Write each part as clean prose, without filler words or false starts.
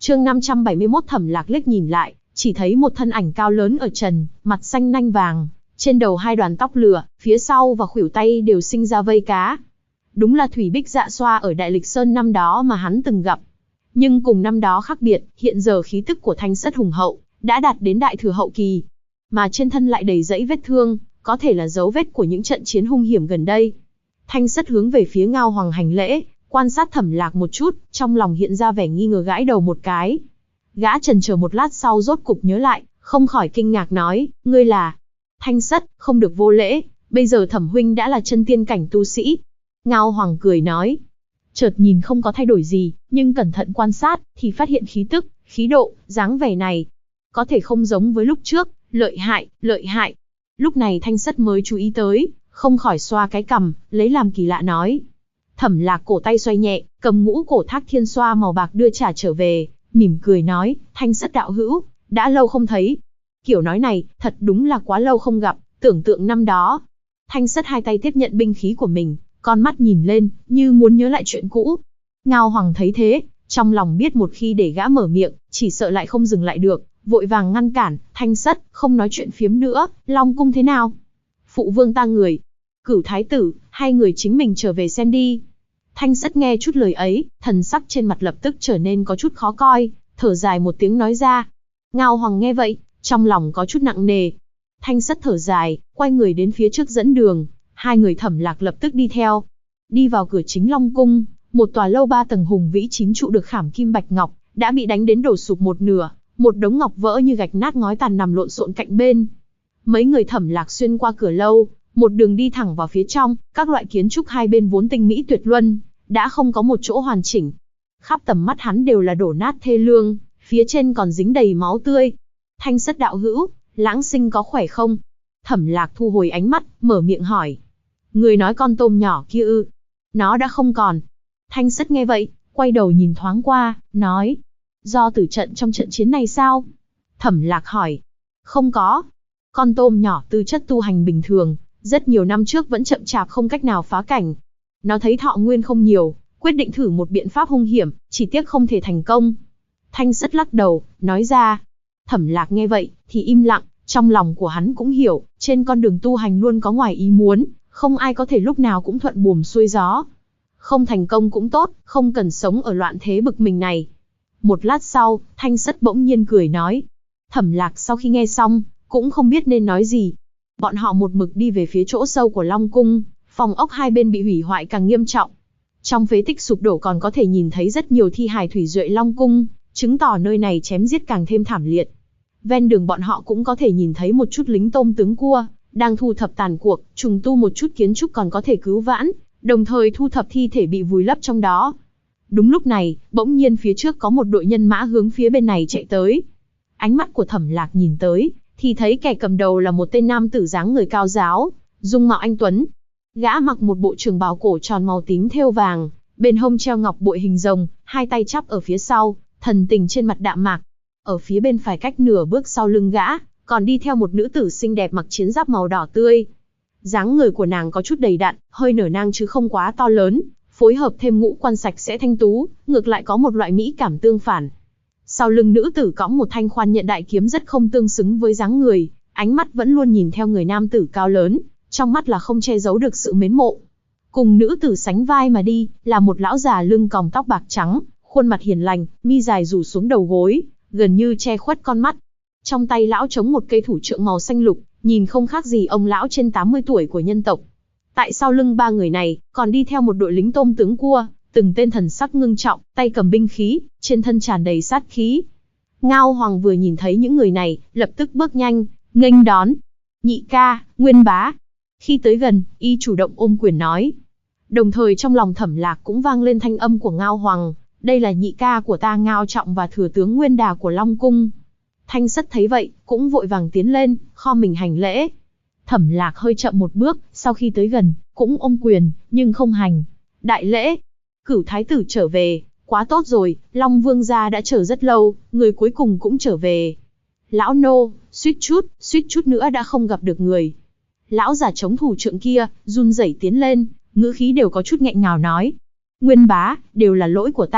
Chương 571. Thẩm Lạc liếc nhìn lại, chỉ thấy một thân ảnh cao lớn ở trần, mặt xanh nanh vàng, trên đầu hai đoàn tóc lửa, phía sau và khuỷu tay đều sinh ra vây cá. Đúng là Thủy Bích Dạ Xoa ở Đại Lịch Sơn năm đó mà hắn từng gặp. Nhưng cùng năm đó khác biệt, hiện giờ khí tức của Thanh Sắt hùng hậu, đã đạt đến đại thừa hậu kỳ. Mà trên thân lại đầy dẫy vết thương, có thể là dấu vết của những trận chiến hung hiểm gần đây. Thanh Sắt hướng về phía Ngao Hoàng hành lễ, quan sát Thẩm Lạc một chút, trong lòng hiện ra vẻ nghi ngờ gãi đầu một cái. Gã chần chờ một lát sau rốt cục nhớ lại, không khỏi kinh ngạc nói, ngươi là... Thanh Sắt, không được vô lễ, bây giờ Thẩm huynh đã là chân tiên cảnh tu sĩ. Ngao Hoàng cười nói. Chợt nhìn không có thay đổi gì, nhưng cẩn thận quan sát, thì phát hiện khí tức, khí độ, dáng vẻ này. Có thể không giống với lúc trước, lợi hại, lợi hại. Lúc này Thanh Sắt mới chú ý tới, không khỏi xoa cái cằm, lấy làm kỳ lạ nói. Thẩm Lạc cổ tay xoay nhẹ, cầm ngũ cổ thác thiên xoa màu bạc đưa trả trở về, mỉm cười nói, Thanh Sắt đạo hữu, đã lâu không thấy. Kiểu nói này, thật đúng là quá lâu không gặp, tưởng tượng năm đó. Thanh Sắt hai tay tiếp nhận binh khí của mình, con mắt nhìn lên, như muốn nhớ lại chuyện cũ. Ngao Hoàng thấy thế, trong lòng biết một khi để gã mở miệng, chỉ sợ lại không dừng lại được, vội vàng ngăn cản, Thanh Sắt, không nói chuyện phiếm nữa, Long cung thế nào? Phụ vương ta người, Cửu thái tử, hai người chính mình trở về xem đi. Thanh Sắt nghe chút lời ấy, thần sắc trên mặt lập tức trở nên có chút khó coi, thở dài một tiếng nói ra. Ngao Hoàng nghe vậy, trong lòng có chút nặng nề. Thanh Sắt thở dài, quay người đến phía trước dẫn đường, hai người Thẩm Lạc lập tức đi theo. Đi vào cửa chính Long cung, một tòa lâu 3 tầng hùng vĩ 9 trụ được khảm kim bạch ngọc, đã bị đánh đến đổ sụp một nửa, một đống ngọc vỡ như gạch nát ngói tàn nằm lộn xộn cạnh bên. Mấy người Thẩm Lạc xuyên qua cửa lâu, một đường đi thẳng vào phía trong, các loại kiến trúc hai bên vốn tinh mỹ tuyệt luân, đã không có một chỗ hoàn chỉnh. Khắp tầm mắt hắn đều là đổ nát thê lương, phía trên còn dính đầy máu tươi. Thanh Sắt đạo hữu, Lãng Sinh có khỏe không? Thẩm Lạc thu hồi ánh mắt, mở miệng hỏi. Người nói con tôm nhỏ kia ư? Nó đã không còn. Thanh Sắt nghe vậy, quay đầu nhìn thoáng qua, nói. Do tử trận trong trận chiến này sao? Thẩm Lạc hỏi. Không có. Con tôm nhỏ tư chất tu hành bình thường, rất nhiều năm trước vẫn chậm chạp không cách nào phá cảnh. Nó thấy thọ nguyên không nhiều, quyết định thử một biện pháp hung hiểm, chỉ tiếc không thể thành công. Thanh Sắt lắc đầu, nói ra. Thẩm Lạc nghe vậy, thì im lặng, trong lòng của hắn cũng hiểu, trên con đường tu hành luôn có ngoài ý muốn, không ai có thể lúc nào cũng thuận buồm xuôi gió. Không thành công cũng tốt, không cần sống ở loạn thế bực mình này. Một lát sau, Thanh Sắt bỗng nhiên cười nói. Thẩm Lạc sau khi nghe xong, cũng không biết nên nói gì. Bọn họ một mực đi về phía chỗ sâu của Long cung, phòng ốc hai bên bị hủy hoại càng nghiêm trọng. Trong phế tích sụp đổ còn có thể nhìn thấy rất nhiều thi hài thủy duệ Long cung, chứng tỏ nơi này chém giết càng thêm thảm liệt. Ven đường bọn họ cũng có thể nhìn thấy một chút lính tôm tướng cua, đang thu thập tàn cuộc, trùng tu một chút kiến trúc còn có thể cứu vãn, đồng thời thu thập thi thể bị vùi lấp trong đó. Đúng lúc này, bỗng nhiên phía trước có một đội nhân mã hướng phía bên này chạy tới. Ánh mắt của Thẩm Lạc nhìn tới, thì thấy kẻ cầm đầu là một tên nam tử dáng người cao ráo, dung mạo anh tuấn. Gã mặc một bộ trường bào cổ tròn màu tím thêu vàng, bên hông treo ngọc bội hình rồng, hai tay chắp ở phía sau, thần tình trên mặt đạm mạc. Ở phía bên phải cách nửa bước sau lưng gã, còn đi theo một nữ tử xinh đẹp mặc chiến giáp màu đỏ tươi. Dáng người của nàng có chút đầy đặn, hơi nở nang chứ không quá to lớn, phối hợp thêm ngũ quan sạch sẽ thanh tú, ngược lại có một loại mỹ cảm tương phản. Sau lưng nữ tử cõng một thanh khoan nhận đại kiếm rất không tương xứng với dáng người, ánh mắt vẫn luôn nhìn theo người nam tử cao lớn, trong mắt là không che giấu được sự mến mộ. Cùng nữ tử sánh vai mà đi, là một lão già lưng còng tóc bạc trắng, khuôn mặt hiền lành, mi dài rủ xuống đầu gối, gần như che khuất con mắt. Trong tay lão chống một cây thủ trượng màu xanh lục, nhìn không khác gì ông lão trên 80 tuổi của nhân tộc. Tại sau lưng ba người này, còn đi theo một đội lính tôm tướng cua, từng tên thần sắc ngưng trọng, tay cầm binh khí, trên thân tràn đầy sát khí. Ngao Hoàng vừa nhìn thấy những người này, lập tức bước nhanh, nghênh đón. Nhị ca, Nguyên bá. Khi tới gần, y chủ động ôm quyền nói. Đồng thời trong lòng Thẩm Lạc cũng vang lên thanh âm của Ngao Hoàng. Đây là nhị ca của ta Ngao Trọng và thừa tướng Nguyên Đà của Long cung. Thanh Sắt thấy vậy, cũng vội vàng tiến lên, khom mình hành lễ. Thẩm Lạc hơi chậm một bước, sau khi tới gần, cũng ôm quyền, nhưng không hành đại lễ. Cửu thái tử trở về, quá tốt rồi, Long vương gia đã chờ rất lâu, người cuối cùng cũng trở về. Lão nô, suýt chút nữa đã không gặp được người. Lão già chống thủ trượng kia, run rẩy tiến lên, ngữ khí đều có chút nghẹn ngào nói. Nguyên bá, đều là lỗi của ta,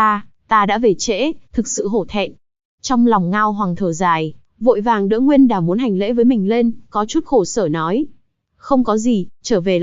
Ta đã về trễ, thực sự hổ thẹn. Trong lòng Ngao Hoàng thở dài, vội vàng đỡ Nguyên Đà muốn hành lễ với mình lên, có chút khổ sở nói. Không có gì, trở về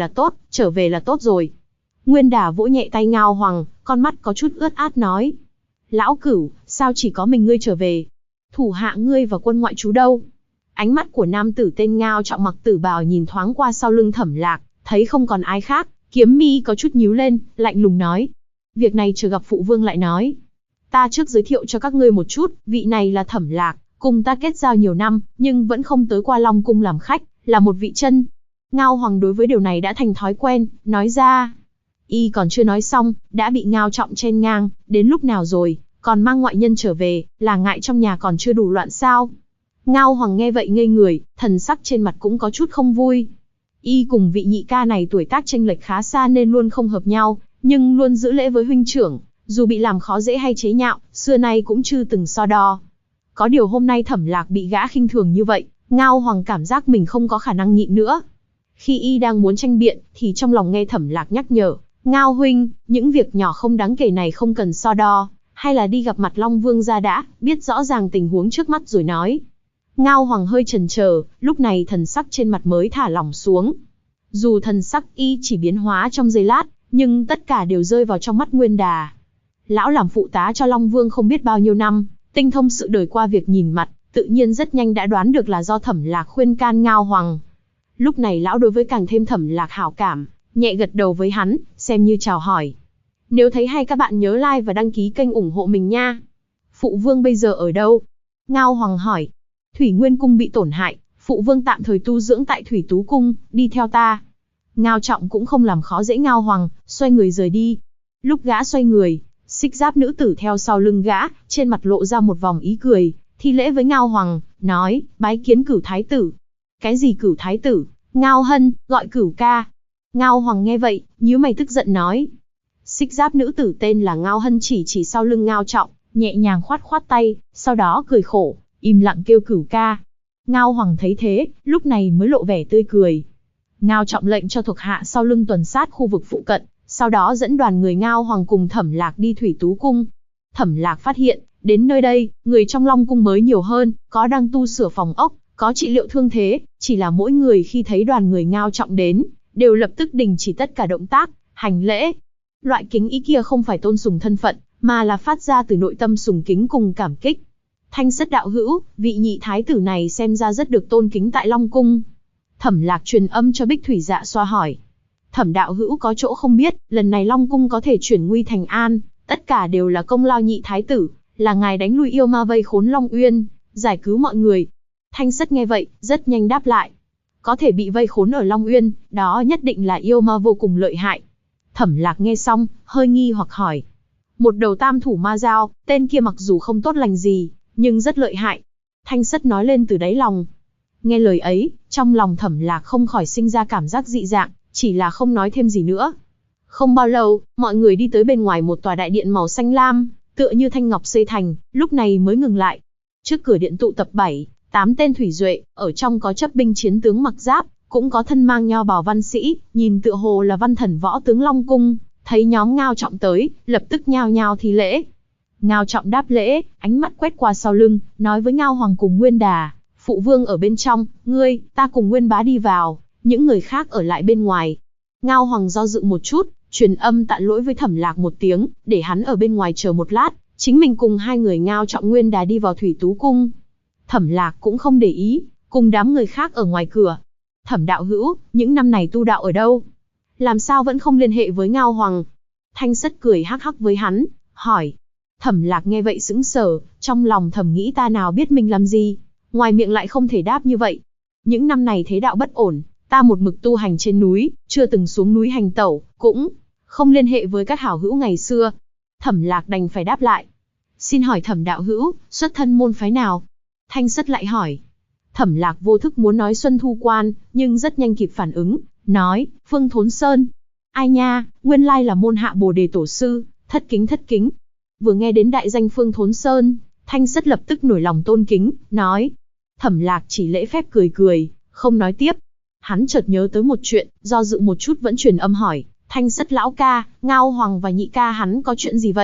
là tốt rồi. Nguyên Đà vỗ nhẹ tay Ngao Hoàng, con mắt có chút ướt át nói. Lão Cửu, sao chỉ có mình ngươi trở về? Thủ hạ ngươi và quân ngoại trú đâu? Ánh mắt của nam tử tên Ngao Trọng mặc tử bào nhìn thoáng qua sau lưng Thẩm Lạc, thấy không còn ai khác, kiếm mi có chút nhíu lên, lạnh lùng nói. Việc này chờ gặp phụ vương lại nói. Ta trước giới thiệu cho các ngươi một chút, vị này là Thẩm Lạc, cùng ta kết giao nhiều năm, nhưng vẫn không tới qua Long Cung làm khách, là một vị chân. Ngao Hoàng đối với điều này đã thành thói quen, nói ra. Y còn chưa nói xong, đã bị Ngao Trọng chen ngang, đến lúc nào rồi, còn mang ngoại nhân trở về, là ngại trong nhà còn chưa đủ loạn sao? Ngao Hoàng nghe vậy ngây người, thần sắc trên mặt cũng có chút không vui. Y cùng vị nhị ca này tuổi tác chênh lệch khá xa nên luôn không hợp nhau, nhưng luôn giữ lễ với huynh trưởng, dù bị làm khó dễ hay chế nhạo, xưa nay cũng chưa từng so đo. Có điều hôm nay Thẩm Lạc bị gã khinh thường như vậy, Ngao Hoàng cảm giác mình không có khả năng nhịn nữa. Khi y đang muốn tranh biện, thì trong lòng nghe Thẩm Lạc nhắc nhở, Ngao huynh, những việc nhỏ không đáng kể này không cần so đo, hay là đi gặp mặt Long Vương gia đã, biết rõ ràng tình huống trước mắt rồi nói. Ngao Hoàng hơi chần chờ, lúc này thần sắc trên mặt mới thả lỏng xuống. Dù thần sắc y chỉ biến hóa trong giây lát, nhưng tất cả đều rơi vào trong mắt Nguyên Đà. Lão làm phụ tá cho Long Vương không biết bao nhiêu năm, tinh thông sự đời qua việc nhìn mặt, tự nhiên rất nhanh đã đoán được là do Thẩm Lạc khuyên can Ngao Hoàng. Lúc này lão đối với càng thêm Thẩm Lạc hảo cảm, nhẹ gật đầu với hắn, xem như chào hỏi. Nếu thấy hay các bạn nhớ like và đăng ký kênh ủng hộ mình nha. Phụ vương bây giờ ở đâu? Ngao Hoàng hỏi. Thủy Nguyên Cung bị tổn hại, phụ vương tạm thời tu dưỡng tại Thủy Tú Cung, đi theo ta. Ngao Trọng cũng không làm khó dễ Ngao Hoàng, xoay người rời đi. Lúc gã xoay người, Xích Giáp nữ tử theo sau lưng gã, trên mặt lộ ra một vòng ý cười, thi lễ với Ngao Hoàng, nói, bái kiến Cửu Thái tử. Cái gì Cửu Thái tử? Ngao Hân, gọi Cửu ca. Ngao Hoàng nghe vậy, nhíu mày tức giận nói. Xích Giáp nữ tử tên là Ngao Hân chỉ sau lưng Ngao Trọng, nhẹ nhàng khoát khoát tay, sau đó cười khổ, im lặng kêu Cửu ca. Ngao Hoàng thấy thế, lúc này mới lộ vẻ tươi cười. Ngao Trọng lệnh cho thuộc hạ sau lưng tuần sát khu vực phụ cận, sau đó dẫn đoàn người Ngao Hoàng cùng Thẩm Lạc đi Thủy Tú Cung. Thẩm Lạc phát hiện, đến nơi đây, người trong Long Cung mới nhiều hơn, có đang tu sửa phòng ốc, có trị liệu thương thế, chỉ là mỗi người khi thấy đoàn người Ngao Trọng đến, đều lập tức đình chỉ tất cả động tác, hành lễ. Loại kính ý kia không phải tôn sùng thân phận, mà là phát ra từ nội tâm sùng kính cùng cảm kích. Thanh Sất đạo hữu, vị nhị thái tử này xem ra rất được tôn kính tại Long Cung. Thẩm Lạc truyền âm cho Bích Thủy Dạ Xoa hỏi. Thẩm đạo hữu có chỗ không biết, lần này Long Cung có thể chuyển nguy thành an, tất cả đều là công lao nhị thái tử, là ngài đánh lui yêu ma vây khốn Long Uyên, giải cứu mọi người. Thanh Sất nghe vậy, rất nhanh đáp lại. Có thể bị vây khốn ở Long Uyên, đó nhất định là yêu ma vô cùng lợi hại. Thẩm Lạc nghe xong, hơi nghi hoặc hỏi. Một đầu tam thủ ma dao, tên kia mặc dù không tốt lành gì, nhưng rất lợi hại. Thanh Sất nói lên từ đáy lòng. Nghe lời ấy, trong lòng Thẩm Lạc không khỏi sinh ra cảm giác dị dạng, chỉ là không nói thêm gì nữa. Không bao lâu, mọi người đi tới bên ngoài một tòa đại điện màu xanh lam, tựa như thanh ngọc xây thành, lúc này mới ngừng lại. Trước cửa điện tụ tập 7-8 tên thủy duệ, ở trong có chấp binh chiến tướng mặc giáp, cũng có thân mang nho bào văn sĩ, nhìn tựa hồ là văn thần võ tướng Long Cung, thấy nhóm Ngao Trọng tới, lập tức nhao nhao thi lễ. Ngao Trọng đáp lễ, ánh mắt quét qua sau lưng, nói với Ngao Hoàng cùng Nguyên Đà, phụ vương ở bên trong, ngươi, ta cùng Nguyên bá đi vào, những người khác ở lại bên ngoài. Ngao Hoàng do dự một chút, truyền âm tạ lỗi với Thẩm Lạc một tiếng, để hắn ở bên ngoài chờ một lát, chính mình cùng hai người Ngao Trọng Nguyên Đà đi vào Thủy Tú Cung. Thẩm Lạc cũng không để ý, cùng đám người khác ở ngoài cửa. Thẩm đạo hữu, những năm này tu đạo ở đâu? Làm sao vẫn không liên hệ với Ngao Hoàng? Thanh Sất cười hắc hắc với hắn, hỏi. Thẩm Lạc nghe vậy sững sờ, trong lòng thầm nghĩ ta nào biết mình làm gì, ngoài miệng lại không thể đáp như vậy. Những năm này thế đạo bất ổn, ta một mực tu hành trên núi, chưa từng xuống núi hành tẩu, cũng không liên hệ với các hảo hữu ngày xưa. Thẩm Lạc đành phải đáp lại. Xin hỏi Thẩm đạo hữu, xuất thân môn phái nào? Thanh Sất lại hỏi. Thẩm Lạc vô thức muốn nói Xuân Thu Quan, nhưng rất nhanh kịp phản ứng, nói, Phương Thốn Sơn. Ai nha, nguyên lai là môn hạ Bồ Đề Tổ Sư, thất kính thất kính. Vừa nghe đến đại danh Phương Thốn Sơn, Thanh Sất lập tức nổi lòng tôn kính, nói. Thẩm Lạc chỉ lễ phép cười cười, không nói tiếp. Hắn chợt nhớ tới một chuyện, do dự một chút vẫn truyền âm hỏi, Thanh Sất lão ca, Ngao Hoàng và nhị ca hắn có chuyện gì vậy?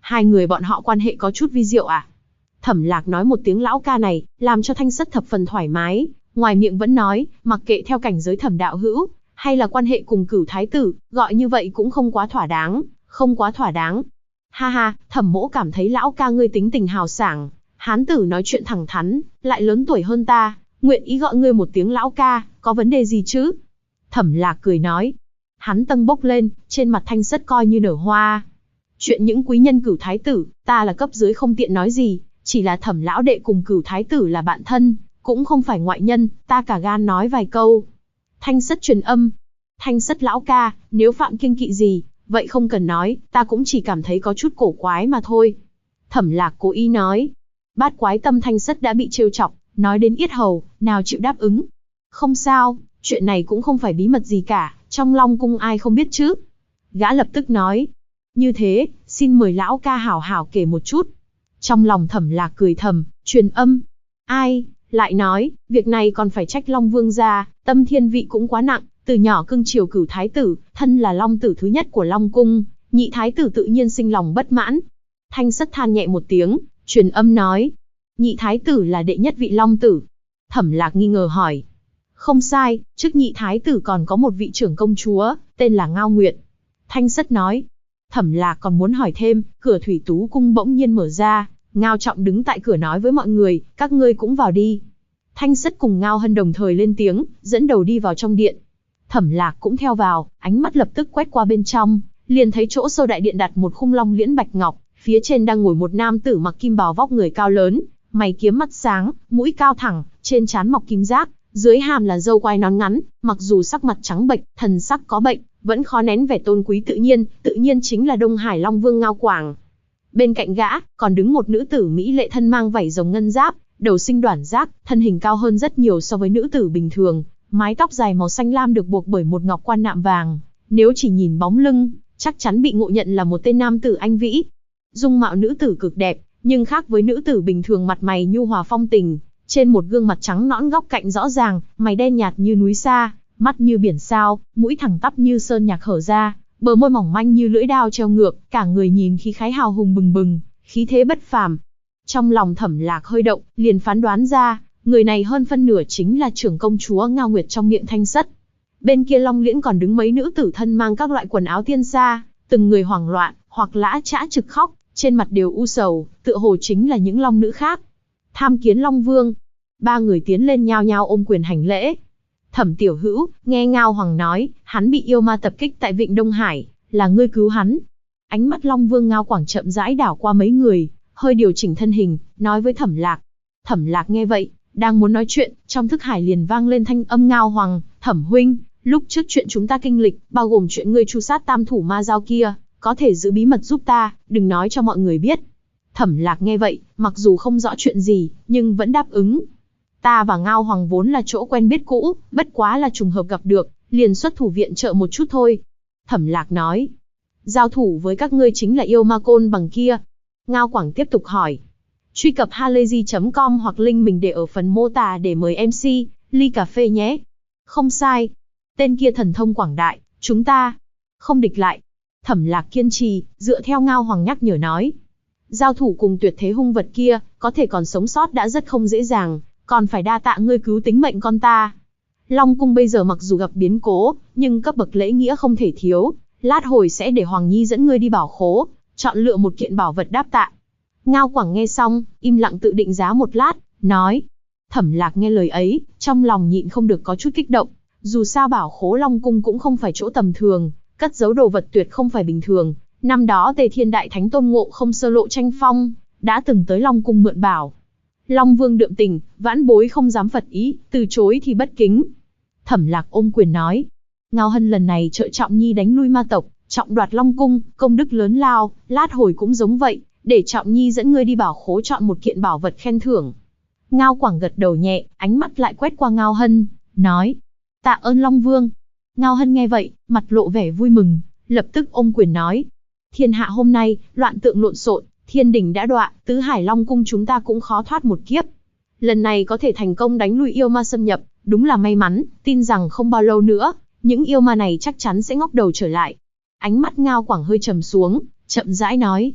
Hai người bọn họ quan hệ có chút vi diệu à? Thẩm Lạc nói một tiếng lão ca này, làm cho Thanh Sất thập phần thoải mái, ngoài miệng vẫn nói, mặc kệ theo cảnh giới Thẩm đạo hữu, hay là quan hệ cùng Cửu thái tử, gọi như vậy cũng không quá thỏa đáng, không quá thỏa đáng. Ha ha, Thẩm mỗ cảm thấy lão ca ngươi tính tình hào sảng, hán tử nói chuyện thẳng thắn, lại lớn tuổi hơn ta, nguyện ý gọi ngươi một tiếng lão ca, có vấn đề gì chứ? Thẩm Lạc cười nói. Hắn tâng bốc lên, trên mặt Thanh Sất coi như nở hoa. Chuyện những quý nhân Cửu thái tử, ta là cấp dưới không tiện nói gì, chỉ là Thẩm lão đệ cùng Cửu thái tử là bạn thân, cũng không phải ngoại nhân, ta cả gan nói vài câu. Thanh Sất truyền âm. Thanh Sất lão ca, nếu phạm kiêng kỵ gì, vậy không cần nói, ta cũng chỉ cảm thấy có chút cổ quái mà thôi. Thẩm Lạc cố ý nói. Bát quái tâm Thanh Sất đã bị trêu chọc, nói đến yết hầu, nào chịu đáp ứng. Không sao, chuyện này cũng không phải bí mật gì cả, trong Long cung ai không biết chứ. Gã lập tức nói. Như thế, xin mời lão ca hảo hảo kể một chút. Trong lòng Thẩm Lạc cười thầm, truyền âm. Ai, lại nói, việc này còn phải trách Long Vương gia, tâm thiên vị cũng quá nặng, từ nhỏ cưng chiều Cửu thái tử, thân là Long tử thứ nhất của Long cung, nhị thái tử tự nhiên sinh lòng bất mãn. Thanh Sất than nhẹ một tiếng, truyền âm nói. Nhị thái tử là đệ nhất vị Long tử. Thẩm Lạc nghi ngờ hỏi. Không sai, trước nhị thái tử còn có một vị trưởng công chúa, tên là Ngao Nguyệt. Thanh Sất nói. Thẩm Lạc còn muốn hỏi thêm, cửa Thủy Tú cung bỗng nhiên mở ra, Ngao Trọng đứng tại cửa nói với mọi người, các ngươi cũng vào đi. Thanh Sất cùng Ngao Hân đồng thời lên tiếng, dẫn đầu đi vào trong điện. Thẩm Lạc cũng theo vào, ánh mắt lập tức quét qua bên trong, liền thấy chỗ sâu đại điện đặt một khung long liễn bạch ngọc, phía trên đang ngồi một nam tử mặc kim bào vóc người cao lớn, mày kiếm mắt sáng, mũi cao thẳng, trên trán mọc kim giác, dưới hàm là râu quai nón ngắn, mặc dù sắc mặt trắng bệch, thần sắc có bệnh, vẫn khó nén vẻ tôn quý tự nhiên chính là Đông Hải Long Vương Ngao Quảng. Bên cạnh gã, còn đứng một nữ tử mỹ lệ thân mang vảy rồng ngân giáp, đầu sinh đoản giác, thân hình cao hơn rất nhiều so với nữ tử bình thường, mái tóc dài màu xanh lam được buộc bởi một ngọc quan nạm vàng, nếu chỉ nhìn bóng lưng, chắc chắn bị ngộ nhận là một tên nam tử anh vĩ. Dung mạo nữ tử cực đẹp, nhưng khác với nữ tử bình thường mặt mày nhu hòa phong tình, trên một gương mặt trắng nõn góc cạnh rõ ràng, mày đen nhạt như núi sa, mắt như biển sao, mũi thẳng tắp như sơn nhạc hở ra, bờ môi mỏng manh như lưỡi dao treo ngược, cả người nhìn khí khái hào hùng bừng bừng, khí thế bất phàm. Trong lòng Thẩm Lạc hơi động, liền phán đoán ra, người này hơn phân nửa chính là trưởng công chúa Ngao Nguyệt trong miệng Thanh Sất. Bên kia long liễn còn đứng mấy nữ tử thân mang các loại quần áo tiên sa, từng người hoảng loạn, hoặc lã chã trực khóc, trên mặt đều u sầu, tựa hồ chính là những long nữ khác. Tham kiến Long Vương. Ba người tiến lên nhao nhao ôm quyền hành lễ. Thẩm tiểu hữu, nghe Ngao Hoàng nói, hắn bị yêu ma tập kích tại Vịnh Đông Hải, là ngươi cứu hắn. Ánh mắt Long Vương Ngao Quảng chậm rãi đảo qua mấy người, hơi điều chỉnh thân hình, nói với Thẩm Lạc. Thẩm Lạc nghe vậy, đang muốn nói chuyện, trong thức hải liền vang lên thanh âm Ngao Hoàng, Thẩm huynh, lúc trước chuyện chúng ta kinh lịch, bao gồm chuyện ngươi tru sát tam thủ ma giao kia, có thể giữ bí mật giúp ta, đừng nói cho mọi người biết. Thẩm Lạc nghe vậy, mặc dù không rõ chuyện gì, nhưng vẫn đáp ứng. Ta và Ngao Hoàng vốn là chỗ quen biết cũ, bất quá là trùng hợp gặp được, liền xuất thủ viện trợ một chút thôi. Thẩm Lạc nói. Giao thủ với các ngươi chính là yêu ma côn bằng kia. Ngao Quảng tiếp tục hỏi. Truy cập halayzi.com hoặc link mình để ở phần mô tả để mời MC, ly cà phê nhé. Không sai. Tên kia thần thông quảng đại, chúng ta không địch lại. Thẩm Lạc kiên trì, dựa theo Ngao Hoàng nhắc nhở nói. Giao thủ cùng tuyệt thế hung vật kia, có thể còn sống sót đã rất không dễ dàng, còn phải đa tạ ngươi cứu tính mệnh con ta. Long cung bây giờ mặc dù gặp biến cố, nhưng cấp bậc lễ nghĩa không thể thiếu, lát hồi sẽ để Hoàng Nhi dẫn ngươi đi bảo khố, chọn lựa một kiện bảo vật đáp tạ. Ngao Quảng nghe xong, im lặng tự định giá một lát, nói. Thẩm Lạc nghe lời ấy, trong lòng nhịn không được có chút kích động, dù sao bảo khố Long cung cũng không phải chỗ tầm thường, cất giấu đồ vật tuyệt không phải bình thường. Năm đó Tề Thiên Đại Thánh Tôn Ngộ Không sơ lộ tranh phong, đã từng tới Long cung mượn bảo. Long Vương đượm tình, vãn bối không dám phật ý, từ chối thì bất kính. Thẩm Lạc ôm quyền nói. Ngao Hân lần này trợ Trọng Nhi đánh lui ma tộc, trọng đoạt Long cung, công đức lớn lao, lát hồi cũng giống vậy, để Trọng Nhi dẫn ngươi đi bảo khố chọn một kiện bảo vật khen thưởng. Ngao Quảng gật đầu nhẹ, ánh mắt lại quét qua Ngao Hân, nói. Tạ ơn Long Vương. Ngao Hân nghe vậy, mặt lộ vẻ vui mừng, lập tức ôm quyền nói. Thiên hạ hôm nay, loạn tượng lộn xộn, thiên đình đã đọa, tứ hải Long cung chúng ta cũng khó thoát một kiếp. Lần này có thể thành công đánh lui yêu ma xâm nhập, đúng là may mắn, tin rằng không bao lâu nữa, những yêu ma này chắc chắn sẽ ngóc đầu trở lại. Ánh mắt Ngao Quảng hơi trầm xuống, chậm rãi nói.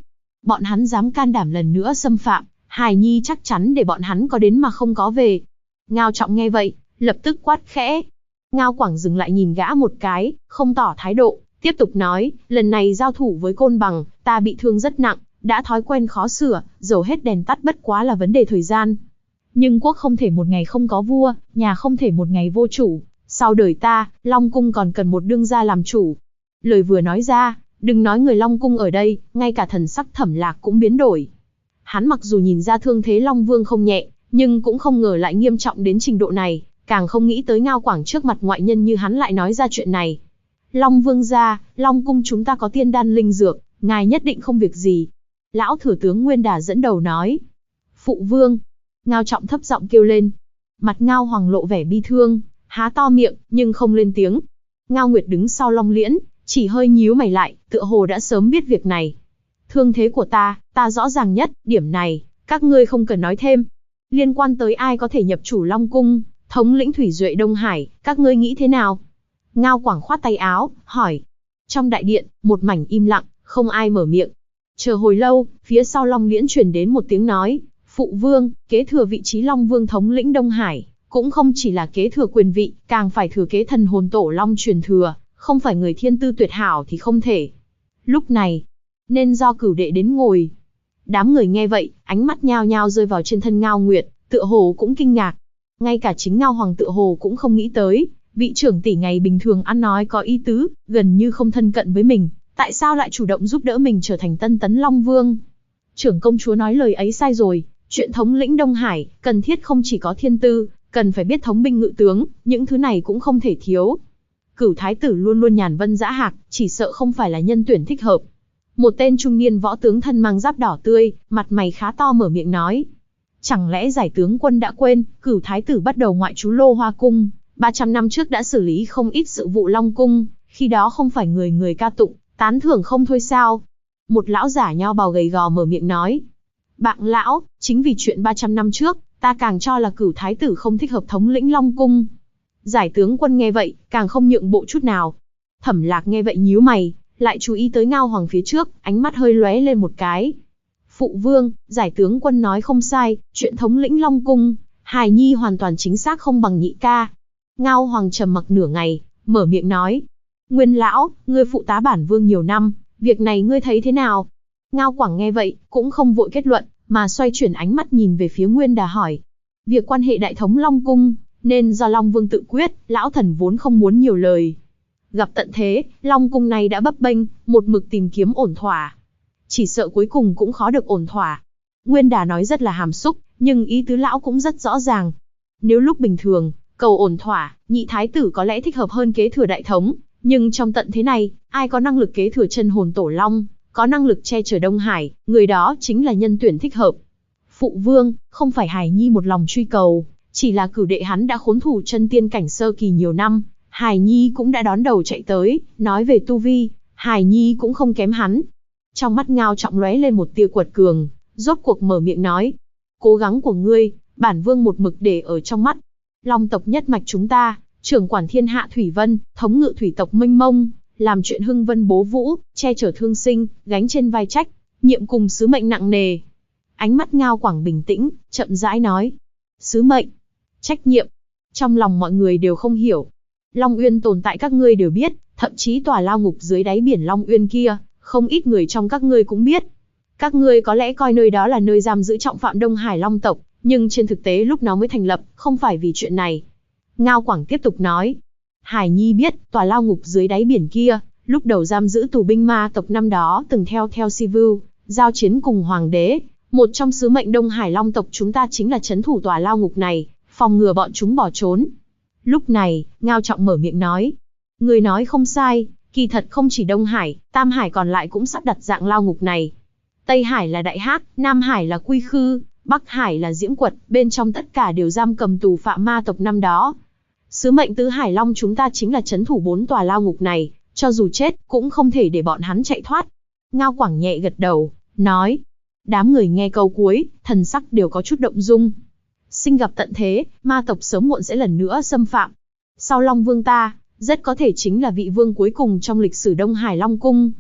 Bọn hắn dám can đảm lần nữa xâm phạm, Hải Nhi chắc chắn để bọn hắn có đến mà không có về. Ngao Trọng nghe vậy, lập tức quát khẽ. Ngao Quảng dừng lại nhìn gã một cái, không tỏ thái độ, tiếp tục nói, lần này giao thủ với Côn Bằng, ta bị thương rất nặng, đã thói quen khó sửa, dầu hết đèn tắt bất quá là vấn đề thời gian. Nhưng quốc không thể một ngày không có vua, nhà không thể một ngày vô chủ, sau đời ta, Long Cung còn cần một đương gia làm chủ. Lời vừa nói ra, đừng nói người Long Cung ở đây, ngay cả thần sắc Thẩm Lạc cũng biến đổi. Hắn mặc dù nhìn ra thương thế Long Vương không nhẹ, nhưng cũng không ngờ lại nghiêm trọng đến trình độ này, càng không nghĩ tới Ngao Quảng trước mặt ngoại nhân như hắn lại nói ra chuyện này. Long Vương gia, Long Cung chúng ta có tiên đan linh dược, ngài nhất định không việc gì. Lão thừa tướng Nguyên Đà dẫn đầu nói. Phụ vương. Ngao Trọng thấp giọng kêu lên. Mặt Ngao Hoàng lộ vẻ bi thương, há to miệng, nhưng không lên tiếng. Ngao Nguyệt đứng sau Long Liễn, chỉ hơi nhíu mày lại, tựa hồ đã sớm biết việc này. Thương thế của ta rõ ràng nhất, điểm này, các ngươi không cần nói thêm. Liên quan tới ai có thể nhập chủ Long Cung, thống lĩnh Thủy Duệ Đông Hải, các ngươi nghĩ thế nào? Ngao Quảng khoát tay áo, hỏi. Trong đại điện, một mảnh im lặng, không ai mở miệng. Chờ hồi lâu, phía sau Long Liễn truyền đến một tiếng nói. Phụ vương, kế thừa vị trí Long Vương thống lĩnh Đông Hải, cũng không chỉ là kế thừa quyền vị, càng phải thừa kế thần hồn tổ Long truyền thừa, không phải người thiên tư tuyệt hảo thì không thể. Lúc này, nên do cửu đệ đến ngồi. Đám người nghe vậy, ánh mắt nhao nhao rơi vào trên thân Ngao Nguyệt, tựa hồ cũng kinh ngạc. Ngay cả chính Ngao Hoàng tựa hồ cũng không nghĩ tới, vị trưởng tỷ ngày bình thường ăn nói có ý tứ, gần như không thân cận với mình, tại sao lại chủ động giúp đỡ mình trở thành tân tấn Long Vương. Trưởng công chúa nói lời ấy sai rồi, chuyện thống lĩnh Đông Hải, cần thiết không chỉ có thiên tư, cần phải biết thống binh ngự tướng, những thứ này cũng không thể thiếu. Cửu thái tử luôn luôn nhàn vân dã hạc, chỉ sợ không phải là nhân tuyển thích hợp. Một tên trung niên võ tướng thân mang giáp đỏ tươi, mặt mày khá to mở miệng nói. Chẳng lẽ giải tướng quân đã quên, Cửu thái tử bắt đầu ngoại trú Lô Hoa Cung, 300 năm trước đã xử lý không ít sự vụ Long Cung, khi đó không phải người người ca tụng, tán thưởng không thôi sao? Một lão giả nho bào gầy gò mở miệng nói. Bạng lão, chính vì chuyện 300 năm trước, ta càng cho là Cửu thái tử không thích hợp thống lĩnh Long Cung. Giải tướng quân nghe vậy, càng không nhượng bộ chút nào. Thẩm Lạc nghe vậy nhíu mày, lại chú ý tới Ngao Hoàng phía trước, ánh mắt hơi lóe lên một cái. Phụ vương, giải tướng quân nói không sai, chuyện thống lĩnh Long Cung, Hải Nhi hoàn toàn chính xác không bằng nhị ca. Ngao Hoàng trầm mặc nửa ngày, mở miệng nói. Nguyên lão, ngươi phụ tá bản vương nhiều năm, việc này ngươi thấy thế nào? Ngao Quảng nghe vậy, cũng không vội kết luận, mà xoay chuyển ánh mắt nhìn về phía Nguyên Đà hỏi. Việc quan hệ đại thống Long Cung, nên do Long Vương tự quyết, lão thần vốn không muốn nhiều lời. Gặp tận thế, Long Cung này đã bấp bênh, một mực tìm kiếm ổn thỏa. Chỉ sợ cuối cùng cũng khó được ổn thỏa. Nguyên Đà nói rất là hàm xúc, nhưng ý tứ lão cũng rất rõ ràng. Nếu lúc bình thường, cầu ổn thỏa, nhị thái tử có lẽ thích hợp hơn kế thừa đại thống, nhưng trong tận thế này, ai có năng lực kế thừa chân hồn tổ Long, có năng lực che chở Đông Hải, người đó chính là nhân tuyển thích hợp. Phụ vương, không phải Hải Nhi một lòng truy cầu, chỉ là cửu đệ hắn đã khốn thủ chân tiên cảnh sơ kỳ nhiều năm, Hải Nhi cũng đã đón đầu chạy tới, nói về tu vi, Hải Nhi cũng không kém hắn. Trong mắt Ngao Trọng lóe lên một tia quật cường, rốt cuộc mở miệng nói. Cố gắng của ngươi, bản vương một mực để ở trong mắt. Long tộc nhất mạch chúng ta, trưởng quản thiên hạ thủy vân, thống ngự thủy tộc mênh mông, làm chuyện hưng vân bố vũ, che chở thương sinh, gánh trên vai trách, nhiệm cùng sứ mệnh nặng nề. Ánh mắt Ngao Quảng bình tĩnh, chậm rãi nói. Sứ mệnh, trách nhiệm, trong lòng mọi người đều không hiểu. Long Uyên tồn tại các ngươi đều biết, thậm chí tòa lao ngục dưới đáy biển Long Uyên kia, không ít người trong các ngươi cũng biết. Các ngươi có lẽ coi nơi đó là nơi giam giữ trọng phạm Đông Hải Long tộc, nhưng trên thực tế lúc nó mới thành lập, không phải vì chuyện này. Ngao Quảng tiếp tục nói. Hải Nhi biết, tòa lao ngục dưới đáy biển kia, lúc đầu giam giữ tù binh ma tộc năm đó từng theo Sivu, giao chiến cùng Hoàng đế. Một trong sứ mệnh Đông Hải Long tộc chúng ta chính là trấn thủ tòa lao ngục này, phòng ngừa bọn chúng bỏ trốn. Lúc này, Ngao Trọng mở miệng nói. Người nói không sai, kỳ thật không chỉ Đông Hải, Tam Hải còn lại cũng sắp đặt dạng lao ngục này. Tây Hải là Đại Hác, Nam Hải là Quy Khư, Bắc Hải là Diễm Quật, bên trong tất cả đều giam cầm tù phạm ma tộc năm đó. Sứ mệnh Tứ Hải Long chúng ta chính là trấn thủ 4 tòa lao ngục này, cho dù chết, cũng không thể để bọn hắn chạy thoát. Ngao Quảng nhẹ gật đầu, nói. Đám người nghe câu cuối, thần sắc đều có chút động dung. Sinh gặp tận thế, ma tộc sớm muộn sẽ lần nữa xâm phạm. Sau Long Vương ta, rất có thể chính là vị vương cuối cùng trong lịch sử Đông Hải Long Cung.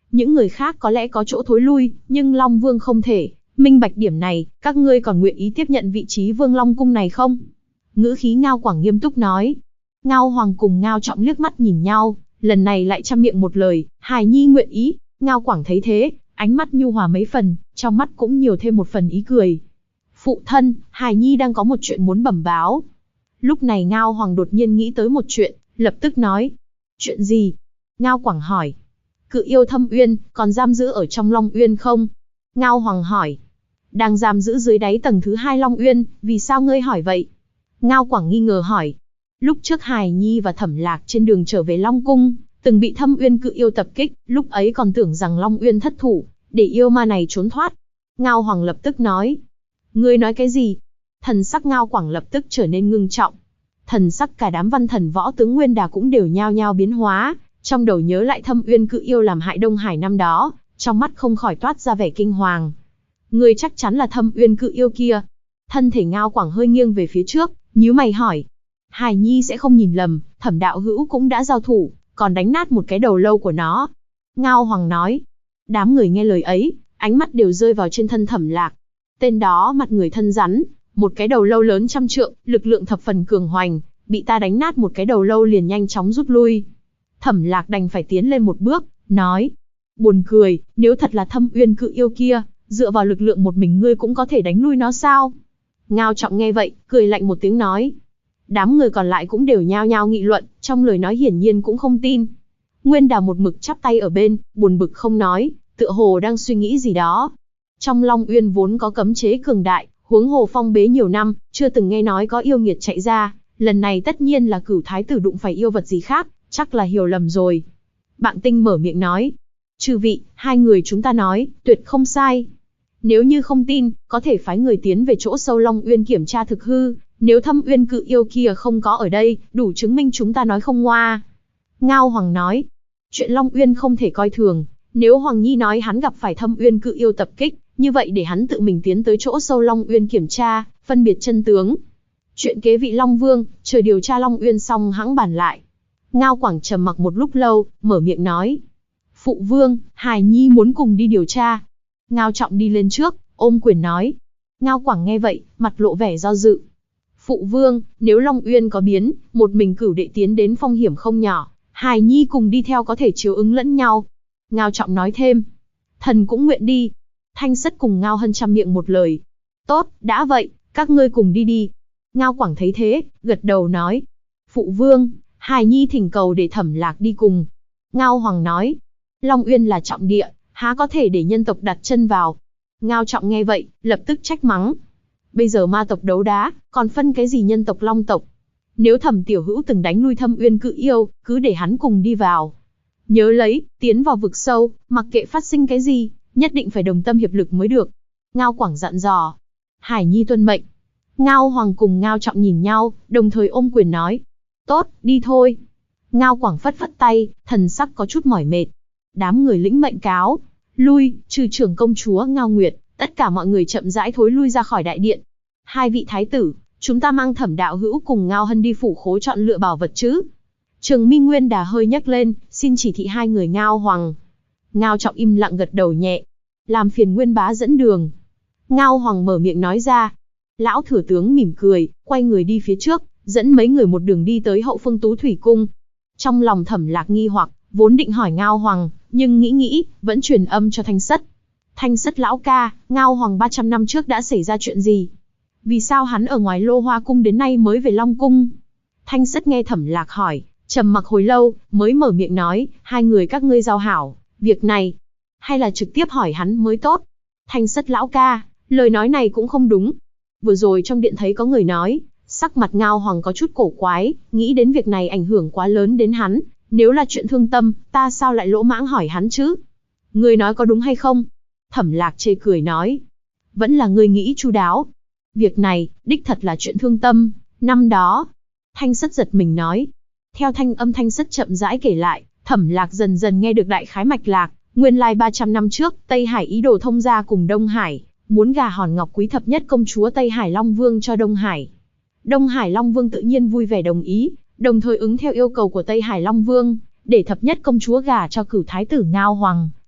những người khác có lẽ có chỗ thối lui, nhưng Long Vương không thể. Minh bạch điểm này, các ngươi còn nguyện ý tiếp nhận vị trí Vương Long Cung này không? Ngữ khí Ngao Quảng nghiêm túc nói. Ngao Hoàng cùng Ngao Trọng liếc mắt nhìn nhau, lần này lại trăm miệng một lời, hài nhi nguyện ý. Ngao Quảng thấy thế, ánh mắt nhu hòa mấy phần, trong mắt cũng nhiều thêm một phần ý cười. Phụ thân, hài nhi đang có một chuyện muốn bẩm báo. Lúc này Ngao Hoàng đột nhiên nghĩ tới một chuyện, lập tức nói. Chuyện gì? Ngao Quảng hỏi. Cự yêu Thâm Uyên, còn giam giữ ở trong Long Uyên không? Ngao Hoàng hỏi. Đang giam giữ dưới đáy tầng thứ 2 Long Uyên, vì sao ngươi hỏi vậy? Ngao Quảng nghi ngờ hỏi. Lúc trước hài nhi và Thẩm Lạc trên đường trở về Long Cung, từng bị Thâm Uyên cự yêu tập kích, lúc ấy còn tưởng rằng Long Uyên thất thủ, để yêu ma này trốn thoát. Ngao Hoàng lập tức nói. Ngươi nói cái gì? Thần sắc Ngao Quảng lập tức trở nên ngưng trọng. Thần sắc cả đám văn thần võ tướng Nguyên Đà cũng đều nhao nhao biến hóa, trong đầu nhớ lại Thâm Uyên cự yêu làm hại Đông Hải năm đó, trong mắt không khỏi toát ra vẻ kinh hoàng. Ngươi chắc chắn là Thâm Uyên cự yêu kia. Thân thể Ngao Quảng hơi nghiêng về phía trước, nhíu mày hỏi. Hải nhi sẽ không nhìn lầm, Thẩm đạo hữu cũng đã giao thủ, còn đánh nát một cái đầu lâu của nó. Ngao Hoàng nói. Đám người nghe lời ấy, ánh mắt đều rơi vào trên thân Thẩm Lạc. Tên đó mặt người thân rắn, một cái đầu lâu lớn trăm trượng, lực lượng thập phần cường hoành, bị ta đánh nát một cái đầu lâu liền nhanh chóng rút lui. Thẩm Lạc đành phải tiến lên một bước, nói. Buồn cười, nếu thật là Thâm Uyên cự yêu kia, dựa vào lực lượng một mình ngươi cũng có thể đánh lui nó sao? Ngao Trọng nghe vậy, cười lạnh một tiếng nói. Đám người còn lại cũng đều nhao nhao nghị luận, trong lời nói hiển nhiên cũng không tin. Nguyên Đà một mực chắp tay ở bên, buồn bực không nói, tựa hồ đang suy nghĩ gì đó. Trong Long Uyên vốn có cấm chế cường đại, huống hồ phong bế nhiều năm, chưa từng nghe nói có yêu nghiệt chạy ra, lần này tất nhiên là Cửu thái tử đụng phải yêu vật gì khác, chắc là hiểu lầm rồi. Bạn Tinh mở miệng nói. Chư vị, hai người chúng ta nói, tuyệt không sai. Nếu như không tin, có thể phái người tiến về chỗ sâu Long Uyên kiểm tra thực hư, nếu Thâm Uyên cự yêu kia không có ở đây, đủ chứng minh chúng ta nói không ngoa. Ngao Hoàng nói. Chuyện Long Uyên không thể coi thường, nếu Hoàng Nhi nói hắn gặp phải Thâm Uyên cự yêu tập kích, như vậy để hắn tự mình tiến tới chỗ sâu Long Uyên kiểm tra, phân biệt chân tướng. Chuyện kế vị Long Vương, chờ điều tra Long Uyên xong hãng bàn lại. Ngao Quảng trầm mặc một lúc lâu, mở miệng nói. Phụ Vương, Hải Nhi muốn cùng đi điều tra. Ngao Trọng đi lên trước, ôm quyền nói. Ngao Quảng nghe vậy, mặt lộ vẻ do dự. Phụ Vương, nếu Long Uyên có biến, một mình Cửu đệ tiến đến phong hiểm không nhỏ, Hải Nhi cùng đi theo có thể chiếu ứng lẫn nhau. Ngao Trọng nói thêm. Thần cũng nguyện đi. Thanh Sất cùng Ngao Hân chăm miệng một lời. Tốt, đã vậy, các ngươi cùng đi đi. Ngao Quảng thấy thế, gật đầu nói. Phụ Vương, Hải Nhi thỉnh cầu để Thẩm Lạc đi cùng. Ngao Hoàng nói. Long Uyên là trọng địa, há có thể để nhân tộc đặt chân vào. Ngao Trọng nghe vậy, lập tức trách mắng. Bây giờ ma tộc đấu đá, còn phân cái gì nhân tộc long tộc. Nếu Thẩm tiểu hữu từng đánh lui Thâm Uyên cự yêu, cứ để hắn cùng đi vào. Nhớ lấy, tiến vào vực sâu, mặc kệ phát sinh cái gì, nhất định phải đồng tâm hiệp lực mới được. Ngao Quảng dặn dò. Hải Nhi tuân mệnh. Ngao Hoàng cùng Ngao Trọng nhìn nhau, đồng thời ôm quyền nói. Tốt, đi thôi. Ngao Quảng phất phất tay, thần sắc có chút mỏi mệt. Đám người lĩnh mệnh cáo. Lui, trừ trưởng công chúa Ngao Nguyệt, tất cả mọi người chậm rãi thối lui ra khỏi đại điện. Hai vị thái tử, chúng ta mang Thẩm đạo hữu cùng Ngao Hân đi phủ khố chọn lựa bảo vật chứ. Trường Minh Nguyên Đà hơi nhấc lên, xin chỉ thị hai người Ngao Hoàng. Ngao Trọng im lặng gật đầu nhẹ. Làm phiền Nguyên bá dẫn đường. Ngao Hoàng mở miệng nói ra. Lão thừa tướng mỉm cười, quay người đi phía trước, dẫn mấy người một đường đi tới Hậu Phương Tú Thủy Cung. Trong lòng Thẩm Lạc nghi hoặc, vốn định hỏi Ngao Hoàng, nhưng nghĩ, vẫn truyền âm cho Thanh Sất. Thanh Sất lão ca, Ngao Hoàng 300 năm trước đã xảy ra chuyện gì? Vì sao hắn ở ngoài Lô Hoa Cung đến nay mới về Long Cung? Thanh Sất nghe Thẩm Lạc hỏi, trầm mặc hồi lâu, mới mở miệng nói, hai người các ngươi giao hảo, việc này, hay là trực tiếp hỏi hắn mới tốt. Thanh Sất lão ca, lời nói này cũng không đúng. Vừa rồi trong điện thấy có người nói, sắc mặt Ngao Hoàng có chút cổ quái, nghĩ đến việc này ảnh hưởng quá lớn đến hắn, nếu là chuyện thương tâm, ta sao lại lỗ mãng hỏi hắn chứ? Ngươi nói có đúng hay không? Thẩm Lạc chê cười nói, vẫn là ngươi nghĩ chu đáo. Việc này, đích thật là chuyện thương tâm, năm đó. Thanh Sất giật mình nói. Theo thanh âm Thanh Sất chậm rãi kể lại, Thẩm Lạc dần dần nghe được đại khái mạch lạc, nguyên lai 300 năm trước, Tây Hải ý đồ thông gia cùng Đông Hải, muốn gả hòn ngọc quý thập nhất công chúa Tây Hải Long Vương cho Đông Hải. Đông Hải Long Vương tự nhiên vui vẻ đồng ý, đồng thời ứng theo yêu cầu của Tây Hải Long Vương, để thập nhất công chúa gả cho Cửu thái tử Ngao Hoàng,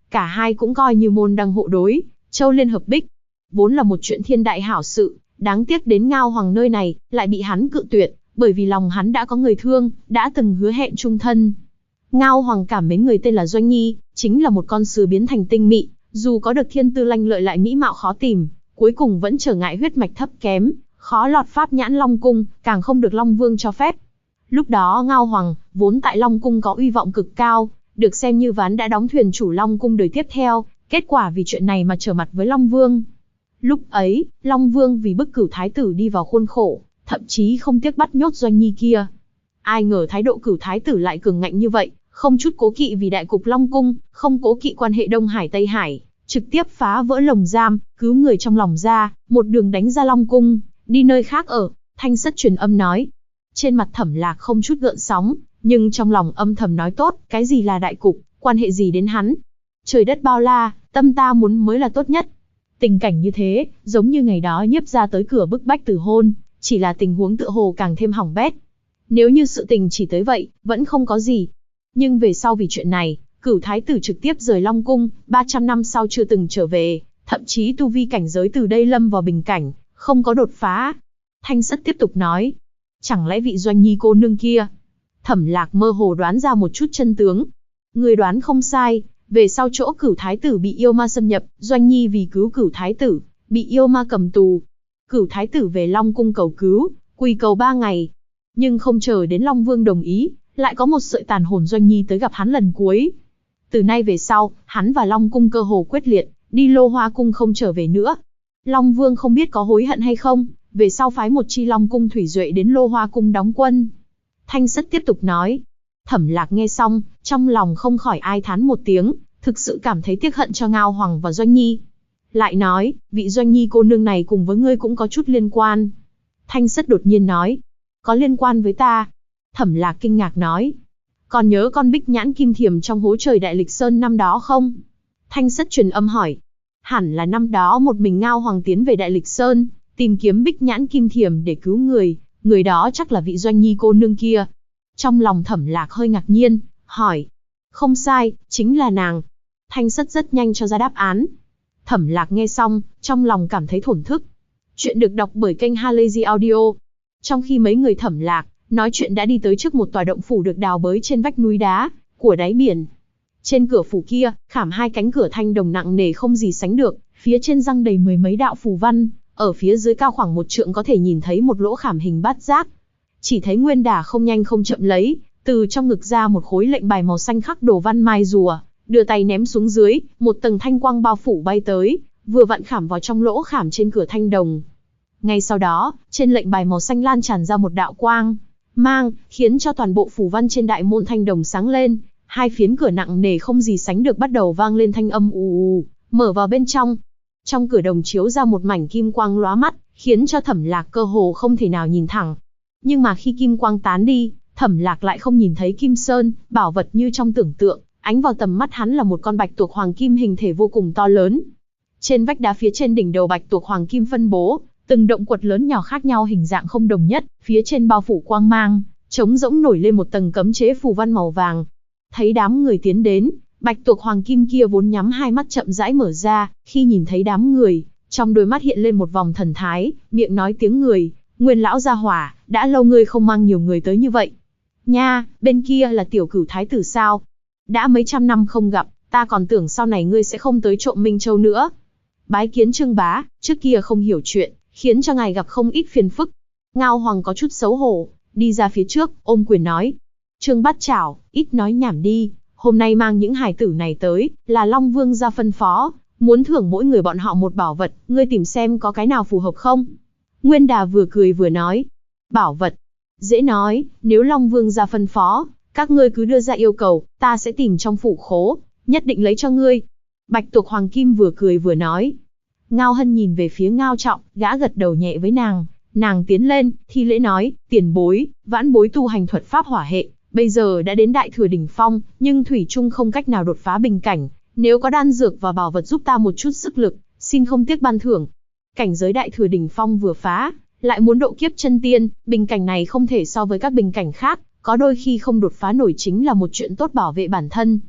cả hai cũng coi như môn đăng hộ đối, châu liên hợp bích. Vốn là một chuyện thiên đại hảo sự, đáng tiếc đến Ngao Hoàng nơi này, lại bị hắn cự tuyệt, bởi vì lòng hắn đã có người thương, đã từng hứa hẹn chung thân. Ngao Hoàng cảm mến người tên là Doanh Nhi, chính là một con sứa biến thành tinh mị, dù có được thiên tư lanh lợi lại mỹ mạo khó tìm, cuối cùng vẫn trở ngại huyết mạch thấp kém, khó lọt pháp nhãn Long Cung, càng không được Long Vương cho phép. Lúc đó Ngao Hoàng, vốn tại Long Cung có uy vọng cực cao, được xem như ván đã đóng thuyền chủ Long Cung đời tiếp theo, kết quả vì chuyện này mà trở mặt với Long Vương. Lúc ấy, Long Vương vì bức Cửu Thái tử đi vào khuôn khổ, thậm chí không tiếc bắt nhốt Doanh Nhi kia. Ai ngờ thái độ Cửu Thái tử lại cường ngạnh như vậy, không chút cố kỵ vì đại cục Long Cung, không cố kỵ quan hệ Đông Hải Tây Hải, trực tiếp phá vỡ lồng giam, cứu người trong lòng ra, một đường đánh ra Long Cung, đi nơi khác ở. Thanh Sắt truyền âm nói. Trên mặt Thẩm Lạc không chút gợn sóng, nhưng trong lòng âm thầm nói tốt, cái gì là đại cục, quan hệ gì đến hắn. Trời đất bao la, tâm ta muốn mới là tốt nhất. Tình cảnh như thế, giống như ngày đó Nhiếp gia tới cửa bức bách từ hôn, chỉ là tình huống tựa hồ càng thêm hỏng bét. Nếu như sự tình chỉ tới vậy, vẫn không có gì. Nhưng về sau vì chuyện này, Cửu Thái tử trực tiếp rời Long Cung, 300 năm sau chưa từng trở về, thậm chí tu vi cảnh giới từ đây lâm vào bình cảnh, không có đột phá. Thanh Sắt tiếp tục nói, chẳng lẽ vị Doanh Nhi cô nương kia? Thẩm Lạc mơ hồ đoán ra một chút chân tướng. Người đoán không sai, về sau chỗ Cửu Thái tử bị yêu ma xâm nhập, Doanh Nhi vì cứu Cửu Thái tử, bị yêu ma cầm tù. Cửu Thái tử về Long Cung cầu cứu, quỳ cầu 3 ngày. Nhưng không chờ đến Long Vương đồng ý, lại có một sợi tàn hồn Doanh Nhi tới gặp hắn lần cuối. Từ nay về sau, hắn và Long Cung cơ hồ quyết liệt, đi Lô Hoa Cung không trở về nữa. Long Vương không biết có hối hận hay không, về sau phái một chi Long Cung thủy duệ đến Lô Hoa Cung đóng quân. Thanh Sắt tiếp tục nói. Thẩm Lạc nghe xong, trong lòng không khỏi ai thán một tiếng, thực sự cảm thấy tiếc hận cho Ngao Hoàng và Doanh Nhi. Lại nói, vị Doanh Nhi cô nương này cùng với ngươi cũng có chút liên quan. Thanh Sắt đột nhiên nói. Có liên quan với ta? Thẩm Lạc kinh ngạc nói. Còn nhớ con bích nhãn kim thiềm trong hố trời Đại Lịch Sơn năm đó không? Thanh Sắt truyền âm hỏi. Hẳn là năm đó một mình Ngao Hoàng tiến về Đại Lịch Sơn, tìm kiếm bích nhãn kim thiềm để cứu người đó chắc là vị Doanh Nhi cô nương kia. Trong lòng Thẩm Lạc hơi ngạc nhiên, hỏi. Không sai, chính là nàng. Thanh Sắt rất nhanh cho ra đáp án. Thẩm Lạc nghe xong, trong lòng cảm thấy thổn thức. Chuyện được đọc bởi kênh Halazy Audio. Trong khi mấy người Thẩm Lạc nói chuyện đã đi tới trước một tòa động phủ được đào bới trên vách núi đá của đáy biển. Trên cửa phủ kia, khảm 2 cánh cửa thanh đồng nặng nề không gì sánh được, phía trên răng đầy mười mấy đạo phù văn, ở phía dưới cao khoảng 1 trượng có thể nhìn thấy một lỗ khảm hình bát giác. Chỉ thấy Nguyên Đà không nhanh không chậm lấy từ trong ngực ra một khối lệnh bài màu xanh khắc đồ văn mai rùa, đưa tay ném xuống dưới, một tầng thanh quang bao phủ bay tới, vừa vặn khảm vào trong lỗ khảm trên cửa thanh đồng. Ngay sau đó, trên lệnh bài màu xanh lan tràn ra một đạo quang mang, khiến cho toàn bộ phù văn trên đại môn thanh đồng sáng lên, 2 phiến cửa nặng nề không gì sánh được bắt đầu vang lên thanh âm ù ù, mở vào bên trong. Trong cửa đồng chiếu ra một mảnh kim quang lóa mắt, khiến cho Thẩm Lạc cơ hồ không thể nào nhìn thẳng. Nhưng mà khi kim quang tán đi, Thẩm Lạc lại không nhìn thấy kim sơn, bảo vật như trong tưởng tượng, ánh vào tầm mắt hắn là một con bạch tuộc hoàng kim hình thể vô cùng to lớn. Trên vách đá phía trên đỉnh đầu bạch tuộc hoàng kim phân bố từng động quật lớn nhỏ khác nhau hình dạng không đồng nhất, phía trên bao phủ quang mang, trống rỗng nổi lên một tầng cấm chế phù văn màu vàng. Thấy đám người tiến đến, bạch tuộc hoàng kim kia vốn nhắm 2 mắt chậm rãi mở ra, khi nhìn thấy đám người, trong đôi mắt hiện lên một vòng thần thái, miệng nói tiếng người, Nguyên lão gia hỏa, đã lâu ngươi không mang nhiều người tới như vậy. Nha, bên kia là tiểu Cửu Thái tử sao? Đã mấy trăm năm không gặp, ta còn tưởng sau này ngươi sẽ không tới trộm Minh Châu nữa. Bái kiến Trương bá, trước kia không hiểu chuyện, khiến cho ngài gặp không ít phiền phức. Ngao Hoàng có chút xấu hổ, đi ra phía trước, ôm quyền nói. Trương Bát Trảo, ít nói nhảm đi, hôm nay mang những hài tử này tới, là Long Vương ra phân phó, muốn thưởng mỗi người bọn họ một bảo vật, ngươi tìm xem có cái nào phù hợp không? Nguyên Đà vừa cười vừa nói. Bảo vật? Dễ nói, nếu Long Vương ra phân phó, các ngươi cứ đưa ra yêu cầu, ta sẽ tìm trong phủ khố, nhất định lấy cho ngươi. Bạch tuộc hoàng kim vừa cười vừa nói. Ngao Hân nhìn về phía Ngao Trọng, gã gật đầu nhẹ với nàng tiến lên, thi lễ nói, tiền bối, vãn bối tu hành thuật pháp hỏa hệ, bây giờ đã đến đại thừa đỉnh phong, nhưng thủy chung không cách nào đột phá bình cảnh, nếu có đan dược và bảo vật giúp ta một chút sức lực, xin không tiếc ban thưởng. Cảnh giới đại thừa đỉnh phong vừa phá, lại muốn độ kiếp chân tiên, bình cảnh này không thể so với các bình cảnh khác, có đôi khi không đột phá nổi chính là một chuyện tốt bảo vệ bản thân.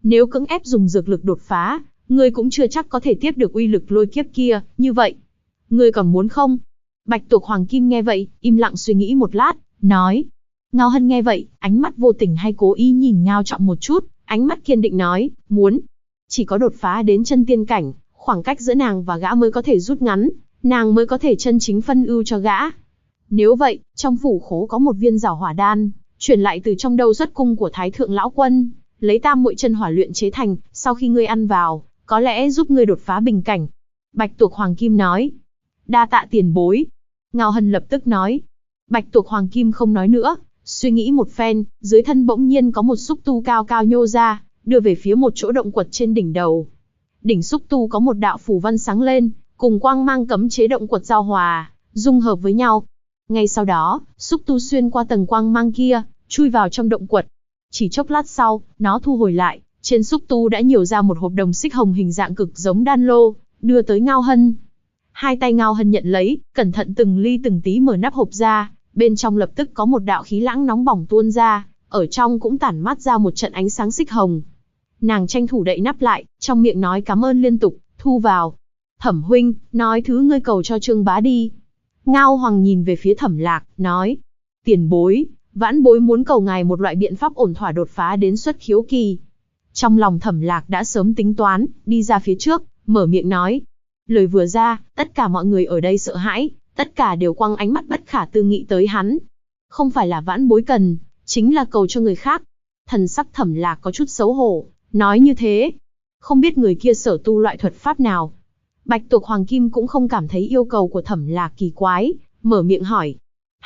Nếu cưỡng ép dùng dược lực đột phá, ngươi cũng chưa chắc có thể tiếp được uy lực lôi kiếp kia, như vậy. Ngươi còn muốn không? Bạch tuộc hoàng kim nghe vậy, im lặng suy nghĩ một lát, nói. Ngao Hân nghe vậy, ánh mắt vô tình hay cố ý nhìn Ngao Trọng một chút, ánh mắt kiên định nói, muốn. Chỉ có đột phá đến chân tiên cảnh, khoảng cách giữa nàng và gã mới có thể rút ngắn, nàng mới có thể chân chính phân ưu cho gã. Nếu vậy, trong phủ khố có một viên giảo hỏa đan, chuyển lại từ trong đâu xuất cung của Thái Thượng Lão Quân, lấy tam muội chân hỏa luyện chế thành, sau khi ngươi ăn vào, có lẽ giúp ngươi đột phá bình cảnh. Bạch tuộc hoàng kim nói. Đa tạ tiền bối. Ngao Hân lập tức nói. Bạch tuộc hoàng kim không nói nữa, suy nghĩ một phen, dưới thân bỗng nhiên có một xúc tu cao cao nhô ra, đưa về phía một chỗ động quật trên đỉnh đầu. Đỉnh xúc tu có một đạo phù văn sáng lên, cùng quang mang cấm chế động quật giao hòa, dung hợp với nhau. Ngay sau đó, xúc tu xuyên qua tầng quang mang kia, chui vào trong động quật. Chỉ chốc lát sau, nó thu hồi lại, trên xúc tu đã nhiều ra một hộp đồng xích hồng hình dạng cực giống đan lô, đưa tới Ngao Hân. Hai tay Ngao Hân nhận lấy, cẩn thận từng ly từng tí mở nắp hộp ra, bên trong lập tức có một đạo khí lãng nóng bỏng tuôn ra, ở trong cũng tản mát ra một trận ánh sáng xích hồng. Nàng tranh thủ đậy nắp lại, trong miệng nói cảm ơn liên tục, thu vào. Thẩm huynh, nói thứ ngươi cầu cho Trương bá đi. Ngao Hoàng nhìn về phía Thẩm Lạc, nói. Tiền bối, vãn bối muốn cầu ngài một loại biện pháp ổn thỏa đột phá đến xuất khiếu kỳ. Trong lòng Thẩm Lạc đã sớm tính toán, đi ra phía trước, mở miệng nói. Lời vừa ra, tất cả mọi người ở đây sợ hãi, tất cả đều quăng ánh mắt bất khả tư nghị tới hắn. Không phải là vãn bối cần, chính là cầu cho người khác. Thần sắc Thẩm Lạc có chút xấu hổ, nói như thế. Không biết người kia sở tu loại thuật pháp nào. Bạch tuộc hoàng kim cũng không cảm thấy yêu cầu của Thẩm Lạc kỳ quái, mở miệng hỏi.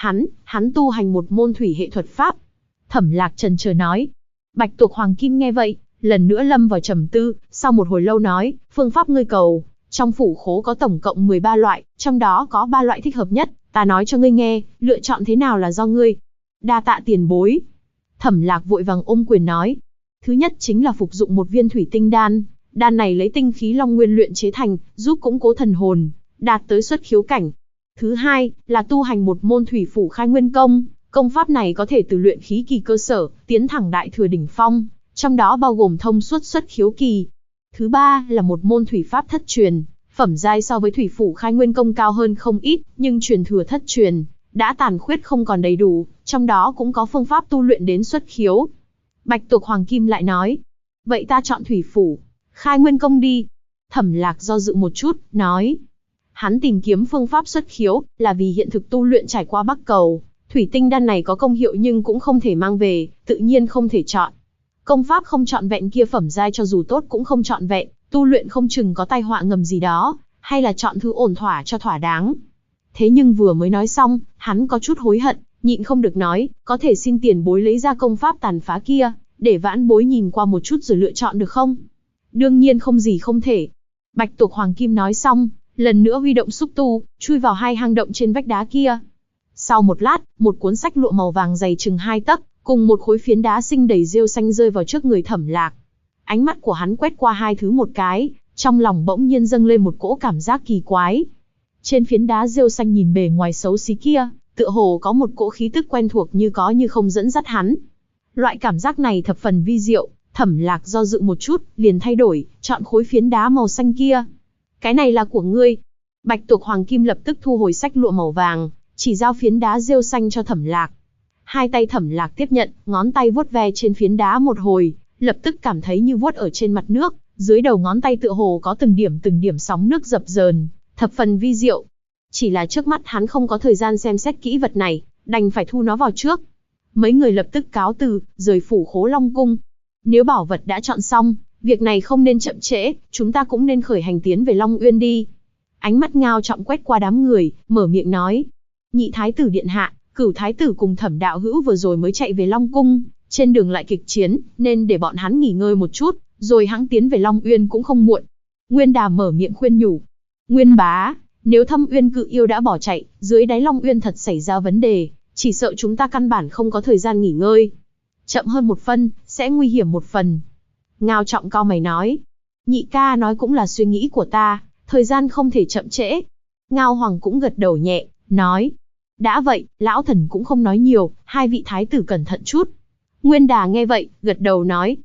Hắn tu hành một môn thủy hệ thuật pháp. Thẩm Lạc chần chờ nói. Bạch tuộc hoàng kim nghe vậy, lần nữa lâm vào trầm tư, sau một hồi lâu nói, phương pháp ngươi cầu, trong phủ khố có tổng cộng 13 loại, trong đó có 3 loại thích hợp nhất, ta nói cho ngươi nghe, lựa chọn thế nào là do ngươi. Đa tạ tiền bối. Thẩm Lạc vội vàng ôm quyền nói. Thứ nhất chính là phục dụng một viên thủy tinh đan, đan này lấy tinh khí long nguyên luyện chế thành, giúp củng cố thần hồn, đạt tới xuất khiếu cảnh. Thứ hai là tu hành một môn thủy phủ khai nguyên công, công pháp này có thể từ luyện khí kỳ cơ sở, tiến thẳng đại thừa đỉnh phong, trong đó bao gồm thông suốt xuất khiếu kỳ. Thứ ba là một môn thủy pháp thất truyền, phẩm giai so với thủy phủ khai nguyên công cao hơn không ít, nhưng truyền thừa thất truyền, đã tàn khuyết không còn đầy đủ, trong đó cũng có phương pháp tu luyện đến xuất khiếu. Bạch tuộc hoàng kim lại nói, vậy ta chọn thủy phủ khai nguyên công đi. Thẩm Lạc do dự một chút, nói. Hắn tìm kiếm phương pháp xuất khiếu, là vì hiện thực tu luyện trải qua Bắc Cầu. Thủy tinh đan này có công hiệu nhưng cũng không thể mang về, tự nhiên không thể chọn. Công pháp không trọn vẹn kia phẩm giai cho dù tốt cũng không trọn vẹn, tu luyện không chừng có tai họa ngầm gì đó, hay là chọn thứ ổn thỏa cho thỏa đáng. Thế nhưng vừa mới nói xong, hắn có chút hối hận, nhịn không được nói, có thể xin tiền bối lấy ra công pháp tàn phá kia, để vãn bối nhìn qua một chút rồi lựa chọn được không? Đương nhiên không gì không thể. Bạch tuộc hoàng kim nói xong, lần nữa huy động xúc tu, chui vào hai hang động trên vách đá kia. Sau một lát, một cuốn sách lụa màu vàng dày chừng 2 tấc, cùng một khối phiến đá xinh đầy rêu xanh rơi vào trước người Thẩm Lạc. Ánh mắt của hắn quét qua hai thứ một cái, trong lòng bỗng nhiên dâng lên một cỗ cảm giác kỳ quái. Trên phiến đá rêu xanh nhìn bề ngoài xấu xí kia, tựa hồ có một cỗ khí tức quen thuộc như có như không dẫn dắt hắn. Loại cảm giác này thập phần vi diệu, Thẩm Lạc do dự một chút, liền thay đổi, chọn khối phiến đá màu xanh kia. Cái này là của ngươi. Bạch tuộc hoàng kim lập tức thu hồi sách lụa màu vàng, chỉ giao phiến đá rêu xanh cho Thẩm Lạc. Hai tay Thẩm Lạc tiếp nhận, ngón tay vuốt ve trên phiến đá một hồi, lập tức cảm thấy như vuốt ở trên mặt nước, dưới đầu ngón tay tựa hồ có từng điểm sóng nước dập dờn, thập phần vi diệu. Chỉ là trước mắt hắn không có thời gian xem xét kỹ vật này, đành phải thu nó vào trước. Mấy người lập tức cáo từ, rời phủ khố Long Cung. Nếu bảo vật đã chọn xong, việc này không nên chậm trễ, chúng ta cũng nên khởi hành tiến về Long Uyên đi. Ánh mắt Ngao Trọng quét qua đám người, mở miệng nói. Nhị thái tử điện hạ, Cửu thái tử cùng Thẩm đạo hữu vừa rồi mới chạy về Long Cung, trên đường lại kịch chiến, nên để bọn hắn nghỉ ngơi một chút, rồi hãng tiến về Long Uyên cũng không muộn. Nguyên Đà mở miệng khuyên nhủ. Nguyên bá, nếu Thâm Uyên cự yêu đã bỏ chạy, dưới đáy Long Uyên thật xảy ra vấn đề, chỉ sợ chúng ta căn bản không có thời gian nghỉ ngơi. Chậm hơn một phân, sẽ nguy hiểm một phần. Ngao Trọng cau mày nói. Nhị ca nói cũng là suy nghĩ của ta, thời gian không thể chậm trễ. Ngao Hoàng cũng gật đầu nhẹ, nói. Đã vậy, lão thần cũng không nói nhiều, hai vị thái tử cẩn thận chút. Nguyên Đà nghe vậy, gật đầu nói.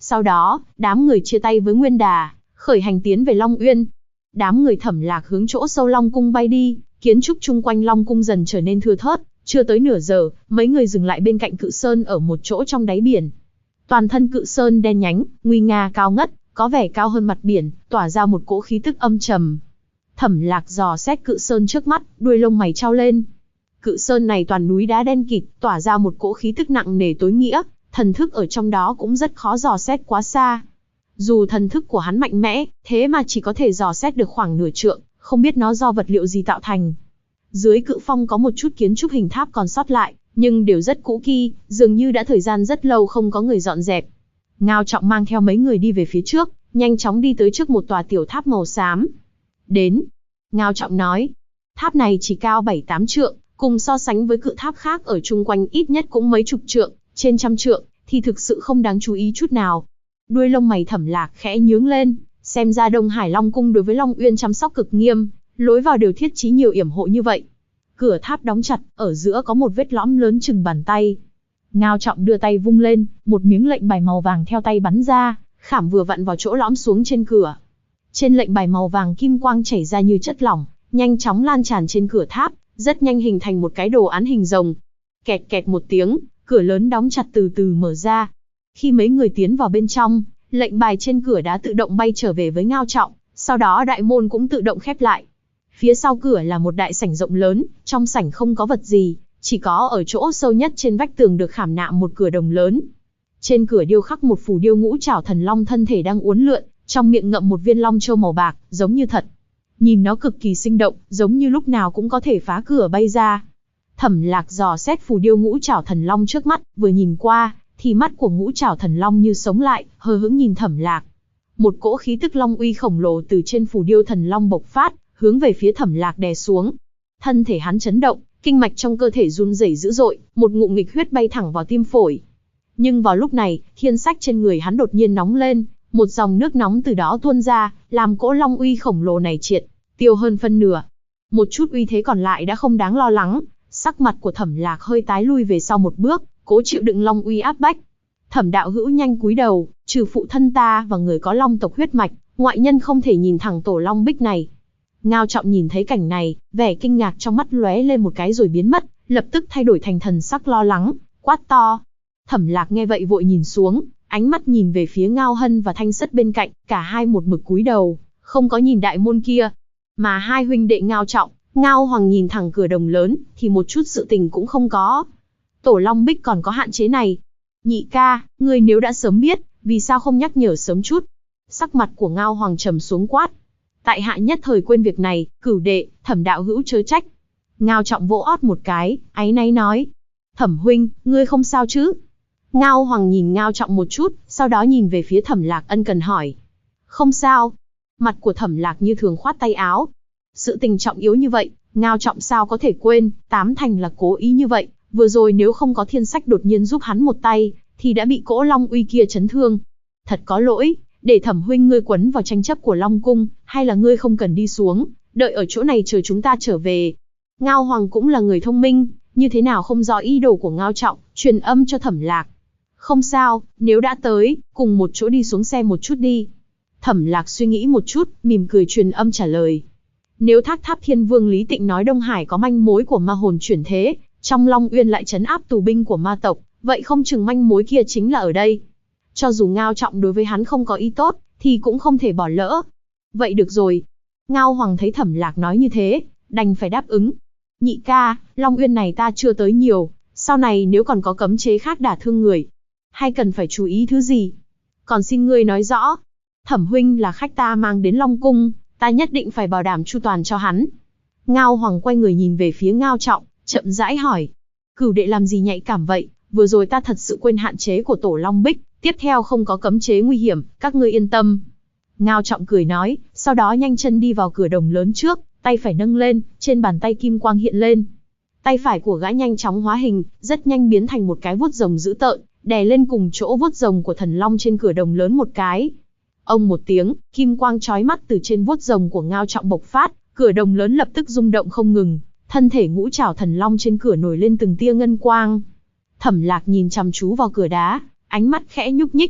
Sau đó, đám người chia tay với Nguyên Đà, khởi hành tiến về Long Uyên. Đám người Thẩm Lạc hướng chỗ sâu Long cung bay đi, kiến trúc chung quanh Long cung dần trở nên thưa thớt. Chưa tới nửa giờ, mấy người dừng lại bên cạnh cự sơn ở một chỗ trong đáy biển. Toàn thân cự sơn đen nhánh, nguy nga cao ngất, có vẻ cao hơn mặt biển, tỏa ra một cỗ khí tức âm trầm. Thẩm Lạc dò xét cự sơn trước mắt, đuôi lông mày chau lên. Cự sơn này toàn núi đá đen kịt, tỏa ra một cỗ khí tức nặng nề tối nghĩa, thần thức ở trong đó cũng rất khó dò xét quá xa. Dù thần thức của hắn mạnh mẽ, thế mà chỉ có thể dò xét được khoảng nửa trượng, không biết nó do vật liệu gì tạo thành. Dưới cự phong có một chút kiến trúc hình tháp còn sót lại, nhưng đều rất cũ kỹ, dường như đã thời gian rất lâu không có người dọn dẹp. Ngao Trọng mang theo mấy người đi về phía trước, nhanh chóng đi tới trước một tòa tiểu tháp màu xám. Đến. Ngao Trọng nói. Tháp này chỉ cao 7-8 trượng, cùng so sánh với cự tháp khác ở chung quanh ít nhất cũng mấy chục trượng, trên trăm trượng, thì thực sự không đáng chú ý chút nào. Đuôi lông mày Thẩm Lạc khẽ nhướng lên, xem ra Đông Hải Long cung đối với Long Uyên chăm sóc cực nghiêm, lối vào đều thiết trí nhiều yểm hộ như vậy. Cửa tháp đóng chặt, ở giữa có một vết lõm lớn chừng bàn tay. Ngao Trọng đưa tay vung lên, một miếng lệnh bài màu vàng theo tay bắn ra, khảm vừa vặn vào chỗ lõm xuống trên cửa. Trên lệnh bài màu vàng kim quang chảy ra như chất lỏng, nhanh chóng lan tràn trên cửa tháp, rất nhanh hình thành một cái đồ án hình rồng. Kẹt kẹt một tiếng, cửa lớn đóng chặt từ từ mở ra. Khi mấy người tiến vào bên trong, lệnh bài trên cửa đá tự động bay trở về với Ngao Trọng, sau đó đại môn cũng tự động khép lại. Phía sau cửa là một đại sảnh rộng lớn, trong sảnh không có vật gì, chỉ có ở chỗ sâu nhất trên vách tường được khảm nạm một cửa đồng lớn. Trên cửa điêu khắc một phù điêu ngũ trảo thần long thân thể đang uốn lượn, trong miệng ngậm một viên long châu màu bạc, giống như thật. Nhìn nó cực kỳ sinh động, giống như lúc nào cũng có thể phá cửa bay ra. Thẩm Lạc dò xét phù điêu ngũ trảo thần long trước mắt, vừa nhìn qua, thì mắt của ngũ trảo thần long như sống lại, hờ hững nhìn Thẩm Lạc. Một cỗ khí tức long uy khổng lồ từ trên phù điêu thần long bộc phát, hướng về phía Thẩm Lạc đè xuống. Thân thể hắn chấn động, kinh mạch trong cơ thể run rẩy dữ dội, một ngụm nghịch huyết bay thẳng vào tim phổi. Nhưng vào lúc này, thiên sách trên người hắn đột nhiên nóng lên, một dòng nước nóng từ đó tuôn ra, làm cỗ long uy khổng lồ này triệt tiêu hơn phân nửa. Một chút uy thế còn lại đã không đáng lo lắng, sắc mặt của Thẩm Lạc hơi tái lui về sau một bước, cố chịu đựng long uy áp bách. Thẩm đạo hữu nhanh cúi đầu, trừ phụ thân ta và người có long tộc huyết mạch, ngoại nhân không thể nhìn thẳng tổ long bích này. Ngao Trọng nhìn thấy cảnh này, vẻ kinh ngạc trong mắt lóe lên một cái rồi biến mất, lập tức thay đổi thành thần sắc lo lắng, quát to. Thẩm Lạc nghe vậy vội nhìn xuống, ánh mắt nhìn về phía Ngao Hân và Thanh Sất bên cạnh, cả hai một mực cúi đầu, không có nhìn đại môn kia. Mà hai huynh đệ Ngao Trọng, Ngao Hoàng nhìn thẳng cửa đồng lớn, thì một chút sự tình cũng không có. Tổ long bích còn có hạn chế này. Nhị ca, ngươi nếu đã sớm biết, vì sao không nhắc nhở sớm chút? Sắc mặt của Ngao Hoàng trầm xuống quát. Tại hạ nhất thời quên việc này, cửu đệ, Thẩm đạo hữu chớ trách. Ngao Trọng vỗ ót một cái, áy náy nói. Thẩm huynh, ngươi không sao chứ? Ngao Hoàng nhìn Ngao Trọng một chút, sau đó nhìn về phía Thẩm Lạc ân cần hỏi. Không sao. Mặt của Thẩm Lạc như thường khoát tay áo. Sự tình trọng yếu như vậy, Ngao Trọng sao có thể quên, tám thành là cố ý như vậy. Vừa rồi nếu không có thiên sách đột nhiên giúp hắn một tay, thì đã bị cỗ long uy kia chấn thương. Thật có lỗi, để Thẩm huynh ngươi quấn vào tranh chấp của Long cung, hay là ngươi không cần đi xuống, đợi ở chỗ này chờ chúng ta trở về. Ngao Hoàng cũng là người thông minh, như thế nào không rõ ý đồ của Ngao Trọng, truyền âm cho Thẩm Lạc. Không sao, nếu đã tới, cùng một chỗ đi xuống xe một chút đi. Thẩm Lạc suy nghĩ một chút, mỉm cười truyền âm trả lời. Nếu Thác Tháp Thiên Vương Lý Tịnh nói Đông Hải có manh mối của ma hồn chuyển thế, trong Long Uyên lại trấn áp tù binh của ma tộc, vậy không chừng manh mối kia chính là ở đây. Cho dù Ngao Trọng đối với hắn không có ý tốt, thì cũng không thể bỏ lỡ. Vậy được rồi. Ngao Hoàng thấy Thẩm Lạc nói như thế, đành phải đáp ứng. Nhị ca, Long Uyên này ta chưa tới nhiều, sau này nếu còn có cấm chế khác đả thương người, hay cần phải chú ý thứ gì? Còn xin ngươi nói rõ. Thẩm huynh là khách ta mang đến Long cung, ta nhất định phải bảo đảm chu toàn cho hắn. Ngao Hoàng quay người nhìn về phía Ngao Trọng, chậm rãi hỏi. Cửu đệ làm gì nhạy cảm vậy, vừa rồi ta thật sự quên hạn chế của tổ Long Bích, tiếp theo không có cấm chế nguy hiểm, các ngươi yên tâm. Ngao Trọng cười nói, sau đó nhanh chân đi vào cửa đồng lớn trước, tay phải nâng lên, trên bàn tay kim quang hiện lên. Tay phải của gã nhanh chóng hóa hình, rất nhanh biến thành một cái vuốt rồng dữ tợn, đè lên cùng chỗ vuốt rồng của thần long trên cửa đồng lớn một cái. Ông một tiếng, kim quang chói mắt từ trên vuốt rồng của Ngao Trọng bộc phát, cửa đồng lớn lập tức rung động không ngừng, thân thể ngũ trảo thần long trên cửa nổi lên từng tia ngân quang. Thẩm Lạc nhìn chăm chú vào cửa đá, ánh mắt khẽ nhúc nhích.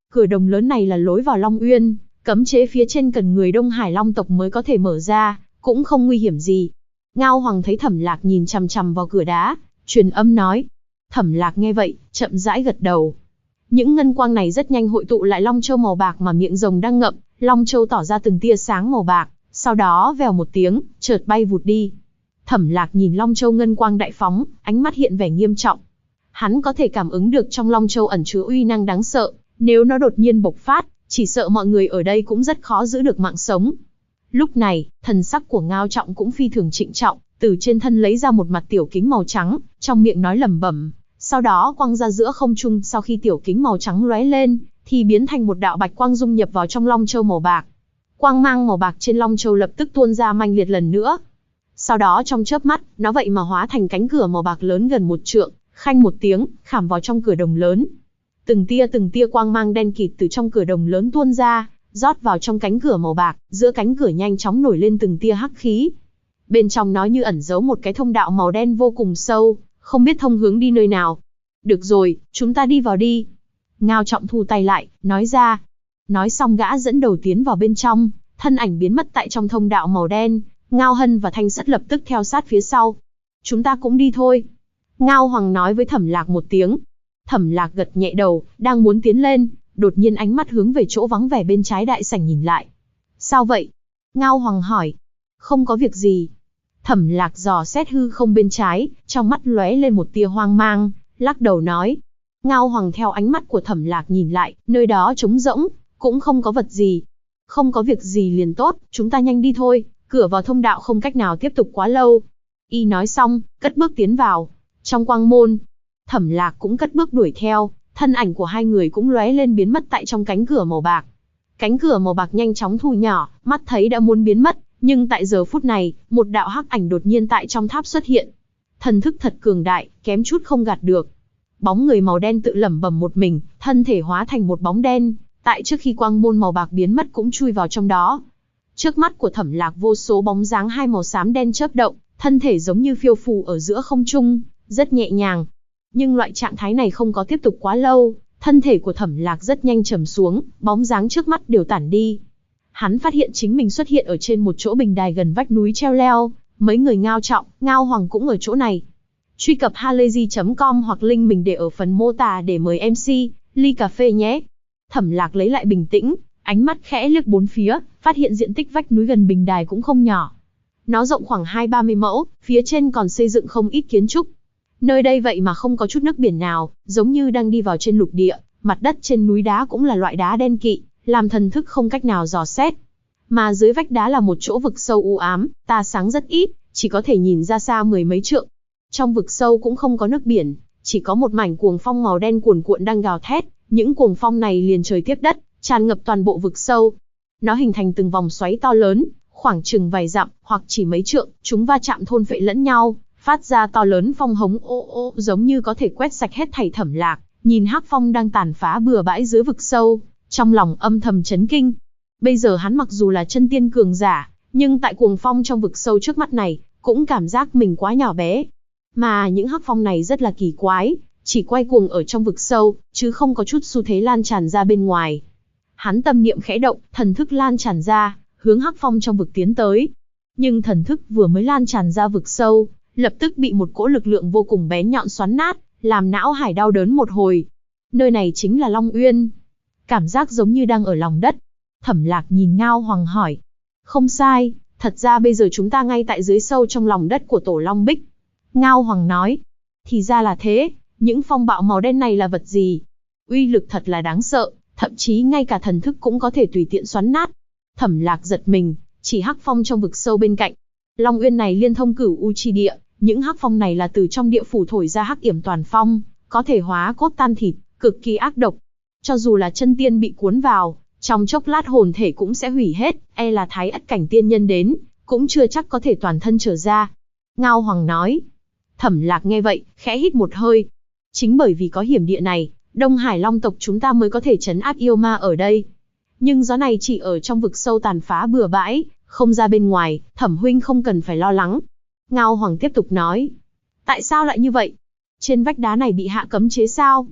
Cửa đồng lớn này là lối vào Long Uyên, cấm chế phía trên cần người Đông Hải Long tộc mới có thể mở ra, cũng không nguy hiểm gì. Ngao Hoàng thấy Thẩm Lạc nhìn chằm chằm vào cửa đá, truyền âm nói. Thẩm Lạc nghe vậy, chậm rãi gật đầu. Những ngân quang này rất nhanh hội tụ lại Long Châu màu bạc mà miệng rồng đang ngậm, Long Châu tỏ ra từng tia sáng màu bạc, sau đó vèo một tiếng, chợt bay vụt đi. Thẩm Lạc nhìn Long Châu ngân quang đại phóng, ánh mắt hiện vẻ nghiêm trọng. Hắn có thể cảm ứng được trong Long Châu ẩn chứa uy năng đáng sợ, nếu nó đột nhiên bộc phát, chỉ sợ mọi người ở đây cũng rất khó giữ được mạng sống. Lúc này, thần sắc của Ngao Trọng cũng phi thường trịnh trọng, từ trên thân lấy ra một mặt tiểu kính màu trắng, trong miệng nói lẩm bẩm, sau đó quăng ra giữa không trung. Sau khi tiểu kính màu trắng lóe lên, thì biến thành một đạo bạch quang dung nhập vào trong Long Châu màu bạc. Quang mang màu bạc trên Long Châu lập tức tuôn ra manh liệt lần nữa. Sau đó trong chớp mắt, nó vậy mà hóa thành cánh cửa màu bạc lớn gần 1 trượng, khanh một tiếng, khảm vào trong cửa đồng lớn. Từng tia quang mang đen kịt từ trong cửa đồng lớn tuôn ra, rót vào trong cánh cửa màu bạc, giữa cánh cửa nhanh chóng nổi lên từng tia hắc khí. Bên trong nó như ẩn giấu một cái thông đạo màu đen vô cùng sâu, không biết thông hướng đi nơi nào. Được rồi, chúng ta đi vào đi. Ngao Trọng thu tay lại, nói ra. Nói xong gã dẫn đầu tiến vào bên trong, thân ảnh biến mất tại trong thông đạo màu đen. Ngao Hân và Thanh Sắt lập tức theo sát phía sau. Chúng ta cũng đi thôi. Ngao Hoàng nói với Thẩm Lạc một tiếng. Thẩm Lạc gật nhẹ đầu, đang muốn tiến lên, đột nhiên ánh mắt hướng về chỗ vắng vẻ bên trái đại sảnh nhìn lại. Sao vậy? Ngao Hoàng hỏi. Không có việc gì. Thẩm Lạc dò xét hư không bên trái, trong mắt lóe lên một tia hoang mang, lắc đầu nói. Ngao Hoàng theo ánh mắt của Thẩm Lạc nhìn lại, nơi đó trống rỗng, cũng không có vật gì. Không có việc gì liền tốt, chúng ta nhanh đi thôi, cửa vào thông đạo không cách nào tiếp tục quá lâu. Y nói xong, cất bước tiến vào. Trong quang môn, Thẩm Lạc cũng cất bước đuổi theo, thân ảnh của hai người cũng lóe lên biến mất tại trong cánh cửa màu bạc. Cánh cửa màu bạc nhanh chóng thu nhỏ, mắt thấy đã muốn biến mất, nhưng tại giờ phút này, một đạo hắc ảnh đột nhiên tại trong tháp xuất hiện. Thần thức thật cường đại, kém chút không gạt được. Bóng người màu đen tự lẩm bẩm một mình, thân thể hóa thành một bóng đen, tại trước khi quang môn màu bạc biến mất cũng chui vào trong đó. Trước mắt của Thẩm Lạc vô số bóng dáng hai màu xám đen chớp động, thân thể giống như phiêu phù ở giữa không trung, rất nhẹ nhàng. Nhưng loại trạng thái này không có tiếp tục quá lâu, thân thể của Thẩm Lạc rất nhanh trầm xuống, bóng dáng trước mắt đều tản đi. Hắn phát hiện chính mình xuất hiện ở trên một chỗ bình đài gần vách núi treo leo, mấy người Ngao Trọng, Ngao Hoàng cũng ở chỗ này. Truy cập halayzi.com hoặc link mình để ở phần mô tả để mời MC, ly cà phê nhé. Thẩm Lạc lấy lại bình tĩnh, ánh mắt khẽ liếc bốn phía, phát hiện diện tích vách núi gần bình đài cũng không nhỏ. Nó rộng khoảng 20-30 mẫu, phía trên còn xây dựng không ít kiến trúc. Nơi đây vậy mà không có chút nước biển nào, giống như đang đi vào trên lục địa, mặt đất trên núi đá cũng là loại đá đen kịt, làm thần thức không cách nào dò xét. Mà dưới vách đá là một chỗ vực sâu u ám, tia sáng rất ít, chỉ có thể nhìn ra xa mười mấy trượng. Trong vực sâu cũng không có nước biển, chỉ có một mảnh cuồng phong màu đen cuồn cuộn đang gào thét, những cuồng phong này liền trời tiếp đất, tràn ngập toàn bộ vực sâu. Nó hình thành từng vòng xoáy to lớn, khoảng chừng vài dặm, hoặc chỉ mấy trượng, chúng va chạm thôn phệ lẫn nhau, phát ra to lớn phong hống ô ô, giống như có thể quét sạch hết thảy. Thẩm Lạc nhìn hắc phong đang tàn phá bừa bãi dưới vực sâu, trong lòng âm thầm chấn kinh. Bây giờ hắn mặc dù là chân tiên cường giả, nhưng tại cuồng phong trong vực sâu trước mắt này, cũng cảm giác mình quá nhỏ bé. Mà những hắc phong này rất là kỳ quái, chỉ quay cuồng ở trong vực sâu, chứ không có chút xu thế lan tràn ra bên ngoài. Hắn tâm niệm khẽ động, thần thức lan tràn ra, hướng hắc phong trong vực tiến tới. Nhưng thần thức vừa mới lan tràn ra vực sâu, lập tức bị một cỗ lực lượng vô cùng bén nhọn xoắn nát, làm não hải đau đớn một hồi. Nơi này chính là Long Uyên. Cảm giác giống như đang ở lòng đất. Thẩm Lạc nhìn Ngao Hoàng hỏi. Không sai, thật ra bây giờ chúng ta ngay tại dưới sâu trong lòng đất của Tổ Long Bích. Ngao Hoàng nói. Thì ra là thế, những phong bạo màu đen này là vật gì? Uy lực thật là đáng sợ, thậm chí ngay cả thần thức cũng có thể tùy tiện xoắn nát. Thẩm Lạc giật mình, chỉ hắc phong trong vực sâu bên cạnh. Long Uyên này liên thông Cửu U chi địa, những hắc phong này là từ trong địa phủ thổi ra hắc yểm toàn phong, có thể hóa cốt tan thịt, cực kỳ ác độc. Cho dù là chân tiên bị cuốn vào, trong chốc lát hồn thể cũng sẽ hủy hết, e là Thái Ất cảnh tiên nhân đến, cũng chưa chắc có thể toàn thân trở ra. Ngao Hoàng nói. Thẩm Lạc nghe vậy, khẽ hít một hơi. Chính bởi vì có hiểm địa này, Đông Hải Long tộc chúng ta mới có thể trấn áp yêu ma ở đây. Nhưng gió này chỉ ở trong vực sâu tàn phá bừa bãi, không ra bên ngoài, Thẩm huynh không cần phải lo lắng. Ngao Hoàng tiếp tục nói. Tại sao lại như vậy? Trên vách đá này bị hạ cấm chế sao?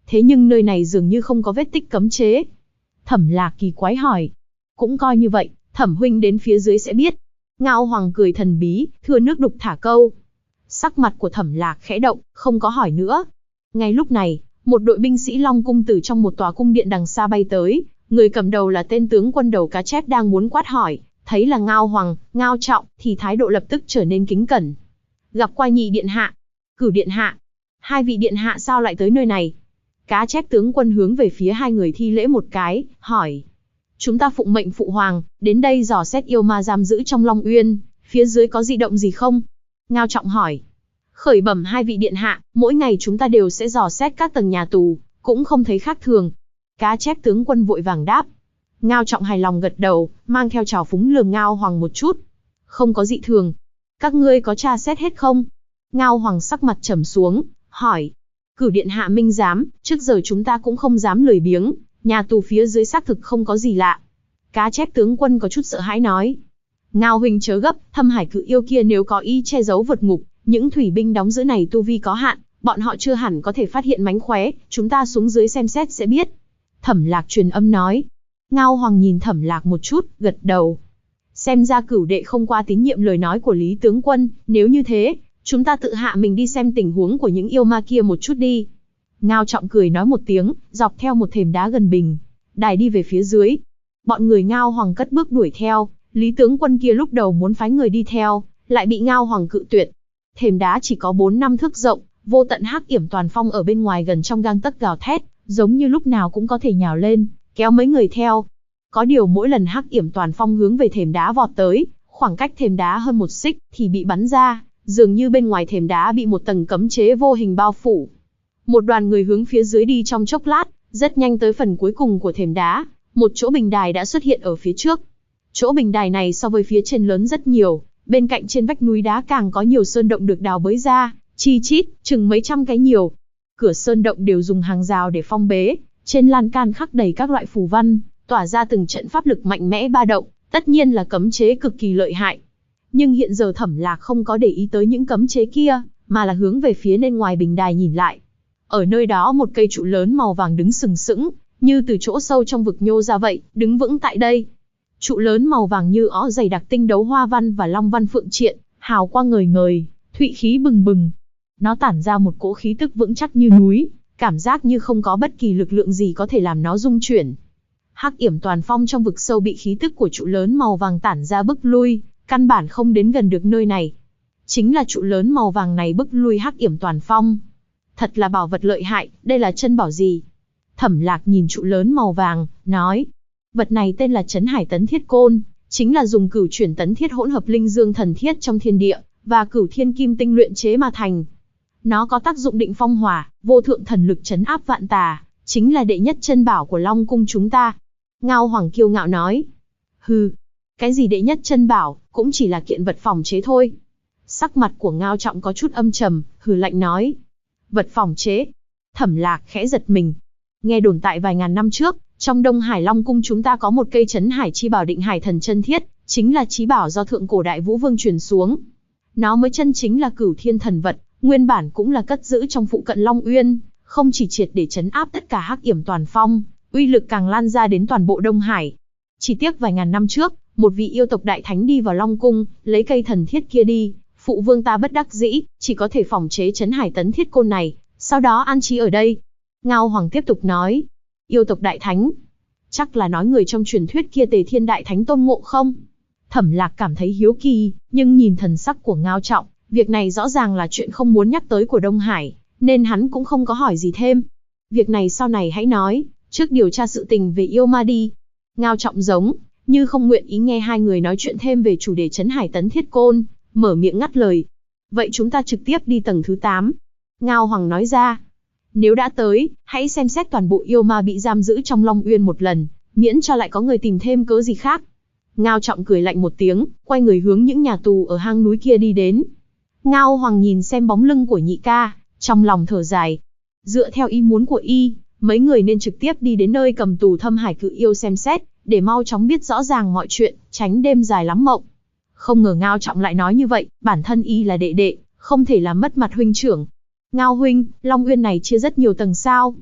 thế nhưng nơi này dường như không có vết tích cấm chế. Thẩm Lạc kỳ quái hỏi. Cũng coi như vậy, Thẩm huynh đến phía dưới sẽ biết. Ngao Hoàng cười thần bí, thưa nước đục thả câu. Sắc mặt của Thẩm Lạc khẽ động, không có hỏi nữa. Ngay lúc này, một đội binh sĩ Long cung từ trong một tòa cung điện đằng xa bay tới, người cầm đầu là tên tướng quân đầu cá chép đang muốn quát hỏi, thấy là Ngao Hoàng, Ngao Trọng, thì thái độ lập tức trở nên kính cẩn. Gặp qua nhị điện hạ, Cửu điện hạ, hai vị điện hạ sao lại tới nơi này? Cá chép tướng quân hướng về phía hai người thi lễ một cái, hỏi. Chúng ta phụng mệnh phụ hoàng, đến đây dò xét yêu ma giam giữ trong Long Uyên, phía dưới có dị động gì không? Ngao Trọng hỏi. Khởi bẩm hai vị điện hạ, mỗi ngày chúng ta đều sẽ dò xét các tầng nhà tù, cũng không thấy khác thường. Cá chép tướng quân vội vàng đáp. Ngao Trọng hài lòng gật đầu, mang theo trào phúng lườm Ngao Hoàng một chút. Không có dị thường. Các ngươi có tra xét hết không? Ngao Hoàng sắc mặt trầm xuống, hỏi. Cửu điện hạ minh giám, trước giờ chúng ta cũng không dám lười biếng, nhà tù phía dưới xác thực không có gì lạ. Cá chép tướng quân có chút sợ hãi nói. Ngao huynh chớ gấp, Thâm Hải cự yêu kia nếu có ý che giấu vượt ngục, những thủy binh đóng giữ này tu vi có hạn, bọn họ chưa hẳn có thể phát hiện mánh khóe, chúng ta xuống dưới xem xét sẽ biết. Thẩm Lạc truyền âm nói. Ngao Hoàng nhìn Thẩm Lạc một chút, gật đầu. Xem ra Cửu đệ không qua tín nhiệm lời nói của Lý tướng quân, nếu như thế, chúng ta tự hạ mình đi xem tình huống của những yêu ma kia một chút đi. Ngao Trọng cười nói một tiếng, dọc theo một thềm đá gần bình đài đi về phía dưới. Bọn người Ngao Hoàng cất bước đuổi theo, Lý tướng quân kia lúc đầu muốn phái người đi theo, lại bị Ngao Hoàng cự tuyệt. Thềm đá chỉ có 4-5 thước rộng, vô tận hắc yểm toàn phong ở bên ngoài gần trong gang tấc gào thét, giống như lúc nào cũng có thể nhào lên, kéo mấy người theo. Có điều mỗi lần hắc yểm toàn phong hướng về thềm đá vọt tới, khoảng cách thềm đá hơn 1 xích thì bị bắn ra, dường như bên ngoài thềm đá bị một tầng cấm chế vô hình bao phủ. Một đoàn người hướng phía dưới đi trong chốc lát, rất nhanh tới phần cuối cùng của thềm đá, một chỗ bình đài đã xuất hiện ở phía trước. Chỗ bình đài này so với phía trên lớn rất nhiều, bên cạnh trên vách núi đá càng có nhiều sơn động được đào bới ra, chi chít, chừng mấy trăm cái nhiều. Cửa sơn động đều dùng hàng rào để phong bế, trên lan can khắc đầy các loại phù văn, tỏa ra từng trận pháp lực mạnh mẽ ba động, tất nhiên là cấm chế cực kỳ lợi hại. Nhưng hiện giờ Thẩm Lạc không có để ý tới những cấm chế kia, mà là hướng về phía bên ngoài bình đài nhìn lại. Ở nơi đó một cây trụ lớn màu vàng đứng sừng sững, như từ chỗ sâu trong vực nhô ra vậy, đứng vững tại đây. Trụ lớn màu vàng như ó dày đặc tinh đấu hoa văn và long văn phượng triện, hào quang ngời ngời, thụy khí bừng bừng. Nó tản ra một cỗ khí tức vững chắc như núi, cảm giác như không có bất kỳ lực lượng gì có thể làm nó rung chuyển. Hắc yểm toàn phong trong vực sâu bị khí tức của trụ lớn màu vàng tản ra bức lui, căn bản không đến gần được nơi này. Chính là trụ lớn màu vàng này bức lui hắc yểm toàn phong. Thật là bảo vật lợi hại, đây là chân bảo gì? Thẩm Lạc nhìn trụ lớn màu vàng, nói. Vật này tên là Trấn Hải Tấn Thiết Côn, chính là dùng cửu chuyển tấn thiết hỗn hợp linh dương thần thiết trong thiên địa, và cửu thiên kim tinh luyện chế mà thành. Nó có tác dụng định phong hỏa, vô thượng thần lực trấn áp vạn tà, chính là đệ nhất chân bảo của Long cung chúng ta. Ngao Hoàng kiêu ngạo nói. Hừ, cái gì đệ nhất chân bảo, cũng chỉ là kiện vật phòng chế thôi. Sắc mặt của Ngao Trọng có chút âm trầm, hừ lạnh nói. Vật phòng chế. Thẩm Lạc khẽ giật mình. Nghe đồn tại vài ngàn năm trước, trong Đông Hải Long cung chúng ta có một cây Trấn Hải chi bảo Định Hải thần chân thiết, chính là chí bảo do thượng cổ Đại Vũ Vương truyền xuống. Nó mới chân chính là cửu thiên thần vật, nguyên bản cũng là cất giữ trong phụ cận Long Uyên, không chỉ triệt để trấn áp tất cả hắc yểm toàn phong, uy lực càng lan ra đến toàn bộ Đông Hải. Chỉ tiếc vài ngàn năm trước, một vị yêu tộc đại thánh đi vào Long cung, lấy cây thần thiết kia đi, phụ vương ta bất đắc dĩ, chỉ có thể phòng chế Trấn Hải Tấn Thiết Côn này, sau đó an trí ở đây. Ngao Hoàng tiếp tục nói, yêu tộc đại thánh, chắc là nói người trong truyền thuyết kia Tề Thiên Đại Thánh Tôn Ngộ không? Thẩm Lạc cảm thấy hiếu kỳ, nhưng nhìn thần sắc của Ngao Trọng, việc này rõ ràng là chuyện không muốn nhắc tới của Đông Hải, nên hắn cũng không có hỏi gì thêm. Việc này sau này hãy nói, trước điều tra sự tình về yêu ma đi. Ngao Trọng giống như không nguyện ý nghe hai người nói chuyện thêm về chủ đề Trấn Hải Tấn Thiết Côn, mở miệng ngắt lời. Vậy chúng ta trực tiếp đi tầng thứ 8. Ngao Hoàng nói ra. Nếu đã tới, hãy xem xét toàn bộ yêu ma bị giam giữ trong Long Uyên một lần, miễn cho lại có người tìm thêm cớ gì khác. Ngao Trọng cười lạnh một tiếng, quay người hướng những nhà tù ở hang núi kia đi đến. Ngao Hoàng nhìn xem bóng lưng của nhị ca, trong lòng thở dài. Dựa theo ý muốn của y, mấy người nên trực tiếp đi đến nơi cầm tù Thâm Hải cự yêu xem xét, để mau chóng biết rõ ràng mọi chuyện, tránh đêm dài lắm mộng. Không ngờ Ngao Trọng lại nói như vậy, bản thân y là đệ đệ, không thể làm mất mặt huynh trưởng. Ngao huynh, Long Uyên này chia rất nhiều tầng sao?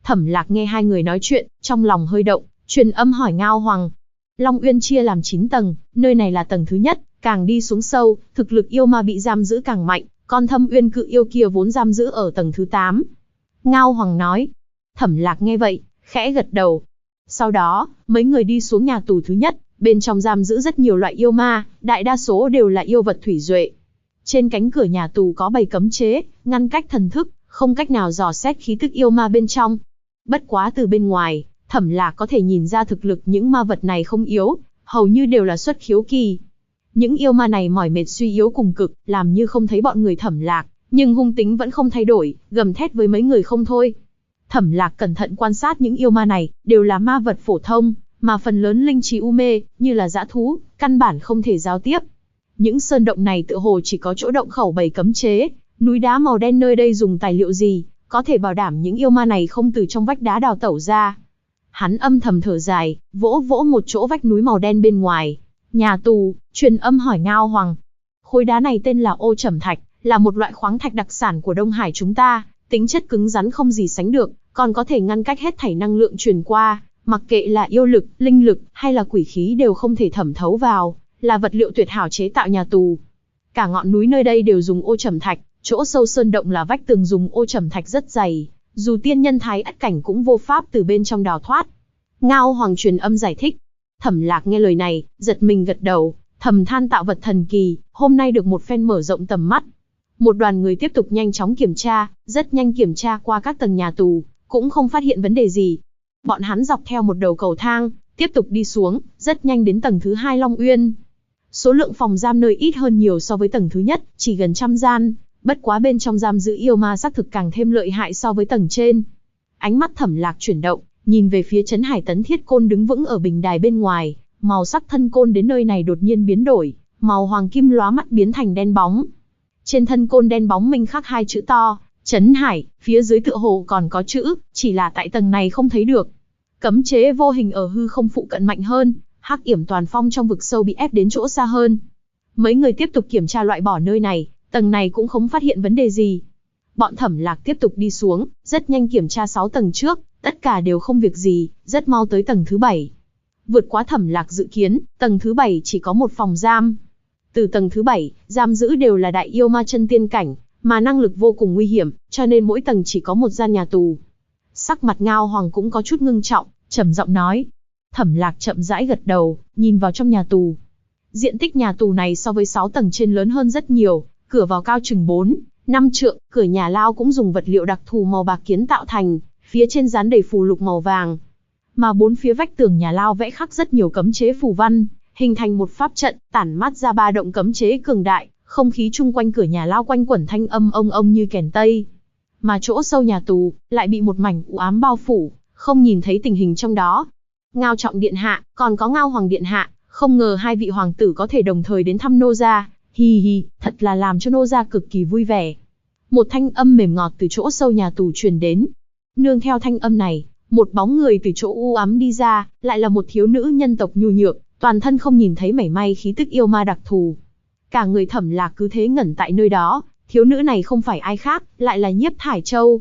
Thẩm Lạc nghe hai người nói chuyện, trong lòng hơi động, truyền âm hỏi Ngao Hoàng. Long Uyên chia làm 9 tầng, nơi này là tầng thứ nhất, càng đi xuống sâu, thực lực yêu ma bị giam giữ càng mạnh, con Thâm Uyên cự yêu kia vốn giam giữ ở tầng thứ 8. Ngao Hoàng nói. Thẩm Lạc nghe vậy, khẽ gật đầu. Sau đó, mấy người đi xuống nhà tù thứ nhất, bên trong giam giữ rất nhiều loại yêu ma, đại đa số đều là yêu vật thủy duệ. Trên cánh cửa nhà tù có bày cấm chế, ngăn cách thần thức, không cách nào dò xét khí tức yêu ma bên trong. Bất quá từ bên ngoài, Thẩm Lạc có thể nhìn ra thực lực những ma vật này không yếu, hầu như đều là xuất khiếu kỳ. Những yêu ma này mỏi mệt suy yếu cùng cực, làm như không thấy bọn người Thẩm Lạc, nhưng hung tính vẫn không thay đổi, gầm thét với mấy người không thôi. Thẩm Lạc cẩn thận quan sát những yêu ma này, đều là ma vật phổ thông, mà phần lớn linh trí u mê, như là dã thú, căn bản không thể giao tiếp. Những sơn động này tựa hồ chỉ có chỗ động khẩu bày cấm chế, núi đá màu đen nơi đây dùng tài liệu gì, có thể bảo đảm những yêu ma này không từ trong vách đá đào tẩu ra. Hắn âm thầm thở dài, vỗ vỗ một chỗ vách núi màu đen bên ngoài. Nhà tù, truyền âm hỏi Ngao Hoàng. Khối đá này tên là ô trầm thạch, là một loại khoáng thạch đặc sản của Đông Hải chúng ta, tính chất cứng rắn không gì sánh được, còn có thể ngăn cách hết thảy năng lượng truyền qua, mặc kệ là yêu lực, linh lực, hay là quỷ khí đều không thể thẩm thấu vào, là vật liệu tuyệt hảo chế tạo nhà tù. Cả ngọn núi nơi đây đều dùng ô trầm thạch, chỗ sâu sơn động là vách tường dùng ô trầm thạch rất dày, dù tiên nhân thái ất cảnh cũng vô pháp từ bên trong đào thoát. Ngao Hoàng truyền âm giải thích. Thẩm Lạc nghe lời này, giật mình gật đầu, thầm than tạo vật thần kỳ, hôm nay được một phen mở rộng tầm mắt. Một đoàn người tiếp tục nhanh chóng kiểm tra, rất nhanh kiểm tra qua các tầng nhà tù, cũng không phát hiện vấn đề gì. Bọn hắn dọc theo một đầu cầu thang, tiếp tục đi xuống, rất nhanh đến tầng thứ 2 Long Uyên. Số lượng phòng giam nơi ít hơn nhiều so với tầng thứ nhất, chỉ gần 100 gian, bất quá bên trong giam giữ yêu ma xác thực càng thêm lợi hại so với tầng trên. Ánh mắt Thẩm Lạc chuyển động, nhìn về phía Trấn Hải Tấn Thiết Côn đứng vững ở bình đài bên ngoài, màu sắc thân côn đến nơi này đột nhiên biến đổi, màu hoàng kim lóa mắt biến thành đen bóng. Trên thân côn đen bóng minh khắc 2 chữ to, Trấn Hải, phía dưới tựa hồ còn có chữ, chỉ là tại tầng này không thấy được. Cấm chế vô hình ở hư không phụ cận mạnh hơn, Hắc Yểm Toàn Phong trong vực sâu bị ép đến chỗ xa hơn. Mấy người tiếp tục kiểm tra loại bỏ nơi này, tầng này cũng không phát hiện vấn đề gì. Bọn Thẩm Lạc tiếp tục đi xuống, rất nhanh kiểm tra 6 tầng trước, tất cả đều không việc gì, rất mau tới tầng thứ 7. Vượt quá Thẩm Lạc dự kiến, tầng thứ 7 chỉ có một phòng giam. Từ tầng thứ 7, giam giữ đều là đại yêu ma chân tiên cảnh, mà năng lực vô cùng nguy hiểm, cho nên mỗi tầng chỉ có một gian nhà tù. Sắc mặt Ngao Hoàng cũng có chút ngưng trọng, trầm giọng nói. Thẩm Lạc chậm rãi gật đầu, nhìn vào trong nhà tù. Diện tích nhà tù này so với 6 tầng trên lớn hơn rất nhiều, cửa vào cao chừng 4-5 trượng, cửa nhà lao cũng dùng vật liệu đặc thù màu bạc kiến tạo thành, phía trên dán đầy phù lục màu vàng. Mà bốn phía vách tường nhà lao vẽ khắc rất nhiều cấm chế phù văn, hình thành một pháp trận, tản mát ra 3 động cấm chế cường đại, không khí chung quanh cửa nhà lao quanh quẩn thanh âm ông như kèn tây. Mà chỗ sâu nhà tù lại bị một mảnh u ám bao phủ, không nhìn thấy tình hình trong đó. Ngao Trọng điện hạ, còn có Ngao Hoàng điện hạ, không ngờ hai vị hoàng tử có thể đồng thời đến thăm nô gia, hi hi, thật là làm cho nô gia cực kỳ vui vẻ. Một thanh âm mềm ngọt từ chỗ sâu nhà tù truyền đến. Nương theo thanh âm này, một bóng người từ chỗ u ám đi ra, lại là một thiếu nữ nhân tộc nhu nhược, toàn thân không nhìn thấy mảy may khí tức yêu ma đặc thù. Cả người Thẩm Lạc cứ thế ngẩn tại nơi đó, thiếu nữ này không phải ai khác, lại là Nhiếp Thải Châu.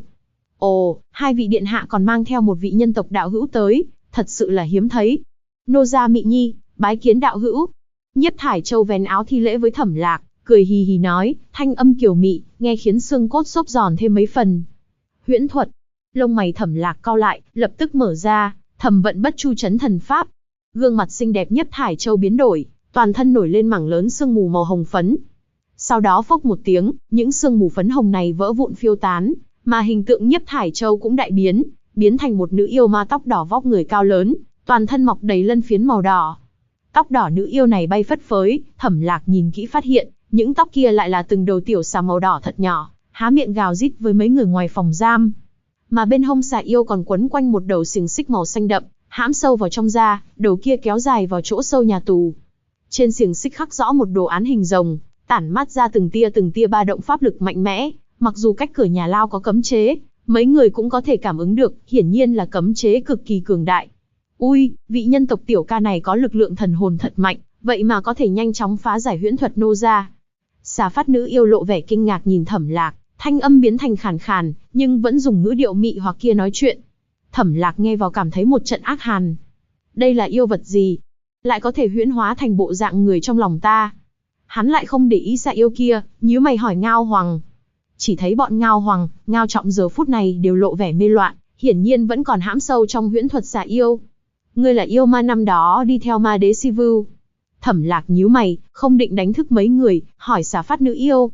Ồ, hai vị điện hạ còn mang theo một vị nhân tộc đạo hữu tới, thật sự là hiếm thấy. Nô gia Mị Nhi, bái kiến đạo hữu. Nhiếp Thải Châu vén áo thi lễ với Thẩm Lạc, cười hì hì nói, thanh âm kiều mị, nghe khiến xương cốt xốp giòn thêm mấy phần. Huyễn thuật. Lông mày Thẩm Lạc cau lại, lập tức mở ra, thầm vận bất chu chấn thần pháp. Gương mặt xinh đẹp Nhiếp Thải Châu biến đổi, toàn thân nổi lên mảng lớn sương mù màu hồng phấn. Sau đó phốc một tiếng, những sương mù phấn hồng này vỡ vụn phiêu tán, mà hình tượng Nhiếp Thải Châu cũng đại biến, biến thành một nữ yêu ma tóc đỏ vóc người cao lớn, toàn thân mọc đầy lân phiến màu đỏ. Tóc đỏ nữ yêu này bay phất phới, Thẩm Lạc nhìn kỹ phát hiện, những tóc kia lại là từng đầu tiểu xà màu đỏ thật nhỏ, há miệng gào rít với mấy người ngoài phòng giam. Mà bên hông xà yêu còn quấn quanh một đầu xiềng xích màu xanh đậm, hãm sâu vào trong da, đầu kia kéo dài vào chỗ sâu nhà tù. Trên xiềng xích khắc rõ một đồ án hình rồng, tản mát ra từng tia ba động pháp lực mạnh mẽ, mặc dù cách cửa nhà lao có cấm chế, mấy người cũng có thể cảm ứng được, hiển nhiên là cấm chế cực kỳ cường đại. Ui, vị nhân tộc tiểu ca này có lực lượng thần hồn thật mạnh, vậy mà có thể nhanh chóng phá giải huyễn thuật nô gia. Xà phát nữ yêu lộ vẻ kinh ngạc nhìn Thẩm Lạc, thanh âm biến thành khàn khàn, nhưng vẫn dùng ngữ điệu mị hoặc kia nói chuyện. Thẩm Lạc nghe vào cảm thấy một trận ác hàn. Đây là yêu vật gì? Lại có thể huyễn hóa thành bộ dạng người trong lòng ta. Hắn lại không để ý xà yêu kia, nhíu mày hỏi Ngao Hoàng. Chỉ thấy bọn Ngao Hoàng, Ngao Trọng giờ phút này đều lộ vẻ mê loạn, hiển nhiên vẫn còn hãm sâu trong huyễn thuật xà yêu. Ngươi là yêu ma năm đó đi theo ma đế Sivu. Thẩm Lạc nhíu mày, không định đánh thức mấy người, hỏi Xà Phát nữ yêu.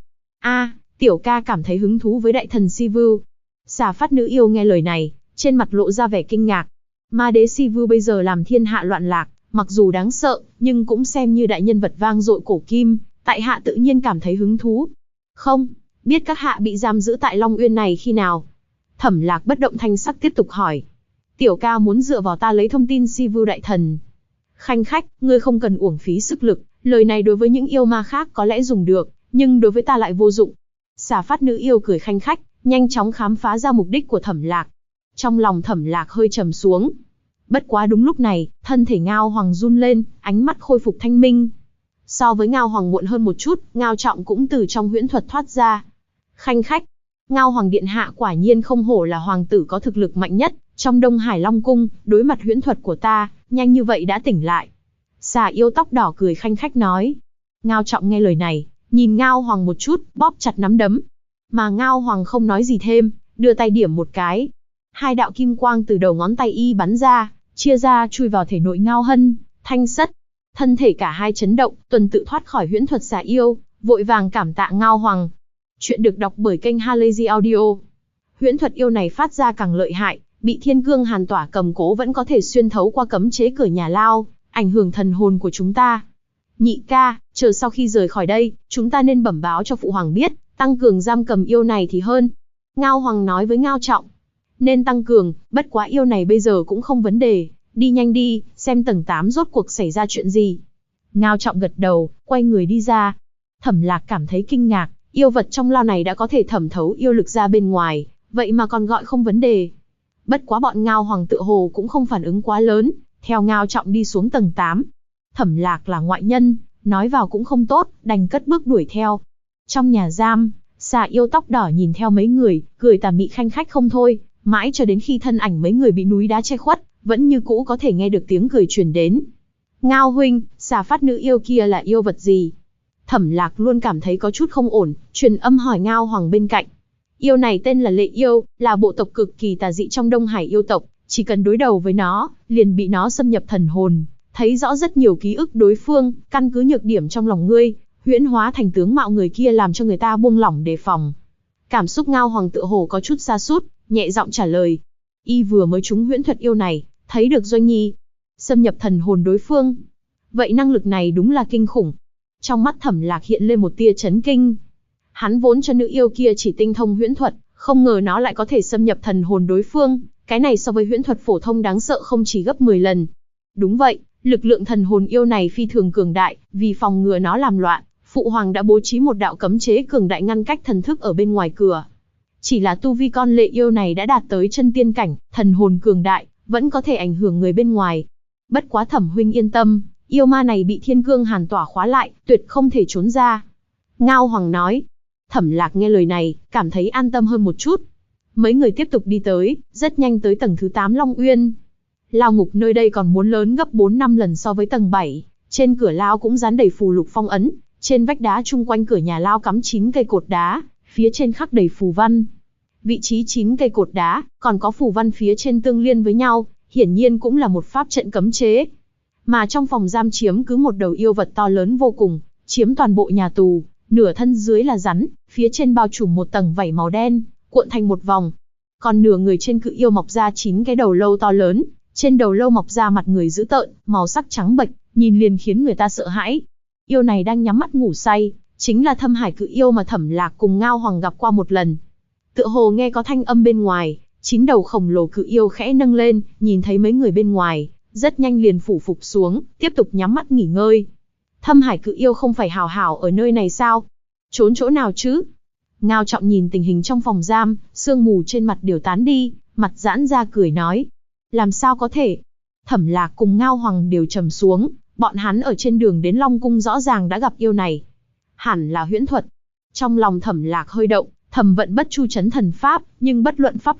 Tiểu ca cảm thấy hứng thú với đại thần Sivu. Xà Phát nữ yêu nghe lời này, trên mặt lộ ra vẻ kinh ngạc. Ma đế Sivu bây giờ làm thiên hạ loạn lạc, mặc dù đáng sợ, nhưng cũng xem như đại nhân vật vang dội cổ kim, tại hạ tự nhiên cảm thấy hứng thú. Không, biết các hạ bị giam giữ tại Long Uyên này khi nào? Thẩm Lạc bất động thanh sắc tiếp tục hỏi. Tiểu ca muốn dựa vào ta lấy thông tin Sivu đại thần. Khanh khách, ngươi không cần uổng phí sức lực, lời này đối với những yêu ma khác có lẽ dùng được, nhưng đối với ta lại vô dụng. Xà Phát nữ yêu cười khanh khách, nhanh chóng khám phá ra mục đích của Thẩm Lạc. Trong lòng Thẩm Lạc hơi trầm xuống. Bất quá đúng lúc này, thân thể Ngao Hoàng run lên, ánh mắt khôi phục thanh minh. So với Ngao Hoàng muộn hơn một chút, Ngao Trọng cũng từ trong huyễn thuật thoát ra. Khanh khách, Ngao Hoàng điện hạ quả nhiên không hổ là hoàng tử có thực lực mạnh nhất trong Đông Hải Long cung, đối mặt huyễn thuật của ta, nhanh như vậy đã tỉnh lại. Xà yêu tóc đỏ cười khanh khách nói. Ngao Trọng nghe lời này, nhìn Ngao Hoàng một chút, bóp chặt nắm đấm. Mà Ngao Hoàng không nói gì thêm, đưa tay điểm một cái. Hai đạo kim quang từ đầu ngón tay y bắn ra, chia ra chui vào thể nội Ngao Hân, Thanh Sất. Thân thể cả hai chấn động, tuần tự thoát khỏi huyễn thuật xà yêu, vội vàng cảm tạ Ngao Hoàng. Chuyện được đọc bởi kênh Halazy Audio. Huyễn thuật yêu này phát ra càng lợi hại, bị Thiên Cương Hàn Tỏa cầm cố vẫn có thể xuyên thấu qua cấm chế cửa nhà lao, ảnh hưởng thần hồn của chúng ta. Nhị ca, chờ sau khi rời khỏi đây, chúng ta nên bẩm báo cho phụ hoàng biết, tăng cường giam cầm yêu này thì hơn. Ngao Hoàng nói với Ngao Trọng. Nên tăng cường, bất quá yêu này bây giờ cũng không vấn đề, đi nhanh đi, xem tầng 8 rốt cuộc xảy ra chuyện gì. Ngao Trọng gật đầu, quay người đi ra. Thẩm Lạc cảm thấy kinh ngạc, yêu vật trong lao này đã có thể thẩm thấu yêu lực ra bên ngoài, vậy mà còn gọi không vấn đề. Bất quá bọn Ngao Hoàng tựa hồ cũng không phản ứng quá lớn, theo Ngao Trọng đi xuống tầng 8. Thẩm Lạc là ngoại nhân, nói vào cũng không tốt, đành cất bước đuổi theo. Trong nhà giam, xà yêu tóc đỏ nhìn theo mấy người, cười tà mị khanh khách không thôi, mãi cho đến khi thân ảnh mấy người bị núi đá che khuất, vẫn như cũ có thể nghe được tiếng cười truyền đến. Ngao huynh, Xà Phát nữ yêu kia là yêu vật gì? Thẩm Lạc luôn cảm thấy có chút không ổn, truyền âm hỏi Ngao Hoàng bên cạnh. Yêu này tên là Lệ Yêu, là bộ tộc cực kỳ tà dị trong Đông Hải yêu tộc, chỉ cần đối đầu với nó, liền bị nó xâm nhập thần hồn, thấy rõ rất nhiều ký ức đối phương, căn cứ nhược điểm trong lòng ngươi, huyễn hóa thành tướng mạo người kia làm cho người ta buông lỏng đề phòng. Cảm xúc Ngao Hoàng tựa hồ có chút sa sút, nhẹ giọng trả lời. Y vừa mới trúng huyễn thuật yêu này, thấy được Doanh Nhi xâm nhập thần hồn đối phương. Vậy năng lực này đúng là kinh khủng. Trong mắt Thẩm Lạc hiện lên một tia chấn kinh. Hắn vốn cho nữ yêu kia chỉ tinh thông huyễn thuật, không ngờ nó lại có thể xâm nhập thần hồn đối phương, cái này so với huyễn thuật phổ thông đáng sợ không chỉ gấp 10 lần. Đúng vậy, lực lượng thần hồn yêu này phi thường cường đại, vì phòng ngừa nó làm loạn, phụ hoàng đã bố trí một đạo cấm chế cường đại ngăn cách thần thức ở bên ngoài cửa. Chỉ là tu vi con Lệ Yêu này đã đạt tới chân tiên cảnh, thần hồn cường đại, vẫn có thể ảnh hưởng người bên ngoài. Bất quá Thẩm huynh yên tâm, yêu ma này bị Thiên Cương Hàn Tỏa khóa lại, tuyệt không thể trốn ra. Ngao Hoàng nói. Thẩm Lạc nghe lời này, cảm thấy an tâm hơn một chút. Mấy người tiếp tục đi tới, rất nhanh tới tầng thứ 8 Long Uyên. Lao ngục nơi đây còn muốn lớn gấp 4-5 lần so với tầng 7, trên cửa lao cũng dán đầy phù lục phong ấn, trên vách đá chung quanh cửa nhà lao cắm 9 cây cột đá, phía trên khắc đầy phù văn. Vị trí 9 cây cột đá, còn có phù văn phía trên tương liên với nhau, hiển nhiên cũng là một pháp trận cấm chế. Mà trong phòng giam chiếm cứ một đầu yêu vật to lớn vô cùng, chiếm toàn bộ nhà tù, nửa thân dưới là rắn, phía trên bao trùm một tầng vảy màu đen, cuộn thành một vòng. Còn nửa người trên cự yêu mọc ra 9 cái đầu lâu to lớn, trên đầu lâu mọc ra mặt người dữ tợn, màu sắc trắng bệch, nhìn liền khiến người ta sợ hãi. Yêu này đang nhắm mắt ngủ say, chính là Thâm Hải cự yêu mà Thẩm Lạc cùng Ngao Hoàng gặp qua một lần. Tựa hồ nghe có thanh âm bên ngoài, 9 đầu khổng lồ cự yêu khẽ nâng lên, nhìn thấy mấy người bên ngoài, rất nhanh liền phủ phục xuống, tiếp tục nhắm mắt nghỉ ngơi. Thâm Hải cự yêu không phải hảo hảo ở nơi này sao? Trốn chỗ nào chứ? Ngao Trọng nhìn tình hình trong phòng giam, sương mù trên mặt đều tán đi, mặt giãn ra cười nói. Làm sao có thể? Thẩm Lạc cùng Ngao Hoàng đều trầm xuống, bọn hắn ở trên đường đến Long Cung rõ ràng đã gặp yêu này. Hẳn là huyễn thuật. Trong lòng Thẩm Lạc hơi động, thầm vận bất chu chấn thần pháp, nhưng bất luận pháp lực,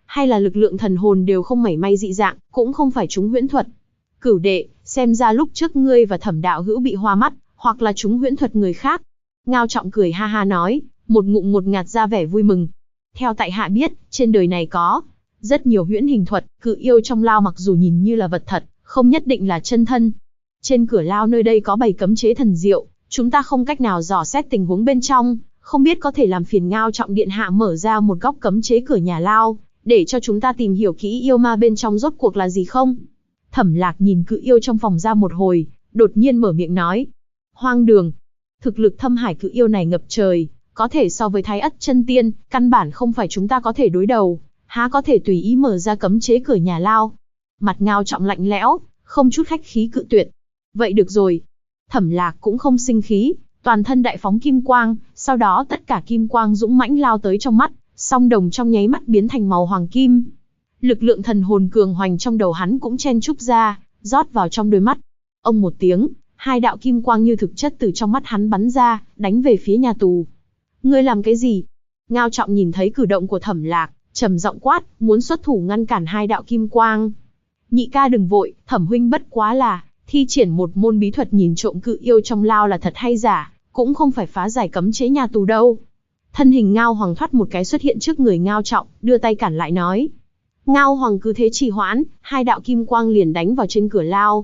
hay là lực lượng thần hồn đều không mảy may dị dạng, cũng không phải chúng huyễn thuật. Cửu đệ, xem ra lúc trước ngươi và Thẩm đạo hữu bị hoa mắt, hoặc là chúng huyễn thuật người khác. Ngao Trọng cười ha ha nói, một ngụm ngột ngạt ra vẻ vui mừng. Theo tại hạ biết, trên đời này có rất nhiều huyễn hình thuật, cự yêu trong lao mặc dù nhìn như là vật thật, không nhất định là chân thân. Trên cửa lao nơi đây có bày cấm chế thần diệu, chúng ta không cách nào dò xét tình huống bên trong, không biết có thể làm phiền Ngao Trọng điện hạ mở ra một góc cấm chế cửa nhà lao, để cho chúng ta tìm hiểu kỹ yêu ma bên trong rốt cuộc là gì không? Thẩm Lạc nhìn cự yêu trong phòng ra một hồi, đột nhiên mở miệng nói. Hoang đường. Thực lực thâm hải cự yêu này ngập trời, có thể so với Thái Ất chân tiên, căn bản không phải chúng ta có thể đối đầu, há có thể tùy ý mở ra cấm chế cửa nhà lao. Mặt Ngao Trọng lạnh lẽo, không chút khách khí cự tuyệt. Vậy được rồi. Thẩm Lạc cũng không sinh khí, toàn thân đại phóng kim quang, sau đó tất cả kim quang dũng mãnh lao tới trong mắt, song đồng trong nháy mắt biến thành màu hoàng kim. Lực lượng thần hồn cường hoành trong đầu hắn cũng chen chúc ra, rót vào trong đôi mắt. Ông một tiếng, hai đạo kim quang như thực chất từ trong mắt hắn bắn ra, đánh về phía nhà tù. Ngươi làm cái gì? Ngao Trọng nhìn thấy cử động của Thẩm Lạc, trầm giọng quát, muốn xuất thủ ngăn cản hai đạo kim quang. Nhị ca đừng vội, Thẩm huynh bất quá là thi triển một môn bí thuật nhìn trộm cự yêu trong lao là thật hay giả, cũng không phải phá giải cấm chế nhà tù đâu. Thân hình Ngao Hoàng thoát một cái xuất hiện trước người Ngao Trọng, đưa tay cản lại nói. Ngao Hoàng cứ thế trì hoãn, hai đạo kim quang liền đánh vào trên cửa lao.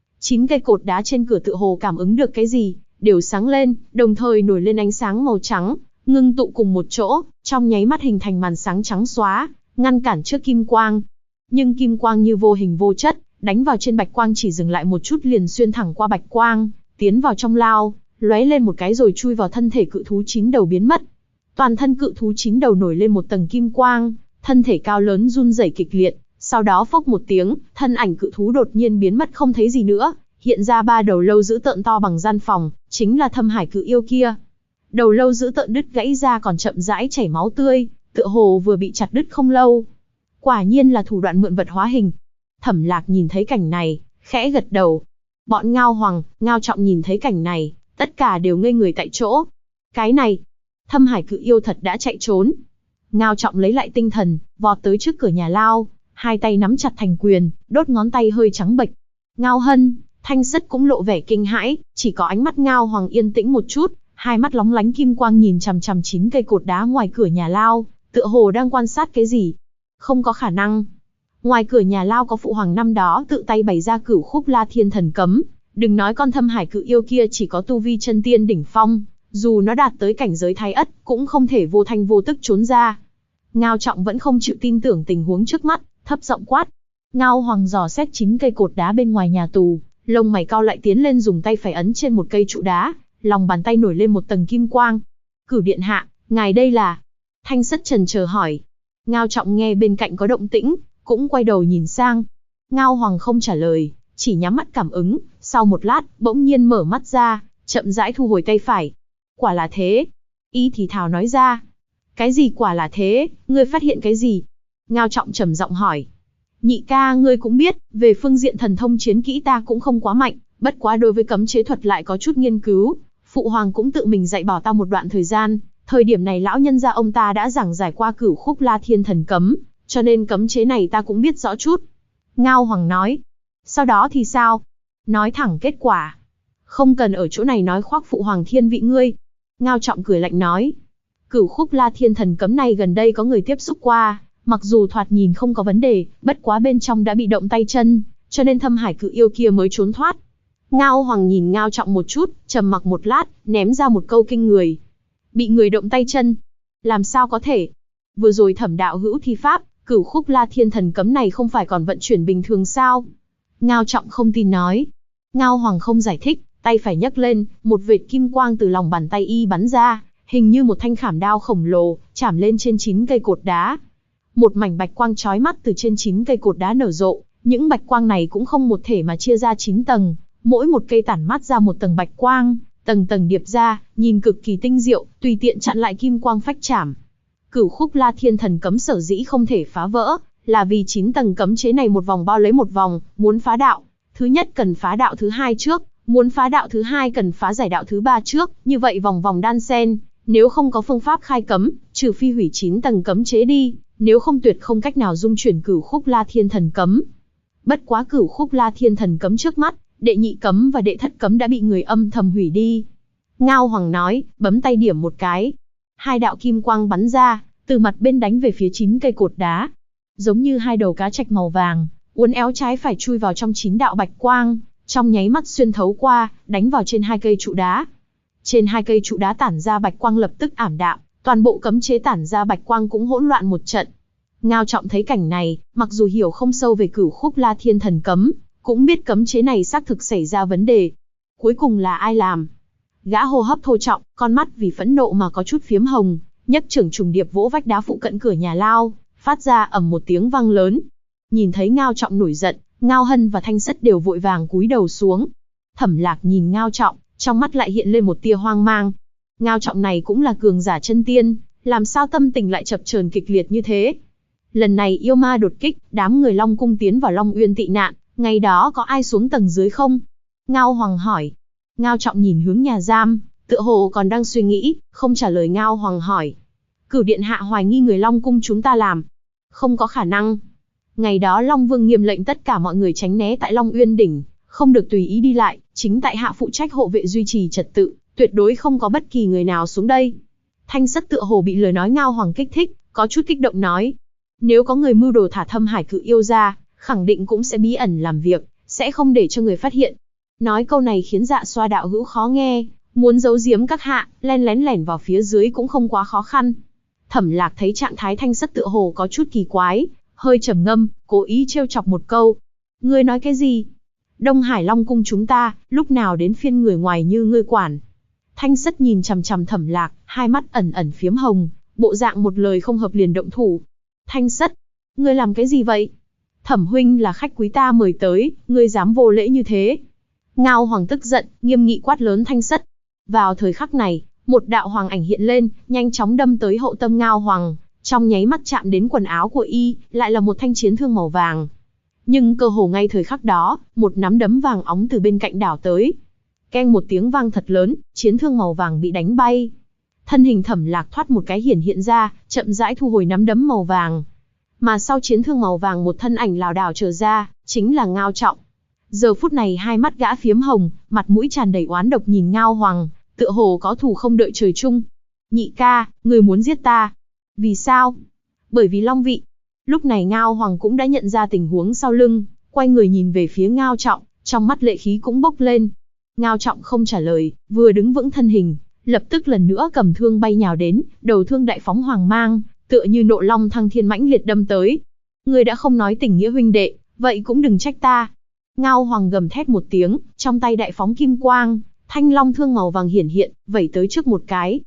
9 cây cột đá trên cửa tựa hồ cảm ứng được cái gì, đều sáng lên, đồng thời nổi lên ánh sáng màu trắng, ngưng tụ cùng một chỗ, trong nháy mắt hình thành màn sáng trắng xóa, ngăn cản trước kim quang. Nhưng kim quang như vô hình vô chất, đánh vào trên bạch quang chỉ dừng lại một chút liền xuyên thẳng qua bạch quang, tiến vào trong lao, lóe lên một cái rồi chui vào thân thể cự thú 9 đầu biến mất. Toàn thân cự thú 9 đầu nổi lên một tầng kim quang, thân thể cao lớn run rẩy kịch liệt, sau đó phốc một tiếng, thân ảnh cự thú đột nhiên biến mất không thấy gì nữa, hiện ra 3 đầu lâu dữ tợn to bằng gian phòng, chính là thâm hải cự yêu kia. Đầu lâu dữ tợn đứt gãy ra còn chậm rãi chảy máu tươi, tựa hồ vừa bị chặt đứt không lâu. Quả nhiên là thủ đoạn mượn vật hóa hình. Thẩm Lạc nhìn thấy cảnh này, khẽ gật đầu. Bọn Ngao Hoàng, Ngao Trọng nhìn thấy cảnh này, tất cả đều ngây người tại chỗ. Cái này, thâm hải cự yêu thật đã chạy trốn. Ngao Trọng lấy lại tinh thần, vọt tới trước cửa nhà lao, hai tay nắm chặt thành quyền, đốt ngón tay hơi trắng bệch. Ngao Hân, Thanh Sất cũng lộ vẻ kinh hãi, chỉ có ánh mắt Ngao Hoàng yên tĩnh một chút, hai mắt lóng lánh kim quang nhìn chằm chằm 9 cây cột đá ngoài cửa nhà lao, tựa hồ đang quan sát cái gì. Không có khả năng. Ngoài cửa nhà lao có phụ hoàng năm đó tự tay bày ra Cửu Khúc La Thiên Thần Cấm, đừng nói con thâm hải cự yêu kia chỉ có tu vi chân tiên đỉnh phong, dù nó đạt tới cảnh giới Thái Ất, cũng không thể vô thanh vô tức trốn ra. Ngao Trọng vẫn không chịu tin tưởng tình huống trước mắt, thấp giọng quát. Ngao Hoàng dò xét 9 cây cột đá bên ngoài nhà tù, lông mày cau lại tiến lên dùng tay phải ấn trên một cây trụ đá, lòng bàn tay nổi lên một tầng kim quang. Cửu điện hạ, ngài đây là? Thanh Sất chần chờ hỏi. Ngao Trọng nghe bên cạnh có động tĩnh, cũng quay đầu nhìn sang. Ngao Hoàng không trả lời, chỉ nhắm mắt cảm ứng, sau một lát, bỗng nhiên mở mắt ra, chậm rãi thu hồi tay phải. Quả là thế. Y thì thào nói ra. Cái gì quả là thế, ngươi phát hiện cái gì? Ngao Trọng trầm giọng hỏi. Nhị ca ngươi cũng biết, về phương diện thần thông chiến kỹ ta cũng không quá mạnh, bất quá đối với cấm chế thuật lại có chút nghiên cứu. Phụ hoàng cũng tự mình dạy bảo ta một đoạn thời gian, thời điểm này lão nhân gia ông ta đã giảng giải qua Cửu Khúc La Thiên Thần Cấm, cho nên cấm chế này ta cũng biết rõ chút. Ngao Hoàng nói. Sau đó thì sao? Nói thẳng kết quả. Không cần ở chỗ này nói khoác phụ hoàng thiên vị ngươi. Ngao Trọng cười lạnh nói. Cửu Khúc La Thiên Thần Cấm này gần đây có người tiếp xúc qua, mặc dù thoạt nhìn không có vấn đề, bất quá bên trong đã bị động tay chân, cho nên thâm hải cự yêu kia mới trốn thoát. Ngao Hoàng nhìn Ngao Trọng một chút, trầm mặc một lát, ném ra một câu kinh người. Bị người động tay chân? Làm sao có thể? Vừa rồi Thẩm đạo hữu thi pháp, Cửu Khúc La Thiên Thần Cấm này không phải còn vận chuyển bình thường sao? Ngao Trọng không tin nói. Ngao Hoàng không giải thích, tay phải nhấc lên, một vệt kim quang từ lòng bàn tay y bắn ra, hình như một thanh khảm đao khổng lồ, chảm lên trên 9 cây cột đá. Một mảnh bạch quang chói mắt từ trên 9 cây cột đá nở rộ, những bạch quang này cũng không một thể mà chia ra 9 tầng, mỗi một cây tản mát ra một tầng bạch quang, tầng tầng điệp ra, nhìn cực kỳ tinh diệu, tùy tiện chặn lại kim quang phách chảm. Cửu Khúc La Thiên Thần Cấm sở dĩ không thể phá vỡ, là vì 9 tầng cấm chế này một vòng bao lấy một vòng, muốn phá đạo, thứ nhất cần phá đạo thứ hai trước, muốn phá đạo thứ hai cần phá giải đạo thứ ba trước, như vậy vòng vòng đan xen, nếu không có phương pháp khai cấm, trừ phi hủy 9 tầng cấm chế đi, nếu không tuyệt không cách nào dung chuyển Cửu Khúc La Thiên Thần Cấm. Bất quá Cửu Khúc La Thiên Thần Cấm trước mắt, đệ nhị cấm và đệ thất cấm đã bị người âm thầm hủy đi. Ngao Hoàng nói, bấm tay điểm một cái. Hai đạo kim quang bắn ra, từ mặt bên đánh về phía 9 cây cột đá. Giống như hai đầu cá trạch màu vàng, uốn éo trái phải chui vào trong 9 đạo bạch quang, trong nháy mắt xuyên thấu qua, đánh vào trên 2 cây trụ đá. Trên 2 cây trụ đá tản ra bạch quang lập tức ảm đạm, toàn bộ cấm chế tản ra bạch quang cũng hỗn loạn một trận. Ngao Trọng thấy cảnh này, mặc dù hiểu không sâu về Cửu Khúc La Thiên Thần Cấm, cũng biết cấm chế này xác thực xảy ra vấn đề. Cuối cùng là ai làm? Gã hô hấp thô trọng, con mắt vì phẫn nộ mà có chút phiếm hồng, nhấc trưởng trùng điệp vỗ vách đá phụ cận cửa nhà lao, phát ra ầm một tiếng vang lớn. Nhìn thấy Ngao Trọng nổi giận, Ngao Hân và Thanh Sất đều vội vàng cúi đầu xuống. Thẩm Lạc nhìn Ngao Trọng, trong mắt lại hiện lên một tia hoang mang. Ngao Trọng này cũng là cường giả chân tiên, làm sao tâm tình lại chập chờn kịch liệt như thế? Lần này yêu ma đột kích, đám người Long Cung tiến vào Long Uyên tị nạn, ngày đó có ai xuống tầng dưới không? Ngao Hoàng hỏi. Ngao Trọng nhìn hướng nhà giam, tựa hồ còn đang suy nghĩ, không trả lời Ngao Hoàng hỏi. Cửu điện hạ hoài nghi người Long Cung chúng ta làm. Không có khả năng. Ngày đó Long Vương nghiêm lệnh tất cả mọi người tránh né tại Long Uyên đỉnh, không được tùy ý đi lại, chính tại hạ phụ trách hộ vệ duy trì trật tự, tuyệt đối không có bất kỳ người nào xuống đây. Thanh Sất tựa hồ bị lời nói Ngao Hoàng kích thích, có chút kích động nói. Nếu có người mưu đồ thả Thâm Hải Cự Yêu ra, khẳng định cũng sẽ bí ẩn làm việc, sẽ không để cho người phát hiện. Nói câu này khiến Dạ Xoa đạo hữu khó nghe, muốn giấu giếm các hạ, len lén lẻn vào phía dưới cũng không quá khó khăn. Thẩm Lạc thấy trạng thái Thanh Sất tựa hồ có chút kỳ quái, hơi trầm ngâm, cố ý trêu chọc một câu. Ngươi nói cái gì? Đông Hải Long Cung chúng ta, lúc nào đến phiên người ngoài như ngươi quản? Thanh Sất nhìn chằm chằm Thẩm Lạc, hai mắt ẩn ẩn phiếm hồng, bộ dạng một lời không hợp liền động thủ. Thanh Sất, ngươi làm cái gì vậy? Thẩm huynh là khách quý ta mời tới, ngươi dám vô lễ như thế? Ngao Hoàng tức giận, nghiêm nghị quát lớn Thanh Sất. Vào thời khắc này, một đạo hoàng ảnh hiện lên, nhanh chóng đâm tới hậu tâm Ngao Hoàng, trong nháy mắt chạm đến quần áo của y, lại là một thanh chiến thương màu vàng. Nhưng cơ hồ ngay thời khắc đó, một nắm đấm vàng óng từ bên cạnh đảo tới. Keng một tiếng vang thật lớn, chiến thương màu vàng bị đánh bay. Thân hình Thẩm Lạc thoát một cái hiện ra, chậm rãi thu hồi nắm đấm màu vàng. Mà sau chiến thương màu vàng một thân ảnh lảo đảo trở ra, chính là Ngao Trọng. Giờ phút này hai mắt gã phiếm hồng, mặt mũi tràn đầy oán độc nhìn Ngao Hoàng, tựa hồ có thù không đợi trời chung. Nhị ca, người muốn giết ta. Vì sao? Bởi vì Long Vị. Lúc này Ngao Hoàng cũng đã nhận ra tình huống sau lưng, quay người nhìn về phía Ngao Trọng, trong mắt lệ khí cũng bốc lên. Ngao Trọng không trả lời, vừa đứng vững thân hình, lập tức lần nữa cầm thương bay nhào đến, đầu thương đại phóng hoàng mang, tựa như nộ long thăng thiên mãnh liệt đâm tới. Ngươi đã không nói tình nghĩa huynh đệ, vậy cũng đừng trách ta. Ngao Hoàng gầm thét một tiếng, trong tay đại phóng kim quang, thanh long thương màu vàng hiện, vẩy tới trước một cái.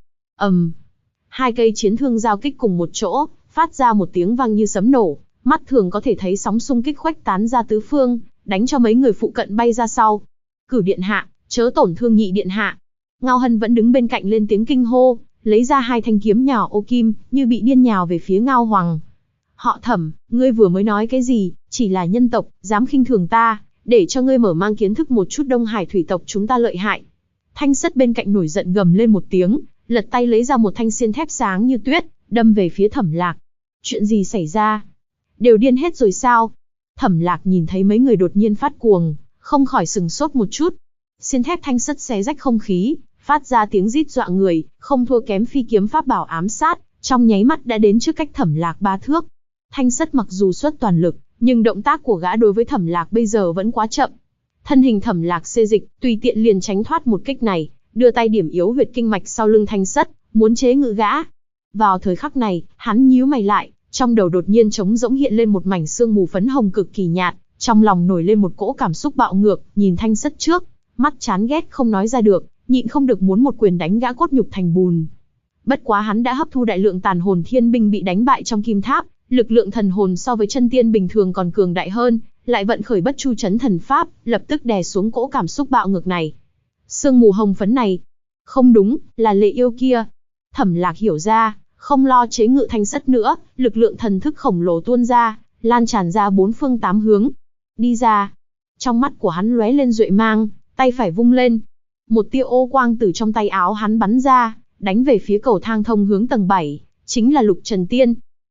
Hai cây chiến thương giao kích cùng một chỗ, phát ra một tiếng vang như sấm nổ, mắt thường có thể thấy sóng xung kích khuếch tán ra tứ phương, đánh cho mấy người phụ cận bay ra sau. Cửu điện hạ, chớ tổn thương nhị điện hạ. Ngao Hân vẫn đứng bên cạnh lên tiếng kinh hô, lấy ra hai thanh kiếm nhỏ ô kim, như bị điên nhào về phía Ngao Hoàng. Họ Thẩm, ngươi vừa mới nói cái gì? Chỉ là nhân tộc, dám khinh thường ta, để cho ngươi mở mang kiến thức một chút Đông Hải thủy tộc chúng ta lợi hại. Thanh Sất bên cạnh nổi giận gầm lên một tiếng, lật tay lấy ra một thanh xiên thép sáng như tuyết, đâm về phía Thẩm Lạc. Chuyện gì xảy ra? Đều điên hết rồi sao? Thẩm Lạc nhìn thấy mấy người đột nhiên phát cuồng, không khỏi sừng sốt một chút. Xiên thép Thanh Sất xé rách không khí, phát ra tiếng rít dọa người, không thua kém phi kiếm pháp bảo ám sát, trong nháy mắt đã đến trước cách Thẩm Lạc 3 thước. Thanh Sất mặc dù xuất toàn lực, nhưng động tác của gã đối với Thẩm Lạc bây giờ vẫn quá chậm. Thân hình Thẩm Lạc xê dịch, tùy tiện liền tránh thoát một kích này, đưa tay điểm yếu huyệt kinh mạch sau lưng Thanh Sất, muốn chế ngự gã. Vào thời khắc này, hắn nhíu mày lại, trong đầu đột nhiên trống rỗng hiện lên một mảnh sương mù phấn hồng cực kỳ nhạt, trong lòng nổi lên một cỗ cảm xúc bạo ngược, nhìn Thanh Sất trước, mắt chán ghét không nói ra được, nhịn không được muốn một quyền đánh gã cốt nhục thành bùn. Bất quá hắn đã hấp thu đại lượng tàn hồn thiên binh bị đánh bại trong kim tháp, lực lượng thần hồn so với chân tiên bình thường còn cường đại hơn, lại vận khởi bất chu chấn thần pháp, lập tức đè xuống cỗ cảm xúc bạo ngược này. Sương mù hồng phấn này, không đúng, là lệ yêu kia. Thẩm Lạc hiểu ra, không lo chế ngự Thanh Sất nữa, lực lượng thần thức khổng lồ tuôn ra, lan tràn ra bốn phương tám hướng. Đi ra. Trong mắt của hắn lóe lên duệ mang, tay phải vung lên. Một tia ô quang từ trong tay áo hắn bắn ra, đánh về phía cầu thang thông hướng tầng 7, chính là Lục Trần Tiên.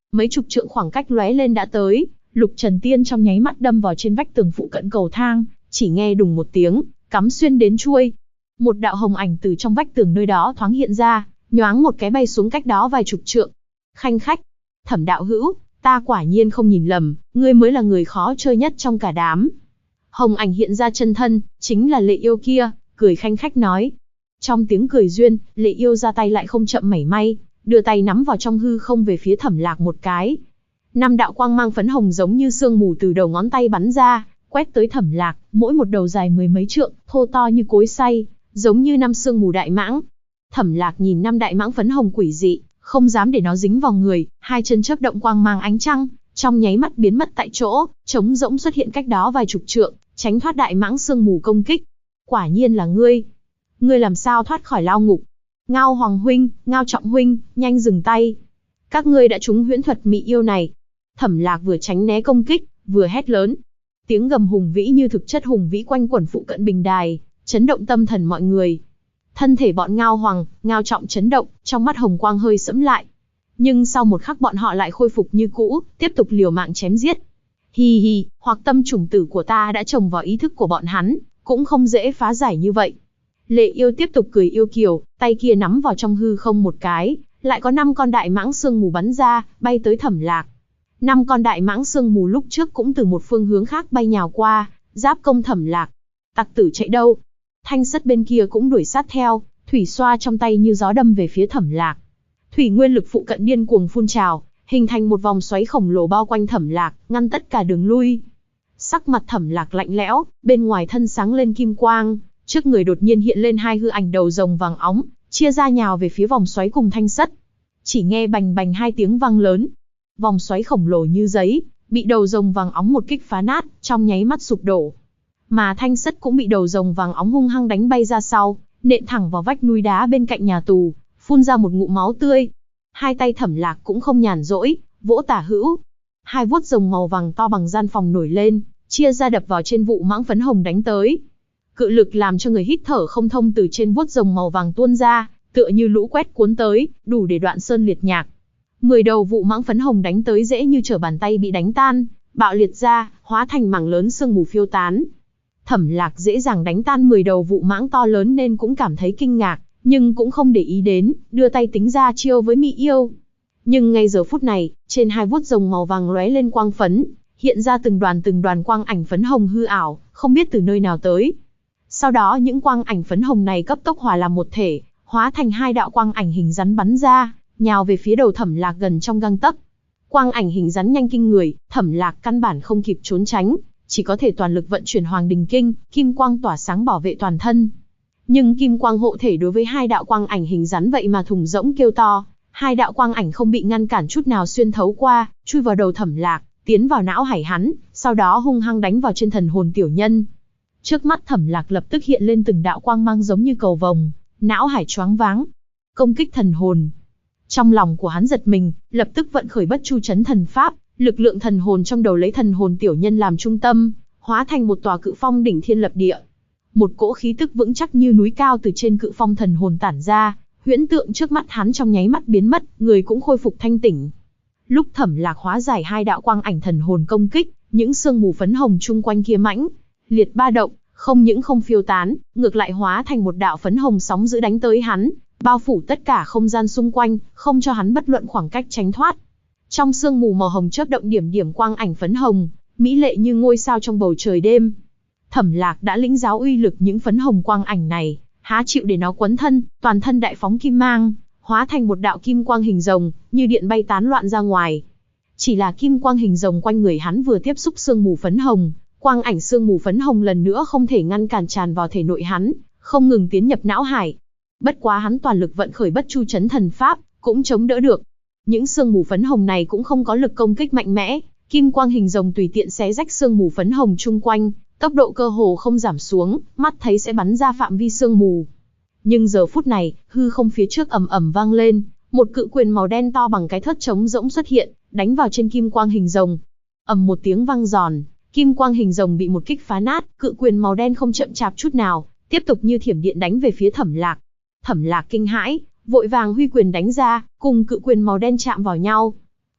Mấy chục trượng khoảng cách lóe lên đã tới, Lục Trần Tiên trong nháy mắt đâm vào trên vách tường phụ cận cầu thang, chỉ nghe đùng một tiếng, cắm xuyên đến chuôi. Một đạo hồng ảnh từ trong vách tường nơi đó thoáng hiện ra, nhoáng một cái bay xuống cách đó vài chục trượng. Khanh khách, Thẩm đạo hữu, ta quả nhiên không nhìn lầm, ngươi mới là người khó chơi nhất trong cả đám. Hồng ảnh hiện ra chân thân, chính là Lệ Yêu kia, cười khanh khách nói. Trong tiếng cười duyên, Lệ Yêu ra tay lại không chậm mảy may, đưa tay nắm vào trong hư không về phía Thẩm Lạc một cái. 5 đạo quang mang phấn hồng giống như sương mù từ đầu ngón tay bắn ra, quét tới Thẩm Lạc, mỗi một đầu dài mười mấy trượng, thô to như cối xay, giống như 5 sương mù đại mãng. Thẩm Lạc nhìn 5 đại mãng phấn hồng quỷ dị, không dám để nó dính vào người, hai chân chớp động quang mang ánh trăng, trong nháy mắt biến mất tại chỗ, trống rỗng xuất hiện cách đó vài chục trượng, tránh thoát đại mãng sương mù công kích. Quả nhiên là ngươi. Ngươi làm sao thoát khỏi lao ngục? Ngao Hoàng huynh, Ngao Trọng huynh, nhanh dừng tay. Các ngươi đã trúng huyễn thuật mị yêu này. Thẩm Lạc vừa tránh né công kích, vừa hét lớn. Tiếng gầm hùng vĩ như thực chất hùng vĩ quanh quẩn phụ cận bình đài, chấn động tâm thần mọi người. Thân thể bọn Ngao Hoàng, Ngao Trọng chấn động, trong mắt hồng quang hơi sẫm lại. Nhưng sau một khắc bọn họ lại khôi phục như cũ, tiếp tục liều mạng chém giết. Hi hi, hoặc tâm chủng tử của ta đã trồng vào ý thức của bọn hắn, cũng không dễ phá giải như vậy. Lệ Yêu tiếp tục cười yêu kiều, tay kia nắm vào trong hư không một cái, lại có 5 con đại mãng sương mù bắn ra, bay tới Thẩm Lạc. 5 con đại mãng sương mù lúc trước cũng từ một phương hướng khác bay nhào qua, giáp công Thẩm Lạc. Tặc tử chạy đâu? Thanh sắt bên kia cũng đuổi sát theo, thủy xoa trong tay như gió đâm về phía Thẩm Lạc. Thủy nguyên lực phụ cận điên cuồng phun trào, hình thành một vòng xoáy khổng lồ bao quanh Thẩm Lạc, ngăn tất cả đường lui. Sắc mặt Thẩm Lạc lạnh lẽo, bên ngoài thân sáng lên kim quang, trước người đột nhiên hiện lên 2 hư ảnh đầu rồng vàng óng, chia ra nhào về phía vòng xoáy cùng thanh sắt. Chỉ nghe bành bành 2 tiếng vang lớn, vòng xoáy khổng lồ như giấy, bị đầu rồng vàng óng một kích phá nát, trong nháy mắt sụp đổ. Mà thanh sắt cũng bị đầu rồng vàng óng hung hăng đánh bay ra sau, nện thẳng vào vách núi đá bên cạnh nhà tù, phun ra một ngụm máu tươi. Hai tay Thẩm Lạc cũng không nhàn rỗi, vỗ tả hữu. 2 vuốt rồng màu vàng to bằng gian phòng nổi lên, chia ra đập vào trên vụ mãng phấn hồng đánh tới. Cự lực làm cho người hít thở không thông từ trên vuốt rồng màu vàng tuôn ra, tựa như lũ quét cuốn tới, đủ để đoạn sơn liệt nhạc. 10 đầu vụ mãng phấn hồng đánh tới dễ như trở bàn tay bị đánh tan, bạo liệt ra, hóa thành mảng lớn sương mù phiêu tán. Thẩm Lạc dễ dàng đánh tan 10 đầu vụ mãng to lớn nên cũng cảm thấy kinh ngạc, nhưng cũng không để ý đến, đưa tay tính ra chiêu với mị yêu. Nhưng ngay giờ phút này, trên 2 vuốt rồng màu vàng lóe lên quang phấn, hiện ra từng đoàn quang ảnh phấn hồng hư ảo, không biết từ nơi nào tới. Sau đó những quang ảnh phấn hồng này cấp tốc hòa làm một thể, hóa thành 2 đạo quang ảnh hình rắn bắn ra, nhào về phía đầu Thẩm Lạc gần trong gang tấc. Quang ảnh hình rắn nhanh kinh người, Thẩm Lạc căn bản không kịp trốn tránh, chỉ có thể toàn lực vận chuyển Hoàng Đình Kinh, kim quang tỏa sáng bảo vệ toàn thân. Nhưng kim quang hộ thể đối với 2 đạo quang ảnh hình rắn vậy mà thùng rỗng kêu to, 2 đạo quang ảnh không bị ngăn cản chút nào xuyên thấu qua, chui vào đầu Thẩm Lạc, tiến vào não hải hắn, sau đó hung hăng đánh vào trên thần hồn tiểu nhân. Trước mắt Thẩm Lạc lập tức hiện lên từng đạo quang mang giống như cầu vồng, não hải choáng váng. Công kích thần hồn. Trong lòng của hắn giật mình, lập tức vận khởi Bất Chu Chấn Thần Pháp, lực lượng thần hồn trong đầu lấy thần hồn tiểu nhân làm trung tâm, hóa thành một tòa cự phong đỉnh thiên lập địa. Một cỗ khí tức vững chắc như núi cao từ trên cự phong thần hồn tản ra, huyễn tượng trước mắt hắn trong nháy mắt biến mất, người cũng khôi phục thanh tỉnh. Lúc Thẩm Lạc hóa giải 2 đạo quang ảnh thần hồn công kích, những sương mù phấn hồng chung quanh kia mãnh liệt ba động, không những không phiêu tán, ngược lại hóa thành một đạo phấn hồng sóng dữ đánh tới hắn, bao phủ tất cả không gian xung quanh, không cho hắn bất luận khoảng cách tránh thoát. Trong sương mù màu hồng chớp động điểm điểm quang ảnh phấn hồng, mỹ lệ như ngôi sao trong bầu trời đêm. Thẩm Lạc đã lĩnh giáo uy lực những phấn hồng quang ảnh này, há chịu để nó quấn thân, toàn thân đại phóng kim mang, hóa thành một đạo kim quang hình rồng, như điện bay tán loạn ra ngoài. Chỉ là kim quang hình rồng quanh người hắn vừa tiếp xúc sương mù phấn hồng, quang ảnh sương mù phấn hồng lần nữa không thể ngăn cản tràn vào thể nội hắn, không ngừng tiến nhập não hải. Bất quá hắn toàn lực vận khởi Bất Chu Chấn Thần Pháp, cũng chống đỡ được. Những sương mù phấn hồng này cũng không có lực công kích mạnh mẽ, kim quang hình rồng tùy tiện xé rách sương mù phấn hồng chung quanh, tốc độ cơ hồ không giảm xuống, mắt thấy sẽ bắn ra phạm vi sương mù. Nhưng giờ phút này, hư không phía trước ầm ầm vang lên, một cự quyền màu đen to bằng cái thớt trống rỗng xuất hiện, đánh vào trên kim quang hình rồng. Ầm một tiếng vang giòn, kim quang hình rồng bị một kích phá nát, cự quyền màu đen không chậm chạp chút nào, tiếp tục như thiểm điện đánh về phía Thẩm Lạc. Thẩm Lạc kinh hãi, vội vàng huy quyền đánh ra, cùng cự quyền màu đen chạm vào nhau.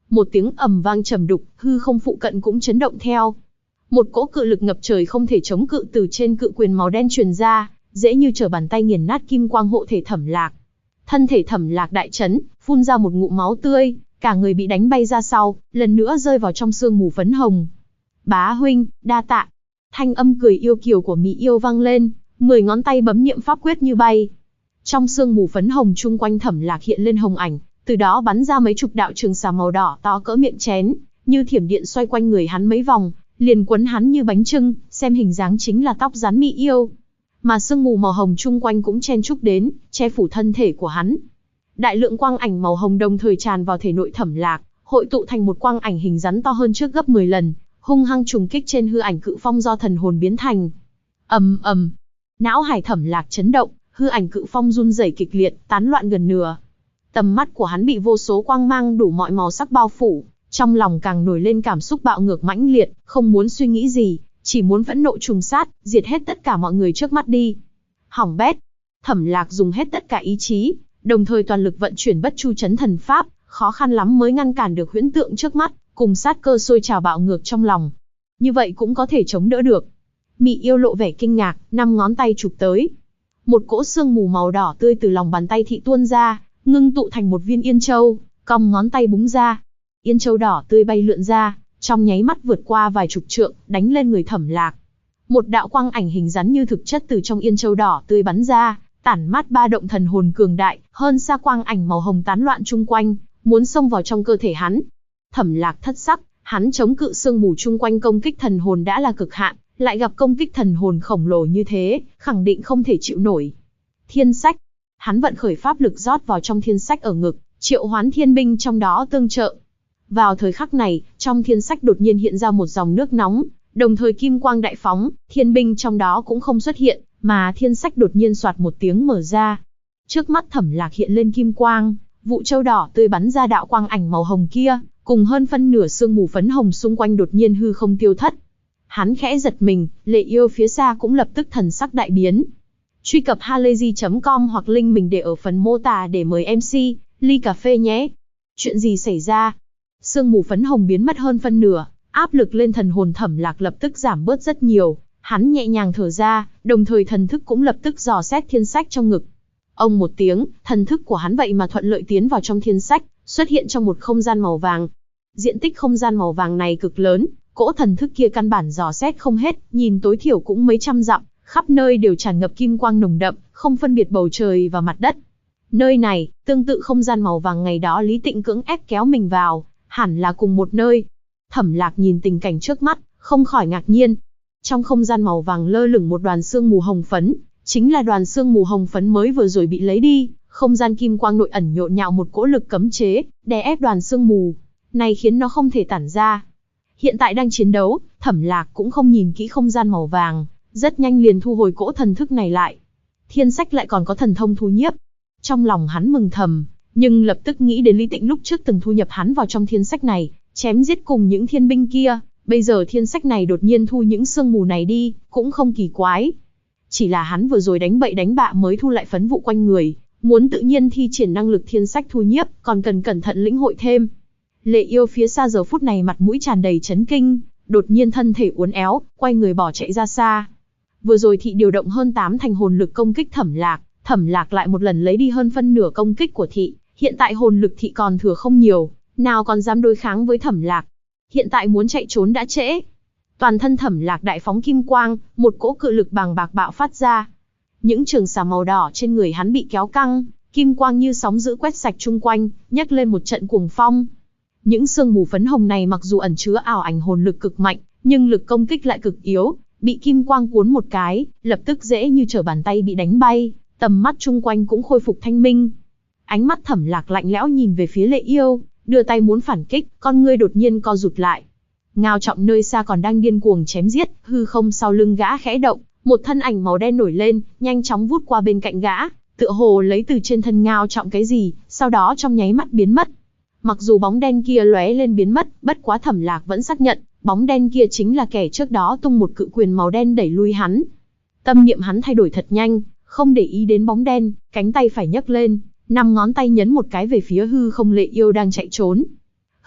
Một tiếng ầm vang trầm đục, hư không phụ cận cũng chấn động theo. Một cỗ cự lực ngập trời không thể chống cự từ trên cự quyền màu đen truyền ra, dễ như trở bàn tay nghiền nát kim quang hộ thể Thẩm Lạc. Thân thể Thẩm Lạc đại chấn, phun ra một ngụm máu tươi, cả người bị đánh bay ra sau, lần nữa rơi vào trong sương mù phấn hồng. Bá huynh, đa tạ. Thanh âm cười yêu kiều của Mỹ yêu vang lên, 10 ngón tay bấm niệm pháp quyết như bay. Trong sương mù phấn hồng chung quanh Thẩm Lạc hiện lên hồng ảnh, từ đó bắn ra mấy chục đạo trường xà màu đỏ to cỡ miệng chén, như thiểm điện xoay quanh người hắn mấy vòng, liền quấn hắn như bánh chưng, xem hình dáng chính là tóc rắn Mỹ yêu. Mà sương mù màu hồng chung quanh cũng chen chúc đến, che phủ thân thể của hắn. Đại lượng quang ảnh màu hồng đồng thời tràn vào thể nội Thẩm Lạc, hội tụ thành một quang ảnh hình rắn to hơn trước gấp 10 lần, hung hăng trùng kích trên hư ảnh cự phong do thần hồn biến thành. Ầm ầm, não hải Thẩm Lạc chấn động, hư ảnh cự phong run rẩy kịch liệt, tán loạn gần nửa. Tầm mắt của hắn bị vô số quang mang đủ mọi màu sắc bao phủ, trong lòng càng nổi lên cảm xúc bạo ngược mãnh liệt, không muốn suy nghĩ gì, chỉ muốn phẫn nộ trùng sát, diệt hết tất cả mọi người trước mắt đi. Hỏng bét. Thẩm Lạc dùng hết tất cả ý chí, đồng thời toàn lực vận chuyển Bất Chu Chấn Thần Pháp, khó khăn lắm mới ngăn cản được huyễn tượng trước mắt, cùng sát cơ sôi trào bạo ngược trong lòng. Như vậy cũng có thể chống đỡ được. Mị yêu lộ vẻ kinh ngạc, 5 ngón tay chụp tới. Một cỗ sương mù màu đỏ tươi từ lòng bàn tay thị tuôn ra, ngưng tụ thành một viên yên châu, cong ngón tay búng ra. Yên châu đỏ tươi bay lượn ra, trong nháy mắt vượt qua vài chục trượng, đánh lên người Thẩm Lạc. Một đạo quang ảnh hình rắn như thực chất từ trong yên châu đỏ tươi bắn ra, tản mát ba động thần hồn cường đại, hơn xa quang ảnh màu hồng tán loạn chung quanh, muốn xông vào trong cơ thể hắn. Thẩm Lạc thất sắc, hắn chống cự sương mù chung quanh công kích thần hồn đã là cực hạn, lại gặp công kích thần hồn khổng lồ như thế, khẳng định không thể chịu nổi. Thiên sách, hắn vận khởi pháp lực rót vào trong thiên sách ở ngực, triệu hoán thiên binh trong đó tương trợ. Vào thời khắc này, trong thiên sách đột nhiên hiện ra một dòng nước nóng, đồng thời kim quang đại phóng, thiên binh trong đó cũng không xuất hiện, mà thiên sách đột nhiên soạt một tiếng mở ra. Trước mắt Thẩm Lạc hiện lên kim quang, vụ châu đỏ tươi bắn ra đạo quang ảnh màu hồng kia, cùng hơn phân nửa sương mù phấn hồng xung quanh đột nhiên hư không tiêu thất. Hắn khẽ giật mình, Lệ Yêu phía xa cũng lập tức thần sắc đại biến. Truy cập halayzi.com hoặc link mình để ở phần mô tả để mời MC, ly cà phê nhé. Chuyện gì xảy ra? Sương mù phấn hồng biến mất hơn phân nửa, áp lực lên thần hồn Thẩm Lạc lập tức giảm bớt rất nhiều. Hắn nhẹ nhàng thở ra, đồng thời thần thức cũng lập tức dò xét thiên sách trong ngực. Ông một tiếng, thần thức của hắn vậy mà thuận lợi tiến vào trong thiên sách, xuất hiện trong một không gian màu vàng. Diện tích không gian màu vàng này cực lớn, cỗ thần thức kia căn bản dò xét không hết, nhìn tối thiểu cũng mấy trăm dặm, khắp nơi đều tràn ngập kim quang nồng đậm, không phân biệt bầu trời và mặt đất. Nơi này, tương tự không gian màu vàng ngày đó Lý Tịnh cưỡng ép kéo mình vào, hẳn là cùng một nơi. Thẩm Lạc nhìn tình cảnh trước mắt, không khỏi ngạc nhiên. Trong không gian màu vàng lơ lửng một đoàn sương mù hồng phấn, chính là đoàn sương mù hồng phấn mới vừa rồi bị lấy đi. Không gian kim quang nội ẩn nhộn nhạo một cỗ lực cấm chế, đè ép đoàn sương mù này khiến nó không thể tản ra. Hiện tại đang chiến đấu, Thẩm Lạc cũng không nhìn kỹ không gian màu vàng, rất nhanh liền thu hồi cỗ thần thức này lại. Thiên sách lại còn có thần thông thu nhiếp. Trong lòng hắn mừng thầm, nhưng lập tức nghĩ đến Lý Tịnh lúc trước từng thu nhập hắn vào trong thiên sách này, chém giết cùng những thiên binh kia. Bây giờ thiên sách này đột nhiên thu những sương mù này đi, cũng không kỳ quái. Chỉ là hắn vừa rồi đánh bậy đánh bạ mới thu lại phấn vụ quanh người, muốn tự nhiên thi triển năng lực thiên sách thu nhiếp, còn cần cẩn thận lĩnh hội thêm. Lệ Yêu phía xa giờ phút này mặt mũi tràn đầy chấn kinh, đột nhiên thân thể uốn éo, quay người bỏ chạy ra xa. Vừa rồi thị điều động hơn 8 thành hồn lực công kích Thẩm Lạc lại một lần lấy đi hơn phân nửa công kích của thị, hiện tại hồn lực thị còn thừa không nhiều, nào còn dám đối kháng với Thẩm Lạc. Hiện tại muốn chạy trốn đã trễ. Toàn thân Thẩm Lạc đại phóng kim quang, một cỗ cự lực bàng bạc bạo phát ra. Những trường xà màu đỏ trên người hắn bị kéo căng, kim quang như sóng dữ quét sạch chung quanh, nhấc lên một trận cuồng phong. Những sương mù phấn hồng này mặc dù ẩn chứa ảo ảnh hồn lực cực mạnh, nhưng lực công kích lại cực yếu, bị kim quang cuốn một cái, lập tức dễ như trở bàn tay bị đánh bay, tầm mắt chung quanh cũng khôi phục thanh minh. Ánh mắt Thẩm Lạc lạnh lẽo nhìn về phía Lệ Yêu, đưa tay muốn phản kích, con ngươi đột nhiên co rụt lại. Ngao Trọng nơi xa còn đang điên cuồng chém giết, hư không sau lưng gã khẽ động, một thân ảnh màu đen nổi lên, nhanh chóng vút qua bên cạnh gã, tựa hồ lấy từ trên thân Ngao Trọng cái gì, sau đó trong nháy mắt biến mất. Mặc dù bóng đen kia lóe lên biến mất, bất quá Thẩm Lạc vẫn xác nhận, bóng đen kia chính là kẻ trước đó tung một cự quyền màu đen đẩy lui hắn. Tâm niệm hắn thay đổi thật nhanh, không để ý đến bóng đen, cánh tay phải nhấc lên, 5 ngón tay nhấn một cái về phía hư không Lệ Yêu đang chạy trốn.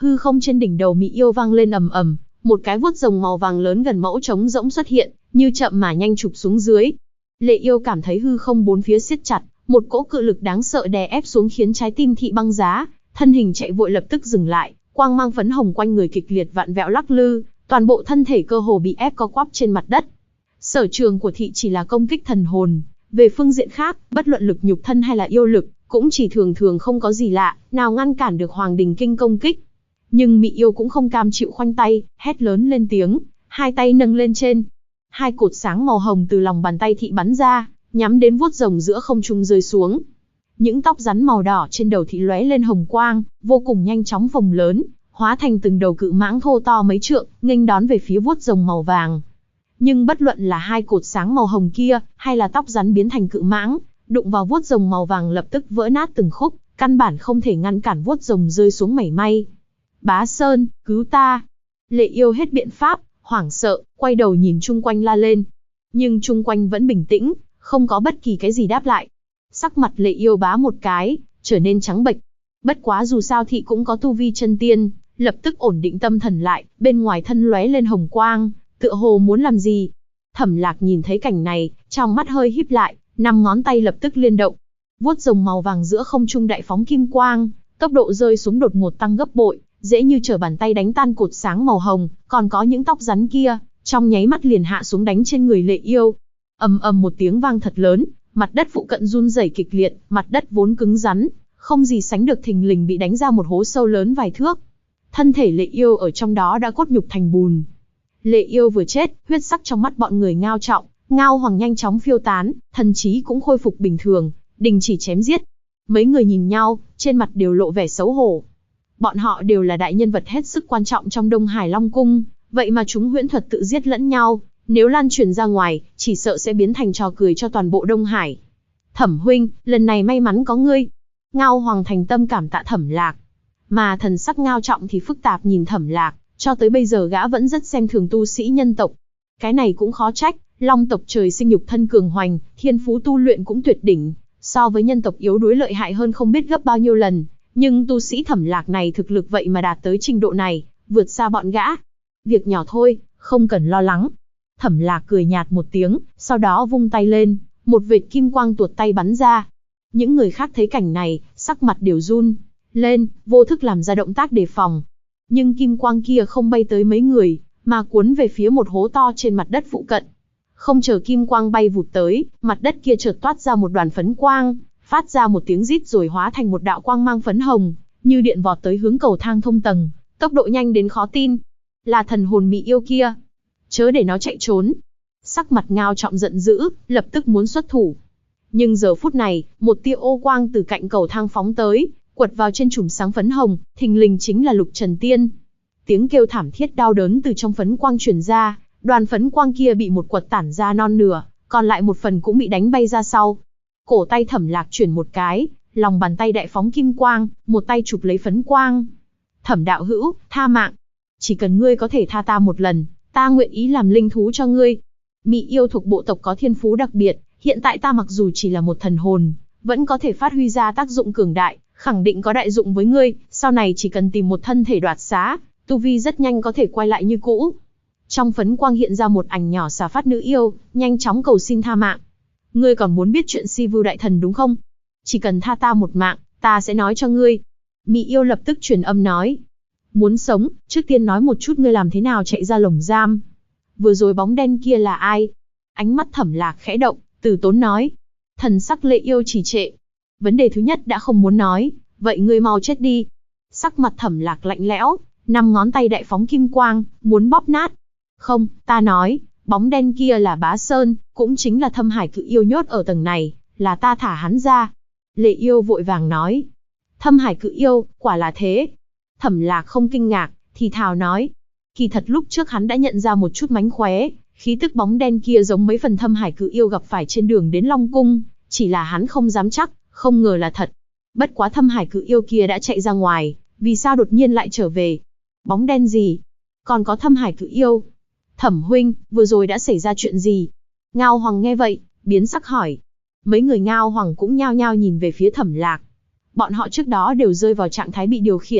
Hư không trên đỉnh đầu Mị Yêu vang lên ầm ầm, một cái vuốt rồng màu vàng lớn gần mẫu trống rỗng xuất hiện, như chậm mà nhanh chụp xuống dưới. Lệ Yêu cảm thấy hư không bốn phía siết chặt, một cỗ cự lực đáng sợ đè ép xuống khiến trái tim thị băng giá, thân hình chạy vội lập tức dừng lại, quang mang phấn hồng quanh người kịch liệt vặn vẹo lắc lư, toàn bộ thân thể cơ hồ bị ép co quắp trên mặt đất. Sở trường của thị chỉ là công kích thần hồn, về phương diện khác, bất luận lực nhục thân hay là yêu lực, cũng chỉ thường thường không có gì lạ, nào ngăn cản được Hoàng Đình Kinh công kích. Nhưng Mị Yêu cũng không cam chịu khoanh tay, hét lớn lên tiếng, hai tay nâng lên trên. Hai cột sáng màu hồng từ lòng bàn tay thị bắn ra, nhắm đến vuốt rồng giữa không trung rơi xuống. Những tóc rắn màu đỏ trên đầu thị lóe lên hồng quang, vô cùng nhanh chóng phồng lớn, hóa thành từng đầu cự mãng thô to mấy trượng, nghênh đón về phía vuốt rồng màu vàng. Nhưng bất luận là hai cột sáng màu hồng kia, hay là tóc rắn biến thành cự mãng, đụng vào vuốt rồng màu vàng lập tức vỡ nát từng khúc, căn bản không thể ngăn cản vuốt rồng rơi xuống mảy may. Bá Sơn, cứu ta! Lệ Yêu hết biện pháp, hoảng sợ, quay đầu nhìn chung quanh la lên. Nhưng chung quanh vẫn bình tĩnh, không có bất kỳ cái gì đáp lại. Sắc mặt Lệ Yêu bá một cái, trở nên trắng bệch. Bất quá dù sao thị cũng có tu vi chân tiên, lập tức ổn định tâm thần lại, bên ngoài thân lóe lên hồng quang, tựa hồ muốn làm gì. Thẩm Lạc nhìn thấy cảnh này, trong mắt hơi híp lại, 5 ngón tay lập tức liên động. Vuốt rồng màu vàng giữa không trung đại phóng kim quang, tốc độ rơi xuống đột ngột tăng gấp bội, dễ như trở bàn tay đánh tan cột sáng màu hồng, còn có những tóc rắn kia, trong nháy mắt liền hạ xuống đánh trên người Lệ Yêu. Ầm ầm một tiếng vang thật lớn, mặt đất phụ cận run rẩy kịch liệt, mặt đất vốn cứng rắn, không gì sánh được thình lình bị đánh ra một hố sâu lớn vài thước. Thân thể Lệ Yêu ở trong đó đã cốt nhục thành bùn. Lệ Yêu vừa chết, huyết sắc trong mắt bọn người Ngao Trọng, Ngao Hoàng nhanh chóng phiêu tán, thần trí cũng khôi phục bình thường, đình chỉ chém giết. Mấy người nhìn nhau, trên mặt đều lộ vẻ xấu hổ. Bọn họ đều là đại nhân vật hết sức quan trọng trong Đông Hải Long Cung, vậy mà chúng huyễn thuật tự giết lẫn nhau, nếu lan truyền ra ngoài, chỉ sợ sẽ biến thành trò cười cho toàn bộ Đông Hải. Thẩm huynh, lần này may mắn có ngươi. Ngao Hoàng thành tâm cảm tạ Thẩm Lạc. Mà thần sắc Ngao Trọng thì phức tạp nhìn Thẩm Lạc, cho tới bây giờ gã vẫn rất xem thường tu sĩ nhân tộc. Cái này cũng khó trách, Long tộc trời sinh nhục thân cường hoành, thiên phú tu luyện cũng tuyệt đỉnh, so với nhân tộc yếu đuối lợi hại hơn không biết gấp bao nhiêu lần. Nhưng tu sĩ Thẩm Lạc này thực lực vậy mà đạt tới trình độ này, vượt xa bọn gã. Việc nhỏ thôi, không cần lo lắng. Thẩm Lạc cười nhạt một tiếng, sau đó vung tay lên, một vệt kim quang tuột tay bắn ra. Những người khác thấy cảnh này, sắc mặt đều run lên, vô thức làm ra động tác đề phòng. Nhưng kim quang kia không bay tới mấy người, mà cuốn về phía một hố to trên mặt đất phụ cận. Không chờ kim quang bay vụt tới, mặt đất kia chợt toát ra một đoàn phấn quang, phát ra một tiếng rít rồi hóa thành một đạo quang mang phấn hồng, như điện vọt tới hướng cầu thang thông tầng, tốc độ nhanh đến khó tin. Là thần hồn Mị Yêu kia, chớ để nó chạy trốn. Sắc mặt Ngao Trọng giận dữ, lập tức muốn xuất thủ. Nhưng giờ phút này, một tia ô quang từ cạnh cầu thang phóng tới, quật vào trên chùm sáng phấn hồng, thình lình chính là Lục Trần Tiên. Tiếng kêu thảm thiết đau đớn từ trong phấn quang truyền ra, đoàn phấn quang kia bị một quật tản ra non nửa, còn lại một phần cũng bị đánh bay ra sau. Cổ tay Thẩm Lạc chuyển một cái, lòng bàn tay đại phóng kim quang, một tay chụp lấy phấn quang. Thẩm đạo hữu, tha mạng. Chỉ cần ngươi có thể tha ta một lần, ta nguyện ý làm linh thú cho ngươi. Mị Yêu thuộc bộ tộc có thiên phú đặc biệt, hiện tại ta mặc dù chỉ là một thần hồn, vẫn có thể phát huy ra tác dụng cường đại, khẳng định có đại dụng với ngươi, sau này chỉ cần tìm một thân thể đoạt xá, tu vi rất nhanh có thể quay lại như cũ. Trong phấn quang hiện ra một ảnh nhỏ xà phát nữ yêu, nhanh chóng cầu xin tha mạng. Ngươi còn muốn biết chuyện Si Vưu đại thần đúng không? Chỉ cần tha ta một mạng, ta sẽ nói cho ngươi. Mị Yêu lập tức truyền âm nói. Muốn sống, trước tiên nói một chút ngươi làm thế nào chạy ra lồng giam. Vừa rồi bóng đen kia là ai? Ánh mắt Thẩm Lạc khẽ động, từ tốn nói. Thần sắc Lệ Yêu trì trệ. Vấn đề thứ nhất đã không muốn nói, vậy ngươi mau chết đi. Sắc mặt Thẩm Lạc lạnh lẽo, 5 ngón tay đại phóng kim quang, muốn bóp nát. Không, ta nói, bóng đen kia là Bá Sơn, cũng chính là Thâm Hải Cự Yêu nhốt ở tầng này, là ta thả hắn ra. Lệ Yêu vội vàng nói. Thâm Hải Cự Yêu, quả là thế. Thẩm Lạc không kinh ngạc, thì thào nói. Kỳ thật lúc trước hắn đã nhận ra một chút mánh khóe, khí tức bóng đen kia giống mấy phần Thâm Hải Cự Yêu gặp phải trên đường đến Long Cung, chỉ là hắn không dám chắc, không ngờ là thật. Bất quá Thâm Hải Cự Yêu kia đã chạy ra ngoài, vì sao đột nhiên lại trở về? Bóng đen gì? Còn có Thâm Hải Cự Yêu? Thẩm huynh, vừa rồi đã xảy ra chuyện gì? Ngao Hoàng nghe vậy, biến sắc hỏi. Mấy người Ngao Hoàng cũng nhao nhao nhìn về phía Thẩm Lạc. Bọn họ trước đó đều rơi vào trạng thái bị điều khiển,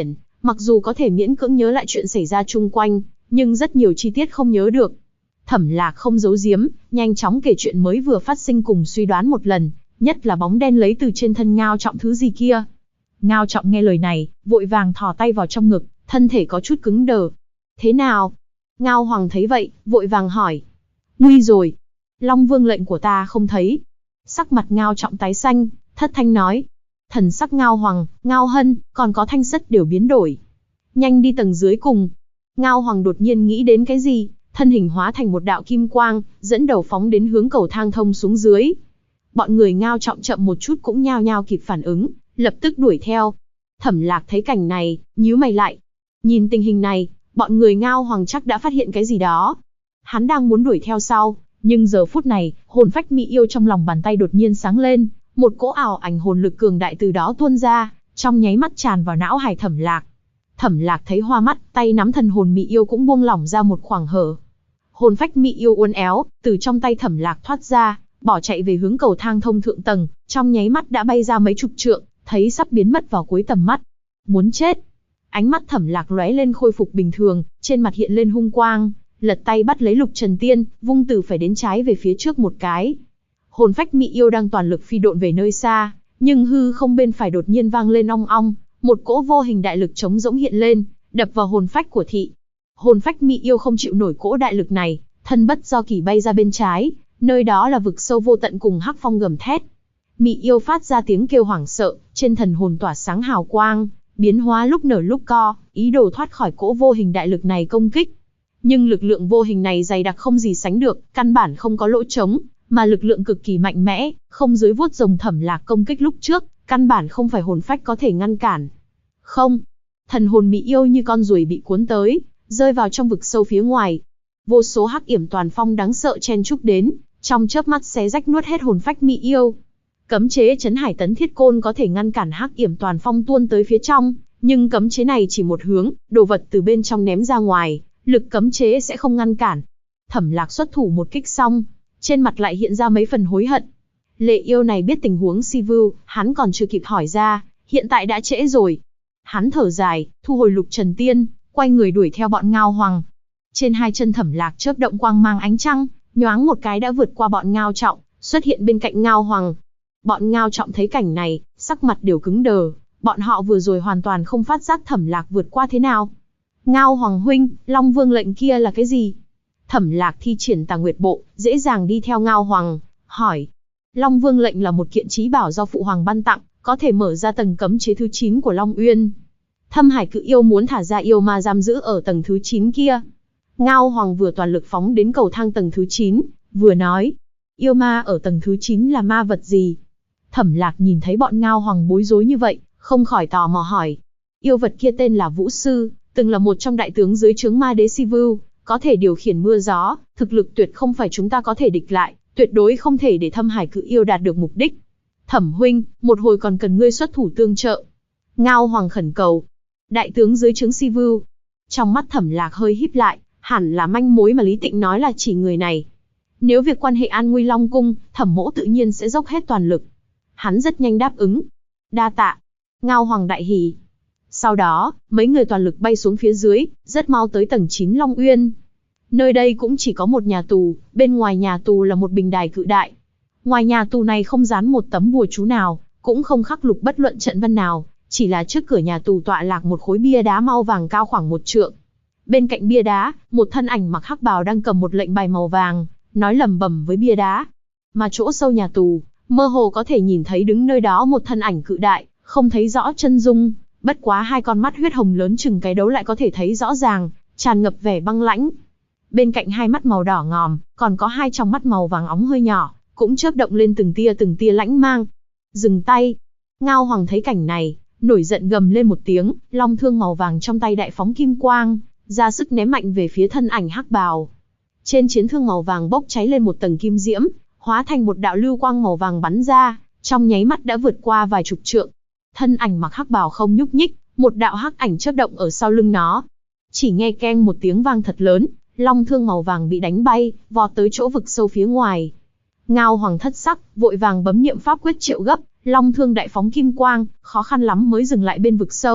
Mặc dù có thể miễn cưỡng nhớ lại chuyện xảy ra chung quanh, nhưng rất nhiều chi tiết không nhớ được. Thẩm Lạc không giấu giếm, nhanh chóng kể chuyện mới vừa phát sinh cùng suy đoán một lần, nhất là bóng đen lấy từ trên thân Ngao Trọng thứ gì kia. Ngao Trọng nghe lời này, vội vàng thò tay vào trong ngực, thân thể có chút cứng đờ. Thế nào? Ngao Hoàng thấy vậy, vội vàng hỏi. Nguy rồi. Long Vương lệnh của ta không thấy. Sắc mặt Ngao Trọng tái xanh, thất thanh nói. Thần sắc Ngao Hoàng, Ngao Hân, còn có Thanh Sất đều biến đổi. Nhanh đi tầng dưới cùng. Ngao Hoàng đột nhiên nghĩ đến cái gì, thân hình hóa thành một đạo kim quang, dẫn đầu phóng đến hướng cầu thang thông xuống dưới. Bọn người Ngao Trọng chậm một chút cũng nhao nhao kịp phản ứng, lập tức đuổi theo. Thẩm Lạc thấy cảnh này, nhíu mày lại. Nhìn tình hình này, bọn người Ngao Hoàng chắc đã phát hiện cái gì đó. Hắn đang muốn đuổi theo sau, nhưng giờ phút này, hồn phách Mị Yêu trong lòng bàn tay đột nhiên sáng lên, một cỗ ảo ảnh hồn lực cường đại từ đó tuôn ra, trong nháy mắt tràn vào não hải Thẩm Lạc. Thẩm Lạc thấy hoa mắt, tay nắm thần hồn Mị Yêu cũng buông lỏng ra một khoảng hở. Hồn phách Mị Yêu uốn éo, từ trong tay Thẩm Lạc thoát ra, bỏ chạy về hướng cầu thang thông thượng tầng, trong nháy mắt đã bay ra mấy chục trượng, thấy sắp biến mất vào cuối tầm mắt. Muốn chết. Ánh mắt Thẩm Lạc lóe lên khôi phục bình thường, trên mặt hiện lên hung quang, lật tay bắt lấy Lục Trần Tiên, vung từ phải đến trái về phía trước một cái. Hồn phách Mị Yêu đang toàn lực phi độn về nơi xa, nhưng hư không bên phải đột nhiên vang lên ong ong, một cỗ vô hình đại lực trống rỗng hiện lên, đập vào hồn phách của thị. Hồn phách Mị Yêu không chịu nổi cỗ đại lực này, thân bất do kỷ bay ra bên trái, nơi đó là vực sâu vô tận cùng hắc phong gầm thét. Mị Yêu phát ra tiếng kêu hoảng sợ, trên thần hồn tỏa sáng hào quang, biến hóa lúc nở lúc co, ý đồ thoát khỏi cỗ vô hình đại lực này công kích. Nhưng lực lượng vô hình này dày đặc không gì sánh được, căn bản không có lỗ trống, mà lực lượng cực kỳ mạnh mẽ, không dưới vuốt rồng Thẩm Lạc công kích lúc trước, căn bản không phải hồn phách có thể ngăn cản. Không, thần hồn Mị Yêu như con ruồi bị cuốn tới, rơi vào trong vực sâu phía ngoài. Vô số hắc yểm toàn phong đáng sợ chen chúc đến, trong chớp mắt xé rách nuốt hết hồn phách Mị Yêu. Cấm chế Chấn Hải Tấn Thiết Côn có thể ngăn cản hắc yểm toàn phong tuôn tới phía trong, nhưng cấm chế này chỉ một hướng, đồ vật từ bên trong ném ra ngoài, lực cấm chế sẽ không ngăn cản. Thẩm Lạc xuất thủ một kích xong, trên mặt lại hiện ra mấy phần hối hận. Lệ Yêu này biết tình huống Si Vu, hắn còn chưa kịp hỏi ra, hiện tại đã trễ rồi. Hắn thở dài, thu hồi Lục Trần Tiên, quay người đuổi theo bọn Ngao Hoàng. Trên hai chân Thẩm Lạc chớp động quang mang ánh trăng, nhoáng một cái đã vượt qua bọn Ngao Trọng, xuất hiện bên cạnh Ngao Hoàng. Bọn Ngao Trọng thấy cảnh này, sắc mặt đều cứng đờ, bọn họ vừa rồi hoàn toàn không phát giác Thẩm Lạc vượt qua thế nào. Ngao Hoàng huynh, Long Vương lệnh kia là cái gì? Thẩm Lạc thi triển Tà Nguyệt Bộ, dễ dàng đi theo Ngao Hoàng, hỏi. Long Vương lệnh là một kiện chí bảo do Phụ Hoàng ban tặng, có thể mở ra tầng cấm chế thứ 9 của Long Uyên. Thâm Hải Cự Yêu muốn thả ra yêu ma giam giữ ở tầng thứ 9 kia. Ngao Hoàng vừa toàn lực phóng đến cầu thang tầng thứ 9, vừa nói. Yêu ma ở tầng thứ 9 là ma vật gì? Thẩm Lạc nhìn thấy bọn Ngao Hoàng bối rối như vậy, không khỏi tò mò hỏi. Yêu vật kia tên là Vũ Sư, từng là một trong đại tướng dưới trướng ma đế Si Vu, có thể điều khiển mưa gió, thực lực tuyệt không phải chúng ta có thể địch lại, tuyệt đối không thể để Thâm Hải Cự Yêu đạt được mục đích. Thẩm huynh, một hồi còn cần ngươi xuất thủ tương trợ. Ngao Hoàng khẩn cầu. Đại tướng dưới trướng Si Vu. Trong mắt Thẩm Lạc hơi híp lại, hẳn là manh mối mà Lý Tịnh nói là chỉ người này. Nếu việc quan hệ an nguy Long Cung, Thẩm mỗ tự nhiên sẽ dốc hết toàn lực. Hắn rất nhanh đáp ứng. Đa tạ. Ngao Hoàng đại hỉ. Sau đó, mấy người toàn lực bay xuống phía dưới, rất mau tới tầng 9 Long Uyên. Nơi đây cũng chỉ có một nhà tù, bên ngoài nhà tù là một bình đài cự đại. Ngoài nhà tù này không dán một tấm bùa chú nào, cũng không khắc lục bất luận trận văn nào, chỉ là trước cửa nhà tù tọa lạc một khối bia đá mau vàng cao khoảng 1 trượng. Bên cạnh bia đá, một thân ảnh mặc hắc bào đang cầm một lệnh bài màu vàng, nói lẩm bẩm với bia đá. Mà chỗ sâu nhà tù, mơ hồ có thể nhìn thấy đứng nơi đó một thân ảnh cự đại, không thấy rõ chân dung, bất quá hai con mắt huyết hồng lớn chừng cái đấu lại có thể thấy rõ ràng, tràn ngập vẻ băng lãnh. Bên cạnh hai mắt màu đỏ ngòm, còn có hai tròng mắt màu vàng óng hơi nhỏ, cũng chớp động lên từng tia lãnh mang. Dừng tay. Ngao Hoàng thấy cảnh này, nổi giận gầm lên một tiếng, long thương màu vàng trong tay đại phóng kim quang, ra sức ném mạnh về phía thân ảnh hắc bào. Trên chiến thương màu vàng bốc cháy lên một tầng kim diễm, hóa thành một đạo lưu quang màu vàng bắn ra, trong nháy mắt đã vượt qua vài chục trượng. Thân ảnh mặc hắc bào không nhúc nhích, một đạo hắc ảnh chớp động ở sau lưng nó. Chỉ nghe keng một tiếng vang thật lớn, long thương màu vàng bị đánh bay, vọt tới chỗ vực sâu phía ngoài. Ngao Hoàng thất sắc, vội vàng bấm niệm pháp quyết triệu gấp, long thương đại phóng kim quang, khó khăn lắm mới dừng lại bên vực sâu,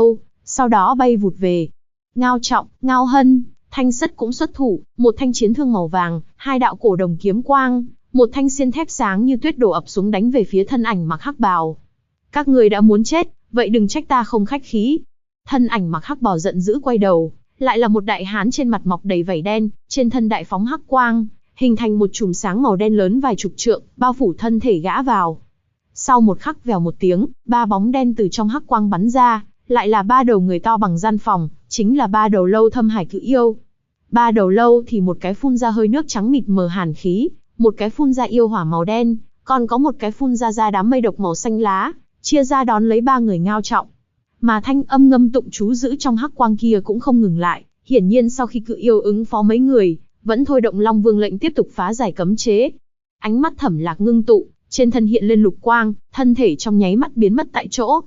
sau đó bay vụt về. Ngao Trọng, Ngao Hân, Thanh Sất cũng xuất thủ, một thanh chiến thương màu vàng, hai đạo cổ đồng kiếm quang, một thanh xiên thép sáng như tuyết đổ ập xuống đánh về phía thân ảnh mặc hắc bào. Các người đã muốn chết, vậy đừng trách ta không khách khí. Thân ảnh mặc hắc bào giận dữ quay đầu, lại là một đại hán trên mặt mọc đầy vảy đen, trên thân đại phóng hắc quang, hình thành một chùm sáng màu đen lớn vài chục trượng, bao phủ thân thể gã vào. Sau một khắc vèo một tiếng, ba bóng đen từ trong hắc quang bắn ra, lại là ba đầu người to bằng gian phòng, chính là ba đầu lâu thâm hải cự yêu. Ba đầu lâu thì một cái phun ra hơi nước trắng mịt mờ hàn khí, một cái phun ra yêu hỏa màu đen, còn có một cái phun ra đám mây độc màu xanh lá, chia ra đón lấy ba người Ngao Trọng. Mà thanh âm ngâm tụng chú giữ trong hắc quang kia cũng không ngừng lại, hiển nhiên sau khi cự yêu ứng phó mấy người, vẫn thôi động Long Vương lệnh tiếp tục phá giải cấm chế. Ánh mắt Thẩm Lạc ngưng tụ, trên thân hiện lên lục quang, thân thể trong nháy mắt biến mất tại chỗ.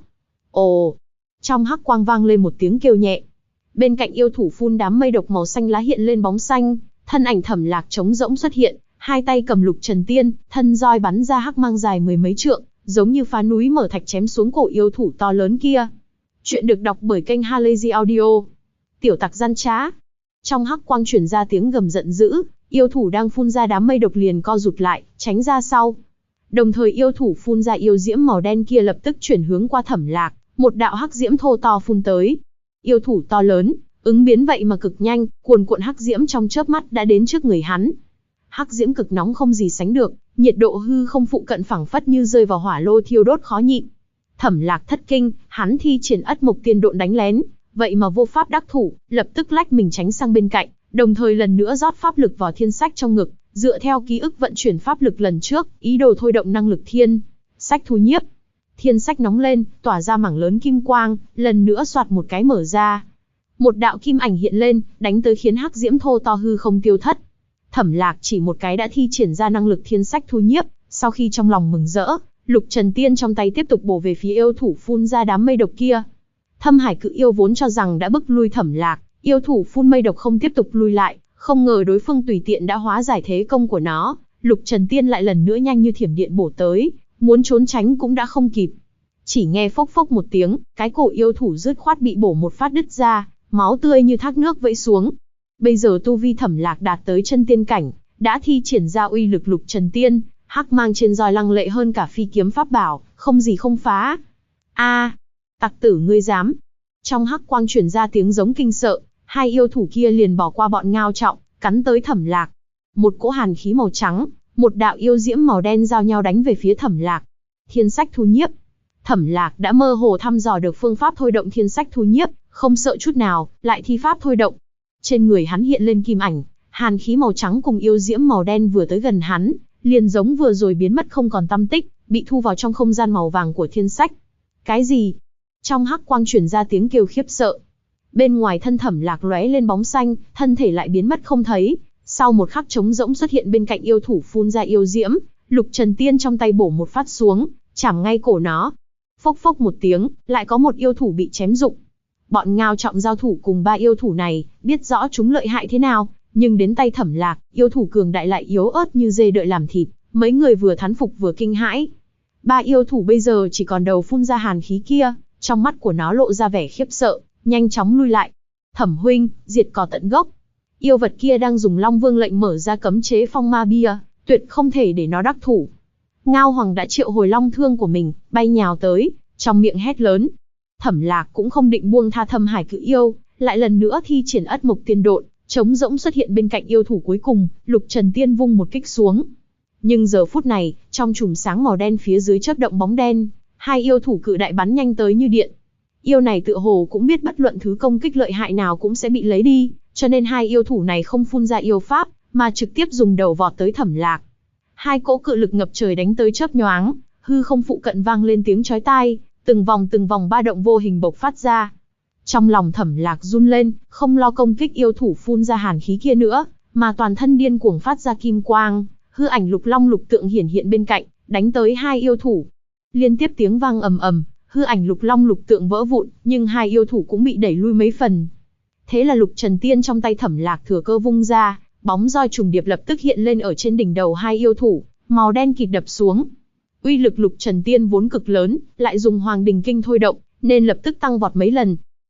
Ồ! Trong hắc quang vang lên một tiếng kêu nhẹ. Bên cạnh yêu thủ phun đám mây độc màu xanh lá hiện lên bóng xanh, thân ảnh Thẩm Lạc trống rỗng xuất hiện, hai tay cầm lục trần tiên, thân roi bắn ra hắc mang dài mười mấy trượng, giống như phá núi mở thạch chém xuống cổ yêu thủ to lớn kia. Chuyện được đọc bởi kênh Halazy Audio. Tiểu tặc gian trá. Trong hắc quang truyền ra tiếng gầm giận dữ, yêu thủ đang phun ra đám mây độc liền co rụt lại, tránh ra sau. Đồng thời yêu thủ phun ra yêu diễm màu đen kia lập tức chuyển hướng qua Thẩm Lạc, một đạo hắc diễm thô to phun tới. Yêu thủ to lớn, ứng biến vậy mà cực nhanh, cuồn cuộn hắc diễm trong chớp mắt đã đến trước người hắn. Hắc diễm cực nóng không gì sánh được, nhiệt độ hư không phụ cận phẳng phất như rơi vào hỏa lô thiêu đốt khó nhịn. Thẩm Lạc thất kinh, hắn thi triển Ất Mộc Tiên Độn đánh lén, vậy mà vô pháp đắc thủ, lập tức lách mình tránh sang bên cạnh, đồng thời lần nữa rót pháp lực vào thiên sách trong ngực, dựa theo ký ức vận chuyển pháp lực lần trước, ý đồ thôi động năng lực thiên sách thu nhiếp. Thiên sách nóng lên, tỏa ra mảng lớn kim quang, lần nữa xoạt một cái mở ra. Một đạo kim ảnh hiện lên, đánh tới khiến hắc diễm thô to hư không tiêu thất. Thẩm Lạc chỉ một cái đã thi triển ra năng lực thiên sách thu nhiếp, sau khi trong lòng mừng rỡ, lục trần tiên trong tay tiếp tục bổ về phía yêu thủ phun ra đám mây độc kia. Thâm hải cự yêu vốn cho rằng đã bức lui Thẩm Lạc, yêu thủ phun mây độc không tiếp tục lui lại, không ngờ đối phương tùy tiện đã hóa giải thế công của nó, lục trần tiên lại lần nữa nhanh như thiểm điện bổ tới, muốn trốn tránh cũng đã không kịp. Chỉ nghe phốc phốc một tiếng, cái cổ yêu thủ dứt khoát bị bổ một phát đứt ra, máu tươi như thác nước vẫy xuống. Bây giờ tu vi Thẩm Lạc đạt tới chân tiên cảnh, đã thi triển ra uy lực lục trần tiên, hắc mang trên roi lăng lệ hơn cả phi kiếm pháp bảo, không gì không phá. A, tặc tử ngươi dám! Trong hắc quang truyền ra tiếng giống kinh sợ, hai yêu thủ kia liền bỏ qua bọn Ngao Trọng, cắn tới Thẩm Lạc. Một cỗ hàn khí màu trắng, một đạo yêu diễm màu đen giao nhau đánh về phía Thẩm Lạc. Thiên sách thu nhiếp. Thẩm Lạc đã mơ hồ thăm dò được phương pháp thôi động thiên sách thu nhiếp, không sợ chút nào, lại thi pháp thôi động. Trên người hắn hiện lên kim ảnh, hàn khí màu trắng cùng yêu diễm màu đen vừa tới gần hắn, liền giống vừa rồi biến mất không còn tăm tích, bị thu vào trong không gian màu vàng của thiên sách. Cái gì? Trong hắc quang truyền ra tiếng kêu khiếp sợ. Bên ngoài thân Thẩm Lạc lóe lên bóng xanh, thân thể lại biến mất không thấy. Sau một khắc trống rỗng xuất hiện bên cạnh yêu thủ phun ra yêu diễm, lục trần tiên trong tay bổ một phát xuống, chảm ngay cổ nó. Phốc phốc một tiếng, lại có một yêu thủ bị chém rụng. Bọn Ngao Trọng giao thủ cùng ba yêu thủ này, biết rõ chúng lợi hại thế nào, nhưng đến tay Thẩm Lạc, yêu thủ cường đại lại yếu ớt như dê đợi làm thịt, mấy người vừa thán phục vừa kinh hãi. Ba yêu thủ bây giờ chỉ còn đầu phun ra hàn khí kia, trong mắt của nó lộ ra vẻ khiếp sợ, nhanh chóng lui lại. Thẩm huynh, diệt cỏ tận gốc. Yêu vật kia đang dùng Long Vương lệnh mở ra cấm chế phong ma bia, tuyệt không thể để nó đắc thủ. Ngao Hoàng đã triệu hồi long thương của mình, bay nhào tới, trong miệng hét lớn. Thẩm Lạc cũng không định buông tha Thâm Hải cự yêu, lại lần nữa thi triển Ất Mộc Tiên Độn, trống rỗng xuất hiện bên cạnh yêu thủ cuối cùng, lục trần tiên vung một kích xuống. Nhưng giờ phút này, trong chùm sáng màu đen phía dưới chớp động bóng đen, hai yêu thủ cự đại bắn nhanh tới như điện. Yêu này tựa hồ cũng biết bất luận thứ công kích lợi hại nào cũng sẽ bị lấy đi, cho nên hai yêu thủ này không phun ra yêu pháp, mà trực tiếp dùng đầu vọt tới Thẩm Lạc. Hai cỗ cự lực ngập trời đánh tới chớp nhoáng, hư không phụ cận vang lên tiếng chói tai, từng vòng ba động vô hình bộc phát ra. Trong lòng Thẩm Lạc run lên, không lo công kích yêu thủ phun ra hàn khí kia nữa, mà toàn thân điên cuồng phát ra kim quang, hư ảnh lục long lục tượng hiển hiện bên cạnh, đánh tới hai yêu thủ. Liên tiếp tiếng vang ầm ầm, hư ảnh lục long lục tượng vỡ vụn, nhưng hai yêu thủ cũng bị đẩy lui mấy phần. Thế là lục trần tiên trong tay Thẩm Lạc thừa cơ vung ra, bóng roi trùng điệp lập tức hiện lên ở trên đỉnh đầu hai yêu thủ, màu đen kịt đập xuống. Uy lực lục trần tiên vốn cực lớn, lại dùng Hoàng Đình Kinh thôi động, nên lập tức tăng vọt mấy lần.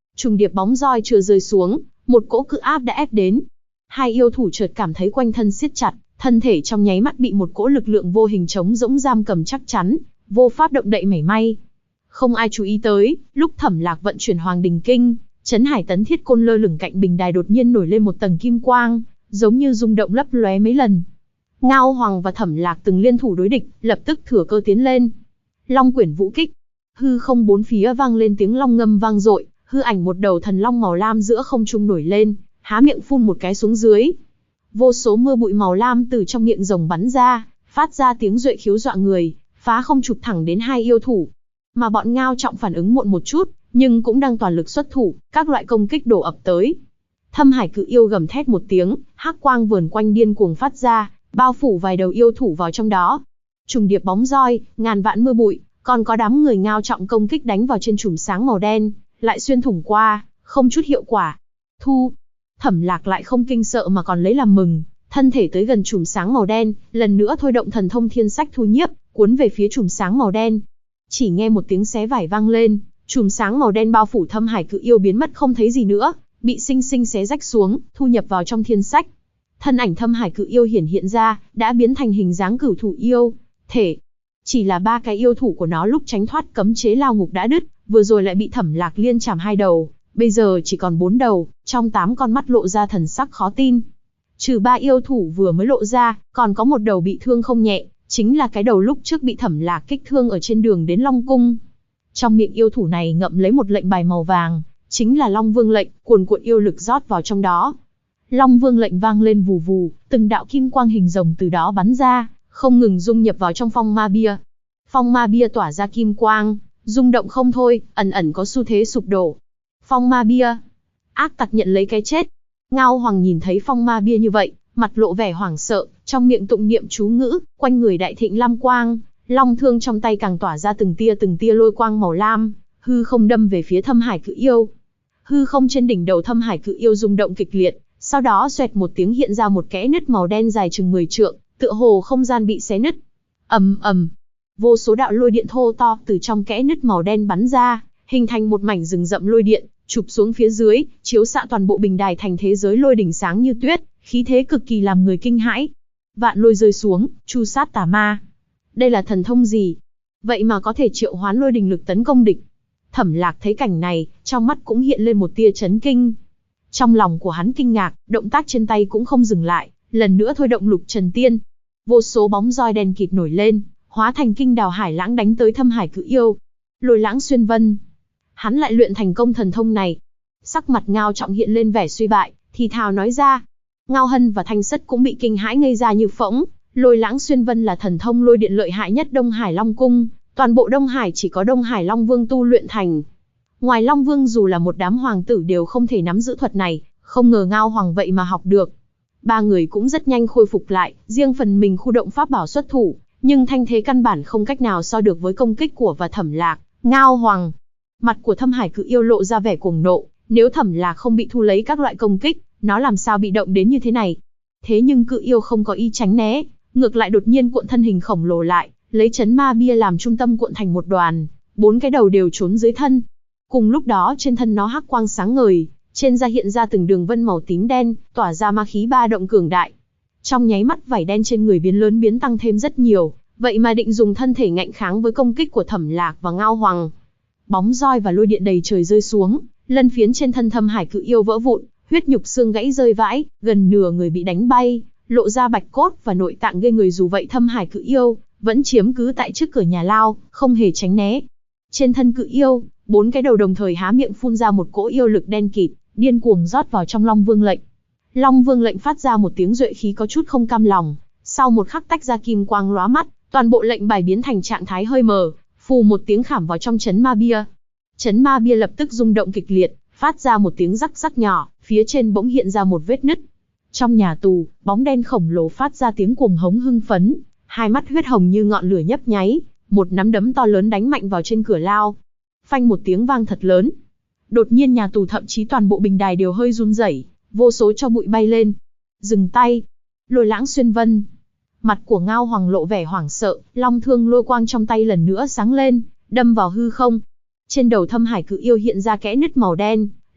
Trùng điệp bóng roi chưa rơi xuống, một cỗ cự áp đã ép đến. Hai yêu thủ chợt cảm thấy quanh thân siết chặt, thân thể trong nháy mắt bị một cỗ lực lượng vô hình trống rỗng giam cầm chắc chắn, vô pháp động đậy mảy may. Không ai chú ý tới, lúc Thẩm Lạc vận chuyển Hoàng Đình Kinh, Trấn Hải Tấn Thiết Côn lơ lửng cạnh bình đài đột nhiên nổi lên một tầng kim quang, giống như rung động lấp lóe mấy lần. Ngao Hoàng và Thẩm Lạc từng liên thủ đối địch, lập tức thừa cơ tiến lên. Long Quyển Vũ Kích, hư không bốn phía vang lên tiếng long ngâm vang dội, hư ảnh một đầu thần long màu lam giữa không trung nổi lên, há miệng phun một cái xuống dưới. Vô số mưa bụi màu lam từ trong miệng rồng bắn ra, phát ra tiếng duệ khiếu dọa người, phá không chụp thẳng đến hai yêu thủ. Mà bọn Ngao Trọng phản ứng muộn một chút, nhưng cũng đang toàn lực xuất thủ, các loại công kích đổ ập tới. Thâm Hải Cự Yêu gầm thét một tiếng, hắc quang vờn quanh điên cuồng phát ra, bao phủ vài đầu yêu thủ vào trong đó. Trùng điệp bóng roi, ngàn vạn mưa bụi, còn có đám người Ngao Trọng công kích đánh vào trên chùm sáng màu đen, lại xuyên thủng qua, không chút hiệu quả. Thu, Thẩm Lạc lại không kinh sợ mà còn lấy làm mừng, thân thể tới gần chùm sáng màu đen, lần nữa thôi động thần thông thiên sách thu nhiếp, cuốn về phía chùm sáng màu đen. Chỉ nghe một tiếng xé vải vang lên, chùm sáng màu đen bao phủ Thâm Hải Cự Yêu biến mất không thấy gì nữa, bị sinh sinh xé rách xuống, thu nhập vào trong thiên sách. Thân ảnh Thâm Hải Cự Yêu hiện ra, đã biến thành hình dáng cửu thủ yêu thể. Chỉ là ba cái yêu thủ của nó lúc tránh thoát cấm chế lao ngục đã đứt, vừa rồi lại bị Thẩm Lạc liên chảm hai đầu, bây giờ chỉ còn 4 đầu, trong 8 con mắt lộ ra thần sắc khó tin. Trừ 3 yêu thủ vừa mới lộ ra, còn có một đầu bị thương không nhẹ, chính là cái đầu lúc trước bị Thẩm Lạc kích thương ở trên đường đến Long Cung. Trong miệng yêu thủ này ngậm lấy một lệnh bài màu vàng, chính là Long Vương lệnh, cuồn cuộn yêu lực rót vào trong đó. Long Vương lệnh vang lên vù vù, từng đạo kim quang hình rồng từ đó bắn ra, không ngừng dung nhập vào trong phong ma bia. Phong ma bia tỏa ra kim quang, rung động không thôi, ẩn ẩn có xu thế sụp đổ. Phong ma bia, ác tặc nhận lấy cái chết. Ngao Hoàng nhìn thấy phong ma bia như vậy, mặt lộ vẻ hoảng sợ, trong miệng tụng niệm chú ngữ, quanh người đại thịnh lam quang, long thương trong tay càng tỏa ra từng tia lôi quang màu lam, hư không đâm về phía Thâm Hải Cự Yêu. Hư không trên đỉnh đầu Thâm Hải Cự Yêu rung động kịch liệt, sau đó xoẹt một tiếng hiện ra một kẽ nứt màu đen dài chừng 10 trượng, tựa hồ không gian bị xé nứt. Ầm ầm, vô số đạo lôi điện thô to từ trong kẽ nứt màu đen bắn ra, hình thành một mảnh rừng rậm lôi điện, chụp xuống phía dưới, chiếu xạ toàn bộ bình đài thành thế giới lôi đỉnh sáng như tuyết, khí thế cực kỳ làm người kinh hãi. Vạn lôi rơi xuống, chu sát tà ma. Đây là thần thông gì? Vậy mà có thể triệu hoán lôi đình lực tấn công địch. Thẩm Lạc thấy cảnh này, trong mắt cũng hiện lên một tia chấn kinh. Trong lòng của hắn kinh ngạc, động tác trên tay cũng không dừng lại, lần nữa thôi động Lục Trần Tiên. Vô số bóng roi đen kịt nổi lên, hóa thành kinh đào hải lãng đánh tới Thâm Hải Cự Yêu. Lôi lãng xuyên vân. Hắn lại luyện thành công thần thông này. Sắc mặt Ngao Trọng hiện lên vẻ suy bại, thì thào nói ra. Ngao Hân và Thanh Sất cũng bị kinh hãi ngây ra như phỗng. Lôi lãng xuyên vân là thần thông lôi điện lợi hại nhất Đông Hải Long Cung, toàn bộ Đông Hải chỉ có Đông Hải Long Vương tu luyện thành. Ngoài Long Vương dù là một đám hoàng tử đều không thể nắm giữ thuật này, không ngờ Ngao Hoàng vậy mà học được. Ba người cũng rất nhanh khôi phục lại, riêng phần mình khu động pháp bảo xuất thủ, nhưng thanh thế căn bản không cách nào so được với công kích của và Thẩm Lạc. Ngao Hoàng, mặt của Thâm Hải Cự Yêu lộ ra vẻ cuồng nộ, nếu Thẩm Lạc không bị thu lấy các loại công kích, nó làm sao bị động đến như thế này. Thế nhưng Cự Yêu không có ý tránh né, ngược lại đột nhiên cuộn thân hình khổng lồ lại, lấy chấn ma bia làm trung tâm cuộn thành một đoàn, 4 cái đầu đều trốn dưới thân. Cùng lúc đó trên thân nó hắc quang sáng ngời, trên da hiện ra từng đường vân màu tím đen, tỏa ra ma khí ba động cường đại. Trong nháy mắt vảy đen trên người biến lớn biến tăng thêm rất nhiều, vậy mà định dùng thân thể ngạnh kháng với công kích của Thẩm Lạc và Ngao Hoàng. Bóng roi và lôi điện đầy trời rơi xuống, lân phiến trên thân Thâm Hải Cự Yêu vỡ vụn, huyết nhục xương gãy rơi vãi, gần nửa người bị đánh bay, lộ ra bạch cốt và nội tạng ghê người. Dù vậy Thâm Hải Cự Yêu vẫn chiếm cứ tại trước cửa nhà lao, không hề tránh né. Trên thân Cự Yêu, 4 cái đầu đồng thời há miệng phun ra một cỗ yêu lực đen kịt, điên cuồng rót vào trong Long Vương lệnh. Long Vương lệnh phát ra một tiếng duệ khí có chút không cam lòng, sau một khắc tách ra kim quang lóa mắt, toàn bộ lệnh bài biến thành trạng thái hơi mờ, phù một tiếng khảm vào trong chấn ma bia. Chấn ma bia lập tức rung động kịch liệt, phát ra một tiếng rắc rắc nhỏ, phía trên bỗng hiện ra một vết nứt. Trong nhà tù, bóng đen khổng lồ phát ra tiếng cuồng hống hưng phấn, hai mắt huyết hồng như ngọn lửa nhấp nháy, một nắm đấm to lớn đánh mạnh vào trên cửa lao. Phanh một tiếng vang thật lớn. Đột nhiên nhà tù thậm chí toàn bộ bình đài đều hơi run rẩy, vô số tro bụi bay lên. Dừng tay. Lôi lãng xuyên vân. Mặt của Ngao Hoàng lộ vẻ hoảng sợ, long thương lôi quang trong tay lần nữa sáng lên, đâm vào hư không. Trên đầu Thâm Hải Cự Yêu hiện ra kẽ nứt màu đen,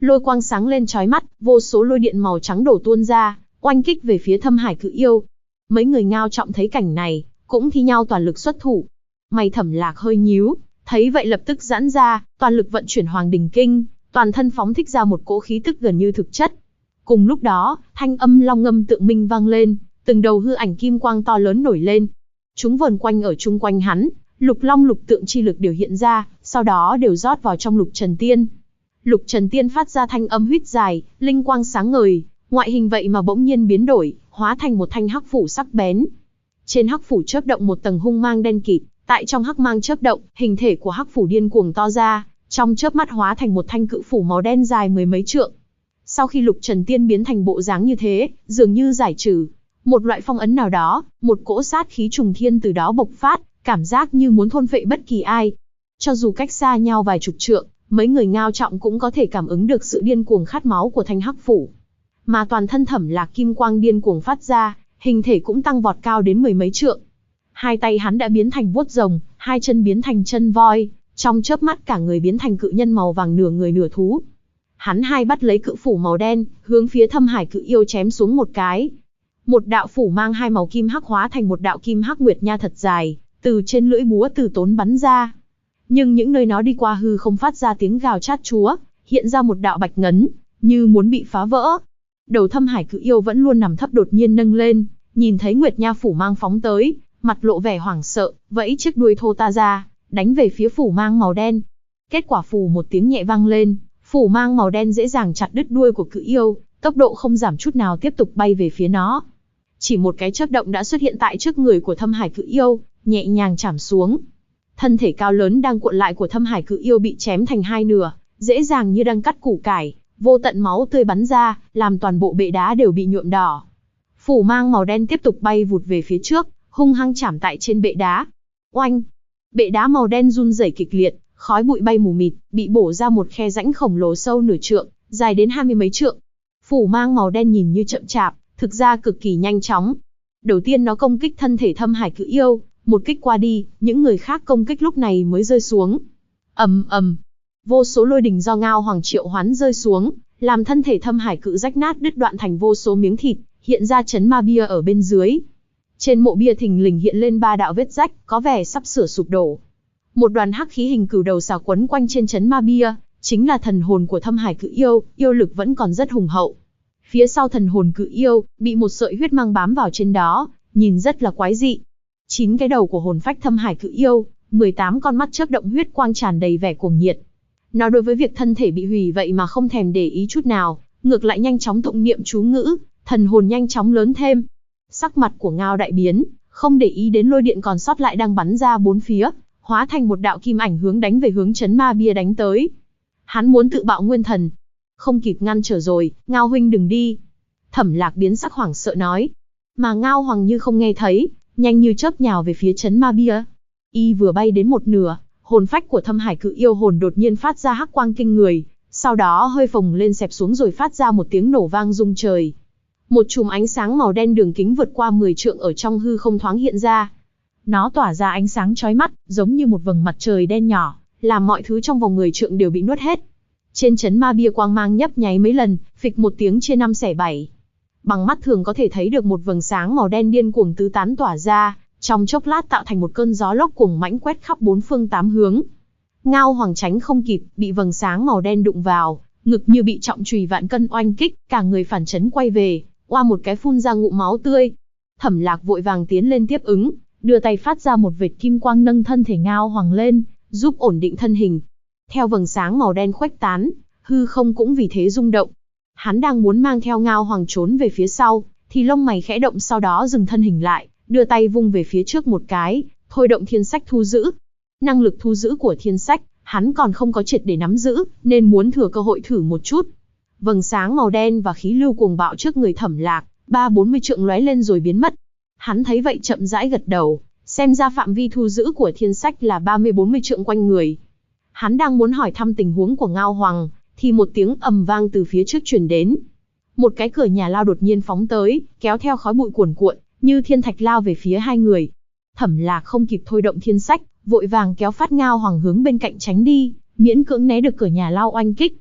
Lôi quang sáng lên chói mắt, vô số lôi điện màu trắng đổ tuôn ra, oanh kích về phía Thâm Hải Cự Yêu. Mấy người Ngao Trọng thấy cảnh này, cũng thi nhau toàn lực xuất thủ. Mày Thẩm Lạc hơi nhíu, thấy vậy lập tức giãn ra, toàn lực vận chuyển Hoàng Đình Kinh, toàn thân phóng thích ra một cỗ khí tức gần như thực chất. Cùng lúc đó, thanh âm long ngâm tượng minh vang lên, từng đầu hư ảnh kim quang to lớn nổi lên. Chúng vờn quanh ở chung quanh hắn, lục long lục tượng chi lực đều hiện ra, sau đó đều rót vào trong Lục Trần Tiên. Lục Trần Tiên phát ra thanh âm huýt dài, linh quang sáng ngời, ngoại hình vậy mà bỗng nhiên biến đổi, hóa thành một thanh hắc phủ sắc bén. Trên hắc phủ chớp động một tầng hung mang đen kịt, tại trong hắc mang chớp động, hình thể của hắc phủ điên cuồng to ra, trong chớp mắt hóa thành một thanh cự phủ màu đen dài mười mấy trượng. Sau khi Lục Trần Tiên biến thành bộ dáng như thế, dường như giải trừ một loại phong ấn nào đó, một cỗ sát khí trùng thiên từ đó bộc phát, cảm giác như muốn thôn phệ bất kỳ ai. Cho dù cách xa nhau vài chục trượng, mấy người Ngao Trọng cũng có thể cảm ứng được sự điên cuồng khát máu của thanh hắc phủ. Mà toàn thân Thẩm Lạc kim quang điên cuồng phát ra, hình thể cũng tăng vọt cao đến mười mấy trượng. Hai tay hắn đã biến thành vuốt rồng, hai chân biến thành chân voi, trong chớp mắt cả người biến thành cự nhân màu vàng nửa người nửa thú. Hắn hai bắt lấy cự phủ màu đen, hướng phía Thâm Hải Cự Yêu chém xuống một cái. Một đạo phủ mang hai màu kim hắc hóa thành một đạo kim hắc nguyệt nha thật dài, từ trên lưỡi búa từ tốn bắn ra. Nhưng những nơi nó đi qua hư không phát ra tiếng gào chát chúa, hiện ra một đạo bạch ngấn, như muốn bị phá vỡ. Đầu Thâm Hải Cự Yêu vẫn luôn nằm thấp đột nhiên nâng lên, nhìn thấy nguyệt nha phủ mang phóng tới, mặt lộ vẻ hoảng sợ, vẫy chiếc đuôi thô ta ra, đánh về phía phủ mang màu đen. Kết quả phù một tiếng nhẹ vang lên, phủ mang màu đen dễ dàng chặt đứt đuôi của Cự Yêu, tốc độ không giảm chút nào tiếp tục bay về phía nó. Chỉ một cái chớp động đã xuất hiện tại trước người của Thâm Hải Cự Yêu, nhẹ nhàng chạm xuống. Thân thể cao lớn đang cuộn lại của Thâm Hải Cự Yêu bị chém thành hai nửa, dễ dàng như đang cắt củ cải, vô tận máu tươi bắn ra, làm toàn bộ bệ đá đều bị nhuộm đỏ. Phủ mang màu đen tiếp tục bay vụt về phía trước, hung hăng chạm tại trên bệ đá. Oanh! Bệ đá màu đen run rẩy kịch liệt, khói bụi bay mù mịt, bị bổ ra một khe rãnh khổng lồ sâu nửa trượng, dài đến 20 mấy trượng. Phủ mang màu đen nhìn như chậm chạp, thực ra cực kỳ nhanh chóng. Đầu tiên nó công kích thân thể Thâm Hải Cự Yêu, một kích qua đi, những người khác công kích lúc này mới rơi xuống. Ầm ầm, vô số lôi đình do Ngao Hoàng triệu hoán rơi xuống, làm thân thể Thâm Hải Cự rách nát đứt đoạn thành vô số miếng thịt, hiện ra chấn ma bia ở bên dưới. Trên mộ bia thình lình hiện lên 3 đạo vết rách, có vẻ sắp sửa sụp đổ. Một đoàn hắc khí hình cửu đầu xà quấn quanh trên chấn ma bia, chính là thần hồn của Thâm Hải Cự Yêu, yêu lực vẫn còn rất hùng hậu. Phía sau thần hồn Cự Yêu, bị một sợi huyết mang bám vào trên đó, nhìn rất là quái dị. 9 cái đầu của hồn phách Thâm Hải Cự Yêu, 18 con mắt chớp động huyết quang tràn đầy vẻ cuồng nhiệt. Nó đối với việc thân thể bị hủy vậy mà không thèm để ý chút nào, ngược lại nhanh chóng tụng niệm chú ngữ, thần hồn nhanh chóng lớn thêm. Sắc mặt của Ngao đại biến, không để ý đến lôi điện còn sót lại đang bắn ra bốn phía, hóa thành một đạo kim ảnh hướng đánh về hướng chấn ma bia đánh tới. Hắn muốn tự bạo nguyên thần. Không kịp ngăn trở rồi, Ngao huynh đừng đi. Thẩm Lạc biến sắc hoảng sợ nói. Mà Ngao Hoàng như không nghe thấy, nhanh như chớp nhào về phía chấn ma bia. Y vừa bay đến một nửa, hồn phách của Thâm Hải Cự Yêu hồn đột nhiên phát ra hắc quang kinh người, sau đó hơi phồng lên xẹp xuống rồi phát ra một tiếng nổ vang rung trời. Một chùm ánh sáng màu đen đường kính vượt qua 10 trượng ở trong hư không thoáng hiện ra. Nó tỏa ra ánh sáng chói mắt, giống như một vầng mặt trời đen nhỏ, làm mọi thứ trong vòng 10 trượng đều bị nuốt hết. Trên chấn ma bia quang mang nhấp nháy mấy lần, phịch một tiếng chia 5 xẻ 7. Bằng mắt thường có thể thấy được một vầng sáng màu đen điên cuồng tứ tán tỏa ra, trong chốc lát tạo thành một cơn gió lốc cuồng mãnh quét khắp bốn phương tám hướng. Ngao Hoàng tránh không kịp, bị vầng sáng màu đen đụng vào, ngực như bị trọng chùy vạn cân oanh kích, cả người phản chấn quay về, oa một cái phun ra ngụm máu tươi. Thẩm Lạc vội vàng tiến lên tiếp ứng, đưa tay phát ra một vệt kim quang nâng thân thể Ngao Hoàng lên, giúp ổn định thân hình. Theo vầng sáng màu đen khuếch tán, hư không cũng vì thế rung động. Hắn đang muốn mang theo Ngao Hoàng trốn về phía sau, thì lông mày khẽ động, sau đó dừng thân hình lại, đưa tay vung về phía trước một cái, thôi động thiên sách thu giữ. Năng lực thu giữ của thiên sách, hắn còn không có triệt để nắm giữ, nên muốn thừa cơ hội thử một chút. Vầng sáng màu đen và khí lưu cuồng bạo trước người Thẩm Lạc, 30-40 trượng lóe lên rồi biến mất. Hắn thấy vậy chậm rãi gật đầu, xem ra phạm vi thu giữ của thiên sách là 30-40 trượng quanh người. Hắn đang muốn hỏi thăm tình huống của Ngao Hoàng, thì một tiếng ầm vang từ phía trước truyền đến. Một cái cửa nhà lao đột nhiên phóng tới, kéo theo khói bụi cuồn cuộn, như thiên thạch lao về phía hai người. Thẩm Lạc không kịp thôi động thiên sách, vội vàng kéo phát Ngao Hoàng hướng bên cạnh tránh đi, miễn cưỡng né được cửa nhà lao oanh kích.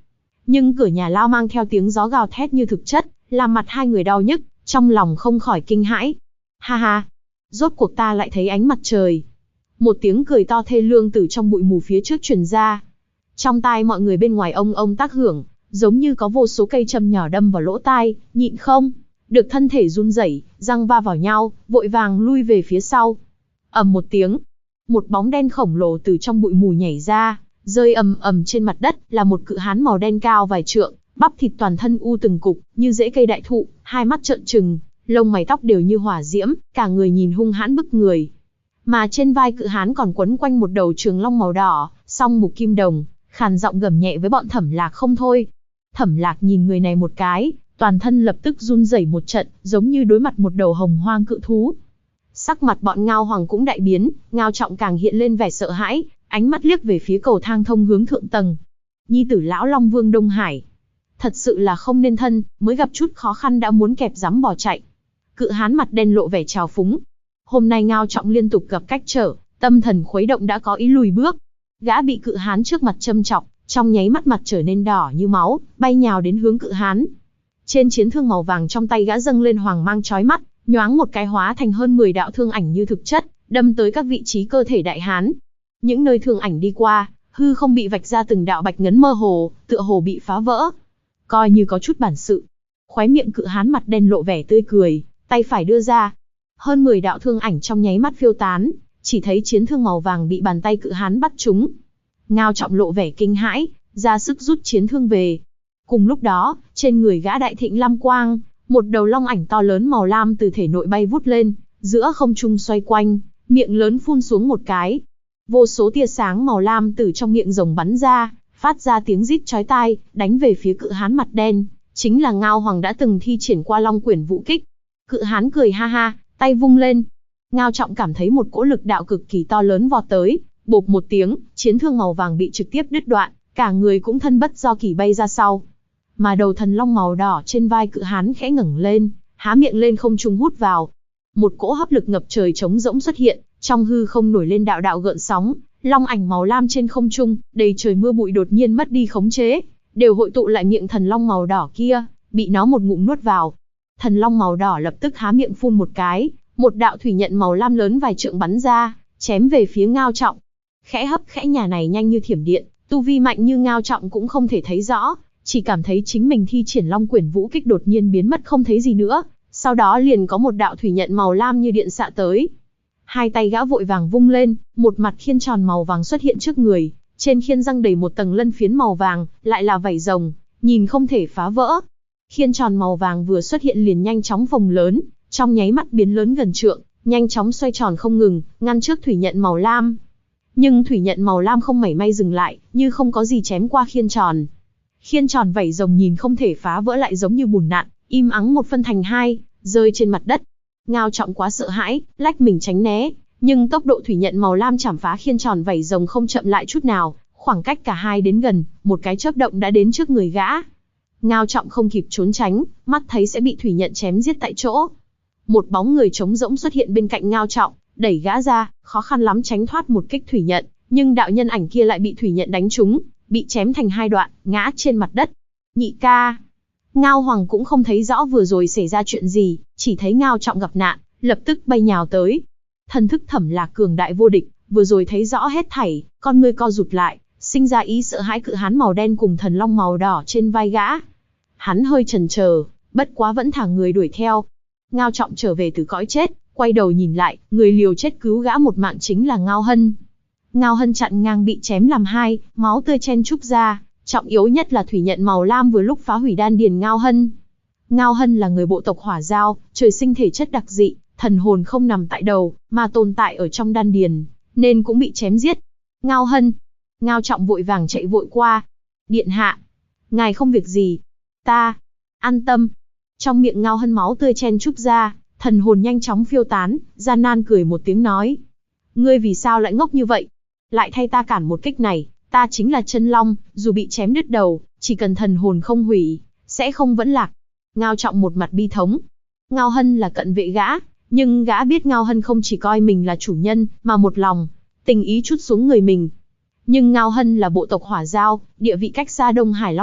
nhưng cửa nhà lao mang theo tiếng gió gào thét như thực chất, làm mặt hai người đau nhức, trong lòng không khỏi kinh hãi. Ha ha, rốt cuộc ta lại thấy ánh mặt trời. Một tiếng cười to thê lương từ trong bụi mù phía trước truyền ra. Trong tai mọi người bên ngoài ông tác hưởng, giống như có vô số cây châm nhỏ đâm vào lỗ tai, nhịn không được thân thể run rẩy, răng va vào nhau, vội vàng lui về phía sau. Ầm một tiếng, một bóng đen khổng lồ từ trong bụi mù nhảy ra, rơi ầm ầm trên mặt đất, là một cự hán màu đen cao vài trượng, bắp thịt toàn thân u từng cục, như rễ cây đại thụ, hai mắt trợn trừng, lông mày tóc đều như hỏa diễm, cả người nhìn hung hãn bức người. Mà trên vai cự hán còn quấn quanh một đầu trường long màu đỏ, song mục kim đồng, khàn giọng gầm nhẹ với bọn Thẩm Lạc không thôi. Thẩm Lạc nhìn người này một cái, toàn thân lập tức run rẩy một trận, giống như đối mặt một đầu hồng hoang cự thú. Sắc mặt bọn Ngao Hoàng cũng đại biến, Ngao Trọng càng hiện lên vẻ sợ hãi, ánh mắt liếc về phía cầu thang thông hướng thượng tầng. Nhi tử lão Long Vương Đông Hải, thật sự là không nên thân, mới gặp chút khó khăn đã muốn kẹp rắm bỏ chạy. Cự hán mặt đen lộ vẻ trào phúng. Hôm nay Ngao Trọng liên tục gặp cách trở, tâm thần khuấy động đã có ý lùi bước. Gã bị cự hán trước mặt châm chọc, trong nháy mắt mặt trở nên đỏ như máu, bay nhào đến hướng cự hán. Trên chiến thương màu vàng trong tay gã dâng lên hoàng mang chói mắt, nhoáng một cái hóa thành hơn 10 đạo thương ảnh như thực chất, đâm tới các vị trí cơ thể đại hán. Những nơi thương ảnh đi qua, hư không bị vạch ra từng đạo bạch ngấn mơ hồ, tựa hồ bị phá vỡ. Coi như có chút bản sự. Khóe miệng cự hán mặt đen lộ vẻ tươi cười, tay phải đưa ra. Hơn 10 đạo thương ảnh trong nháy mắt phiêu tán, chỉ thấy chiến thương màu vàng bị bàn tay cự hán bắt trúng. Ngao Trọng lộ vẻ kinh hãi, ra sức rút chiến thương về. Cùng lúc đó, trên người gã đại thịnh lam quang, một đầu long ảnh to lớn màu lam từ thể nội bay vút lên, giữa không trung xoay quanh, miệng lớn phun xuống một cái. Vô số tia sáng màu lam từ trong miệng rồng bắn ra, phát ra tiếng rít chói tai, đánh về phía cự hán mặt đen, chính là Ngao Hoàng đã từng thi triển qua Long Quyển Vũ Kích. Cự hán cười ha ha, tay vung lên. Ngao Trọng cảm thấy một cỗ lực đạo cực kỳ to lớn vọt tới, bộp một tiếng, chiến thương màu vàng bị trực tiếp đứt đoạn, cả người cũng thân bất do kỷ bay ra sau. Mà đầu thần long màu đỏ trên vai cự hán khẽ ngẩng lên, há miệng lên không trung hút vào. Một cỗ hấp lực ngập trời trống rỗng xuất hiện, trong hư không nổi lên đạo đạo gợn sóng, long ảnh màu lam trên không trung, đầy trời mưa bụi đột nhiên mất đi khống chế, đều hội tụ lại miệng thần long màu đỏ kia, bị nó một ngụm nuốt vào. Thần long màu đỏ lập tức há miệng phun một cái, một đạo thủy nhận màu lam lớn vài trượng bắn ra, chém về phía Ngao Trọng. Khẽ hấp khẽ nhà này nhanh như thiểm điện, tu vi mạnh như Ngao Trọng cũng không thể thấy rõ, chỉ cảm thấy chính mình thi triển Long Quyển Vũ Kích đột nhiên biến mất không thấy gì nữa, sau đó liền có một đạo thủy nhận màu lam như điện xạ tới. Hai tay gã vội vàng vung lên, một mặt khiên tròn màu vàng xuất hiện trước người, trên khiên răng đầy một tầng lân phiến màu vàng, lại là vảy rồng, nhìn không thể phá vỡ. Khiên tròn màu vàng vừa xuất hiện liền nhanh chóng phồng lớn, trong nháy mắt biến lớn gần trượng, nhanh chóng xoay tròn không ngừng, ngăn trước thủy nhận màu lam. Nhưng thủy nhận màu lam không mảy may dừng lại, như không có gì chém qua khiên tròn. Khiên tròn vảy rồng nhìn không thể phá vỡ lại giống như bùn nặn, im ắng một phân thành hai, rơi trên mặt đất. Ngao Trọng quá sợ hãi, lách mình tránh né, nhưng tốc độ thủy nhận màu lam chảm phá khiên tròn vảy rồng không chậm lại chút nào, khoảng cách cả hai đến gần, một cái chớp động đã đến trước người gã. Ngao Trọng không kịp trốn tránh, mắt thấy sẽ bị thủy nhận chém giết tại chỗ. Một bóng người trống rỗng xuất hiện bên cạnh Ngao Trọng, đẩy gã ra, khó khăn lắm tránh thoát một kích thủy nhận, nhưng đạo nhân ảnh kia lại bị thủy nhận đánh trúng, bị chém thành hai đoạn, ngã trên mặt đất. Nhị ca. Ngao Hoàng cũng không thấy rõ vừa rồi xảy ra chuyện gì, chỉ thấy Ngao Trọng gặp nạn, lập tức bay nhào tới. Thần thức Thẩm Lạc cường đại vô địch, vừa rồi thấy rõ hết thảy, con ngươi co rụt lại, sinh ra ý sợ hãi cự hán màu đen cùng thần long màu đỏ trên vai gã. Hắn hơi chần chờ, bất quá vẫn thả người đuổi theo. Ngao Trọng trở về từ cõi chết, quay đầu nhìn lại, người liều chết cứu gã một mạng chính là Ngao Hân. Ngao Hân chặn ngang bị chém làm hai, máu tươi chen chúc ra, trọng yếu nhất là thủy nhận màu lam vừa lúc phá hủy đan điền Ngao Hân. Ngao Hân là người bộ tộc Hỏa Giao, trời sinh thể chất đặc dị, thần hồn không nằm tại đầu, mà tồn tại ở trong đan điền, nên cũng bị chém giết. Ngao Hân. Ngao Trọng vội vàng chạy vội qua. Điện hạ, ngài không việc gì. Ta, an tâm. Trong miệng Ngao Hân máu tươi chen chúc ra, thần hồn nhanh chóng phiêu tán, gian nan cười một tiếng nói. Ngươi vì sao lại ngốc như vậy? Lại thay ta cản một kích này, ta chính là chân long, dù bị chém đứt đầu, chỉ cần thần hồn không hủy, sẽ không vẫn lạc. Ngao Trọng một mặt bi thống. Ngao Hân là cận vệ gã, nhưng gã biết Ngao Hân không chỉ coi mình là chủ nhân, mà một lòng, tình ý trút xuống người mình. Nhưng Ngao Hân là bộ tộc Hỏa Giao, địa vị cách xa Đông Hải Long tộc,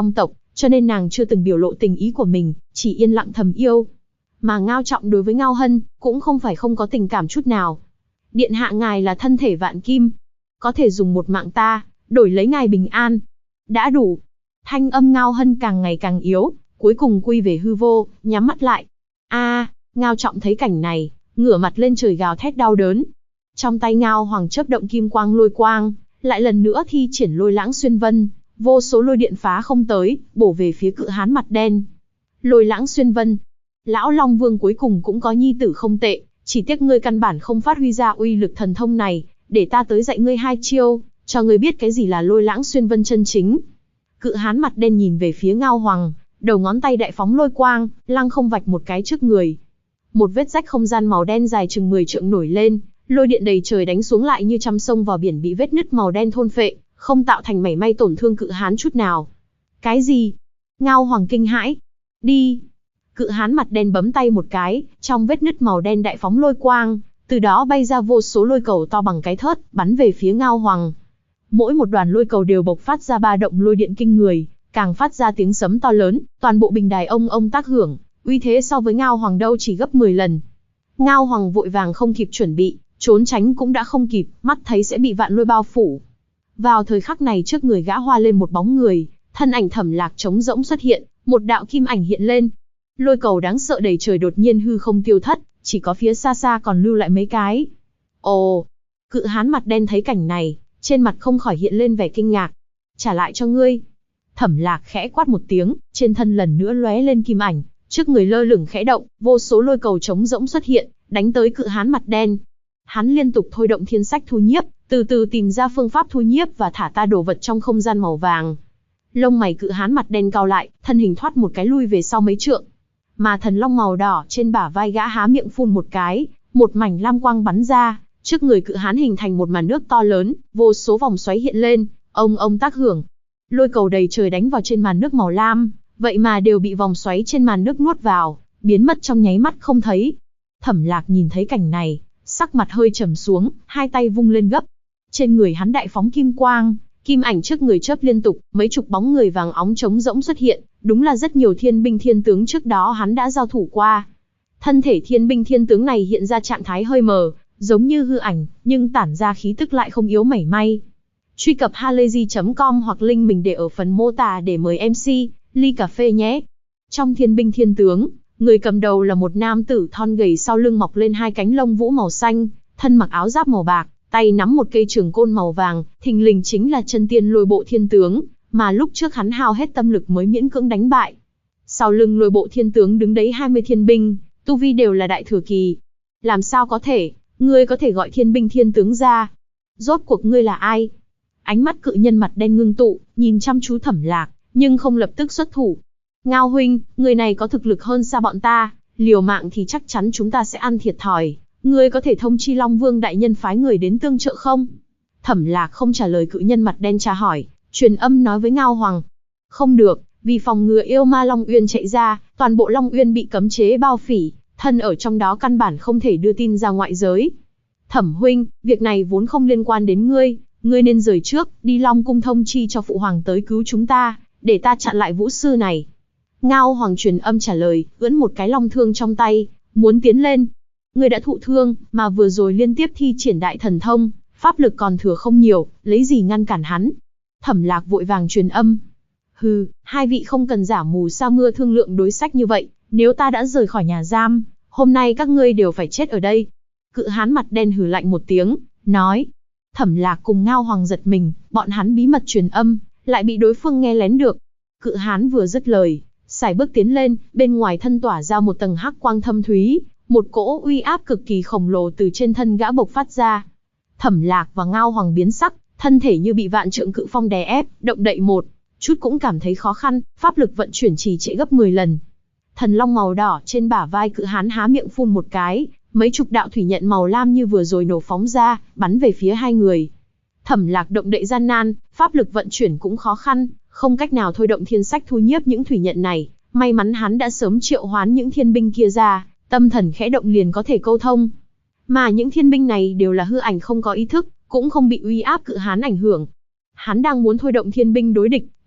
cho nên nàng chưa từng biểu lộ tình ý của mình, chỉ yên lặng thầm yêu. Mà Ngao Trọng đối với Ngao Hân, cũng không phải không có tình cảm chút nào. Điện hạ ngài là thân thể vạn kim, có thể dùng một mạng ta, đổi lấy ngài bình an. Đã đủ. Thanh âm Ngao Hân càng ngày càng yếu, cuối cùng quy về hư vô, nhắm mắt lại. Ngao Trọng thấy cảnh này, ngửa mặt lên trời gào thét đau đớn. Trong tay Ngao Hoàng chớp động kim quang lôi quang, lại lần nữa thi triển lôi lãng xuyên vân, vô số lôi điện phá không tới, bổ về phía cự hán mặt đen. Lôi lãng xuyên vân. Lão Long Vương cuối cùng cũng có nhi tử không tệ, chỉ tiếc ngươi căn bản không phát huy ra uy lực thần thông này, để ta tới dạy ngươi 2 chiêu, cho ngươi biết cái gì là lôi lãng xuyên vân chân chính. Cự hán mặt đen nhìn về phía Ngao Hoàng, đầu ngón tay đại phóng lôi quang, lăng không vạch một cái trước người. Một vết rách không gian màu đen dài chừng 10 trượng nổi lên, lôi điện đầy trời đánh xuống lại như trăm sông vào biển bị vết nứt màu đen thôn phệ, không tạo thành mảy may tổn thương cự hán chút nào. Cái gì? Ngao Hoàng kinh hãi. Đi! Cự hán mặt đen bấm tay một cái, trong vết nứt màu đen đại phóng lôi quang, từ đó bay ra vô số lôi cầu to bằng cái thớt, bắn về phía Ngao Hoàng. Mỗi một đoàn lôi cầu đều bộc phát ra ba động lôi điện kinh người, càng phát ra tiếng sấm to lớn, toàn bộ bình đài ông tác hưởng, uy thế so với Ngao Hoàng đâu chỉ gấp 10 lần. Ngao Hoàng vội vàng không kịp chuẩn bị, trốn tránh cũng đã không kịp, mắt thấy sẽ bị vạn lôi bao phủ. Vào thời khắc này trước người gã hoa lên một bóng người, thân ảnh Thẩm Lạc trống rỗng xuất hiện, một đạo kim ảnh hiện lên. Lôi cầu đáng sợ đầy trời đột nhiên hư không tiêu thất, chỉ có phía xa xa còn lưu lại mấy cái. Ồ! Cự hán mặt đen thấy cảnh này, trên mặt không khỏi hiện lên vẻ kinh ngạc. Trả lại cho ngươi. Thẩm Lạc khẽ quát một tiếng, trên thân lần nữa lóe lên kim ảnh, trước người lơ lửng khẽ động, vô số lôi cầu trống rỗng xuất hiện, đánh tới cự hán mặt đen. Hắn liên tục thôi động thiên sách thu nhiếp, từ từ tìm ra phương pháp thu nhiếp và thả ta đồ vật trong không gian màu vàng. Lông mày cự hán mặt đen cao lại, thân hình thoát một cái lui về sau mấy trượng. Mà thần long màu đỏ trên bả vai gã há miệng phun một cái, một mảnh lam quang bắn ra, trước người cự hán hình thành một màn nước to lớn, vô số vòng xoáy hiện lên, ông tác hưởng. Lôi cầu đầy trời đánh vào trên màn nước màu lam, vậy mà đều bị vòng xoáy trên màn nước nuốt vào, biến mất trong nháy mắt không thấy. Thẩm Lạc nhìn thấy cảnh này, sắc mặt hơi trầm xuống, hai tay vung lên gấp. Trên người hắn đại phóng kim quang, kim ảnh trước người chớp liên tục, mấy chục bóng người vàng óng trống rỗng xuất hiện, đúng là rất nhiều thiên binh thiên tướng trước đó hắn đã giao thủ qua. Thân thể thiên binh thiên tướng này hiện ra trạng thái hơi mờ, giống như hư ảnh, nhưng tản ra khí tức lại không yếu mảy may. Truy cập halayzi.com hoặc link mình để ở phần mô tả để mời MC, ly cà phê nhé. Trong thiên binh thiên tướng, người cầm đầu là một nam tử thon gầy sau lưng mọc lên 2 cánh lông vũ màu xanh, thân mặc áo giáp màu bạc, tay nắm một cây trường côn màu vàng, thình lình chính là chân tiên Lôi Bộ Thiên Tướng, mà lúc trước hắn hao hết tâm lực mới miễn cưỡng đánh bại. Sau lưng Lôi Bộ Thiên Tướng đứng đấy 20 thiên binh, tu vi đều là đại thừa kỳ. Làm sao có thể, ngươi có thể gọi thiên binh thiên tướng ra? Rốt cuộc ngươi là ai? Ánh mắt cự nhân mặt đen ngưng tụ, nhìn chăm chú Thẩm Lạc, nhưng không lập tức xuất thủ. Ngao huynh, người này có thực lực hơn xa bọn ta, liều mạng thì chắc chắn chúng ta sẽ ăn thiệt thòi. Ngươi có thể thông chi Long Vương đại nhân phái người đến tương trợ không? Thẩm Lạc không trả lời cự nhân mặt đen tra hỏi, truyền âm nói với Ngao Hoàng. Không được, vì phòng ngừa yêu ma Long Uyên chạy ra, toàn bộ Long Uyên bị cấm chế bao phỉ, thân ở trong đó căn bản không thể đưa tin ra ngoại giới. Thẩm huynh, việc này vốn không liên quan đến ngươi nên rời trước, đi Long cung thông chi cho phụ hoàng tới cứu chúng ta, để ta chặn lại vũ sư này. Ngao Hoàng truyền âm trả lời, ưỡn một cái long thương trong tay, muốn tiến lên. Ngươi đã thụ thương, mà vừa rồi liên tiếp thi triển đại thần thông, pháp lực còn thừa không nhiều, lấy gì ngăn cản hắn? Thẩm Lạc vội vàng truyền âm. Hừ, hai vị không cần giả mù sa mưa thương lượng đối sách như vậy, nếu ta đã rời khỏi nhà giam, hôm nay các ngươi đều phải chết ở đây. Cự hán mặt đen hừ lạnh một tiếng, nói. Thẩm Lạc cùng Ngao Hoàng giật mình, bọn hắn bí mật truyền âm, lại bị đối phương nghe lén được. Cự hán vừa dứt lời, sải bước tiến lên, bên ngoài thân tỏa ra một tầng hắc quang thâm thúy, một cỗ uy áp cực kỳ khổng lồ từ trên thân gã bộc phát ra. Thẩm Lạc và Ngao Hoàng biến sắc, thân thể như bị vạn trượng cự phong đè ép, động đậy một chút cũng cảm thấy khó khăn, pháp lực vận chuyển trì trệ gấp 10 lần. Thần long màu đỏ trên bả vai cự hán há miệng phun một cái, mấy chục đạo thủy nhận màu lam như vừa rồi nổ phóng ra, bắn về phía hai người. Thẩm Lạc động đậy gian nan, pháp lực vận chuyển cũng khó khăn, không cách nào thôi động thiên sách thu nhiếp những thủy nhận này. May mắn hắn đã sớm triệu hoán những thiên binh kia ra, tâm thần khẽ động liền có thể câu thông. Mà những thiên binh này đều là hư ảnh không có ý thức, cũng không bị uy áp cự hán ảnh hưởng. Hắn đang muốn thôi động thiên binh đối địch,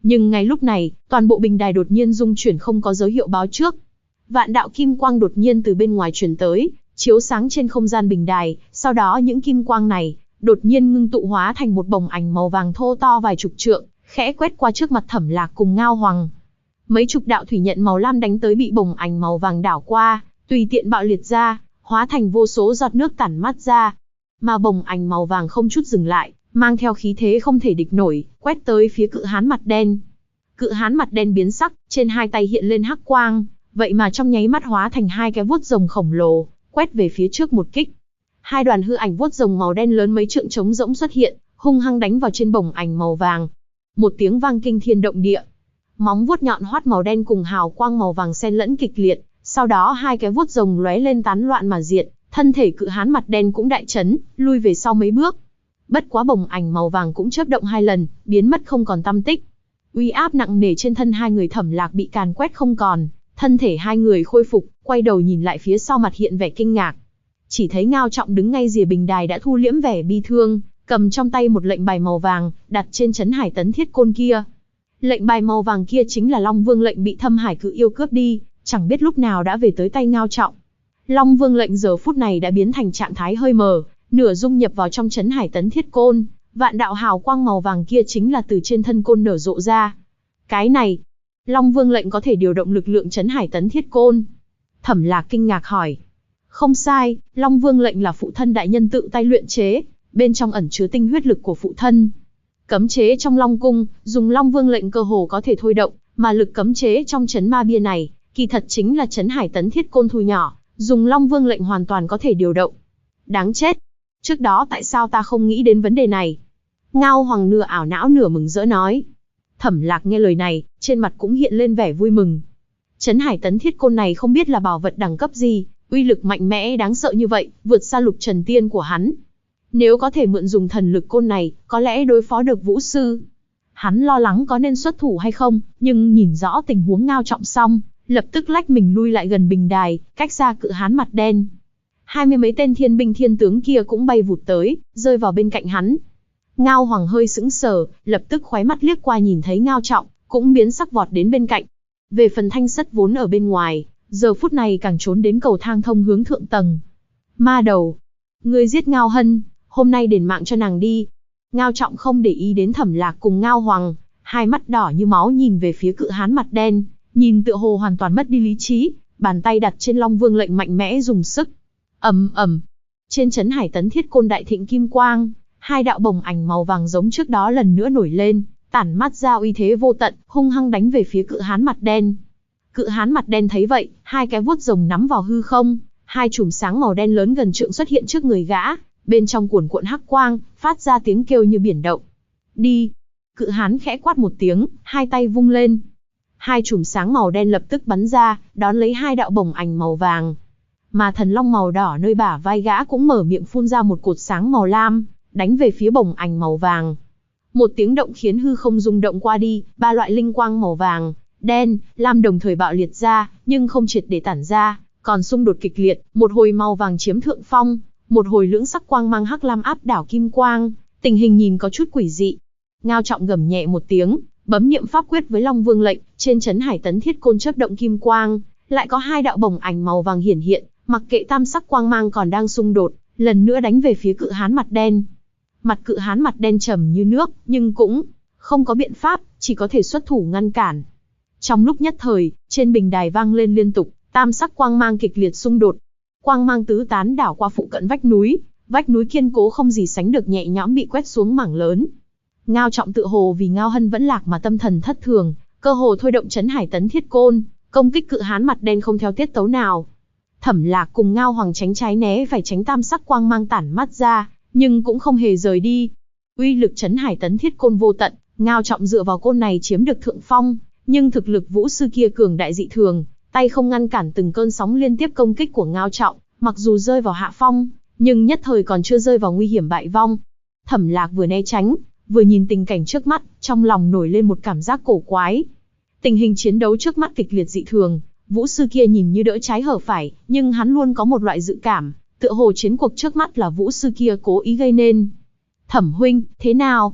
Nhưng ngay lúc này, toàn bộ bình đài đột nhiên rung chuyển không có dấu hiệu báo trước. Vạn đạo kim quang đột nhiên từ bên ngoài truyền tới, chiếu sáng trên không gian bình đài, sau đó những kim quang này đột nhiên ngưng tụ hóa thành một bồng ảnh màu vàng thô to vài chục trượng, khẽ quét qua trước mặt Thẩm Lạc cùng Ngao Hoàng. Mấy chục đạo thủy nhận màu lam đánh tới bị bồng ảnh màu vàng đảo qua, tùy tiện bạo liệt ra, hóa thành vô số giọt nước tản mát ra. Mà bồng ảnh màu vàng không chút dừng lại, mang theo khí thế không thể địch nổi, quét tới phía cự hán mặt đen. Cự hán mặt đen biến sắc, trên hai tay hiện lên hắc quang, vậy mà trong nháy mắt hóa thành hai cái vuốt rồng khổng lồ, quét về phía trước một kích. Hai đoàn hư ảnh vuốt rồng màu đen lớn mấy trượng trống rỗng xuất hiện, hung hăng đánh vào trên bồng ảnh màu vàng. Một tiếng vang kinh thiên động địa. Móng vuốt nhọn hoắt màu đen cùng hào quang màu vàng xen lẫn kịch liệt, sau đó hai cái vuốt rồng lóe lên tán loạn mà diệt, thân thể cự hán mặt đen cũng đại chấn, lui về sau mấy bước. Bất quá bồng ảnh màu vàng cũng chớp động hai lần, biến mất không còn tăm tích. Uy áp nặng nề trên thân hai người Thẩm Lạc bị càn quét không còn, thân thể hai người khôi phục, quay đầu nhìn lại phía sau mặt hiện vẻ kinh ngạc. Chỉ thấy Ngao Trọng đứng ngay rìa bình đài đã thu liễm vẻ bi thương, cầm trong tay một lệnh bài màu vàng, đặt trên trấn hải tấn thiết côn kia. Lệnh bài màu vàng kia chính là Long Vương lệnh bị Thâm Hải Cự Yêu cướp đi, chẳng biết lúc nào đã về tới tay Ngao Trọng. Long Vương lệnh giờ phút này đã biến thành trạng thái hơi mờ, nửa dung nhập vào trong trấn hải tấn thiết côn, vạn đạo hào quang màu vàng kia chính là từ trên thân côn nở rộ ra. Cái này, Long Vương lệnh có thể điều động lực lượng trấn hải tấn thiết côn. Thẩm Lạc kinh ngạc hỏi. Không sai, Long Vương lệnh là phụ thân đại nhân tự tay luyện chế, bên trong ẩn chứa tinh huyết lực của phụ thân. Cấm chế trong Long Cung, dùng Long Vương lệnh cơ hồ có thể thôi động, mà lực cấm chế trong trấn ma bia này, kỳ thật chính là trấn hải tấn thiết côn thu nhỏ, dùng Long Vương lệnh hoàn toàn có thể điều động. Đáng chết! Trước đó tại sao ta không nghĩ đến vấn đề này? Ngao Hoàng nửa ảo não nửa mừng rỡ nói. Thẩm Lạc nghe lời này, trên mặt cũng hiện lên vẻ vui mừng. Trấn hải tấn thiết côn này không biết là bảo vật đẳng cấp gì, uy lực mạnh mẽ đáng sợ như vậy, vượt xa lục trần tiên của hắn. Nếu có thể mượn dùng thần lực côn này, có lẽ đối phó được Vũ Sư. Hắn lo lắng có nên xuất thủ hay không, nhưng nhìn rõ tình huống Ngao Trọng xong, lập tức lách mình lui lại gần bình đài, cách xa cự hán mặt đen. 20 mấy tên thiên binh thiên tướng kia cũng bay vụt tới, rơi vào bên cạnh hắn. Ngao Hoàng hơi sững sờ, lập tức khóe mắt liếc qua nhìn thấy Ngao Trọng, cũng biến sắc vọt đến bên cạnh. Về phần Thanh Sắt vốn ở bên ngoài, giờ phút này càng trốn đến cầu thang thông hướng thượng tầng. Ma đầu, ngươi giết Ngao Hân, hôm nay đền mạng cho nàng đi. Ngao Trọng không để ý đến Thẩm Lạc cùng Ngao Hoàng, hai mắt đỏ như máu nhìn về phía cự hán mặt đen, nhìn tựa hồ hoàn toàn mất đi lý trí, bàn tay đặt trên Long Vương lệnh mạnh mẽ dùng sức. Ầm ầm, trên trấn hải tấn thiết côn đại thịnh kim quang, hai đạo bồng ảnh màu vàng giống trước đó lần nữa nổi lên, tản mát ra uy thế vô tận, hung hăng đánh về phía cự hán mặt đen. Cự hán mặt đen thấy vậy, hai cái vuốt rồng nắm vào hư không, hai chùm sáng màu đen lớn gần trượng xuất hiện trước người gã, bên trong cuồn cuộn hắc quang, phát ra tiếng kêu như biển động. Đi! Cự hán khẽ quát một tiếng, hai tay vung lên. Hai chùm sáng màu đen lập tức bắn ra, đón lấy hai đạo bồng ảnh màu vàng. Mà thần long màu đỏ nơi bả vai gã cũng mở miệng phun ra một cột sáng màu lam, đánh về phía bồng ảnh màu vàng. Một tiếng động khiến hư không rung động qua đi, ba loại linh quang màu vàng, đen, lam đồng thời bạo liệt ra, nhưng không triệt để tản ra, còn xung đột kịch liệt, một hồi màu vàng chiếm thượng phong, một hồi lưỡng sắc quang mang hắc lam áp đảo kim quang, tình hình nhìn có chút quỷ dị. Ngao Trọng gầm nhẹ một tiếng, bấm niệm pháp quyết với Long Vương lệnh, trên trấn hải tấn thiết côn chớp động kim quang, lại có hai đạo bồng ảnh màu vàng hiển hiện, mặc kệ tam sắc quang mang còn đang xung đột, lần nữa đánh về phía cự hán mặt đen. Mặt cự hán mặt đen trầm như nước, nhưng cũng không có biện pháp, chỉ có thể xuất thủ ngăn cản. Trong lúc nhất thời, trên bình đài vang lên liên tục, tam sắc quang mang kịch liệt xung đột. Quang mang tứ tán đảo qua phụ cận vách núi kiên cố không gì sánh được nhẹ nhõm bị quét xuống mảng lớn. Ngao Trọng tự hồ vì Ngao Hân vẫn lạc mà tâm thần thất thường, cơ hồ thôi động trấn hải tấn thiết côn, công kích cự hán mặt đen không theo tiết tấu nào. Thẩm Lạc cùng Ngao Hoàng tránh trái né phải tránh tam sắc quang mang tản mắt ra, nhưng cũng không hề rời đi. Uy lực trấn hải tấn thiết côn vô tận, Ngao Trọng dựa vào côn này chiếm được thượng phong, nhưng thực lực Vũ Sư kia cường đại dị thường, tay không ngăn cản từng cơn sóng liên tiếp công kích của Ngao Trọng, mặc dù rơi vào hạ phong, nhưng nhất thời còn chưa rơi vào nguy hiểm bại vong. Thẩm Lạc vừa né tránh, vừa nhìn tình cảnh trước mắt, trong lòng nổi lên một cảm giác cổ quái. Tình hình chiến đấu trước mắt kịch liệt dị thường, Vũ Sư kia nhìn như đỡ trái hở phải, nhưng hắn luôn có một loại dự cảm, tựa hồ chiến cuộc trước mắt là Vũ Sư kia cố ý gây nên. Thẩm huynh, thế nào?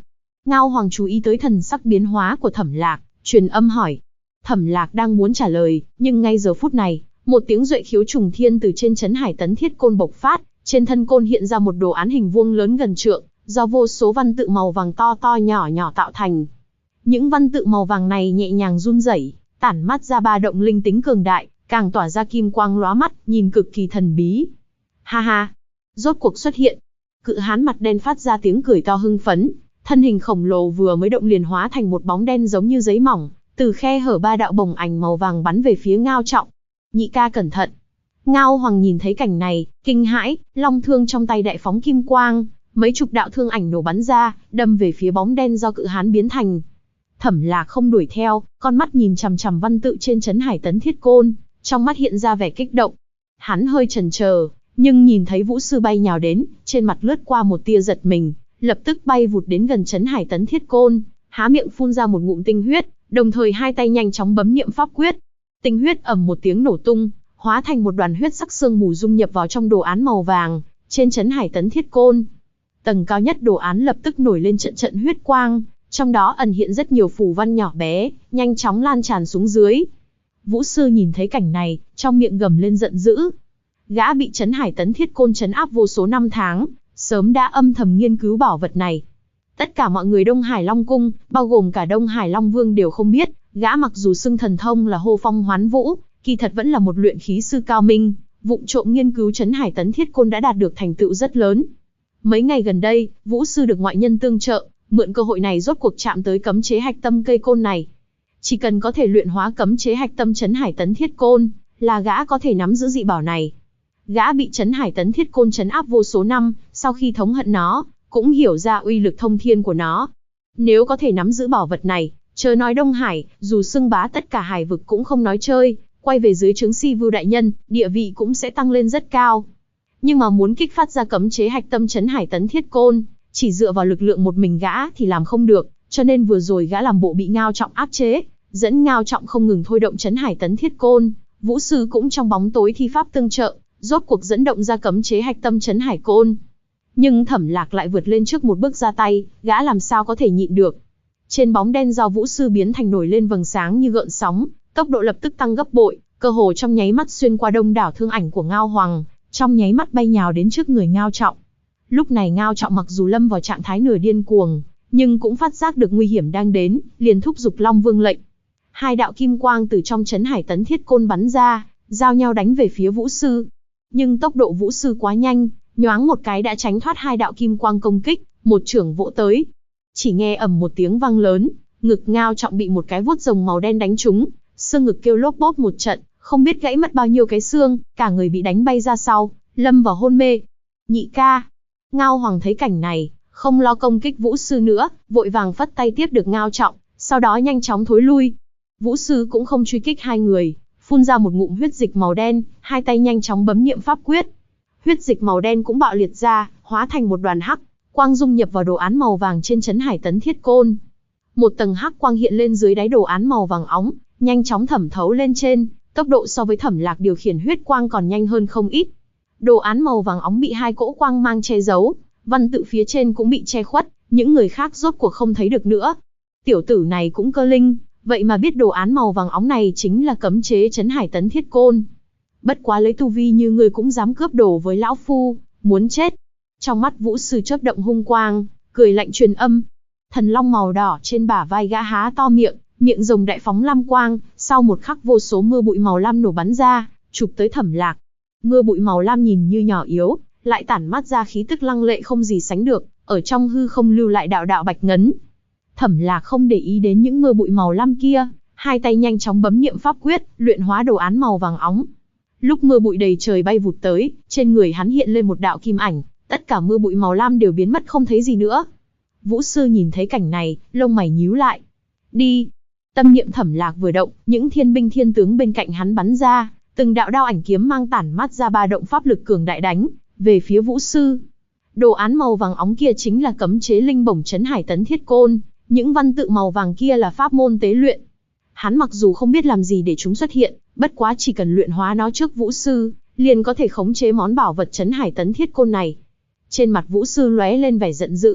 Ngao Hoàng chú ý tới thần sắc biến hóa của Thẩm Lạc, truyền âm hỏi. Thẩm Lạc đang muốn trả lời, nhưng ngay giờ phút này, một tiếng duệ khiếu trùng thiên từ trên trấn Hải Tấn Thiết Côn bộc phát, trên thân côn hiện ra một đồ án hình vuông lớn gần trượng, do vô số văn tự màu vàng to to nhỏ nhỏ tạo thành. Những văn tự màu vàng này nhẹ nhàng run rẩy, tản mát ra ba động linh tính cường đại, càng tỏa ra kim quang lóa mắt, nhìn cực kỳ thần bí. Ha ha, rốt cuộc xuất hiện. Cự hán mặt đen phát ra tiếng cười to hưng phấn, thân hình khổng lồ vừa mới động liền hóa thành một bóng đen giống như giấy mỏng, từ khe hở ba đạo bồng ảnh màu vàng bắn về phía Ngao Trọng. Nhị ca cẩn thận. Ngao Hoàng nhìn thấy cảnh này, kinh hãi, long thương trong tay đại phóng kim quang, mấy chục đạo thương ảnh nổ bắn ra, đâm về phía bóng đen do cự hán biến thành. Thẩm Lạc không đuổi theo, con mắt nhìn chằm chằm văn tự trên trấn Hải Tấn Thiết Côn, trong mắt hiện ra vẻ kích động. Hắn hơi chần chờ, nhưng nhìn thấy vũ sư bay nhào đến, trên mặt lướt qua một tia giật mình, lập tức bay vụt đến gần trấn Hải Tấn Thiết Côn, há miệng phun ra một ngụm tinh huyết, đồng thời hai tay nhanh chóng bấm niệm pháp quyết. Tinh huyết ầm một tiếng nổ tung, hóa thành một đoàn huyết sắc sương mù dung nhập vào trong đồ án màu vàng trên trấn Hải Tấn Thiết Côn. Tầng cao nhất đồ án lập tức nổi lên trận trận huyết quang, trong đó ẩn hiện rất nhiều phù văn nhỏ bé, nhanh chóng lan tràn xuống dưới. Vũ sư nhìn thấy cảnh này, trong miệng gầm lên giận dữ. Gã bị trấn Hải Tấn Thiết Côn trấn áp vô số năm tháng, sớm đã âm thầm nghiên cứu bảo vật này. Tất cả mọi người Đông Hải Long Cung, bao gồm cả Đông Hải Long Vương đều không biết, gã mặc dù xưng thần thông là Hô Phong Hoán Vũ, kỳ thật vẫn là một luyện khí sư cao minh, vụng trộm nghiên cứu trấn Hải Tấn Thiết Côn đã đạt được thành tựu rất lớn. Mấy ngày gần đây, Vũ sư được ngoại nhân tương trợ, mượn cơ hội này rốt cuộc chạm tới cấm chế hạch tâm cây côn này. Chỉ cần có thể luyện hóa cấm chế hạch tâm trấn Hải Tấn Thiết Côn, là gã có thể nắm giữ dị bảo này. Gã bị trấn Hải Tấn Thiết Côn trấn áp vô số năm, sau khi thống hận nó, cũng hiểu ra uy lực thông thiên của nó. Nếu có thể nắm giữ bảo vật này, chớ nói Đông Hải, dù xưng bá tất cả hải vực cũng không nói chơi, quay về dưới trướng Si Vưu đại nhân, địa vị cũng sẽ tăng lên rất cao. Nhưng mà muốn kích phát ra cấm chế hạch tâm trấn Hải Tấn Thiết Côn, chỉ dựa vào lực lượng một mình gã thì làm không được, cho nên vừa rồi gã làm bộ bị Ngao Trọng áp chế, dẫn Ngao Trọng không ngừng thôi động trấn Hải Tấn Thiết Côn, Vũ sư cũng trong bóng tối thi pháp tương trợ, rốt cuộc dẫn động ra cấm chế hạch tâm trấn Hải Côn. Nhưng Thẩm Lạc lại vượt lên trước một bước ra tay, gã làm sao có thể nhịn được. Trên bóng đen do Vũ sư biến thành nổi lên vầng sáng như gợn sóng, tốc độ lập tức tăng gấp bội, cơ hồ trong nháy mắt xuyên qua đông đảo thương ảnh của Ngao Hoàng, trong nháy mắt bay nhào đến trước người Ngao Trọng. Lúc này Ngao Trọng mặc dù lâm vào trạng thái nửa điên cuồng, nhưng cũng phát giác được nguy hiểm đang đến, liền thúc giục Long Vương lệnh. Hai đạo kim quang từ trong trấn Hải Tấn Thiết Côn bắn ra, giao nhau đánh về phía Vũ sư. Nhưng tốc độ Vũ sư quá nhanh, nhoáng một cái đã tránh thoát hai đạo kim quang công kích, một chưởng vỗ tới. Chỉ nghe ầm một tiếng vang lớn, ngực Ngao Trọng bị một cái vuốt rồng màu đen đánh trúng, xương ngực kêu lốp bốp một trận, không biết gãy mất bao nhiêu cái xương, cả người bị đánh bay ra sau, lâm vào hôn mê. Nhị ca. Ngao Hoàng thấy cảnh này, không lo công kích Vũ sư nữa, vội vàng phất tay tiếp được Ngao Trọng, sau đó nhanh chóng thối lui. Vũ sư cũng không truy kích hai người, phun ra một ngụm huyết dịch màu đen, hai tay nhanh chóng bấm niệm pháp quyết. Huyết dịch màu đen cũng bạo liệt ra, hóa thành một đoàn hắc quang dung nhập vào đồ án màu vàng trên trấn Hải Tấn Thiết Côn. Một tầng hắc quang hiện lên dưới đáy đồ án màu vàng óng, nhanh chóng thẩm thấu lên trên, tốc độ so với Thẩm Lạc điều khiển huyết quang còn nhanh hơn không ít. Đồ án màu vàng óng bị hai cỗ quang mang che giấu, văn tự phía trên cũng bị che khuất, những người khác rốt cuộc không thấy được nữa. Tiểu tử này cũng cơ linh, vậy mà biết đồ án màu vàng óng này chính là cấm chế trấn Hải Tấn Thiết Côn. Bất quá lấy tu vi như ngươi cũng dám cướp đồ với lão phu, muốn chết. Trong mắt Vũ sư chớp động hung quang, cười lạnh truyền âm. Thần long màu đỏ trên bả vai gã há to miệng, miệng rồng đại phóng lam quang, sau một khắc vô số mưa bụi màu lam nổ bắn ra, chụp tới Thẩm Lạc. Mưa bụi màu lam nhìn như nhỏ yếu, lại tản mát ra khí tức lăng lệ không gì sánh được, ở trong hư không lưu lại đạo đạo bạch ngấn. Thẩm Lạc không để ý đến những mưa bụi màu lam kia, hai tay nhanh chóng bấm niệm pháp quyết, luyện hóa đồ án màu vàng óng. Lúc mưa bụi đầy trời bay vụt tới, trên người hắn hiện lên một đạo kim ảnh, tất cả mưa bụi màu lam đều biến mất không thấy gì nữa. Vũ sư nhìn thấy cảnh này, lông mày nhíu lại. Đi. Tâm niệm Thẩm Lạc vừa động, những thiên binh thiên tướng bên cạnh hắn bắn ra, từng đạo đao ảnh kiếm mang tản mát ra ba động pháp lực cường đại đánh về phía Vũ sư. Đồ án màu vàng óng kia chính là cấm chế linh bổng trấn Hải Tấn Thiết Côn, những văn tự màu vàng kia là pháp môn tế luyện. Hắn mặc dù không biết làm gì để chúng xuất hiện, bất quá chỉ cần luyện hóa nó trước Vũ sư, liền có thể khống chế món bảo vật trấn Hải Tấn Thiết Côn này. Trên mặt Vũ sư lóe lên vẻ giận dữ,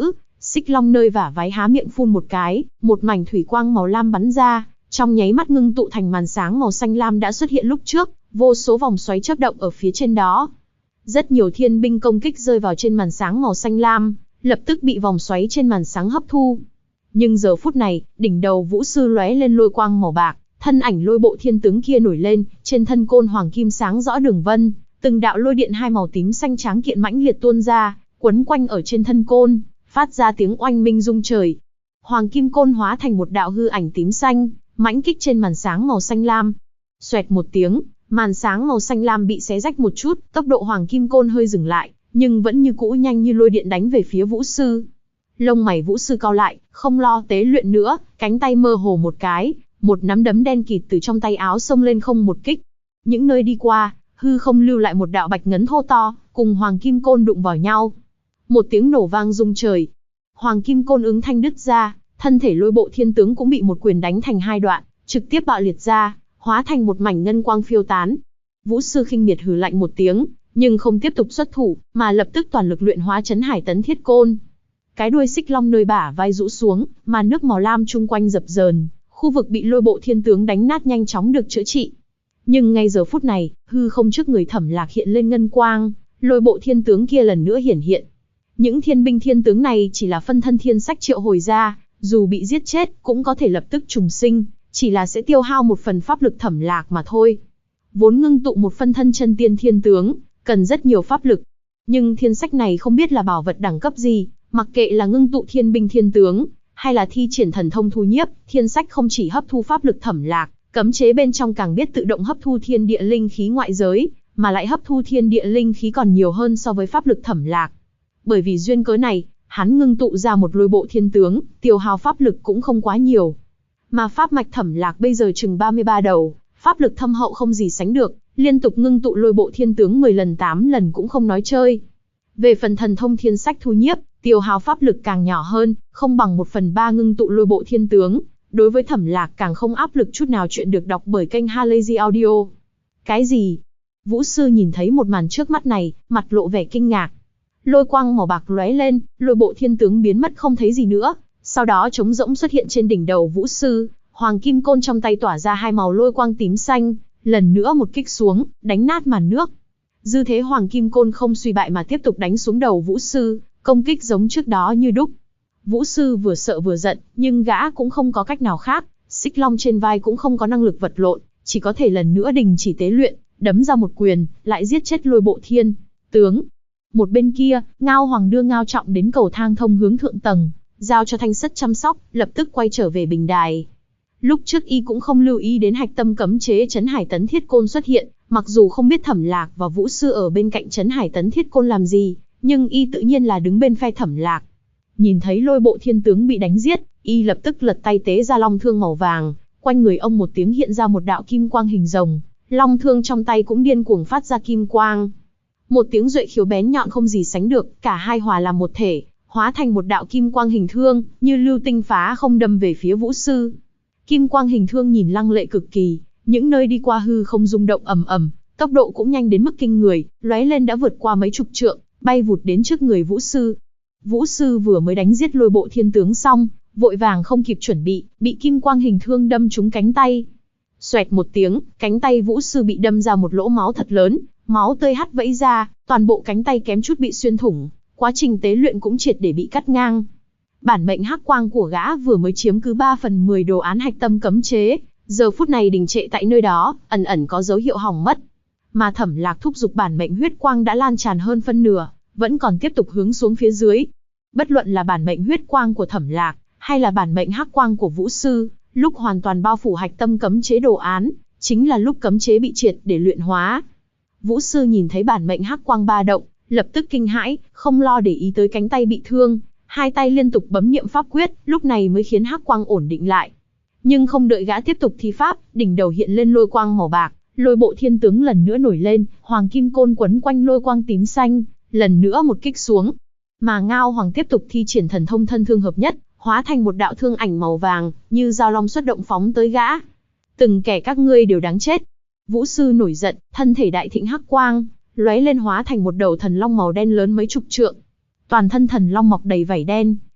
Xích long nơi vả váy há miệng phun một cái, một mảnh thủy quang màu lam bắn ra, trong nháy mắt ngưng tụ thành màn sáng màu xanh lam đã xuất hiện lúc trước, vô số vòng xoáy chớp động ở phía trên đó. Rất nhiều thiên binh công kích rơi vào trên màn sáng màu xanh lam, lập tức bị vòng xoáy trên màn sáng hấp thu. Nhưng giờ phút này, đỉnh đầu Vũ Sư lóe lên lôi quang màu bạc, thân ảnh Lôi Bộ Thiên Tướng kia nổi lên, trên thân côn hoàng kim sáng rõ đường vân, từng đạo lôi điện hai màu tím xanh tráng kiện mãnh liệt tuôn ra, quấn quanh ở trên thân côn, phát ra tiếng oanh minh rung trời. Hoàng kim côn hóa thành một đạo hư ảnh tím xanh, mãnh kích trên màn sáng màu xanh lam. Xoẹt một tiếng, màn sáng màu xanh lam bị xé rách một chút, tốc độ hoàng kim côn hơi dừng lại, nhưng vẫn như cũ nhanh như lôi điện đánh về phía Vũ Sư. Lông mày Vũ Sư cau lại, không lo tế luyện nữa, cánh tay mơ hồ một cái, một nắm đấm đen kịt từ trong tay áo xông lên không một kích. Những nơi đi qua, hư không lưu lại một đạo bạch ngấn thô to, cùng hoàng kim côn đụng vào nhau. Một tiếng nổ vang rung trời. Hoàng kim côn ứng thanh đứt ra, thân thể Lôi Bộ Thiên Tướng cũng bị một quyền đánh thành hai đoạn, trực tiếp bạo liệt ra, hóa thành một mảnh ngân quang phiêu tán. Vũ Sư khinh miệt hừ lạnh một tiếng, nhưng không tiếp tục xuất thủ, mà lập tức toàn lực luyện hóa Chấn Hải Tấn Thiết Côn. Cái đuôi xích long nơi bả vai rũ xuống, mà nước màu lam chung quanh dập dờn, khu vực bị Lôi Bộ Thiên Tướng đánh nát nhanh chóng được chữa trị. Nhưng ngay giờ phút này, hư không trước người Thẩm Lạc hiện lên ngân quang, Lôi Bộ Thiên Tướng kia lần nữa hiển hiện. Những thiên binh thiên tướng này chỉ là phân thân thiên sách triệu hồi ra, dù bị giết chết cũng có thể lập tức trùng sinh, chỉ là sẽ tiêu hao một phần pháp lực Thẩm Lạc mà thôi. Vốn ngưng tụ một phân thân chân tiên thiên tướng, cần rất nhiều pháp lực. Nhưng thiên sách này không biết là bảo vật đẳng cấp gì, mặc kệ là ngưng tụ thiên binh thiên tướng, hay là thi triển thần thông thu nhiếp, thiên sách không chỉ hấp thu pháp lực Thẩm Lạc, cấm chế bên trong càng biết tự động hấp thu thiên địa linh khí ngoại giới, mà lại hấp thu thiên địa linh khí còn nhiều hơn so với pháp lực Thẩm Lạc. Bởi vì duyên cớ này, hắn ngưng tụ ra một Lôi Bộ Thiên Tướng, tiêu hao pháp lực cũng không quá nhiều. Mà pháp mạch Thẩm Lạc bây giờ chừng 33 đầu, pháp lực thâm hậu không gì sánh được, liên tục ngưng tụ Lôi Bộ Thiên Tướng 10 lần 8 lần cũng không nói chơi. Về phần thần thông thiên sách thu nhiếp, tiêu hao pháp lực càng nhỏ hơn, không bằng 1/3 ngưng tụ Lôi Bộ Thiên Tướng. Đối với Thẩm Lạc càng không áp lực chút nào. Chuyện được đọc bởi kênh Halazy Audio. Cái gì? Vũ Sư nhìn thấy một màn trước mắt này, mặt lộ vẻ kinh ngạc. Lôi quang màu bạc lóe lên, Lôi Bộ Thiên Tướng biến mất không thấy gì nữa. Sau đó trống rỗng xuất hiện trên đỉnh đầu Vũ Sư, hoàng kim côn trong tay tỏa ra hai màu lôi quang tím xanh, lần nữa một kích xuống, đánh nát màn nước. Dư thế hoàng kim côn không suy bại mà tiếp tục đánh xuống đầu Vũ Sư, công kích giống trước đó như đúc. Vũ Sư vừa sợ vừa giận, nhưng gã cũng không có cách nào khác, xích long trên vai cũng không có năng lực vật lộn, chỉ có thể lần nữa đình chỉ tế luyện, đấm ra một quyền, lại giết chết Lôi Bộ Thiên Tướng. Một bên kia, Ngao Hoàng đưa Ngao Trọng đến cầu thang thông hướng thượng tầng, giao cho Thanh Sất chăm sóc, lập tức quay trở về bình đài. Lúc trước y cũng không lưu ý đến hạch tâm cấm chế Chấn Hải Tấn Thiết Côn xuất hiện, mặc dù không biết Thẩm Lạc và Vũ Sư ở bên cạnh Chấn Hải Tấn Thiết Côn làm gì, nhưng y tự nhiên là đứng bên phe Thẩm Lạc. Nhìn thấy Lôi Bộ Thiên Tướng bị đánh giết, y lập tức lật tay tế ra long thương màu vàng, quanh người ông một tiếng hiện ra một đạo kim quang hình rồng, long thương trong tay cũng điên cuồng phát ra kim quang. Một tiếng duệ khiếu bén nhọn không gì sánh được, cả hai hòa làm một thể, hóa thành một đạo kim quang hình thương, như lưu tinh phá không đâm về phía Vũ Sư. Kim quang hình thương nhìn lăng lệ cực kỳ, những nơi đi qua hư không rung động ầm ầm, tốc độ cũng nhanh đến mức kinh người, lóe lên đã vượt qua mấy chục trượng, bay vụt đến trước người Vũ Sư. Vũ Sư vừa mới đánh giết Lôi Bộ Thiên Tướng xong, vội vàng không kịp chuẩn bị kim quang hình thương đâm trúng cánh tay. Xoẹt một tiếng, cánh tay Vũ Sư bị đâm ra một lỗ máu thật lớn, máu tươi hắt vẫy ra, toàn bộ cánh tay kém chút bị xuyên thủng, quá trình tế luyện cũng triệt để bị cắt ngang. Bản mệnh hắc quang của gã vừa mới chiếm cứ 3/10 đồ án hạch tâm cấm chế, giờ phút này đình trệ tại nơi đó, ẩn ẩn có dấu hiệu hỏng mất. Mà Thẩm Lạc thúc giục bản mệnh huyết quang đã lan tràn hơn phân nửa, vẫn còn tiếp tục hướng xuống phía dưới. Bất luận là bản mệnh huyết quang của Thẩm Lạc, hay là bản mệnh hắc quang của Vũ Sư, lúc hoàn toàn bao phủ hạch tâm cấm chế đồ án, chính là lúc cấm chế bị triệt để luyện hóa. Vũ Sư nhìn thấy bản mệnh hắc quang ba động, lập tức kinh hãi, không lo để ý tới cánh tay bị thương, hai tay liên tục bấm niệm pháp quyết, lúc này mới khiến hắc quang ổn định lại. Nhưng không đợi gã tiếp tục thi pháp, đỉnh đầu hiện lên lôi quang màu bạc, Lôi Bộ Thiên Tướng lần nữa nổi lên, hoàng kim côn quấn quanh lôi quang tím xanh, lần nữa một kích xuống. Mà Ngao Hoàng tiếp tục thi triển thần thông thân thương hợp nhất, hóa thành một đạo thương ảnh màu vàng, như dao long xuất động phóng tới gã. Từng kẻ các ngươi đều đáng chết. Vũ Sư nổi giận, thân thể đại thịnh hắc quang, lóe lên hóa thành một đầu thần long màu đen lớn mấy chục trượng. Toàn thân thần long mọc đầy vảy đen,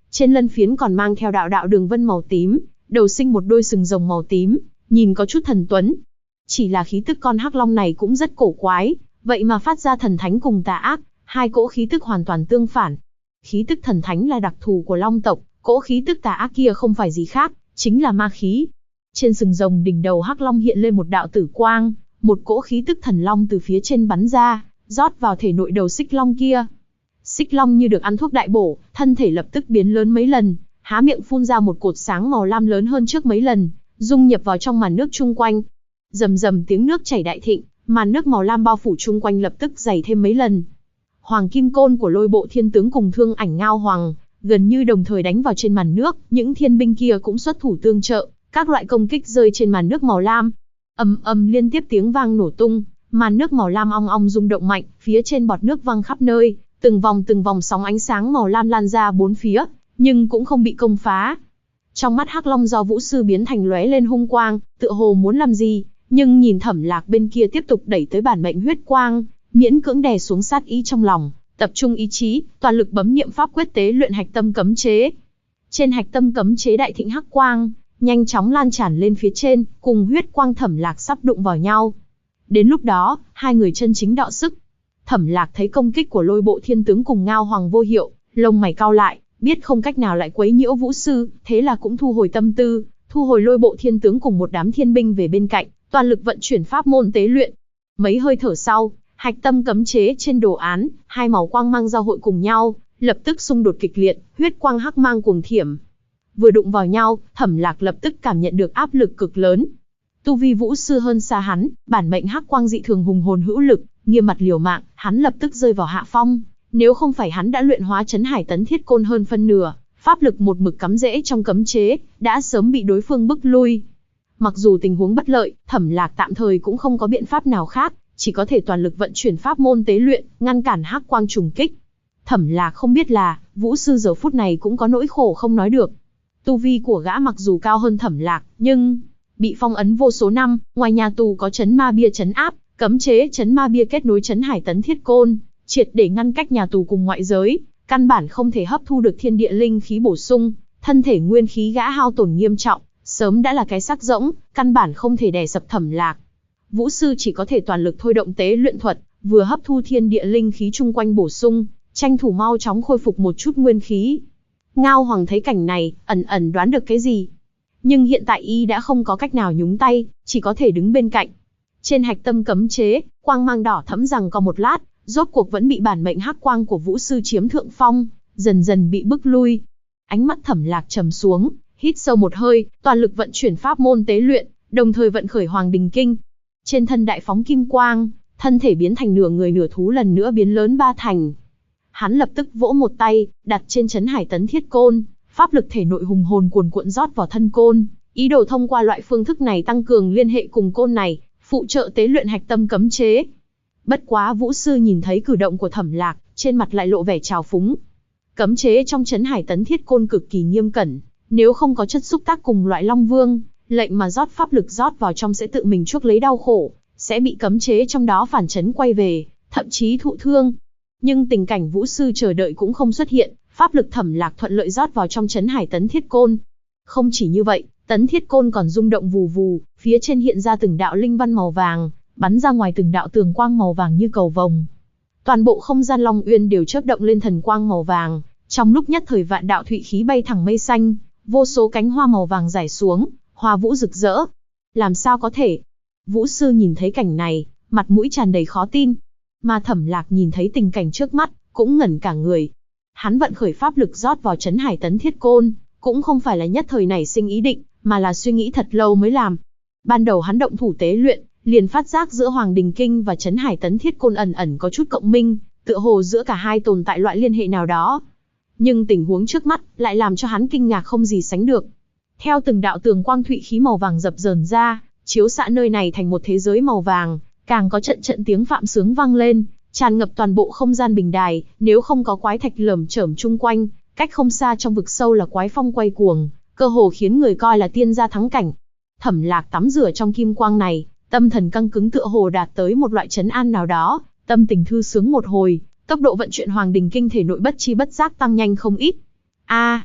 Trên lân phiến còn mang theo đạo đạo đường vân màu tím, đầu sinh một đôi sừng rồng màu tím, nhìn có chút thần tuấn. Chỉ là khí tức con hắc long này cũng rất cổ quái, vậy mà phát ra thần thánh cùng tà ác, hai cỗ khí tức hoàn toàn tương phản. Khí tức thần thánh là đặc thù của long tộc, cỗ khí tức tà ác kia không phải gì khác, chính là ma khí. Trên sừng rồng đỉnh đầu hắc long hiện lên một đạo tử quang, một cỗ khí tức thần long từ phía trên bắn ra, rót vào thể nội đầu xích long kia. Xích long như được ăn thuốc đại bổ, thân thể lập tức biến lớn mấy lần, há miệng phun ra một cột sáng màu lam lớn hơn trước mấy lần, dung nhập vào trong màn nước chung quanh. Rầm rầm tiếng nước chảy đại thịnh, màn nước màu lam bao phủ chung quanh lập tức dày thêm mấy lần. Hoàng kim côn của Lôi Bộ Thiên Tướng cùng Thương Ảnh Ngao Hoàng gần như đồng thời đánh vào trên màn nước, những thiên binh kia cũng xuất thủ tương trợ, các loại công kích rơi trên màn nước màu lam. Ầm ầm liên tiếp tiếng vang nổ tung, màn nước màu lam ong ong rung động mạnh, phía trên bọt nước văng khắp nơi, từng vòng sóng ánh sáng màu lam lan ra bốn phía, nhưng cũng không bị công phá. Trong mắt hắc long do Vũ Sư biến thành lóe lên hung quang, tựa hồ muốn làm gì, nhưng nhìn Thẩm Lạc bên kia tiếp tục đẩy tới bản mệnh huyết quang, miễn cưỡng đè xuống sát ý trong lòng, tập trung ý chí, toàn lực bấm niệm pháp quyết tế luyện hạch tâm cấm chế. Trên hạch tâm cấm chế đại thịnh hắc quang, nhanh chóng lan tràn lên phía trên, cùng huyết quang Thẩm Lạc sắp đụng vào nhau. Đến lúc đó, hai người chân chính đọ sức. Thẩm Lạc thấy công kích của Lôi Bộ Thiên Tướng cùng Ngao Hoàng vô hiệu, lông mày cau lại, biết không cách nào lại quấy nhiễu Vũ Sư, thế là cũng thu hồi tâm tư, thu hồi Lôi Bộ Thiên Tướng cùng một đám thiên binh về bên cạnh, toàn lực vận chuyển pháp môn tế luyện. Mấy hơi thở sau, hạch tâm cấm chế trên đồ án, hai màu quang mang giao hội cùng nhau, lập tức xung đột kịch liệt, huyết quang hắc mang cuồng thiểm. Vừa đụng vào nhau, Thẩm Lạc lập tức cảm nhận được áp lực cực lớn. Tu vi Vũ Sư hơn xa hắn, bản mệnh hắc quang dị thường hùng hồn hữu lực, nghiêm mặt liều mạng, hắn lập tức rơi vào hạ phong. Nếu không phải hắn đã luyện hóa Chấn Hải Tấn Thiết Côn hơn phân nửa, pháp lực một mực cắm rễ trong cấm chế, đã sớm bị đối phương bức lui. Mặc dù tình huống bất lợi, Thẩm Lạc tạm thời cũng không có biện pháp nào khác, chỉ có thể toàn lực vận chuyển pháp môn tế luyện, ngăn cản hắc quang trùng kích. Thẩm Lạc không biết là, Vũ Sư giờ phút này cũng có nỗi khổ không nói được. Tu vi của gã mặc dù cao hơn Thẩm Lạc, nhưng bị phong ấn vô số năm, ngoài nhà tù có chấn ma bia trấn áp, cấm chế chấn ma bia kết nối Chấn Hải Tấn Thiết Côn, triệt để ngăn cách nhà tù cùng ngoại giới, căn bản không thể hấp thu được thiên địa linh khí bổ sung, thân thể nguyên khí gã hao tổn nghiêm trọng, sớm đã là cái xác rỗng, căn bản không thể đè sập Thẩm Lạc. Vũ Sư chỉ có thể toàn lực thôi động tế luyện thuật, vừa hấp thu thiên địa linh khí chung quanh bổ sung, tranh thủ mau chóng khôi phục một chút nguyên khí. Ngao Hoàng thấy cảnh này, ẩn ẩn đoán được cái gì. Nhưng hiện tại y đã không có cách nào nhúng tay, chỉ có thể đứng bên cạnh. Trên hạch tâm cấm chế, quang mang đỏ thẫm rằng có một lát, rốt cuộc vẫn bị bản mệnh hắc quang của Vũ Sư chiếm thượng phong, dần dần bị bức lui. Ánh mắt Thẩm Lạc trầm xuống, hít sâu một hơi, toàn lực vận chuyển pháp môn tế luyện, đồng thời vận khởi Hoàng Đình Kinh. Trên thân đại phóng kim quang, thân thể biến thành nửa người nửa thú lần nữa biến lớn ba thành. Hắn lập tức vỗ một tay, đặt trên Chấn Hải Tấn Thiết Côn, pháp lực thể nội hùng hồn cuồn cuộn rót vào thân côn, ý đồ thông qua loại phương thức này tăng cường liên hệ cùng côn này, phụ trợ tế luyện hạch tâm cấm chế. Bất quá Vũ Sư nhìn thấy cử động của Thẩm Lạc, trên mặt lại lộ vẻ trào phúng. Cấm chế trong Chấn Hải Tấn Thiết Côn cực kỳ nghiêm cẩn, nếu không có chất xúc tác cùng loại Long Vương, lệnh mà rót pháp lực rót vào trong sẽ tự mình chuốc lấy đau khổ, sẽ bị cấm chế trong đó phản chấn quay về, thậm chí thụ thương. Nhưng tình cảnh Vũ Sư chờ đợi cũng không xuất hiện, pháp lực Thẩm Lạc thuận lợi rót vào trong Chấn Hải Tấn Thiết Côn. Không chỉ như vậy, Tấn Thiết Côn còn rung động vù vù, phía trên hiện ra từng đạo linh văn màu vàng, bắn ra ngoài từng đạo tường quang màu vàng như cầu vồng. Toàn bộ không gian Long Uyên đều chớp động lên thần quang màu vàng, trong lúc nhất thời vạn đạo thụy khí bay thẳng mây xanh, vô số cánh hoa màu vàng rải xuống, hoa vũ rực rỡ. Làm sao có thể? Vũ Sư nhìn thấy cảnh này, mặt mũi tràn đầy khó tin. Mà Thẩm Lạc nhìn thấy tình cảnh trước mắt, cũng ngẩn cả người. Hắn vận khởi pháp lực rót vào Chấn Hải Tấn Thiết Côn, cũng không phải là nhất thời nảy sinh ý định, mà là suy nghĩ thật lâu mới làm. Ban đầu hắn động thủ tế luyện, liền phát giác giữa Hoàng Đình Kinh và Chấn Hải Tấn Thiết Côn ẩn ẩn có chút cộng minh, tựa hồ giữa cả hai tồn tại loại liên hệ nào đó. Nhưng tình huống trước mắt lại làm cho hắn kinh ngạc không gì sánh được. Theo từng đạo tường quang thụy khí màu vàng dập dờn ra, chiếu xạ nơi này thành một thế giới màu vàng, càng có trận trận tiếng phạm sướng vang lên, tràn ngập toàn bộ không gian bình đài. Nếu không có quái thạch lởm chởm chung quanh, cách không xa trong vực sâu là quái phong quay cuồng, cơ hồ khiến người coi là tiên gia thắng cảnh. Thẩm Lạc tắm rửa trong kim quang này, tâm thần căng cứng tựa hồ đạt tới một loại trấn an nào đó, tâm tình thư sướng một hồi, tốc độ vận chuyển Hoàng Đình Kinh thể nội bất chi bất giác tăng nhanh không ít.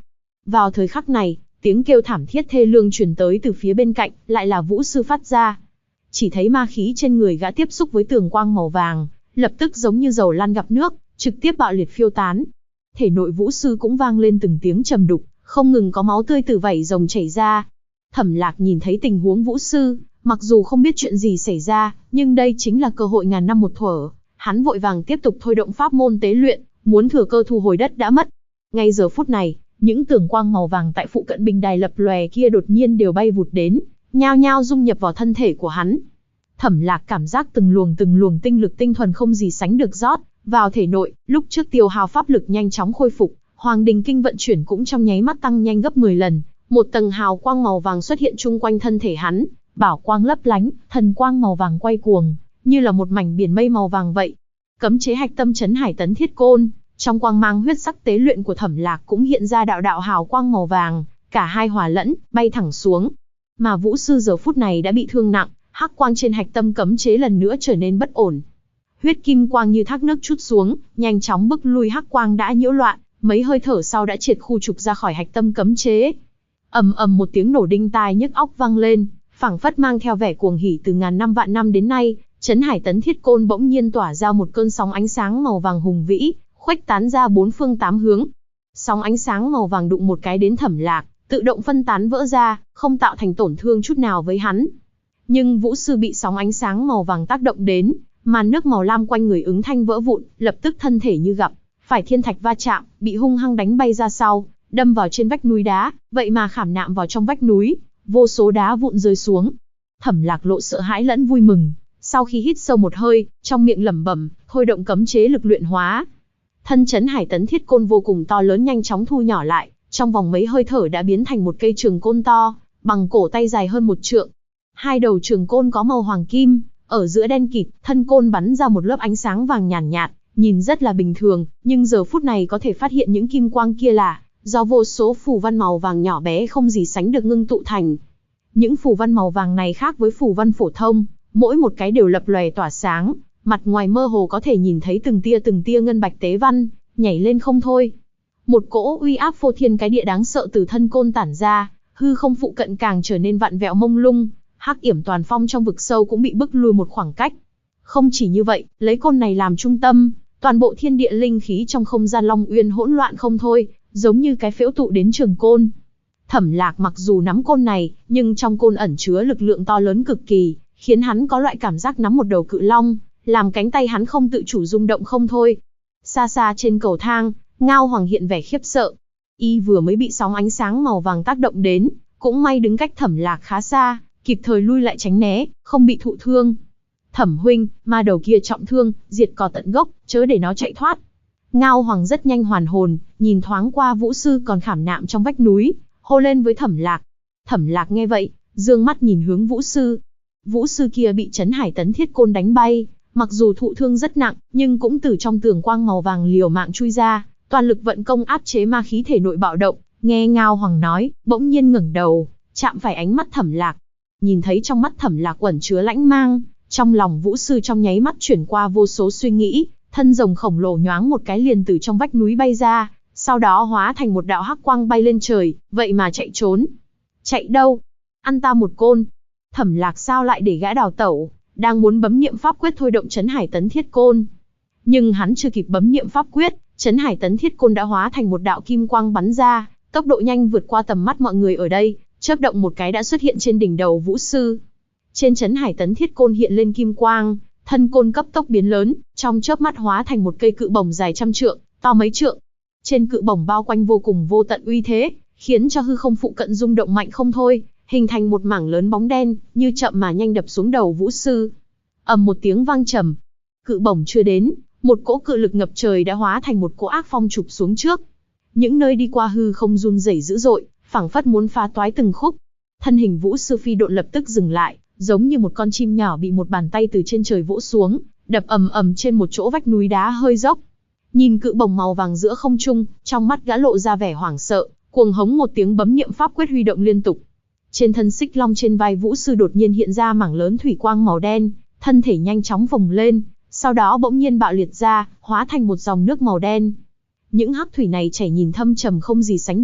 Vào thời khắc này, tiếng kêu thảm thiết thê lương truyền tới từ phía bên cạnh, lại là Vũ Sư phát ra. Chỉ thấy ma khí trên người gã tiếp xúc với tường quang màu vàng, lập tức giống như dầu lăn gặp nước, trực tiếp bạo liệt phiêu tán. Thể nội Vũ Sư cũng vang lên từng tiếng trầm đục, không ngừng có máu tươi từ vảy rồng chảy ra. Thẩm Lạc nhìn thấy tình huống Vũ Sư, mặc dù không biết chuyện gì xảy ra, nhưng đây chính là cơ hội ngàn năm một thuở. Hắn vội vàng tiếp tục thôi động pháp môn tế luyện, muốn thừa cơ thu hồi đất đã mất. Ngay giờ phút này, những tường quang màu vàng tại phụ cận bình đài lập lòe kia đột nhiên đều bay vụt đến, nhao nhao dung nhập vào thân thể của hắn. Thẩm Lạc cảm giác từng luồng tinh lực tinh thuần không gì sánh được rót vào thể nội, lúc trước tiêu hao pháp lực nhanh chóng khôi phục, Hoàng Đình Kinh vận chuyển cũng trong nháy mắt tăng nhanh gấp 10 lần, một tầng hào quang màu vàng xuất hiện chung quanh thân thể hắn, bảo quang lấp lánh, thần quang màu vàng quay cuồng, như là một mảnh biển mây màu vàng vậy. Cấm chế hạch tâm chấn hải tấn thiết côn, trong quang mang huyết sắc tế luyện của Thẩm Lạc cũng hiện ra đạo đạo hào quang màu vàng, cả hai hòa lẫn, bay thẳng xuống. Mà Vũ Sư giờ phút này đã bị thương nặng, hắc quang trên hạch tâm cấm chế lần nữa trở nên bất ổn. Huyết kim quang như thác nước trút xuống, nhanh chóng bức lui hắc quang đã nhiễu loạn, mấy hơi thở sau đã triệt khu trục ra khỏi hạch tâm cấm chế. Ầm ầm một tiếng nổ đinh tai nhức óc vang lên, phảng phất mang theo vẻ cuồng hỉ từ ngàn năm vạn năm đến nay, chấn hải tấn thiết côn bỗng nhiên tỏa ra một cơn sóng ánh sáng màu vàng hùng vĩ, khuếch tán ra bốn phương tám hướng. Sóng ánh sáng màu vàng đụng một cái đến Thẩm Lạc, tự động phân tán vỡ ra, không tạo thành tổn thương chút nào với hắn. Nhưng Vũ Sư bị sóng ánh sáng màu vàng tác động đến, màn nước màu lam quanh người ứng thanh vỡ vụn, lập tức thân thể như gặp phải thiên thạch va chạm, bị hung hăng đánh bay ra sau, đâm vào trên vách núi đá, vậy mà khảm nạm vào trong vách núi, vô số đá vụn rơi xuống. Thẩm Lạc lộ sợ hãi lẫn vui mừng, sau khi hít sâu một hơi, trong miệng lẩm bẩm, thôi động cấm chế lực luyện hóa. Thân chấn hải tấn thiết côn vô cùng to lớn nhanh chóng thu nhỏ lại, trong vòng mấy hơi thở đã biến thành một cây trường côn to, bằng cổ tay dài hơn 1 trượng. Hai đầu trường côn có màu hoàng kim, ở giữa đen kịt, thân côn bắn ra một lớp ánh sáng vàng nhàn nhạt, nhìn rất là bình thường, nhưng giờ phút này có thể phát hiện những kim quang kia là do vô số phù văn màu vàng nhỏ bé không gì sánh được ngưng tụ thành. Những phù văn màu vàng này khác với phù văn phổ thông, mỗi một cái đều lập lòe tỏa sáng, mặt ngoài mơ hồ có thể nhìn thấy từng tia ngân bạch tế văn, nhảy lên không thôi. Một cỗ uy áp phô thiên cái địa đáng sợ từ thân côn tản ra, hư không phụ cận càng trở nên vặn vẹo mông lung, Hắc Yểm Toàn Phong trong vực sâu cũng bị bức lui một khoảng cách. Không chỉ như vậy, lấy côn này làm trung tâm, toàn bộ thiên địa linh khí trong không gian Long Uyên hỗn loạn không thôi, giống như cái phễu tụ đến trường côn. Thẩm Lạc mặc dù nắm côn này, nhưng trong côn ẩn chứa lực lượng to lớn cực kỳ, khiến hắn có loại cảm giác nắm một đầu cự long, làm cánh tay hắn không tự chủ rung động không thôi. Xa xa trên cầu thang, Ngao Hoàng hiện vẻ khiếp sợ. Y vừa mới bị sóng ánh sáng màu vàng tác động đến, cũng may đứng cách Thẩm Lạc khá xa, kịp thời lui lại tránh né, không bị thụ thương. Thẩm huynh, ma đầu kia trọng thương, diệt cỏ tận gốc, chớ để nó chạy thoát. Ngao Hoàng rất nhanh hoàn hồn, nhìn thoáng qua Vũ Sư còn khảm nạm trong vách núi, hô lên với Thẩm Lạc. Thẩm Lạc nghe vậy, dương mắt nhìn hướng Vũ Sư. Vũ Sư kia bị chấn hải tấn thiết côn đánh bay, mặc dù thụ thương rất nặng, nhưng cũng từ trong tường quang màu vàng liều mạng chui ra, toàn lực vận công áp chế ma khí thể nội bạo động. Nghe Ngao Hoàng nói, bỗng nhiên ngẩng đầu, chạm phải ánh mắt Thẩm Lạc. Nhìn thấy trong mắt Thẩm Lạc ẩn chứa lãnh mang, trong lòng Vũ Sư trong nháy mắt chuyển qua vô số suy nghĩ, thân rồng khổng lồ nhoáng một cái liền từ trong vách núi bay ra, sau đó hóa thành một đạo hắc quang bay lên trời, vậy mà chạy trốn. Chạy đâu? Ăn ta một côn. Thẩm Lạc sao lại để gã đào tẩu, đang muốn bấm niệm pháp quyết thôi động chấn hải tấn thiết côn. Nhưng hắn chưa kịp bấm niệm pháp quyết, chấn hải tấn thiết côn đã hóa thành một đạo kim quang bắn ra, tốc độ nhanh vượt qua tầm mắt mọi người ở đây, chớp động một cái đã xuất hiện trên đỉnh đầu Vũ Sư. Trên chấn hải tấn thiết côn hiện lên kim quang, thân côn cấp tốc biến lớn, trong chớp mắt hóa thành một cây cự bổng dài trăm trượng, to mấy trượng. Trên cự bổng bao quanh vô cùng vô tận uy thế, khiến cho hư không phụ cận rung động mạnh không thôi, hình thành một mảng lớn bóng đen, như chậm mà nhanh đập xuống đầu Vũ Sư. Ầm một tiếng vang trầm, cự bổng chưa đến, một cỗ cự lực ngập trời đã hóa thành một cỗ ác phong chụp xuống trước. Những nơi đi qua hư không run rẩy dữ dội, phảng phất muốn phá toái từng khúc. Thân hình Vũ Sư phi độn lập tức dừng lại, giống như một con chim nhỏ bị một bàn tay từ trên trời vỗ xuống, đập ầm ầm trên một chỗ vách núi đá hơi dốc. Nhìn cự bổng màu vàng giữa không trung, trong mắt gã lộ ra vẻ hoảng sợ, cuồng hống một tiếng bấm niệm pháp quyết huy động liên tục. Trên thân xích long trên vai Vũ Sư đột nhiên hiện ra mảng lớn thủy quang màu đen, thân thể nhanh chóng phồng lên, sau đó bỗng nhiên bạo liệt ra, hóa thành một dòng nước màu đen. Những hắc thủy này chảy nhìn thâm trầm không gì sánh được,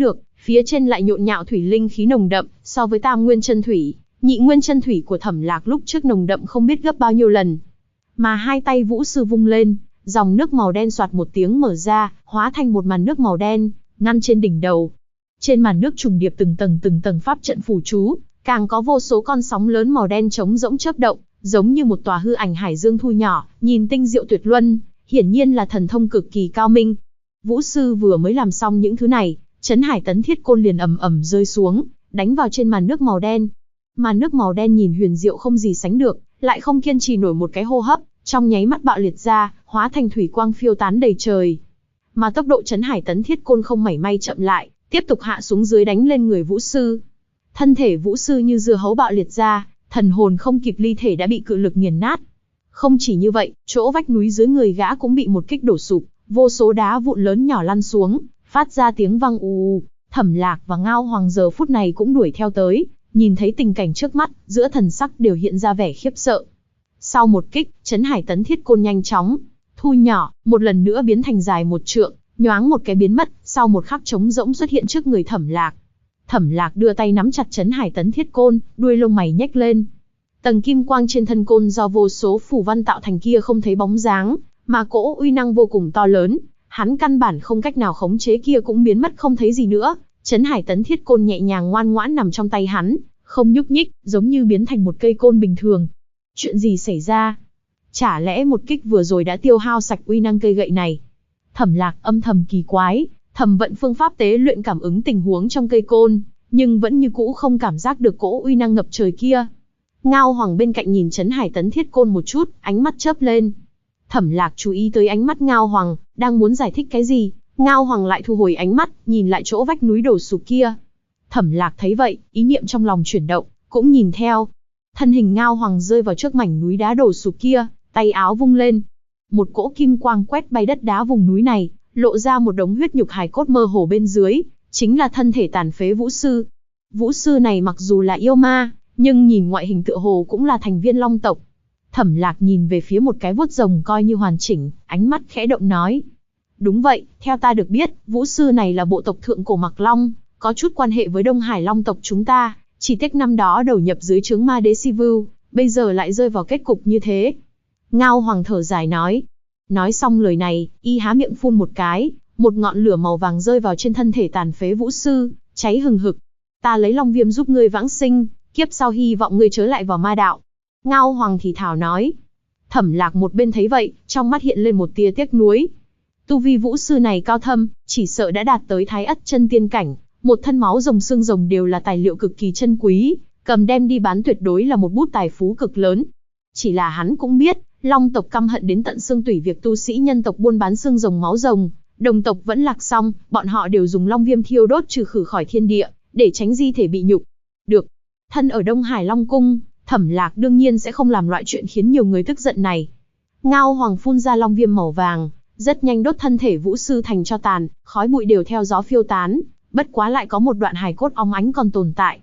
phía trên lại nhộn nhạo thủy linh khí nồng đậm, so với tam nguyên chân thủy, nhị nguyên chân thủy của Thẩm Lạc lúc trước nồng đậm không biết gấp bao nhiêu lần. Mà hai tay Vũ Sư vung lên, dòng nước màu đen xoạt một tiếng mở ra, hóa thành một màn nước màu đen, ngăn trên đỉnh đầu. Trên màn nước trùng điệp từng tầng pháp trận phù chú, càng có vô số con sóng lớn màu đen trống rỗng chớp động, giống như một tòa hư ảnh hải dương thu nhỏ, nhìn tinh diệu tuyệt luân, hiển nhiên là thần thông cực kỳ cao minh. Vũ Sư vừa mới làm xong những thứ này, Trấn Hải Tấn Thiết Côn liền ầm ầm rơi xuống, đánh vào trên màn nước màu đen. Màn nước màu đen nhìn huyền diệu không gì sánh được, lại không kiên trì nổi một cái hô hấp, trong nháy mắt bạo liệt ra, hóa thành thủy quang phiêu tán đầy trời. Mà tốc độ Trấn Hải Tấn Thiết Côn không mảy may chậm lại, tiếp tục hạ xuống dưới đánh lên người Vũ Sư. Thân thể Vũ Sư như dưa hấu bạo liệt ra, thần hồn không kịp ly thể đã bị cự lực nghiền nát. Không chỉ như vậy, chỗ vách núi dưới người gã cũng bị một kích đổ sụp, vô số đá vụn lớn nhỏ lăn xuống, phát ra tiếng vang ù. Thẩm Lạc và Ngao Hoàng giờ phút này cũng đuổi theo tới, nhìn thấy tình cảnh trước mắt, giữa thần sắc đều hiện ra vẻ khiếp sợ. Sau một kích, Trấn Hải Tấn Thiết Côn nhanh chóng thu nhỏ, một lần nữa biến thành dài 1 trượng, nhoáng một cái biến mất, sau một khắc trống rỗng xuất hiện trước người Thẩm Lạc. Thẩm Lạc đưa tay nắm chặt Trấn Hải Tấn Thiết Côn, đuôi lông mày nhếch lên. Tầng kim quang trên thân côn do vô số phù văn tạo thành kia không thấy bóng dáng, mà cỗ uy năng vô cùng to lớn, hắn căn bản không cách nào khống chế kia cũng biến mất không thấy gì nữa. Trấn Hải Tấn Thiết Côn nhẹ nhàng ngoan ngoãn nằm trong tay hắn, không nhúc nhích, giống như biến thành một cây côn bình thường. Chuyện gì xảy ra? Chả lẽ một kích vừa rồi đã tiêu hao sạch uy năng cây gậy này? Thẩm Lạc âm thầm kỳ quái, thầm vận phương pháp tế luyện cảm ứng tình huống trong cây côn, nhưng vẫn như cũ không cảm giác được cỗ uy năng ngập trời kia. Ngao Hoàng bên cạnh nhìn Trấn Hải Tấn Thiết Côn một chút, ánh mắt chớp lên. Thẩm Lạc chú ý tới ánh mắt Ngao Hoàng, đang muốn giải thích cái gì, Ngao Hoàng lại thu hồi ánh mắt, nhìn lại chỗ vách núi đổ sụp kia. Thẩm Lạc thấy vậy, ý niệm trong lòng chuyển động, cũng nhìn theo. Thân hình Ngao Hoàng rơi vào trước mảnh núi đá đổ sụp kia, tay áo vung lên. Một cỗ kim quang quét bay đất đá vùng núi này, lộ ra một đống huyết nhục hài cốt mơ hồ bên dưới, chính là thân thể tàn phế Vũ Sư. Vũ Sư này mặc dù là yêu ma, nhưng nhìn ngoại hình tựa hồ cũng là thành viên Long tộc. Thẩm Lạc nhìn về phía một cái vuốt rồng coi như hoàn chỉnh, ánh mắt khẽ động nói. Đúng vậy, theo ta được biết, Vũ Sư này là bộ tộc thượng cổ Mạc Long, có chút quan hệ với Đông Hải Long tộc chúng ta, chỉ tiếc năm đó đầu nhập dưới trướng ma đế Sivu, bây giờ lại rơi vào kết cục như thế. Ngao Hoàng thở dài nói. Nói xong lời này, y há miệng phun một cái, một ngọn lửa màu vàng rơi vào trên thân thể tàn phế Vũ Sư, cháy hừng hực. Ta lấy Long Viêm giúp ngươi vãng sinh, kiếp sau hy vọng ngươi chớ lại vào ma đạo. Ngao Hoàng thì thào nói. Thẩm Lạc một bên thấy vậy, trong mắt hiện lên một tia tiếc nuối. Tu vi Vũ Sư này cao thâm, chỉ sợ đã đạt tới Thái Ất chân tiên cảnh, một thân máu rồng xương rồng đều là tài liệu cực kỳ chân quý, cầm đem đi bán tuyệt đối là một bút tài phú cực lớn. Chỉ là hắn cũng biết, Long tộc căm hận đến tận xương tủy việc tu sĩ nhân tộc buôn bán xương rồng máu rồng, đồng tộc vẫn lạc xong, bọn họ đều dùng Long Viêm thiêu đốt trừ khử khỏi thiên địa, để tránh di thể bị nhục. Được, thân ở Đông Hải Long cung, Thẩm Lạc đương nhiên sẽ không làm loại chuyện khiến nhiều người tức giận này. Ngao Hoàng phun ra Long Viêm màu vàng, rất nhanh đốt thân thể Vũ Sư thành tro tàn, khói bụi đều theo gió phiêu tán, bất quá lại có một đoạn hài cốt óng ánh còn tồn tại.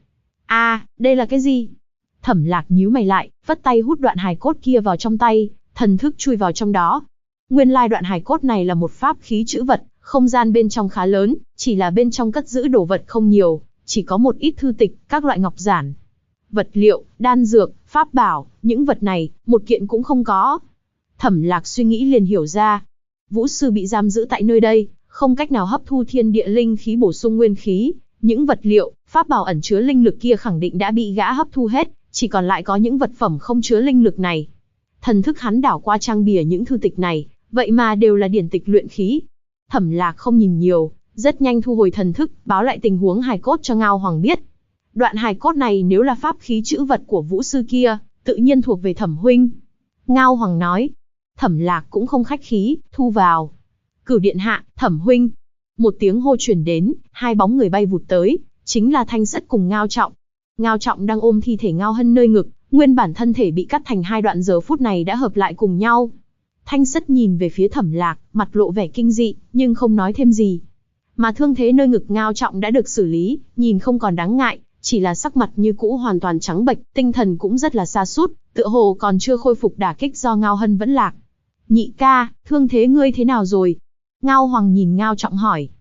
Đây là cái gì? Thẩm Lạc nhíu mày lại, vất tay hút đoạn hài cốt kia vào trong tay, thần thức chui vào trong đó. Nguyên lai đoạn hài cốt này là một pháp khí trữ vật, không gian bên trong khá lớn, chỉ là bên trong cất giữ đồ vật không nhiều, chỉ có một ít thư tịch, các loại ngọc giản, vật liệu, đan dược, pháp bảo, những vật này, một kiện cũng không có. Thẩm Lạc suy nghĩ liền hiểu ra. Vũ Sư bị giam giữ tại nơi đây, không cách nào hấp thu thiên địa linh khí bổ sung nguyên khí, những vật liệu, pháp bảo ẩn chứa linh lực kia khẳng định đã bị gã hấp thu hết, chỉ còn lại có những vật phẩm không chứa linh lực này. Thần thức hắn đảo qua trang bìa những thư tịch này, vậy mà đều là điển tịch luyện khí. Thẩm Lạc không nhìn nhiều, rất nhanh thu hồi thần thức, báo lại tình huống hài cốt cho Ngao Hoàng biết. Đoạn hài cốt này nếu là pháp khí trữ vật của Vũ Sư kia, tự nhiên thuộc về Thẩm huynh. Ngao Hoàng nói. Thẩm Lạc cũng không khách khí, thu vào. Cửu điện hạ, Thẩm huynh. Một tiếng hô truyền đến, hai bóng người bay vụt tới, chính là Thanh Sất cùng Ngao Trọng. Ngao Trọng đang ôm thi thể Ngao Hân nơi ngực, nguyên bản thân thể bị cắt thành hai đoạn giờ phút này đã hợp lại cùng nhau. Thanh Sất nhìn về phía Thẩm Lạc, mặt lộ vẻ kinh dị, nhưng không nói thêm gì. Mà thương thế nơi ngực Ngao Trọng đã được xử lý, nhìn không còn đáng ngại, chỉ là sắc mặt như cũ hoàn toàn trắng bệch, tinh thần cũng rất là sa sút, tựa hồ còn chưa khôi phục đả kích do Ngao Hân vẫn lạc. Nhị ca, thương thế ngươi thế nào rồi? Ngao Hoàng nhìn Ngao Trọng hỏi.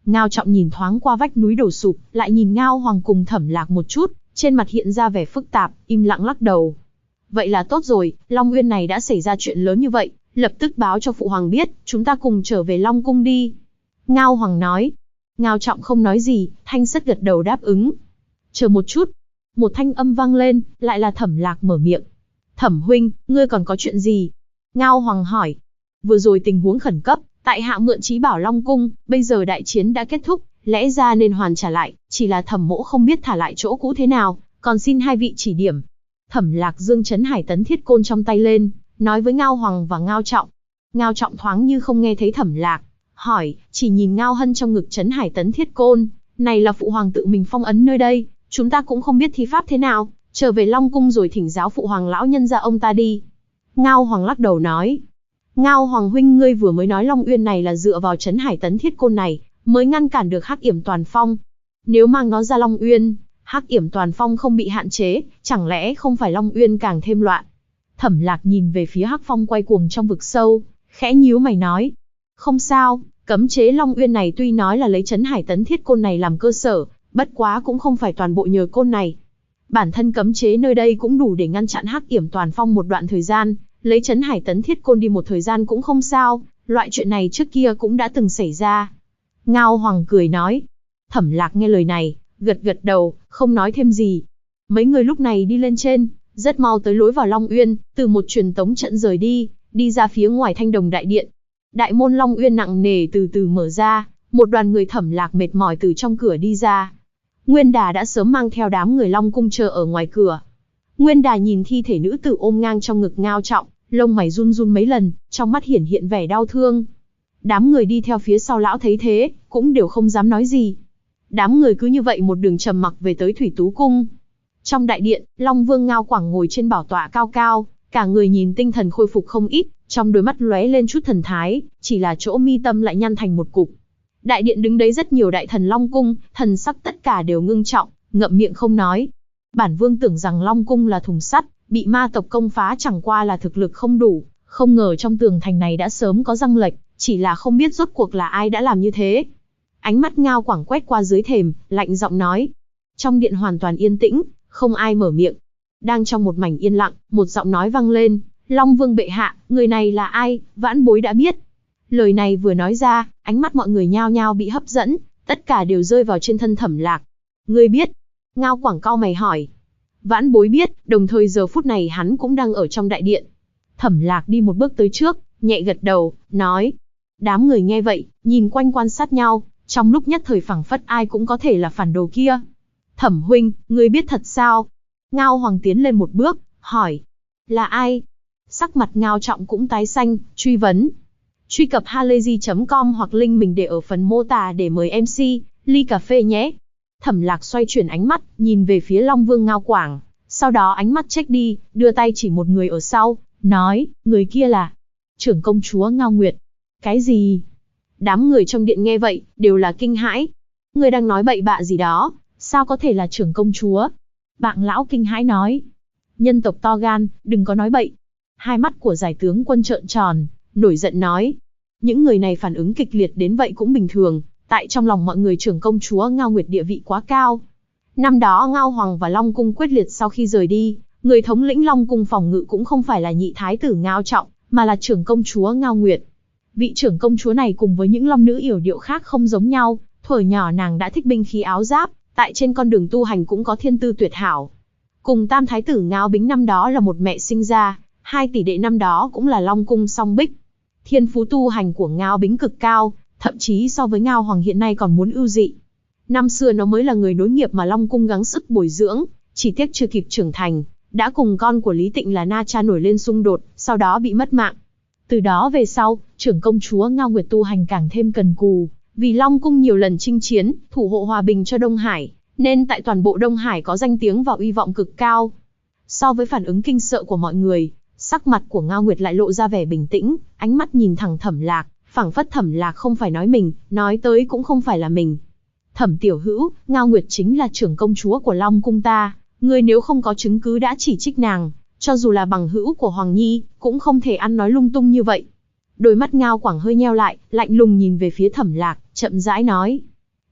Ngao Trọng nhìn thoáng qua vách núi đổ sụp, lại nhìn Ngao Hoàng cùng Thẩm Lạc một chút, trên mặt hiện ra vẻ phức tạp, im lặng lắc đầu. Vậy là tốt rồi, Long Uyên này đã xảy ra chuyện lớn như vậy, lập tức báo cho Phụ Hoàng biết, chúng ta cùng trở về Long Cung đi. Ngao Hoàng nói. Ngao Trọng không nói gì, thanh sất gật đầu đáp ứng. Chờ một chút. Một thanh âm vang lên, lại là Thẩm Lạc mở miệng. Thẩm huynh, ngươi còn có chuyện gì? Ngao Hoàng hỏi. Vừa rồi tình huống khẩn cấp, tại hạ mượn trí bảo Long Cung, bây giờ đại chiến đã kết thúc, lẽ ra nên hoàn trả lại, chỉ là Thẩm mỗ không biết thả lại chỗ cũ thế nào, còn xin hai vị chỉ điểm. Thẩm Lạc giương chấn hải tấn thiết côn trong tay lên, nói với Ngao Hoàng và Ngao Trọng. Ngao Trọng thoáng như không nghe thấy Thẩm Lạc, hỏi, chỉ nhìn Ngao Hân trong ngực chấn hải tấn thiết côn, này là Phụ Hoàng tự mình phong ấn nơi đây, chúng ta cũng không biết thi pháp thế nào, trở về Long Cung rồi thỉnh giáo Phụ Hoàng lão nhân ra ông ta đi. Ngao Hoàng lắc đầu nói. Ngao Hoàng huynh, ngươi vừa mới nói Long Uyên này là dựa vào chấn hải tấn thiết côn này, mới ngăn cản được Hắc Yểm Toàn Phong. Nếu mang nó ra Long Uyên, Hắc Yểm Toàn Phong không bị hạn chế, chẳng lẽ không phải Long Uyên càng thêm loạn? Thẩm Lạc nhìn về phía Hắc Phong quay cuồng trong vực sâu, khẽ nhíu mày nói. Không sao, cấm chế Long Uyên này tuy nói là lấy chấn hải tấn thiết côn này làm cơ sở, bất quá cũng không phải toàn bộ nhờ côn này. Bản thân cấm chế nơi đây cũng đủ để ngăn chặn Hắc Yểm Toàn Phong một đoạn thời gian, lấy chấn hải tấn thiết côn đi một thời gian cũng không sao, loại chuyện này trước kia cũng đã từng xảy ra. Ngao Hoàng cười nói. Thẩm Lạc nghe lời này, gật gật đầu, không nói thêm gì. Mấy người lúc này đi lên trên, rất mau tới lối vào Long Uyên, từ một truyền tống trận rời đi, đi ra phía ngoài Thanh Đồng Đại Điện. Đại môn Long Uyên nặng nề từ từ mở ra, một đoàn người Thẩm Lạc mệt mỏi từ trong cửa đi ra. Nguyên Đà đã sớm mang theo đám người Long Cung chờ ở ngoài cửa. Nguyên Đà nhìn thi thể nữ tử ôm ngang trong ngực Ngao Trọng, lông mày run run mấy lần, trong mắt hiển hiện vẻ đau thương. Đám người đi theo phía sau lão thấy thế, cũng đều không dám nói gì. Đám người cứ như vậy một đường trầm mặc về tới Thủy Tú Cung. Trong đại điện, Long Vương Ngao Quảng ngồi trên bảo tọa cao cao, cả người nhìn tinh thần khôi phục không ít, trong đôi mắt lóe lên chút thần thái, chỉ là chỗ mi tâm lại nhăn thành một cục. Đại điện đứng đấy rất nhiều đại thần Long Cung, thần sắc tất cả đều ngưng trọng, ngậm miệng không nói. Bản Vương tưởng rằng Long Cung là thùng sắt, bị ma tộc công phá chẳng qua là thực lực không đủ, không ngờ trong tường thành này đã sớm có răng lệch, chỉ là không biết rốt cuộc là ai đã làm như thế. Ánh mắt Ngao Quảng quét qua dưới thềm, lạnh giọng nói. Trong điện hoàn toàn yên tĩnh, không ai mở miệng. Đang trong một mảnh yên lặng, một giọng nói vang lên. Long Vương bệ hạ, người này là ai, vãn bối đã biết. Lời này vừa nói ra, ánh mắt mọi người nhao nhao bị hấp dẫn, tất cả đều rơi vào trên thân Thẩm Lạc. Ngươi biết? Ngao Quảng cau mày hỏi. Vãn bối biết, đồng thời giờ phút này hắn cũng đang ở trong đại điện. Thẩm Lạc đi một bước tới trước, nhẹ gật đầu, nói. Đám người nghe vậy, nhìn quanh quan sát nhau, trong lúc nhất thời phảng phất ai cũng có thể là phản đồ kia. Thẩm huynh, ngươi biết thật sao? Ngao Hoàng tiến lên một bước, hỏi. Là ai? Sắc mặt Ngao Trọng cũng tái xanh, truy vấn. Truy cập halayzi.com hoặc link mình để ở phần mô tả để mời MC, ly cà phê nhé. Thẩm Lạc xoay chuyển ánh mắt, nhìn về phía Long Vương Ngao Quảng, sau đó ánh mắt check đi, đưa tay chỉ một người ở sau, nói, người kia là trưởng công chúa Ngao Nguyệt. Cái gì? Đám người trong điện nghe vậy, đều là kinh hãi. Người đang nói bậy bạ gì đó, sao có thể là trưởng công chúa? Bạng lão kinh hãi nói. Nhân tộc to gan, đừng có nói bậy. Hai mắt của giải tướng Quân trợn tròn, nổi giận nói. Những người này phản ứng kịch liệt đến vậy cũng bình thường, tại trong lòng mọi người trưởng công chúa Ngao Nguyệt địa vị quá cao. Năm đó Ngao Hoàng và Long Cung quyết liệt sau khi rời đi, người thống lĩnh Long Cung phòng ngự cũng không phải là nhị thái tử Ngao Trọng, mà là trưởng công chúa Ngao Nguyệt. Vị trưởng công chúa này cùng với những long nữ yểu điệu khác không giống nhau, thuở nhỏ nàng đã thích binh khí áo giáp, tại trên con đường tu hành cũng có thiên tư tuyệt hảo. Cùng tam thái tử Ngao Bính năm đó là một mẹ sinh ra, hai tỷ đệ năm đó cũng là Long Cung song bích. Thiên phú tu hành của Ngao Bính cực cao, thậm chí so với Ngao Hoàng hiện nay còn muốn ưu dị. Năm xưa nó mới là người nối nghiệp mà Long Cung gắng sức bồi dưỡng, chỉ tiếc chưa kịp trưởng thành, đã cùng con của Lý Tịnh là Na Cha nổi lên xung đột, sau đó bị mất mạng. Từ đó về sau, trưởng công chúa Ngao Nguyệt tu hành càng thêm cần cù, vì Long Cung nhiều lần chinh chiến, thủ hộ hòa bình cho Đông Hải, nên tại toàn bộ Đông Hải có danh tiếng và uy vọng cực cao. So với phản ứng kinh sợ của mọi người, sắc mặt của Ngao Nguyệt lại lộ ra vẻ bình tĩnh, ánh mắt nhìn thẳng Thẩm Lạc, phảng phất Thẩm Lạc không phải nói mình, nói tới cũng không phải là mình. Thẩm tiểu hữu, Ngao Nguyệt chính là trưởng công chúa của Long Cung ta, ngươi nếu không có chứng cứ đã chỉ trích nàng, cho dù là bằng hữu của Hoàng Nhi, cũng không thể ăn nói lung tung như vậy. Đôi mắt Ngao Quảng hơi nheo lại, lạnh lùng nhìn về phía Thẩm Lạc, chậm rãi nói.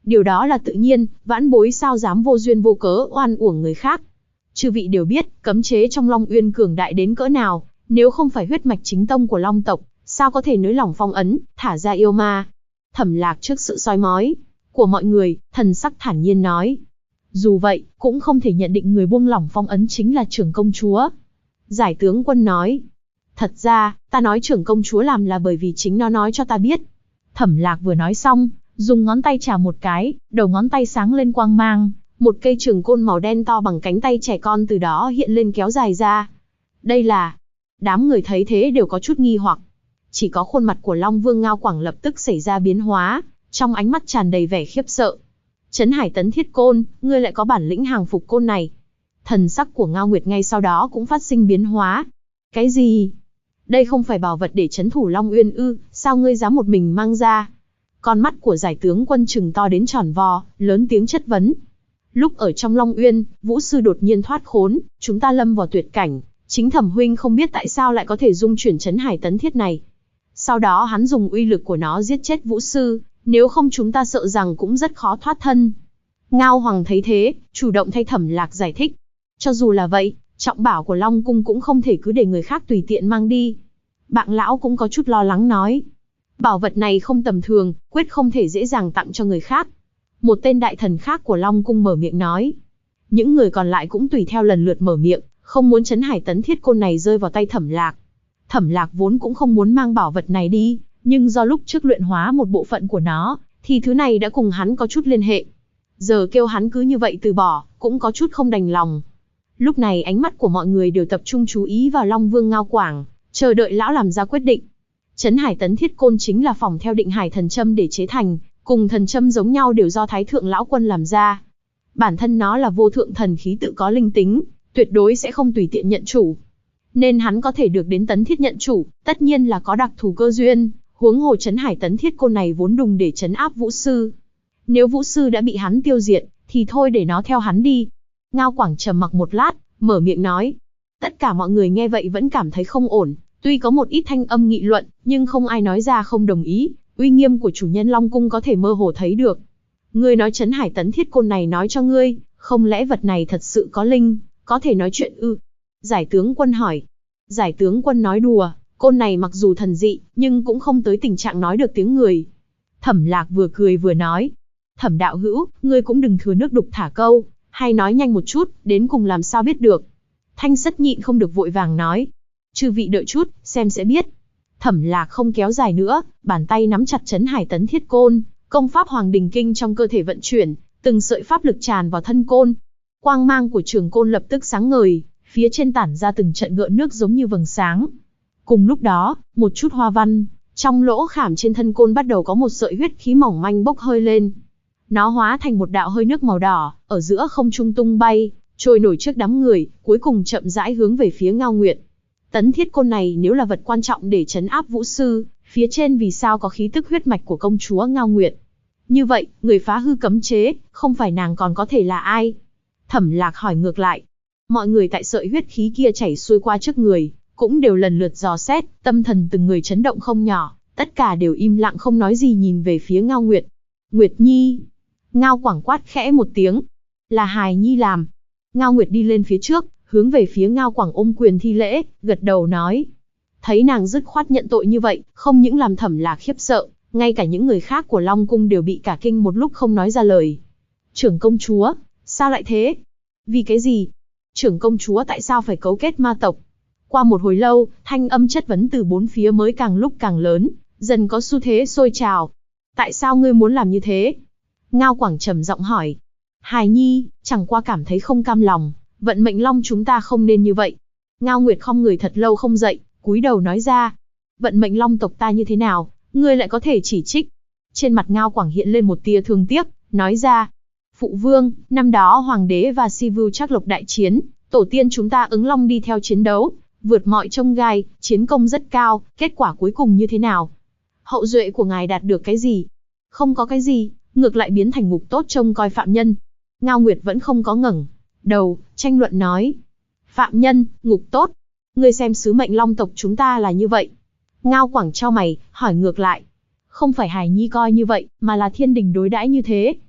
Điều đó là tự nhiên, vãn bối sao dám vô duyên vô cớ oan uổng người khác. Chư vị đều biết, cấm chế trong Long Uyên cường đại đến cỡ nào, nếu không phải huyết mạch chính tông của Long tộc, sao có thể nới lỏng phong ấn, thả ra yêu ma. Thẩm Lạc trước sự soi mói của mọi người, thần sắc thản nhiên nói. Dù vậy, cũng không thể nhận định người buông lỏng phong ấn chính là trưởng công chúa. Giải tướng quân nói. Thật ra, ta nói trưởng công chúa làm là bởi vì chính nó nói cho ta biết. Thẩm Lạc vừa nói xong, dùng ngón tay chà một cái, đầu ngón tay sáng lên quang mang, một cây trường côn màu đen to bằng cánh tay trẻ con từ đó hiện lên kéo dài ra. Đây là... Đám người thấy thế đều có chút nghi hoặc. Chỉ có khuôn mặt của Long Vương Ngao Quảng lập tức xảy ra biến hóa, trong ánh mắt tràn đầy vẻ khiếp sợ. Trấn Hải Tấn Thiết Côn, ngươi lại có bản lĩnh hàng phục côn này. Thần sắc của Ngao Nguyệt ngay sau đó cũng phát sinh biến hóa. Cái gì? Đây không phải bảo vật để trấn thủ Long Uyên ư, sao ngươi dám một mình mang ra? Con mắt của giải tướng quân trừng to đến tròn vo, lớn tiếng chất vấn. Lúc ở trong Long Uyên, Vũ Sư đột nhiên thoát khốn, chúng ta lâm vào tuyệt cảnh. Chính Thẩm huynh không biết tại sao lại có thể dung chuyển Trấn Hải Tấn Thiết này. Sau đó hắn dùng uy lực của nó giết chết Vũ Sư, nếu không chúng ta sợ rằng cũng rất khó thoát thân. Ngao Hoàng thấy thế, chủ động thay Thẩm Lạc giải thích. Cho dù là vậy, trọng bảo của Long Cung cũng không thể cứ để người khác tùy tiện mang đi. Bạng lão cũng có chút lo lắng nói. Bảo vật này không tầm thường, quyết không thể dễ dàng tặng cho người khác. Một tên đại thần khác của Long Cung mở miệng nói. Những người còn lại cũng tùy theo lần lượt mở miệng, không muốn Trấn Hải Tấn Thiết Côn này rơi vào tay Thẩm Lạc. Thẩm Lạc vốn cũng không muốn mang bảo vật này đi, nhưng do lúc trước luyện hóa một bộ phận của nó, thì thứ này đã cùng hắn có chút liên hệ. Giờ kêu hắn cứ như vậy từ bỏ, cũng có chút không đành lòng. Lúc này ánh mắt của mọi người đều tập trung chú ý vào Long Vương Ngao Quảng, chờ đợi lão làm ra quyết định. Trấn Hải Tấn Thiết Côn chính là phỏng theo định hải thần châm để chế thành, cùng thần châm giống nhau đều do Thái Thượng Lão Quân làm ra. Bản thân nó là vô thượng thần khí tự có linh tính, tuyệt đối sẽ không tùy tiện nhận chủ. Nên hắn có thể được đến Tấn Thiết nhận chủ, tất nhiên là có đặc thù cơ duyên, huống hồ Trấn Hải Tấn Thiết Côn này vốn đùng để trấn áp Vũ Sư. Nếu Vũ Sư đã bị hắn tiêu diệt, thì thôi để nó theo hắn đi. Ngao Quảng trầm mặc một lát, mở miệng nói. Tất cả mọi người nghe vậy vẫn cảm thấy không ổn, tuy có một ít thanh âm nghị luận, nhưng không ai nói ra không đồng ý, uy nghiêm của chủ nhân Long Cung có thể mơ hồ thấy được. Ngươi nói Trấn Hải Tấn Thiết Côn này nói cho ngươi, không lẽ vật này thật sự có linh, có thể nói chuyện ư? Giải tướng quân hỏi. Giải tướng quân nói đùa, côn này mặc dù thần dị, nhưng cũng không tới tình trạng nói được tiếng người. Thẩm Lạc vừa cười vừa nói. Thẩm đạo hữu, ngươi cũng đừng thừa nước đục thả câu, hay nói nhanh một chút, đến cùng làm sao biết được. Thanh Sất nhịn không được vội vàng nói. Chư vị đợi chút, xem sẽ biết. Thẩm Lạc không kéo dài nữa, bàn tay nắm chặt Trấn Hải Tấn Thiết Côn, công pháp Hoàng Đình Kinh trong cơ thể vận chuyển, từng sợi pháp lực tràn vào thân côn. Quang mang của trường côn lập tức sáng ngời, phía trên tản ra từng trận gợn nước giống như vầng sáng. Cùng lúc đó, một chút hoa văn, trong lỗ khảm trên thân côn bắt đầu có một sợi huyết khí mỏng manh bốc hơi lên. Nó hóa thành một đạo hơi nước màu đỏ, ở giữa không trung tung bay, trôi nổi trước đám người, cuối cùng chậm rãi hướng về phía Ngao Nguyệt. Tấn Thiết Côn này nếu là vật quan trọng để trấn áp Vũ Sư, phía trên vì sao có khí tức huyết mạch của công chúa Ngao Nguyệt? Như vậy, người phá hư cấm chế, không phải nàng còn có thể là ai? Thẩm Lạc hỏi ngược lại. Mọi người tại sợi huyết khí kia chảy xuôi qua trước người, cũng đều lần lượt dò xét, tâm thần từng người chấn động không nhỏ, tất cả đều im lặng không nói gì nhìn về phía Ngao Nguyệt. Nguyệt Nhi. Ngao Quảng quát khẽ một tiếng. Là hài nhi làm. Ngao Nguyệt đi lên phía trước, hướng về phía Ngao Quảng ôm quyền thi lễ, gật đầu nói. Thấy nàng dứt khoát nhận tội như vậy, không những làm Thẩm Lạc khiếp sợ, ngay cả những người khác của Long Cung đều bị cả kinh một lúc không nói ra lời. Trưởng công chúa, sao lại thế? Vì cái gì? Trưởng công chúa tại sao phải cấu kết ma tộc? Qua một hồi lâu, thanh âm chất vấn từ bốn phía mới càng lúc càng lớn, dần có xu thế sôi trào. Tại sao ngươi muốn làm như thế? Ngao Quảng trầm giọng hỏi. Hài nhi, chẳng qua cảm thấy không cam lòng, vận mệnh Long chúng ta không nên như vậy. Ngao Nguyệt khom người thật lâu không dậy, cúi đầu nói ra. Vận mệnh Long tộc ta như thế nào, ngươi lại có thể chỉ trích? Trên mặt Ngao Quảng hiện lên một tia thương tiếc, nói ra. Phụ vương, năm đó Hoàng đế và Si Vưu Trác Lộc đại chiến, tổ tiên chúng ta ứng Long đi theo chiến đấu, vượt mọi chông gai, chiến công rất cao, kết quả cuối cùng như thế nào? Hậu duệ của ngài đạt được cái gì? Không có cái gì, ngược lại biến thành ngục tốt trông coi phạm nhân. Ngao Nguyệt vẫn không có ngẩng đầu, tranh luận nói. Phạm nhân, ngục tốt. Ngươi xem sứ mệnh Long tộc chúng ta là như vậy. Ngao Quảng chau mày, hỏi ngược lại. Không phải hài nhi coi như vậy, mà là thiên đình đối đãi như thế.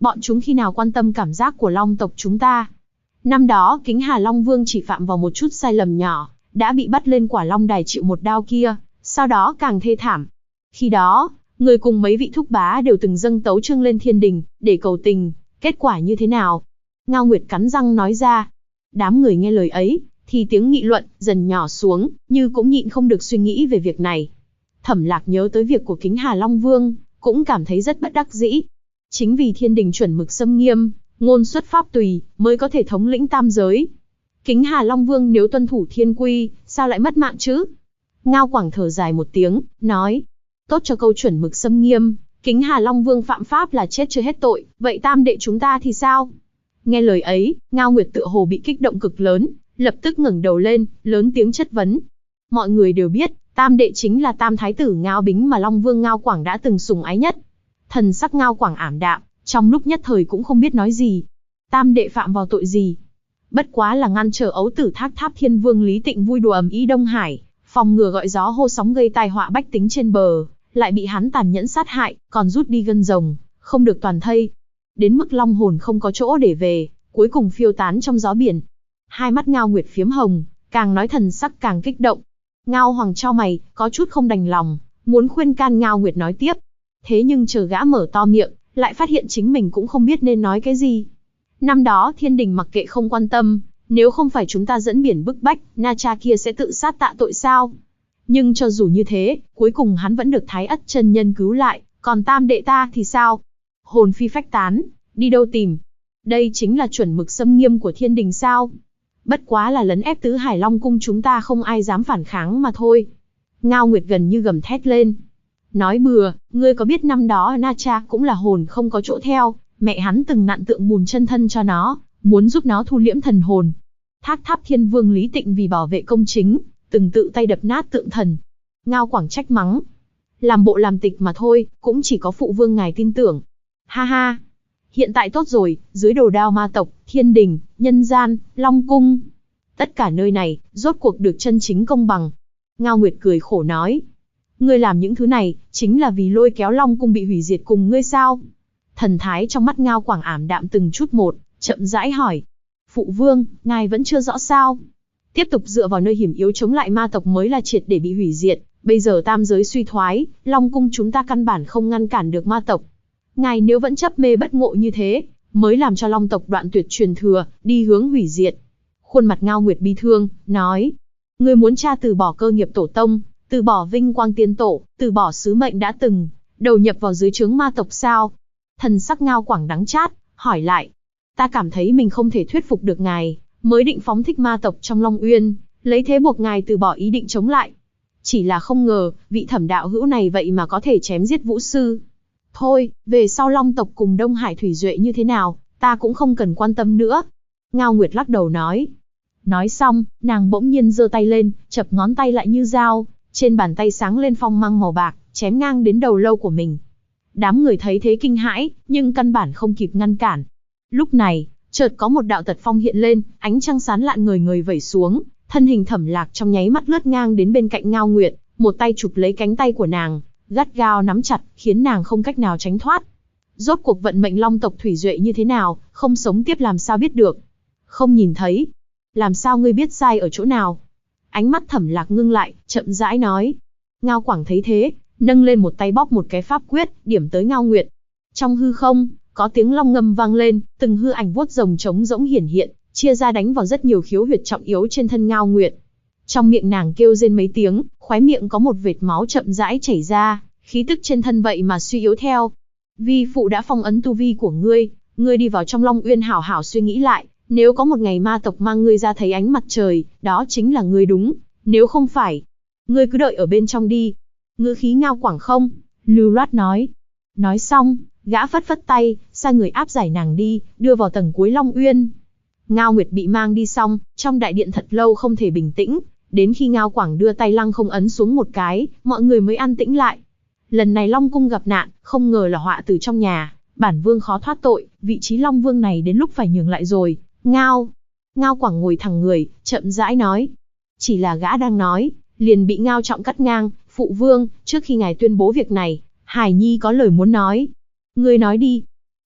Bọn chúng khi nào quan tâm cảm giác của Long tộc chúng ta. Năm đó, Kính Hà Long Vương chỉ phạm vào một chút sai lầm nhỏ, đã bị bắt lên Quả Long Đài chịu một đao kia, sau đó càng thê thảm. Khi đó, người cùng mấy vị thúc bá đều từng dâng tấu chương lên thiên đình, để cầu tình, kết quả như thế nào? Ngao Nguyệt cắn răng nói ra. Đám người nghe lời ấy, thì tiếng nghị luận dần nhỏ xuống, như cũng nhịn không được suy nghĩ về việc này. Thẩm Lạc nhớ tới việc của Kính Hà Long Vương, cũng cảm thấy rất bất đắc dĩ. Chính vì thiên đình chuẩn mực xâm nghiêm, ngôn xuất pháp tùy, mới có thể thống lĩnh tam giới. Kính Hà Long Vương nếu tuân thủ thiên quy, sao lại mất mạng chứ? Ngao Quảng thở dài một tiếng, nói. Tốt cho câu chuẩn mực xâm nghiêm, Kính Hà Long Vương phạm pháp là chết chưa hết tội, vậy tam đệ chúng ta thì sao? Nghe lời ấy, Ngao Nguyệt tựa hồ bị kích động cực lớn, lập tức ngẩng đầu lên, lớn tiếng chất vấn. Mọi người đều biết, tam đệ chính là tam thái tử Ngao Bính mà Long Vương Ngao Quảng đã từng sủng ái nhất. Thần sắc Ngao Quảng ảm đạm, trong lúc nhất thời cũng không biết nói gì. Tam đệ phạm vào tội gì? Bất quá là ngăn trở ấu tử Thác Tháp Thiên Vương Lý Tịnh vui đùa ầm ĩ Đông Hải, phòng ngừa gọi gió hô sóng gây tai họa bách tính trên bờ, lại bị hắn tàn nhẫn sát hại, còn rút đi gân rồng, không được toàn thây. Đến mức long hồn không có chỗ để về, cuối cùng phiêu tán trong gió biển. Hai mắt Ngao Nguyệt phiếm hồng, càng nói thần sắc càng kích động. Ngao Hoàng chau mày, có chút không đành lòng, muốn khuyên can Ngao Nguyệt nói tiếp. Thế nhưng chờ gã mở to miệng, lại phát hiện chính mình cũng không biết nên nói cái gì. Năm đó thiên đình mặc kệ không quan tâm, nếu không phải chúng ta dẫn biển bức bách, Na Cha kia sẽ tự sát tạ tội sao? Nhưng cho dù như thế, cuối cùng hắn vẫn được Thái Ất chân nhân cứu lại, còn tam đệ ta thì sao? Hồn phi phách tán, đi đâu tìm? Đây chính là chuẩn mực xâm nghiêm của thiên đình sao? Bất quá là lấn ép Tứ Hải Long cung chúng ta không ai dám phản kháng mà thôi. Ngao Nguyệt gần như gầm thét lên. Nói bừa, ngươi có biết năm đó Na Cha cũng là hồn không có chỗ theo, mẹ hắn từng nặn tượng bùn chân thân cho nó, muốn giúp nó thu liễm thần hồn. Thác Tháp Thiên Vương Lý Tịnh vì bảo vệ công chính, từng tự tay đập nát tượng thần. Ngao Quảng trách mắng. Làm bộ làm tịch mà thôi, cũng chỉ có phụ vương ngài tin tưởng. Ha ha. Hiện tại tốt rồi, dưới đồ đao ma tộc, thiên đình, nhân gian, long cung. Tất cả nơi này, rốt cuộc được chân chính công bằng. Ngao Nguyệt cười khổ nói. Ngươi làm những thứ này, chính là vì lôi kéo long cung bị hủy diệt cùng ngươi sao? Thần thái trong mắt Ngao Quảng ảm đạm từng chút một, chậm rãi hỏi. Phụ vương, ngài vẫn chưa rõ sao? Tiếp tục dựa vào nơi hiểm yếu chống lại ma tộc mới là triệt để bị hủy diệt. Bây giờ tam giới suy thoái, long cung chúng ta căn bản không ngăn cản được ma tộc. Ngài nếu vẫn chấp mê bất ngộ như thế, mới làm cho long tộc đoạn tuyệt truyền thừa, đi hướng hủy diệt. Khuôn mặt Ngao Nguyệt bi thương, nói. Ngươi muốn cha từ bỏ cơ nghiệp tổ tông, từ bỏ vinh quang tiên tổ, từ bỏ sứ mệnh đã từng, đầu nhập vào dưới trướng ma tộc sao? Thần sắc Ngao Quảng đắng chát, hỏi lại. Ta cảm thấy mình không thể thuyết phục được ngài, mới định phóng thích ma tộc trong Long Uyên, lấy thế buộc ngài từ bỏ ý định chống lại. Chỉ là không ngờ, vị Thẩm đạo hữu này vậy mà có thể chém giết vũ sư. Thôi, về sau Long tộc cùng Đông Hải Thủy Duệ như thế nào, ta cũng không cần quan tâm nữa. Ngao Nguyệt lắc đầu nói. Nói xong, nàng bỗng nhiên giơ tay lên, chập ngón tay lại như dao, trên bàn tay sáng lên phong mang màu bạc, chém ngang đến đầu lâu của mình. Đám người thấy thế kinh hãi, nhưng căn bản không kịp ngăn cản. Lúc này, chợt có một đạo tật phong hiện lên, ánh trăng sáng lạn ngời ngời vẩy xuống, thân hình Thẩm Lạc trong nháy mắt lướt ngang đến bên cạnh Ngao Nguyệt, một tay chụp lấy cánh tay của nàng, gắt gao nắm chặt, khiến nàng không cách nào tránh thoát. Rốt cuộc vận mệnh Long tộc Thủy Duệ như thế nào, không sống tiếp làm sao biết được. Không nhìn thấy. Làm sao ngươi biết sai ở chỗ nào? Ánh mắt Thẩm Lạc ngưng lại, chậm rãi nói. Ngao Quảng thấy thế, nâng lên một tay bóp một cái pháp quyết, điểm tới Ngao Nguyệt. Trong hư không, có tiếng long ngâm vang lên, từng hư ảnh vuốt rồng trống rỗng hiển hiện, chia ra đánh vào rất nhiều khiếu huyệt trọng yếu trên thân Ngao Nguyệt. Trong miệng nàng kêu rên mấy tiếng, khóe miệng có một vệt máu chậm rãi chảy ra, khí tức trên thân vậy mà suy yếu theo. Vi phụ đã phong ấn tu vi của ngươi, ngươi đi vào trong Long Uyên hảo hảo suy nghĩ lại, nếu có một ngày ma tộc mang ngươi ra thấy ánh mặt trời, đó chính là ngươi đúng, nếu không phải, ngươi cứ đợi ở bên trong đi. Ngữ khí Ngao Quảng không lưu loát nói. Nói xong, gã phất phất tay, sai người áp giải nàng đi, đưa vào tầng cuối Long Uyên. Ngao Nguyệt bị mang đi xong, trong đại điện thật lâu không thể bình tĩnh, đến khi Ngao Quảng đưa tay lăng không ấn xuống một cái, mọi người mới an tĩnh lại. Lần này Long cung gặp nạn, không ngờ là họa từ trong nhà, bản vương khó thoát tội, vị trí Long vương này đến lúc phải nhường lại rồi. Ngao Quảng ngồi thẳng người, chậm rãi nói. Chỉ là gã đang nói, liền bị Ngao Trọng cắt ngang. Phụ vương, trước khi ngài tuyên bố việc này, Hải Nhi có lời muốn nói. Ngươi nói đi.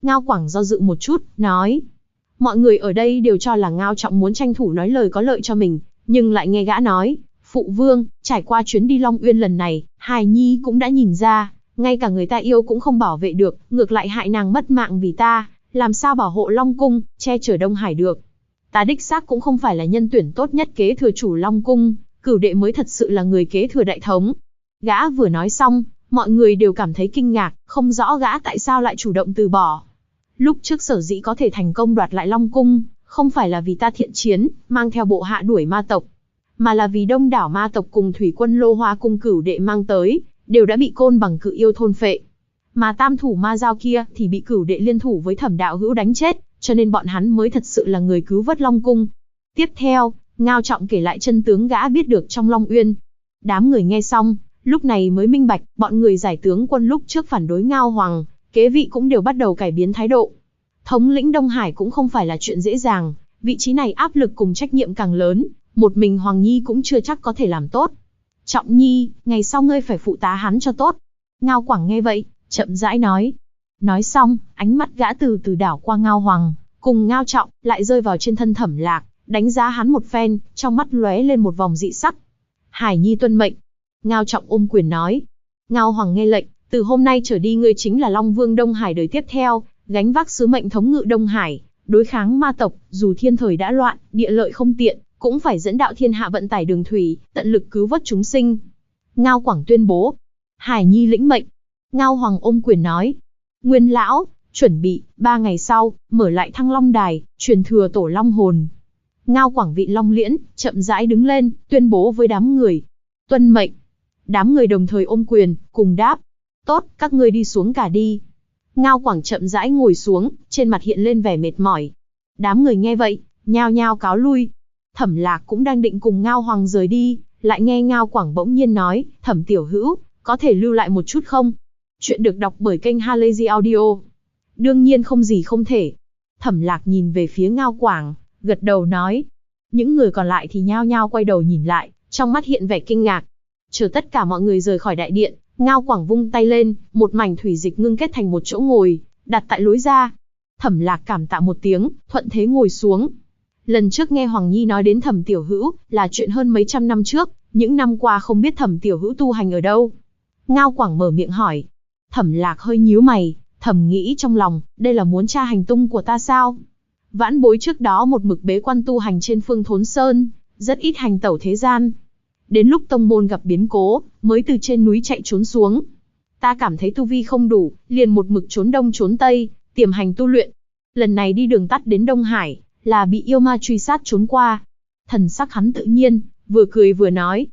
Ngao Quảng do dự một chút, nói. Mọi người ở đây đều cho là Ngao Trọng muốn tranh thủ nói lời có lợi cho mình, nhưng lại nghe gã nói, phụ vương, trải qua chuyến đi Long Uyên lần này, hài nhi cũng đã nhìn ra, ngay cả người ta yêu cũng không bảo vệ được, ngược lại hại nàng mất mạng vì ta, làm sao bảo hộ Long Cung, che chở Đông Hải được. Ta đích xác cũng không phải là nhân tuyển tốt nhất kế thừa chủ Long Cung, Cửu đệ mới thật sự là người kế thừa đại thống. Gã vừa nói xong, mọi người đều cảm thấy kinh ngạc, không rõ gã tại sao lại chủ động từ bỏ. Lúc trước sở dĩ có thể thành công đoạt lại Long Cung, không phải là vì ta thiện chiến, mang theo bộ hạ đuổi ma tộc, mà là vì đông đảo ma tộc cùng thủy quân Lô Hoa cung Cửu đệ mang tới, đều đã bị Côn Bằng Cự yêu thôn phệ. Mà tam thủ ma giao kia thì bị Cửu đệ liên thủ với Thẩm đạo hữu đánh chết, cho nên bọn hắn mới thật sự là người cứu vớt Long Cung. Tiếp theo, Ngao Trọng kể lại chân tướng gã biết được trong Long Uyên. Đám người nghe xong, lúc này mới minh bạch, bọn người giải tướng quân lúc trước phản đối Ngao Hoàng, kế vị cũng đều bắt đầu cải biến thái độ. Thống lĩnh Đông Hải cũng không phải là chuyện dễ dàng, vị trí này áp lực cùng trách nhiệm càng lớn, một mình Hoàng Nhi cũng chưa chắc có thể làm tốt. Trọng Nhi, ngày sau ngươi phải phụ tá hắn cho tốt. Ngao Quảng nghe vậy, chậm rãi nói. Nói xong, ánh mắt gã từ từ đảo qua Ngao Hoàng, cùng Ngao Trọng, lại rơi vào trên thân Thẩm Lạc, đánh giá hắn một phen, trong mắt lóe lên một vòng dị sắc. Hải Nhi tuân mệnh. Ngao Trọng ôm quyền nói. Ngao Hoàng nghe lệnh, từ hôm nay trở đi ngươi chính là Long Vương Đông Hải đời tiếp theo, gánh vác sứ mệnh thống ngự Đông Hải, đối kháng ma tộc, dù thiên thời đã loạn, địa lợi không tiện, cũng phải dẫn đạo thiên hạ vận tải đường thủy, tận lực cứu vớt chúng sinh. Ngao Quảng tuyên bố. Hải Nhi lĩnh mệnh. Ngao Hoàng ôm quyền nói. Nguyên lão, chuẩn bị, 3 ngày sau, mở lại Thăng Long Đài, truyền thừa tổ Long hồn. Ngao Quảng vị Long Liễn, chậm rãi đứng lên, tuyên bố với đám người. Tuân mệnh. Đám người đồng thời ôm quyền, cùng đáp. Tốt, các ngươi đi xuống cả đi. Ngao Quảng chậm rãi ngồi xuống, trên mặt hiện lên vẻ mệt mỏi. Đám người nghe vậy, nhao nhao cáo lui. Thẩm Lạc cũng đang định cùng Ngao Hoàng rời đi, lại nghe Ngao Quảng bỗng nhiên nói, Thẩm tiểu hữu, có thể lưu lại một chút không? Chuyện được đọc bởi kênh Halazy Audio. Đương nhiên không gì không thể. Thẩm Lạc nhìn về phía Ngao Quảng, gật đầu nói. Những người còn lại thì nhao nhao quay đầu nhìn lại, trong mắt hiện vẻ kinh ngạc. Chờ tất cả mọi người rời khỏi đại điện, Ngao Quảng vung tay lên, một mảnh thủy dịch ngưng kết thành một chỗ ngồi, đặt tại lối ra. Thẩm Lạc cảm tạ một tiếng, thuận thế ngồi xuống. Lần trước nghe Hoàng Nhi nói đến Thẩm tiểu hữu, là chuyện hơn mấy trăm năm trước, những năm qua không biết Thẩm tiểu hữu tu hành ở đâu. Ngao Quảng mở miệng hỏi. Thẩm Lạc hơi nhíu mày, thầm nghĩ trong lòng, đây là muốn tra hành tung của ta sao? Vãn bối trước đó một mực bế quan tu hành trên Phương Thốn Sơn, rất ít hành tẩu thế gian. Đến lúc tông môn gặp biến cố, mới từ trên núi chạy trốn xuống. Ta cảm thấy tu vi không đủ, liền một mực trốn đông trốn tây, tiềm hành tu luyện. Lần này đi đường tắt đến Đông Hải, là bị yêu ma truy sát trốn qua. Thần sắc hắn tự nhiên, vừa cười vừa nói.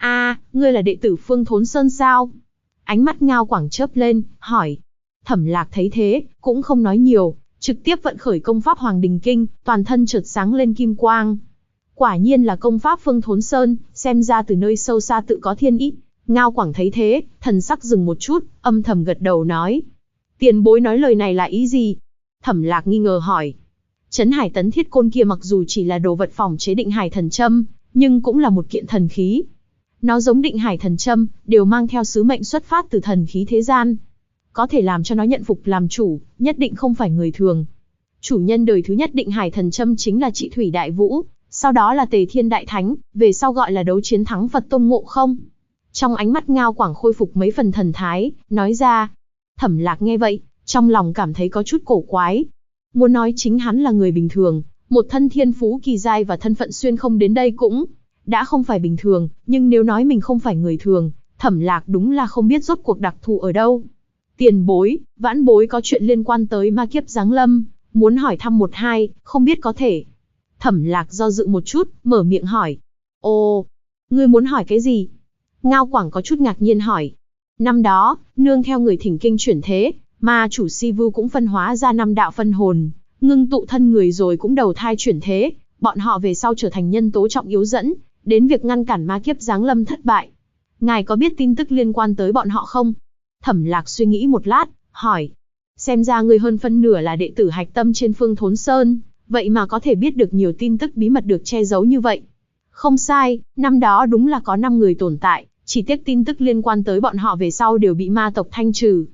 Ngươi là đệ tử Phương Thốn Sơn sao? Ánh mắt Ngao Quảng chớp lên, hỏi. Thẩm Lạc thấy thế, cũng không nói nhiều, trực tiếp vận khởi công pháp Hoàng Đình Kinh, toàn thân chợt sáng lên kim quang. Quả nhiên là công pháp Phương Thốn Sơn, xem ra từ nơi sâu xa tự có thiên ý. Ngao Quảng thấy thế, thần sắc dừng một chút, âm thầm gật đầu nói. Tiền bối nói lời này là ý gì? Thẩm Lạc nghi ngờ hỏi. Trấn Hải Tấn Thiết Côn kia mặc dù chỉ là đồ vật phòng chế định hải thần châm, nhưng cũng là một kiện thần khí. Nó giống định hải thần châm, đều mang theo sứ mệnh xuất phát từ thần khí thế gian. Có thể làm cho nó nhận phục làm chủ, nhất định không phải người thường. Chủ nhân đời thứ nhất định hải thần châm chính là Trị Thủy Đại Vũ, sau đó là Tề Thiên Đại Thánh, về sau gọi là đấu chiến thắng Phật Tôn Ngộ Không. Trong ánh mắt Ngao Quảng khôi phục mấy phần thần thái, nói ra. Thẩm Lạc nghe vậy, trong lòng cảm thấy có chút cổ quái. Muốn nói chính hắn là người bình thường, một thân thiên phú kỳ giai và thân phận xuyên không đến đây cũng đã không phải bình thường, nhưng nếu nói mình không phải người thường, Thẩm Lạc đúng là không biết rốt cuộc đặc thù ở đâu. Tiền bối, vãn bối có chuyện liên quan tới ma kiếp giáng lâm, muốn hỏi thăm một hai, không biết có thể. Thẩm Lạc do dự một chút, mở miệng hỏi. Ồ, ngươi muốn hỏi cái gì? Ngao Quảng có chút ngạc nhiên hỏi. Năm đó, nương theo người thỉnh kinh chuyển thế, ma chủ Si Vu cũng phân hóa ra 5 đạo phân hồn, ngưng tụ thân người rồi cũng đầu thai chuyển thế, bọn họ về sau trở thành nhân tố trọng yếu dẫn đến việc ngăn cản ma kiếp giáng lâm thất bại. Ngài có biết tin tức liên quan tới bọn họ không? Thẩm Lạc suy nghĩ một lát, hỏi. Xem ra ngươi hơn phân nửa là đệ tử hạch tâm trên Phương Thốn Sơn, vậy mà có thể biết được nhiều tin tức bí mật được che giấu như vậy. Không sai, năm đó đúng là có 5 người tồn tại, chỉ tiếc tin tức liên quan tới bọn họ về sau đều bị ma tộc thanh trừ.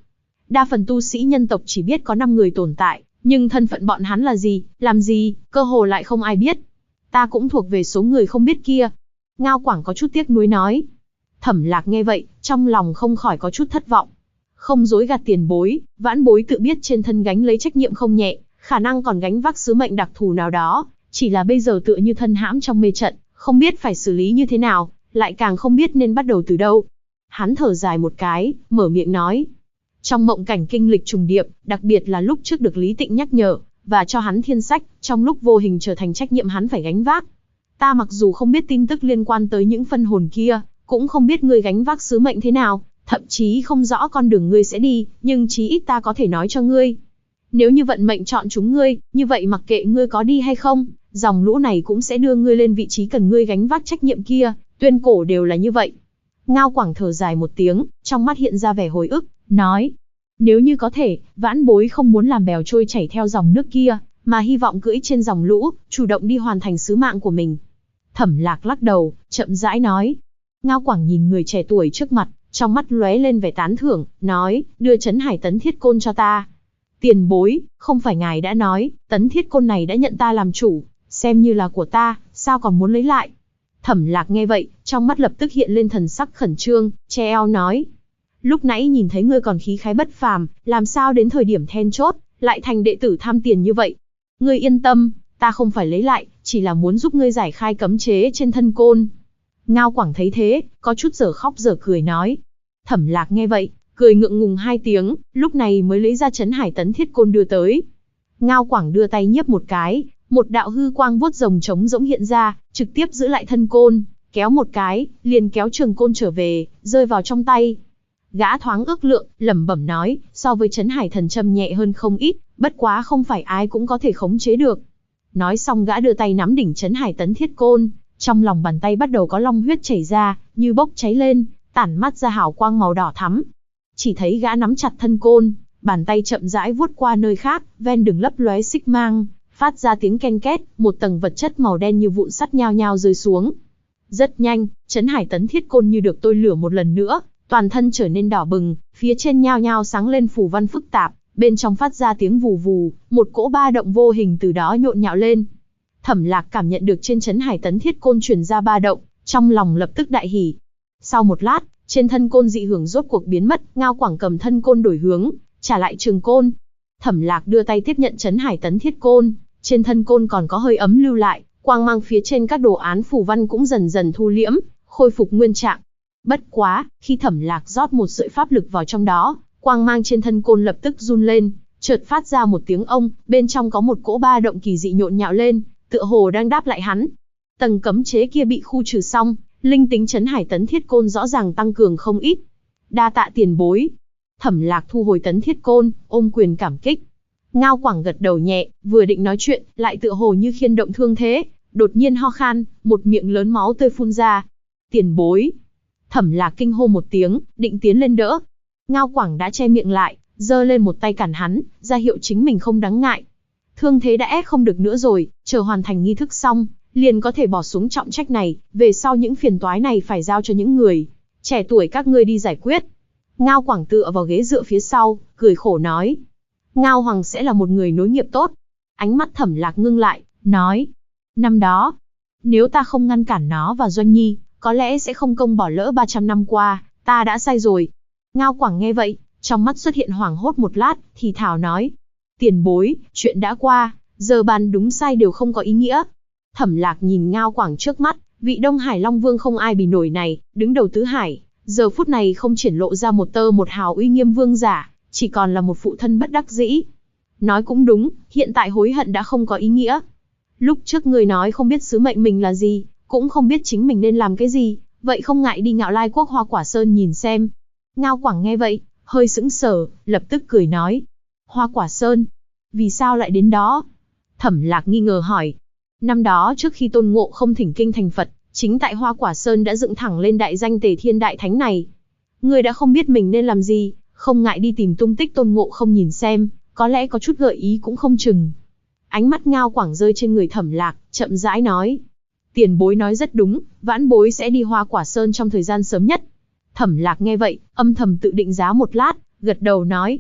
Đa phần tu sĩ nhân tộc chỉ biết có 5 người tồn tại, nhưng thân phận bọn hắn là gì, làm gì, cơ hồ lại không ai biết. Ta cũng thuộc về số người không biết kia. Ngao Quảng có chút tiếc nuối nói. Thẩm Lạc nghe vậy, trong lòng không khỏi có chút thất vọng. Không dối gạt tiền bối, vãn bối tự biết trên thân gánh lấy trách nhiệm không nhẹ, khả năng còn gánh vác sứ mệnh đặc thù nào đó, chỉ là bây giờ tựa như thân hãm trong mê trận, không biết phải xử lý như thế nào, lại càng không biết nên bắt đầu từ đâu. Hắn thở dài một cái, mở miệng nói. Trong mộng cảnh kinh lịch trùng điệp, đặc biệt là lúc trước được Lý Tịnh nhắc nhở, và cho hắn thiên sách, trong lúc vô hình trở thành trách nhiệm hắn phải gánh vác. Ta mặc dù không biết tin tức liên quan tới những phân hồn kia, cũng không biết ngươi gánh vác sứ mệnh thế nào, thậm chí không rõ con đường ngươi sẽ đi, nhưng chí ít ta có thể nói cho ngươi. Nếu như vận mệnh chọn chúng ngươi, như vậy mặc kệ ngươi có đi hay không, dòng lũ này cũng sẽ đưa ngươi lên vị trí cần ngươi gánh vác trách nhiệm kia, tuyên cổ đều là như vậy. Ngao Quảng thở dài một tiếng, trong mắt hiện ra vẻ hồi ức, nói. Nếu như có thể, vãn bối không muốn làm bèo trôi chảy theo dòng nước kia, mà hy vọng cưỡi trên dòng lũ, chủ động đi hoàn thành sứ mạng của mình. Thẩm Lạc lắc đầu, chậm rãi nói. Ngao Quảng nhìn người trẻ tuổi trước mặt, trong mắt lóe lên vẻ tán thưởng, nói, đưa Trấn Hải Tấn Thiết Côn cho ta. Tiền bối, không phải ngài đã nói, Tấn Thiết Côn này đã nhận ta làm chủ, xem như là của ta, sao còn muốn lấy lại? Thẩm Lạc nghe vậy, trong mắt lập tức hiện lên thần sắc khẩn trương, che eo nói. Lúc nãy nhìn thấy ngươi còn khí khái bất phàm, làm sao đến thời điểm then chốt, lại thành đệ tử tham tiền như vậy? Ngươi yên tâm, ta không phải lấy lại, chỉ là muốn giúp ngươi giải khai cấm chế trên thân côn. Ngao Quảng thấy thế, có chút dở khóc dở cười nói. Thẩm Lạc nghe vậy, cười ngượng ngùng 2 tiếng, lúc này mới lấy ra Trấn Hải Tấn Thiết Côn đưa tới. Ngao Quảng đưa tay nhiếp một cái, một đạo hư quang vuốt rồng trống rỗng hiện ra, trực tiếp giữ lại thân côn, kéo một cái, liền kéo trường côn trở về, rơi vào trong tay. Gã thoáng ước lượng, lẩm bẩm nói, so với Trấn Hải Thần Châm nhẹ hơn không ít, bất quá không phải ai cũng có thể khống chế được. Nói xong gã đưa tay nắm đỉnh Trấn Hải Tấn Thiết Côn, trong lòng bàn tay bắt đầu có long huyết chảy ra, như bốc cháy lên, tản mắt ra hào quang màu đỏ thắm. Chỉ thấy gã nắm chặt thân côn, bàn tay chậm rãi vuốt qua nơi khác, ven đường lấp lóe xích mang, phát ra tiếng ken két, một tầng vật chất màu đen như vụn sắt nhao nhao rơi xuống. Rất nhanh, Trấn Hải Tấn Thiết Côn như được tôi lửa một lần nữa, toàn thân trở nên đỏ bừng, phía trên nhao nhao sáng lên phù văn phức tạp, bên trong phát ra tiếng vù vù, một cỗ ba động vô hình từ đó nhộn nhạo lên. Thẩm Lạc cảm nhận được trên Trấn Hải Tấn Thiết Côn truyền ra ba động, trong lòng lập tức đại hỉ. Sau một lát, trên thân côn dị hưởng rốt cuộc biến mất, Ngao Quảng cầm thân côn đổi hướng, trả lại trường côn. Thẩm Lạc đưa tay tiếp nhận Trấn Hải Tấn Thiết Côn, trên thân côn còn có hơi ấm lưu lại, quang mang phía trên các đồ án phù văn cũng dần dần thu liễm, khôi phục nguyên trạng. Bất quá, khi Thẩm Lạc rót một sợi pháp lực vào trong đó, quang mang trên thân côn lập tức run lên, chợt phát ra một tiếng ông, bên trong có một cỗ ba động kỳ dị nhộn nhạo lên, tựa hồ đang đáp lại hắn. Tầng cấm chế kia bị khu trừ xong, linh tính Trấn Hải Tấn Thiết Côn rõ ràng tăng cường không ít. Đa tạ tiền bối. Thẩm Lạc thu hồi Tấn Thiết Côn, ôm quyền cảm kích. Ngao Quảng gật đầu nhẹ, vừa định nói chuyện, lại tựa hồ như khiên động thương thế, đột nhiên ho khan, một miệng lớn máu tươi phun ra. Tiền bối. Thẩm Lạc kinh hô một tiếng, định tiến lên đỡ. Ngao Quảng đã che miệng lại, giơ lên một tay cản hắn, ra hiệu chính mình không đáng ngại. Thương thế đã ép không được nữa rồi, chờ hoàn thành nghi thức xong, liền có thể bỏ xuống trọng trách này, về sau những phiền toái này phải giao cho những người trẻ tuổi các ngươi đi giải quyết. Ngao Quảng tựa vào ghế dựa phía sau, cười khổ nói. Ngao Hoàng sẽ là một người nối nghiệp tốt. Ánh mắt Thẩm Lạc ngưng lại, nói. Năm đó, nếu ta không ngăn cản nó và Doanh Nhi, có lẽ sẽ không công bỏ lỡ 300 năm qua, ta đã sai rồi. Ngao Quảng nghe vậy, trong mắt xuất hiện hoảng hốt một lát, thì thào nói. Tiền bối, chuyện đã qua, giờ bàn đúng sai đều không có ý nghĩa. Thẩm Lạc nhìn Ngao Quảng trước mắt, vị Đông Hải Long Vương không ai bì nổi này, đứng đầu tứ hải, giờ phút này không triển lộ ra một tơ một hào uy nghiêm vương giả, chỉ còn là một phụ thân bất đắc dĩ. Nói cũng đúng, hiện tại hối hận đã không có ý nghĩa. Lúc trước người nói không biết sứ mệnh mình là gì, cũng không biết chính mình nên làm cái gì, vậy không ngại đi Ngạo Lai Quốc Hoa Quả Sơn nhìn xem. Ngao Quảng nghe vậy, hơi sững sờ, lập tức cười nói. Hoa Quả Sơn? Vì sao lại đến đó? Thẩm Lạc nghi ngờ hỏi. Năm đó trước khi Tôn Ngộ Không thỉnh kinh thành Phật, chính tại Hoa Quả Sơn đã dựng thẳng lên đại danh Tề Thiên Đại Thánh này. Người đã không biết mình nên làm gì, không ngại đi tìm tung tích Tôn Ngộ Không nhìn xem, có lẽ có chút gợi ý cũng không chừng. Ánh mắt Ngao Quảng rơi trên người Thẩm Lạc, chậm rãi nói. Tiền bối nói rất đúng, vãn bối sẽ đi Hoa Quả Sơn trong thời gian sớm nhất. Thẩm Lạc nghe vậy, âm thầm tự định giá một lát, gật đầu nói.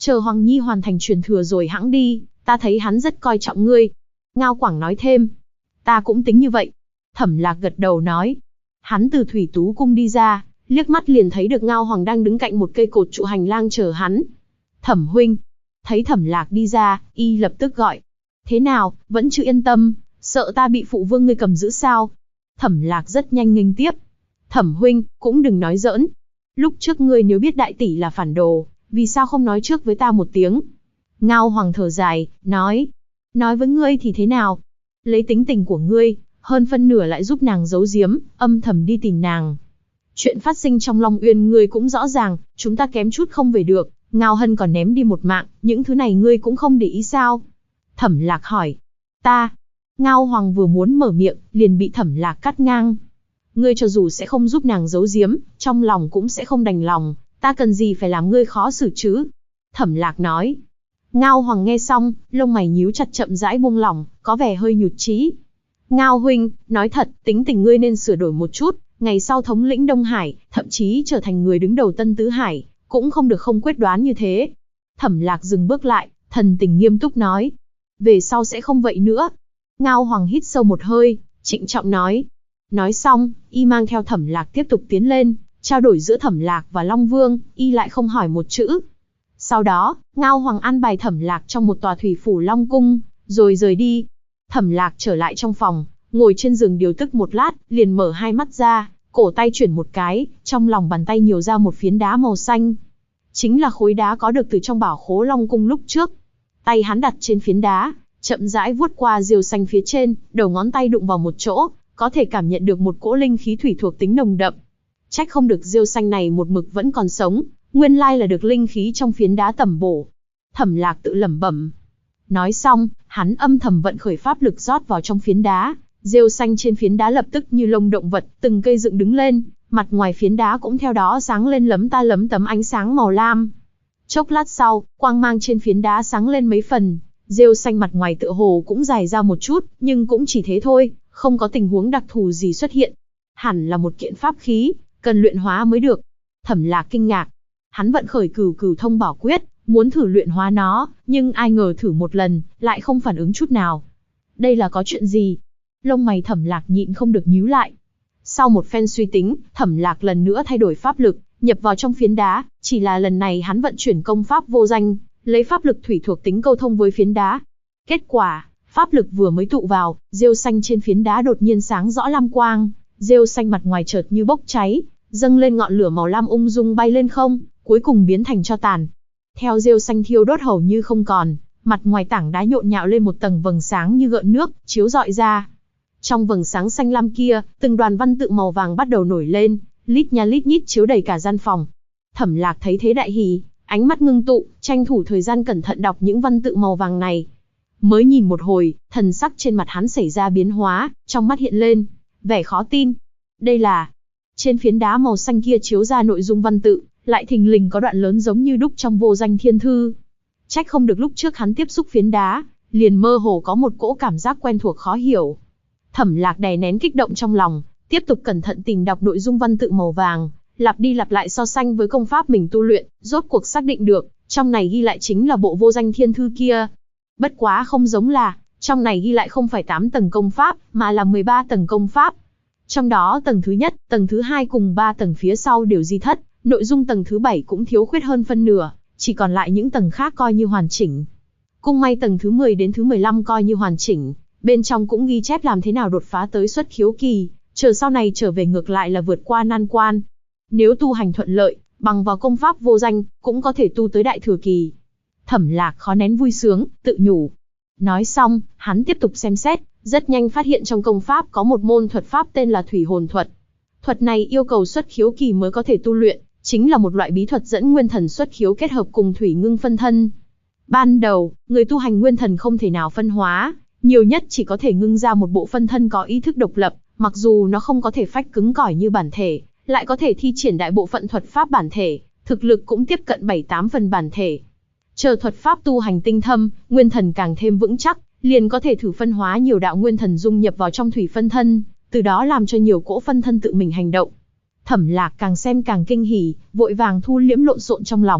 Chờ Hoàng Nhi hoàn thành truyền thừa rồi hẵng đi, ta thấy hắn rất coi trọng ngươi. Ngao Quảng nói thêm. Ta cũng tính như vậy. Thẩm Lạc gật đầu nói. Hắn từ Thủy Tú Cung đi ra, liếc mắt liền thấy được Ngao Hoàng đang đứng cạnh một cây cột trụ hành lang chờ hắn. Thẩm huynh. Thấy Thẩm Lạc đi ra, y lập tức gọi. Thế nào, vẫn chưa yên tâm, sợ ta bị phụ vương ngươi cầm giữ sao? Thẩm Lạc rất nhanh nghênh tiếp. Thẩm huynh, cũng đừng nói giỡn. Lúc trước ngươi nếu biết đại tỷ là phản đồ, vì sao không nói trước với ta một tiếng? Ngao Hoàng thở dài, nói. Nói với ngươi thì thế nào? Lấy tính tình của ngươi, hơn phân nửa lại giúp nàng giấu giếm, âm thầm đi tìm nàng. Chuyện phát sinh trong Long Uyên ngươi cũng rõ ràng, chúng ta kém chút không về được, Ngao Hân còn ném đi một mạng, những thứ này ngươi cũng không để ý sao? Thẩm Lạc hỏi. Ta. Ngao Hoàng vừa muốn mở miệng, liền bị Thẩm Lạc cắt ngang. Ngươi cho dù sẽ không giúp nàng giấu giếm, trong lòng cũng sẽ không đành lòng, ta cần gì phải làm ngươi khó xử chứ? Thẩm Lạc nói. Ngao Hoàng nghe xong, lông mày nhíu chặt chậm rãi buông lỏng, có vẻ hơi nhụt chí. Ngao huynh, nói thật, tính tình ngươi nên sửa đổi một chút, ngày sau thống lĩnh Đông Hải, thậm chí trở thành người đứng đầu Tân Tứ Hải, cũng không được không quyết đoán như thế. Thẩm Lạc dừng bước lại, thần tình nghiêm túc nói. Về sau sẽ không vậy nữa. Ngao Hoàng hít sâu một hơi, trịnh trọng nói. Nói xong, y mang theo Thẩm Lạc tiếp tục tiến lên, trao đổi giữa Thẩm Lạc và Long Vương, y lại không hỏi một chữ. Sau đó, Ngao Hoàng an bài Thẩm Lạc trong một tòa thủy phủ Long Cung, rồi rời đi. Thẩm Lạc trở lại trong phòng, ngồi trên giường điều tức một lát, liền mở hai mắt ra, cổ tay chuyển một cái, trong lòng bàn tay nhiều ra một phiến đá màu xanh. Chính là khối đá có được từ trong bảo khố Long Cung lúc trước. Tay hắn đặt trên phiến đá, chậm rãi vuốt qua diều xanh phía trên, đầu ngón tay đụng vào một chỗ, có thể cảm nhận được một cỗ linh khí thủy thuộc tính nồng đậm. Trách không được diều xanh này một mực vẫn còn sống, nguyên lai là được linh khí trong phiến đá tẩm bổ. Thẩm Lạc tự lẩm bẩm. Nói xong, hắn âm thầm vận khởi pháp lực rót vào trong phiến đá, rêu xanh trên phiến đá lập tức như lông động vật, từng cây dựng đứng lên, mặt ngoài phiến đá cũng theo đó sáng lên lấm ta lấm tấm ánh sáng màu lam. Chốc lát sau, quang mang trên phiến đá sáng lên mấy phần, rêu xanh mặt ngoài tựa hồ cũng dài ra một chút, nhưng cũng chỉ thế thôi, không có tình huống đặc thù gì xuất hiện. Hẳn là một kiện pháp khí, cần luyện hóa mới được. Thẩm Lạc kinh ngạc. Hắn vận khởi Cửu Cửu Thông Bảo Quyết, muốn thử luyện hóa nó, nhưng ai ngờ thử một lần, lại không phản ứng chút nào. Đây là có chuyện gì? Lông mày Thẩm Lạc nhịn không được nhíu lại. Sau một phen suy tính, Thẩm Lạc lần nữa thay đổi pháp lực, nhập vào trong phiến đá, chỉ là lần này hắn vận chuyển công pháp vô danh, lấy pháp lực thủy thuộc tính câu thông với phiến đá. Kết quả, pháp lực vừa mới tụ vào, rêu xanh trên phiến đá đột nhiên sáng rõ lam quang, rêu xanh mặt ngoài chợt như bốc cháy, dâng lên ngọn lửa màu lam ung dung bay lên không, cuối cùng biến thành tro tàn. Theo rêu xanh thiêu đốt hầu như không còn, mặt ngoài tảng đá nhộn nhạo lên một tầng vầng sáng như gợn nước, chiếu rọi ra. Trong vầng sáng xanh lam kia, từng đoàn văn tự màu vàng bắt đầu nổi lên, lít nha lít nhít chiếu đầy cả gian phòng. Thẩm Lạc thấy thế đại hỉ, ánh mắt ngưng tụ, tranh thủ thời gian cẩn thận đọc những văn tự màu vàng này. Mới nhìn một hồi, thần sắc trên mặt hắn xảy ra biến hóa, trong mắt hiện lên vẻ khó tin. Đây là... Trên phiến đá màu xanh kia chiếu ra nội dung văn tự, lại thình lình có đoạn lớn giống như đúc trong vô danh thiên thư. Trách không được lúc trước hắn tiếp xúc phiến đá, liền mơ hồ có một cỗ cảm giác quen thuộc khó hiểu. Thẩm Lạc đè nén kích động trong lòng, tiếp tục cẩn thận tìm đọc nội dung văn tự màu vàng, lặp đi lặp lại so sánh với công pháp mình tu luyện, rốt cuộc xác định được, trong này ghi lại chính là bộ vô danh thiên thư kia. Bất quá không giống là, trong này ghi lại không phải 8 tầng công pháp, mà là 13 tầng công pháp. Trong đó tầng thứ nhất, tầng thứ hai cùng 3 tầng phía sau đều di thất, nội dung tầng thứ 7 cũng thiếu khuyết hơn phân nửa, chỉ còn lại những tầng khác coi như hoàn chỉnh. Cung may tầng thứ 10 đến thứ 15 coi như hoàn chỉnh, bên trong cũng ghi chép làm thế nào đột phá tới xuất khiếu kỳ, chờ sau này trở về ngược lại là vượt qua nan quan. Nếu tu hành thuận lợi, bằng vào công pháp vô danh, cũng có thể tu tới đại thừa kỳ. Thẩm Lạc khó nén vui sướng, tự nhủ. Nói xong, hắn tiếp tục xem xét, rất nhanh phát hiện trong công pháp có một môn thuật pháp tên là Thủy Hồn Thuật. Thuật này yêu cầu xuất khiếu kỳ mới có thể tu luyện, chính là một loại bí thuật dẫn nguyên thần xuất khiếu kết hợp cùng thủy ngưng phân thân. Ban đầu, người tu hành nguyên thần không thể nào phân hóa, nhiều nhất chỉ có thể ngưng ra một bộ phân thân có ý thức độc lập, mặc dù nó không có thể phách cứng cỏi như bản thể, lại có thể thi triển đại bộ phận thuật pháp bản thể, thực lực cũng tiếp cận 7-8 phần bản thể. Chờ thuật pháp tu hành tinh thâm, nguyên thần càng thêm vững chắc, liền có thể thử phân hóa nhiều đạo nguyên thần dung nhập vào trong thủy phân thân, từ đó làm cho nhiều cỗ phân thân tự mình hành động. Thẩm Lạc càng xem càng kinh hỉ, vội vàng thu liễm lộn xộn trong lòng,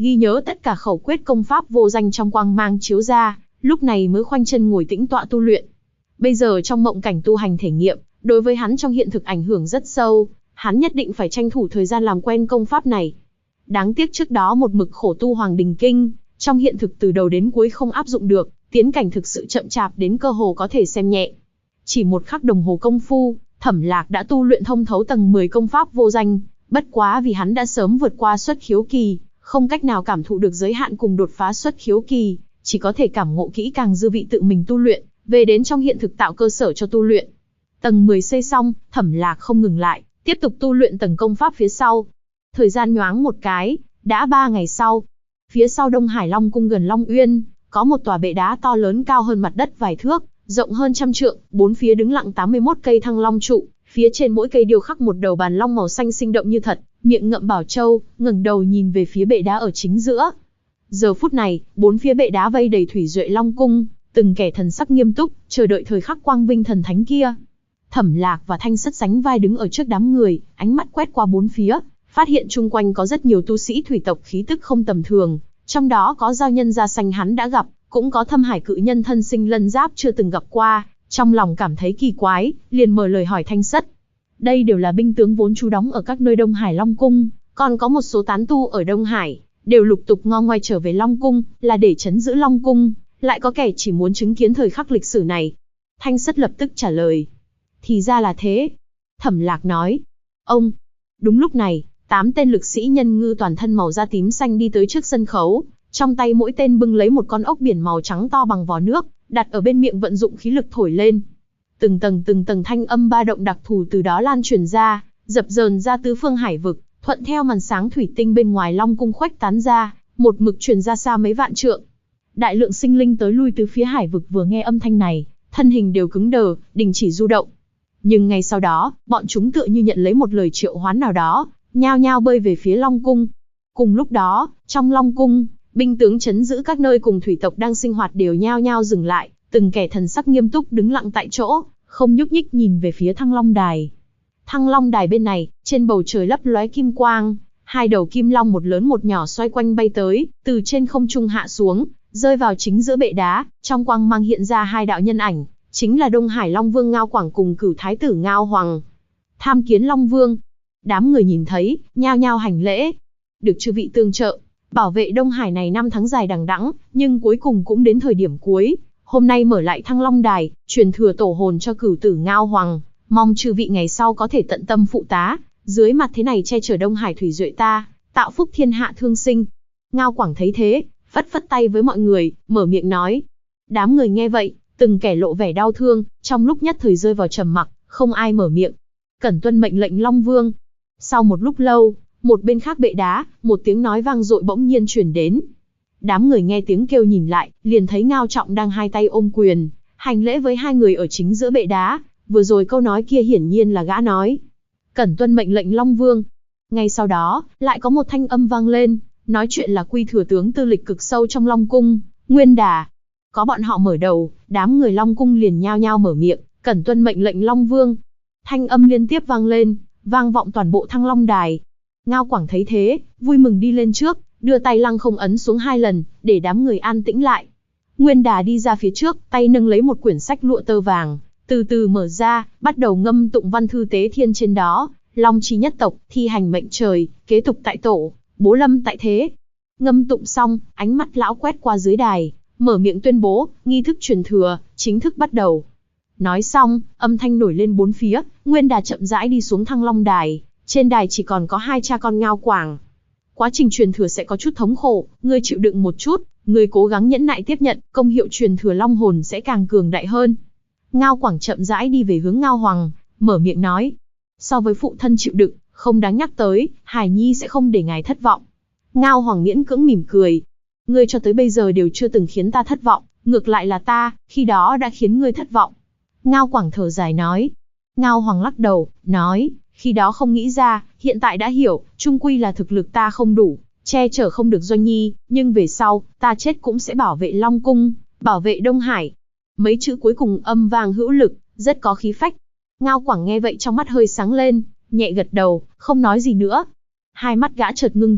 ghi nhớ tất cả khẩu quyết công pháp vô danh trong quang mang chiếu ra, lúc này mới khoanh chân ngồi tĩnh tọa tu luyện. Bây giờ trong mộng cảnh tu hành thể nghiệm, đối với hắn trong hiện thực ảnh hưởng rất sâu, hắn nhất định phải tranh thủ thời gian làm quen công pháp này. Đáng tiếc trước đó một mực khổ tu Hoàng Đình Kinh, trong hiện thực từ đầu đến cuối không áp dụng được, tiến cảnh thực sự chậm chạp đến cơ hồ có thể xem nhẹ. Chỉ một khắc đồng hồ công phu, Thẩm Lạc đã tu luyện thông thấu tầng 10 công pháp vô danh, bất quá vì hắn đã sớm vượt qua xuất khiếu kỳ, không cách nào cảm thụ được giới hạn cùng đột phá xuất khiếu kỳ, chỉ có thể cảm ngộ kỹ càng dư vị tự mình tu luyện, về đến trong hiện thực tạo cơ sở cho tu luyện. Tầng 10 xây xong, Thẩm Lạc không ngừng lại, tiếp tục tu luyện tầng công pháp phía sau. Thời gian nhoáng một cái, đã 3 ngày sau. Phía sau Đông Hải Long cung gần Long Uyên, có một tòa bệ đá to lớn cao hơn mặt đất vài thước, rộng hơn trăm trượng, bốn phía đứng lặng 81 cây thăng long trụ, phía trên mỗi cây điêu khắc một đầu bàn long màu xanh sinh động như thật, miệng ngậm bảo châu, ngẩng đầu nhìn về phía bệ đá ở chính giữa. Giờ phút này, bốn phía bệ đá vây đầy thủy duệ long cung, từng kẻ thần sắc nghiêm túc, chờ đợi thời khắc quang vinh thần thánh kia. Thẩm Lạc và Thanh Sất sánh vai đứng ở trước đám người, ánh mắt quét qua bốn phía, phát hiện chung quanh có rất nhiều tu sĩ thủy tộc khí tức không tầm thường, trong đó có giao nhân da xanh hắn đã gặp, cũng có thâm hải cự nhân thân sinh lân giáp chưa từng gặp qua, trong lòng cảm thấy kỳ quái, liền mở lời hỏi Thanh Sất. Đây đều là binh tướng vốn trú đóng ở các nơi Đông Hải Long Cung, còn có một số tán tu ở Đông Hải, đều lục tục ngo ngoe trở về Long Cung, là để trấn giữ Long Cung, lại có kẻ chỉ muốn chứng kiến thời khắc lịch sử này. Thanh Sất lập tức trả lời. Thì ra là thế. Thẩm Lạc nói. Ông. Đúng lúc này, 8 tên lực sĩ nhân ngư toàn thân màu da tím xanh đi tới trước sân khấu, trong tay mỗi tên bưng lấy một con ốc biển màu trắng to bằng vò nước, đặt ở bên miệng vận dụng khí lực thổi lên. Từng tầng thanh âm ba động đặc thù từ đó lan truyền ra, dập dờn ra tứ phương hải vực, thuận theo màn sáng thủy tinh bên ngoài Long cung khuếch tán ra, một mực truyền ra xa mấy vạn trượng. Đại lượng sinh linh tới lui từ phía hải vực vừa nghe âm thanh này, thân hình đều cứng đờ, đình chỉ du động. Nhưng ngay sau đó, bọn chúng tựa như nhận lấy một lời triệu hoán nào đó, nhao nhao bơi về phía Long cung. Cùng lúc đó, trong Long cung, binh tướng trấn giữ các nơi cùng thủy tộc đang sinh hoạt đều nhao nhao dừng lại, từng kẻ thần sắc nghiêm túc đứng lặng tại chỗ, không nhúc nhích nhìn về phía Thăng Long Đài. Thăng Long Đài bên này, trên bầu trời lấp lóe kim quang, hai đầu kim long một lớn một nhỏ xoay quanh bay tới, từ trên không trung hạ xuống, rơi vào chính giữa bệ đá, trong quang mang hiện ra hai đạo nhân ảnh, chính là Đông Hải Long Vương Ngao Quảng cùng Cửu Thái tử Ngao Hoàng. Tham kiến Long Vương. Đám người nhìn thấy, nhao nhao hành lễ. Được chư vị tương trợ, bảo vệ Đông Hải này 5 tháng dài đằng đẵng, nhưng cuối cùng cũng đến thời điểm cuối. Hôm nay mở lại Thăng Long Đài, truyền thừa tổ hồn cho Cửu tử Ngao Hoàng, mong chư vị ngày sau có thể tận tâm phụ tá, dưới mặt thế này che chở Đông Hải thủy duệ ta, tạo phúc thiên hạ thương sinh. Ngao Quảng thấy thế, phất phất tay với mọi người, mở miệng nói. Đám người nghe vậy, từng kẻ lộ vẻ đau thương, trong lúc nhất thời rơi vào trầm mặc, không ai mở miệng. Cẩn tuân mệnh lệnh Long Vương. Sau một lúc lâu, một bên khác bệ đá, một tiếng nói vang dội bỗng nhiên truyền đến. Đám người nghe tiếng kêu nhìn lại, liền thấy Ngao Trọng đang hai tay ôm quyền, hành lễ với hai người ở chính giữa bệ đá. Vừa rồi câu nói kia hiển nhiên là gã nói. Cẩn tuân mệnh lệnh Long Vương. Ngay sau đó, lại có một thanh âm vang lên, nói chuyện là Quy thừa tướng tư lịch cực sâu trong Long Cung, Nguyên Đà. Có bọn họ mở đầu, đám người Long Cung liền nhao nhao mở miệng, cẩn tuân mệnh lệnh Long Vương. Thanh âm liên tiếp vang lên, vang vọng toàn bộ Thăng Long Đài. Ngao Quảng thấy thế, vui mừng đi lên trước, đưa tay lăng không ấn xuống 2 lần, để đám người an tĩnh lại. Nguyên Đà đi ra phía trước, tay nâng lấy một quyển sách lụa tơ vàng, từ từ mở ra, bắt đầu ngâm tụng văn thư tế thiên trên đó. Long chi nhất tộc, thi hành mệnh trời, kế tục tại tổ, bố lâm tại thế. Ngâm tụng xong, ánh mắt lão quét qua dưới đài, mở miệng tuyên bố, nghi thức truyền thừa, chính thức bắt đầu. Nói xong, âm thanh nổi lên bốn phía, Nguyên Đà chậm rãi đi xuống Thăng Long Đài, trên đài chỉ còn có 2 cha con Ngao Quảng. Quá trình truyền thừa sẽ có chút thống khổ, ngươi chịu đựng một chút, ngươi cố gắng nhẫn nại tiếp nhận, công hiệu truyền thừa long hồn sẽ càng cường đại hơn. Ngao Quảng chậm rãi đi về hướng Ngao Hoàng, mở miệng nói. So với phụ thân chịu đựng, không đáng nhắc tới, Hải Nhi sẽ không để ngài thất vọng. Ngao Hoàng miễn cưỡng mỉm cười. Ngươi cho tới bây giờ đều chưa từng khiến ta thất vọng, ngược lại là ta, khi đó đã khiến ngươi thất vọng. Ngao Quảng thở dài nói. Ngao Hoàng lắc đầu, nói, khi đó không nghĩ ra, hiện tại đã hiểu, chung quy là thực lực ta không đủ, che chở không được Doanh Nhi, nhưng về sau, ta chết cũng sẽ bảo vệ Long Cung, bảo vệ Đông Hải. Mấy chữ cuối cùng âm vang hữu lực, rất có khí phách. Ngao Quảng nghe vậy trong mắt hơi sáng lên, nhẹ gật đầu, không nói gì nữa. Hai mắt gã chợt ngưng tụ,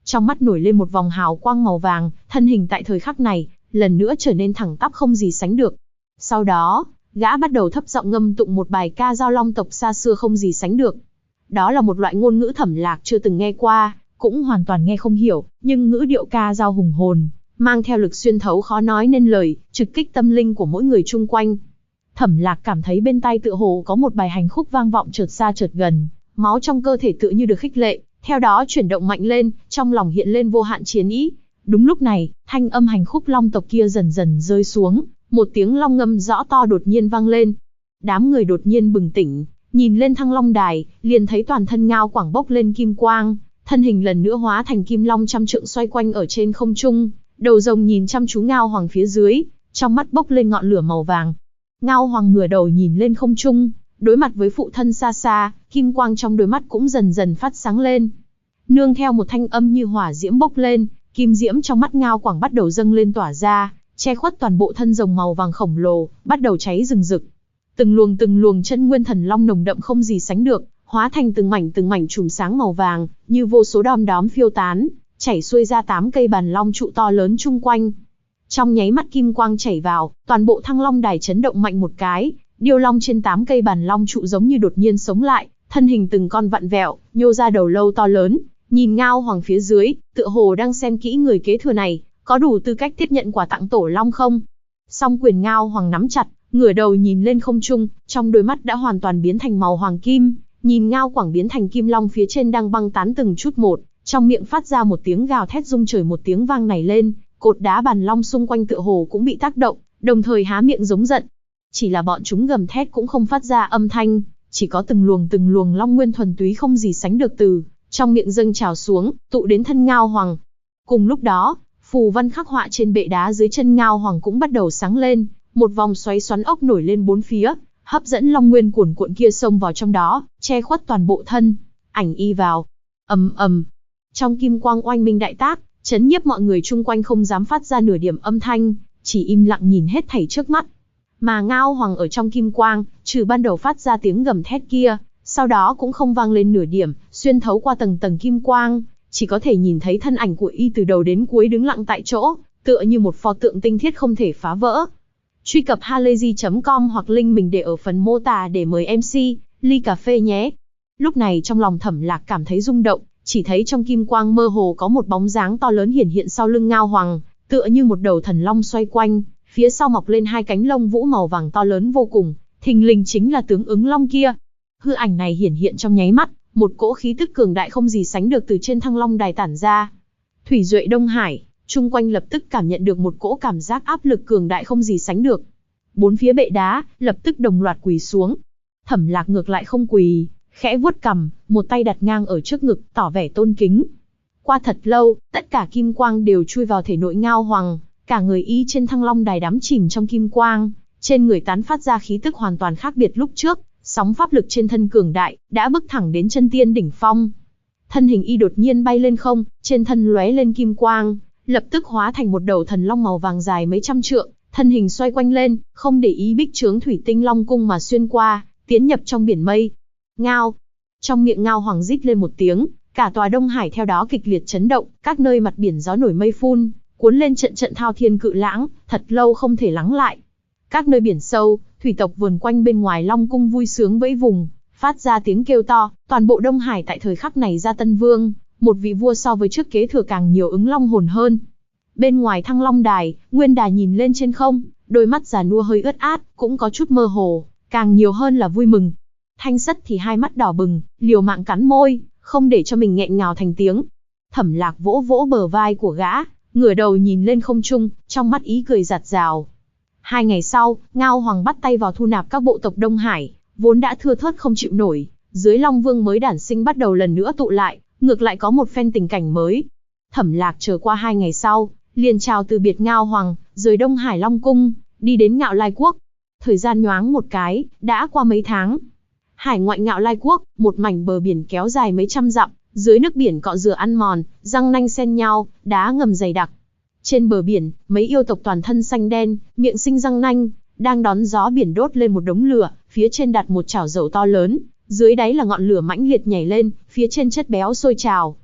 Trong mắt nổi lên một vòng hào quang màu vàng, thân hình tại thời khắc này, lần nữa trở nên thẳng tắp không gì sánh được. Sau đó, gã bắt đầu thấp giọng ngâm tụng một bài ca dao long tộc xa xưa không gì sánh được. Đó là một loại ngôn ngữ Thẩm Lạc chưa từng nghe qua, cũng hoàn toàn nghe không hiểu, nhưng ngữ điệu ca dao hùng hồn, mang theo lực xuyên thấu khó nói nên lời, trực kích tâm linh của mỗi người chung quanh. Thẩm Lạc cảm thấy bên tai tựa hồ có một bài hành khúc vang vọng chợt xa chợt gần, máu trong cơ thể tựa như được khích lệ, theo đó chuyển động mạnh lên, trong lòng hiện lên vô hạn chiến ý. Đúng lúc này, thanh âm hành khúc long tộc kia dần dần rơi xuống, một tiếng long ngâm rõ to đột nhiên vang lên. Đám người đột nhiên bừng tỉnh, nhìn lên Thăng Long Đài, liền thấy toàn thân Ngao Quảng bốc lên kim quang, thân hình lần nữa hóa thành kim long trăm trượng xoay quanh ở trên không trung, đầu rồng nhìn chăm chú Ngao Hoàng phía dưới, trong mắt bốc lên ngọn lửa màu vàng. Ngao Hoàng ngửa đầu nhìn lên không trung, đối mặt với phụ thân xa xa, kim quang trong đôi mắt cũng dần dần phát sáng lên. Nương theo một thanh âm như hỏa diễm bốc lên, kim diễm trong mắt Ngao Quảng bắt đầu dâng lên tỏa ra, che khuất toàn bộ thân rồng màu vàng khổng lồ, bắt đầu cháy rừng rực. Từng luồng chân nguyên thần long nồng đậm không gì sánh được, hóa thành từng mảnh chùm sáng màu vàng, như vô số đom đóm phiêu tán, chảy xuôi ra 8 cây bàn long trụ to lớn chung quanh. Trong nháy mắt kim quang chảy vào, toàn bộ Thăng Long Đài chấn động mạnh một cái, điêu long trên 8 cây bàn long trụ giống như đột nhiên sống lại, thân hình từng con vặn vẹo, nhô ra đầu lâu to lớn, nhìn Ngao Hoàng phía dưới, tựa hồ đang xem kỹ người kế thừa này, có đủ tư cách tiếp nhận quà tặng tổ long không? Song quyền Ngao Hoàng nắm chặt, ngửa đầu nhìn lên không trung, trong đôi mắt đã hoàn toàn biến thành màu hoàng kim, nhìn Ngao Quảng biến thành kim long phía trên đang băng tán từng chút một, trong miệng phát ra một tiếng gào thét rung trời, một tiếng vang này lên, cột đá bàn long xung quanh tựa hồ cũng bị tác động, đồng thời há miệng giống giận. Chỉ là bọn chúng gầm thét cũng không phát ra âm thanh, chỉ có từng luồng long nguyên thuần túy không gì sánh được từ trong miệng dâng trào xuống, tụ đến thân Ngao Hoàng. Cùng lúc đó, phù văn khắc họa trên bệ đá dưới chân Ngao Hoàng cũng bắt đầu sáng lên, một vòng xoáy xoắn ốc nổi lên bốn phía, hấp dẫn long nguyên cuồn cuộn kia xông vào trong đó, che khuất toàn bộ thân ảnh y vào. Ầm ầm, trong kim quang oanh minh đại tác, chấn nhiếp mọi người chung quanh không dám phát ra nửa điểm âm thanh, chỉ im lặng nhìn hết thảy trước mắt. Mà Ngao Hoàng ở trong kim quang, trừ ban đầu phát ra tiếng gầm thét kia, sau đó cũng không vang lên nửa điểm, xuyên thấu qua tầng tầng kim quang, chỉ có thể nhìn thấy thân ảnh của y từ đầu đến cuối đứng lặng tại chỗ, tựa như một pho tượng tinh thiết không thể phá vỡ. Truy cập halayzi.com hoặc link mình để ở phần mô tả để mời MC ly cà phê nhé. Lúc này trong lòng Thẩm Lạc cảm thấy rung động, chỉ thấy trong kim quang mơ hồ có một bóng dáng to lớn hiển hiện sau lưng Ngao Hoàng, tựa như một đầu thần long xoay quanh, phía sau mọc lên hai cánh lông vũ màu vàng to lớn vô cùng, thình lình chính là tướng ứng long kia. Hư ảnh này hiển hiện trong nháy mắt, một cỗ khí tức cường đại không gì sánh được từ trên Thăng Long Đài tản ra. Thủy Duệ Đông Hải, chung quanh lập tức cảm nhận được một cỗ cảm giác áp lực cường đại không gì sánh được. Bốn phía bệ đá, lập tức đồng loạt quỳ xuống. Thẩm Lạc ngược lại không quỳ, khẽ vuốt cằm, một tay đặt ngang ở trước ngực, tỏ vẻ tôn kính. Qua thật lâu, tất cả kim quang đều chui vào thể nội Ngao Hoàng, cả người y trên Thăng Long Đài đắm chìm trong kim quang, trên người tán phát ra khí tức hoàn toàn khác biệt lúc trước, sóng pháp lực trên thân cường đại, đã bước thẳng đến chân tiên đỉnh phong. Thân hình y đột nhiên bay lên không, trên thân lóe lên kim quang, lập tức hóa thành một đầu thần long màu vàng dài mấy trăm trượng, thân hình xoay quanh lên, không để ý bích chướng thủy tinh long cung mà xuyên qua, tiến nhập trong biển mây. Ngao! Trong miệng Ngao Hoàng rít lên một tiếng, cả tòa Đông Hải theo đó kịch liệt chấn động, các nơi mặt biển gió nổi mây phun, cuốn lên trận trận thao thiên cự lãng, thật lâu không thể lắng lại. Các nơi biển sâu, thủy tộc vườn quanh bên ngoài Long cung vui sướng vẫy vùng, phát ra tiếng kêu to, toàn bộ Đông Hải tại thời khắc này ra tân vương, một vị vua so với trước kế thừa càng nhiều ứng long hồn hơn. Bên ngoài Thăng Long Đài, Nguyên Đà nhìn lên trên không, đôi mắt già nua hơi ướt át, cũng có chút mơ hồ, càng nhiều hơn là vui mừng. Thanh Sất thì hai mắt đỏ bừng, liều mạng cắn môi, không để cho mình nghẹn ngào thành tiếng. Thẩm Lạc vỗ vỗ bờ vai của gã, ngửa đầu nhìn lên không trung, trong mắt ý cười rạt rào. 2 ngày sau, Ngao Hoàng bắt tay vào thu nạp các bộ tộc Đông Hải, vốn đã thưa thớt không chịu nổi, dưới Long Vương mới đản sinh bắt đầu lần nữa tụ lại, ngược lại có một phen tình cảnh mới. Thẩm Lạc chờ qua 2 ngày sau, liền chào từ biệt Ngao Hoàng, rời Đông Hải Long cung, đi đến Ngạo Lai Quốc. Thời gian nhoáng một cái, đã qua mấy tháng. Hải ngoại Ngạo Lai Quốc, một mảnh bờ biển kéo dài mấy trăm dặm, dưới nước biển cọ rửa ăn mòn, răng nanh xen nhau, đá ngầm dày đặc. Trên bờ biển, mấy yêu tộc toàn thân xanh đen, miệng sinh răng nanh, đang đón gió biển đốt lên một đống lửa, phía trên đặt một chảo dầu to lớn, dưới đáy là ngọn lửa mãnh liệt nhảy lên, phía trên chất béo sôi trào.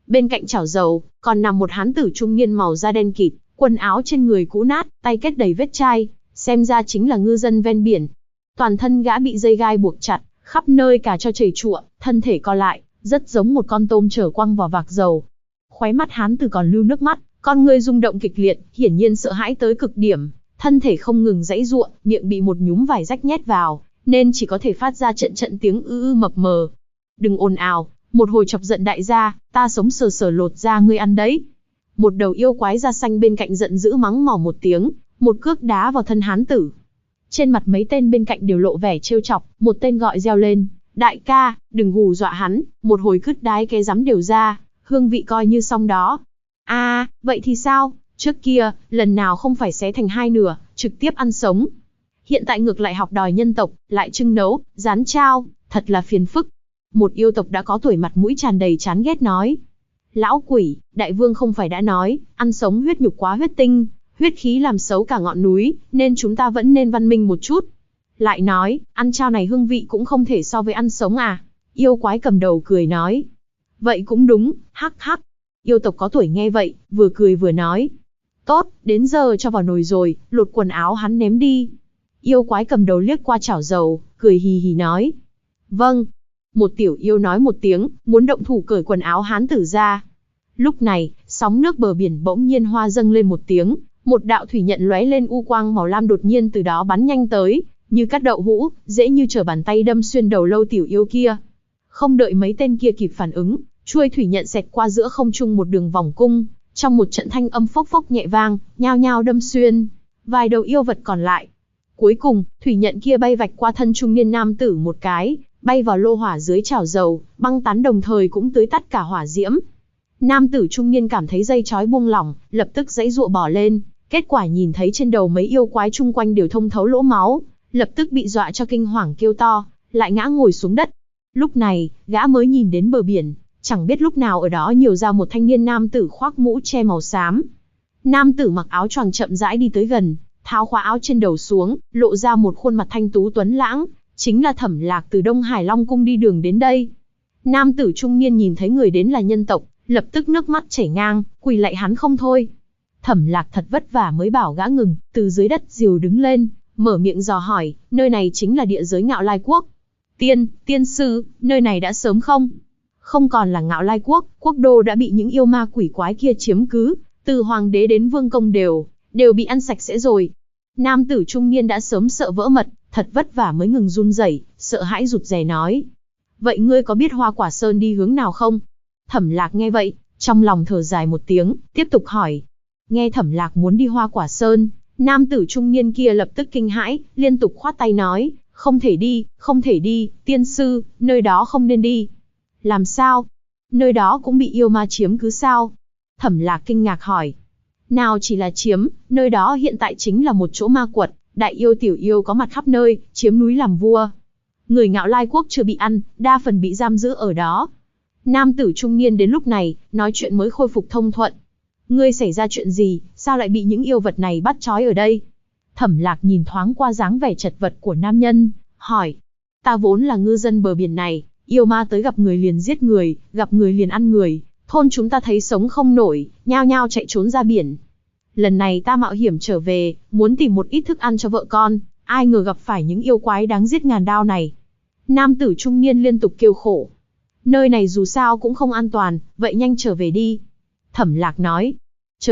Bên cạnh chảo dầu, còn nằm một hán tử trung niên màu da đen kịt, quần áo trên người cũ nát, tay kết đầy vết chai, xem ra chính là ngư dân ven biển. Toàn thân gã bị dây gai buộc chặt, khắp nơi cả cho chảy trụa, thân thể co lại, rất giống một con tôm chở quăng vào vạc dầu. Khóe mắt hán tử còn lưu nước mắt, con người rung động kịch liệt, hiển nhiên sợ hãi tới cực điểm, thân thể không ngừng giãy giụa, miệng bị một nhúm vải rách nhét vào, nên chỉ có thể phát ra trận trận tiếng ư mập mờ. Đừng ồn ào, một hồi chọc giận đại gia, ta sống sờ sờ lột da ngươi ăn đấy. Một đầu yêu quái da xanh bên cạnh giận dữ mắng mỏ một tiếng, một cước đá vào thân hán tử. Trên mặt mấy tên bên cạnh đều lộ vẻ trêu chọc, một tên gọi reo lên, đại ca, đừng hù dọa hắn, một hồi cứt đái cái rắm đều ra, hương vị coi như xong đó. À, vậy thì sao, trước kia, lần nào không phải xé thành hai nửa, trực tiếp ăn sống. Hiện tại ngược lại học đòi nhân tộc, lại trưng nấu, rán trao, thật là phiền phức. Một yêu tộc đã có tuổi mặt mũi tràn đầy chán ghét nói. Lão quỷ, đại vương không phải đã nói, ăn sống huyết nhục quá huyết tinh, huyết khí làm xấu cả ngọn núi, nên chúng ta vẫn nên văn minh một chút. Lại nói, ăn trao này hương vị cũng không thể so với ăn sống à. Yêu quái cầm đầu cười nói. Vậy cũng đúng, hắc hắc. Yêu tộc có tuổi nghe vậy, vừa cười vừa nói. Tốt, đến giờ cho vào nồi rồi, lột quần áo hắn ném đi. Yêu quái cầm đầu liếc qua chảo dầu, cười hì hì nói. Vâng. Một tiểu yêu nói một tiếng, muốn động thủ cởi quần áo hán tử ra. Lúc này, sóng nước bờ biển bỗng nhiên hoa dâng lên một tiếng, một đạo thủy nhận lóe lên u quang màu lam đột nhiên từ đó bắn nhanh tới, như cắt đậu hũ, dễ như trở bàn tay đâm xuyên đầu lâu tiểu yêu kia. Không đợi mấy tên kia kịp phản ứng, chuôi thủy nhận xẹt qua giữa không trung một đường vòng cung, trong một trận thanh âm phốc phốc nhẹ vang, nhao nhao đâm xuyên vài đầu yêu vật còn lại. Cuối cùng, thủy nhận kia bay vạch qua thân trung niên nam tử một cái, bay vào lô hỏa dưới chảo dầu, băng tán đồng thời cũng tưới tắt cả hỏa diễm. Nam tử trung niên cảm thấy dây chói buông lỏng, lập tức giãy giụa bỏ lên, kết quả nhìn thấy trên đầu mấy yêu quái chung quanh đều thông thấu lỗ máu, lập tức bị dọa cho kinh hoàng kêu to, lại ngã ngồi xuống đất. Lúc này, gã mới nhìn đến bờ biển, chẳng biết lúc nào ở đó nhiều ra một thanh niên nam tử khoác mũ che màu xám. Nam tử mặc áo choàng chậm rãi đi tới gần, tháo khóa áo trên đầu xuống, lộ ra một khuôn mặt thanh tú tuấn lãng, chính là Thẩm Lạc từ Đông Hải Long cung đi đường đến đây. Nam tử trung niên nhìn thấy người đến là nhân tộc, lập tức nước mắt chảy ngang, quỳ lạy hắn không thôi. Thẩm Lạc thật vất vả mới bảo gã ngừng, từ dưới đất diều đứng lên, mở miệng dò hỏi, nơi này chính là địa giới Ngạo Lai Quốc. Tiên sư, nơi này đã sớm không? Không còn là Ngạo Lai Quốc, quốc đô đã bị những yêu ma quỷ quái kia chiếm cứ, từ hoàng đế đến vương công đều bị ăn sạch sẽ rồi. Nam tử trung niên đã sớm sợ vỡ mật, thật vất vả mới ngừng run rẩy, sợ hãi rụt rè nói. Vậy ngươi có biết Hoa Quả Sơn đi hướng nào không? Thẩm Lạc nghe vậy, trong lòng thở dài một tiếng, tiếp tục hỏi. Nghe Thẩm Lạc muốn đi Hoa Quả Sơn, nam tử trung niên kia lập tức kinh hãi, liên tục khoát tay nói, không thể đi, tiên sư, nơi đó không nên đi. Làm sao? Nơi đó cũng bị yêu ma chiếm cứ sao? Thẩm Lạc kinh ngạc hỏi. Nào chỉ là chiếm, nơi đó hiện tại chính là một chỗ ma quật, đại yêu tiểu yêu có mặt khắp nơi, chiếm núi làm vua. Người Ngạo Lai Quốc chưa bị ăn, đa phần bị giam giữ ở đó. Nam tử trung niên đến lúc này, nói chuyện mới khôi phục thông thuận. Ngươi xảy ra chuyện gì, sao lại bị những yêu vật này bắt trói ở đây? Thẩm Lạc nhìn thoáng qua dáng vẻ chật vật của nam nhân, hỏi. Ta vốn là ngư dân bờ biển này, yêu ma tới gặp người liền giết người, gặp người liền ăn người. Thôn chúng ta thấy sống không nổi, nhao nhao chạy trốn ra biển. Lần này ta mạo hiểm trở về, muốn tìm một ít thức ăn cho vợ con, ai ngờ gặp phải những yêu quái đáng giết ngàn đao này. Nam tử trung niên liên tục kêu khổ. Nơi này dù sao cũng không an toàn, vậy nhanh trở về đi. Thẩm Lạc nói. Trở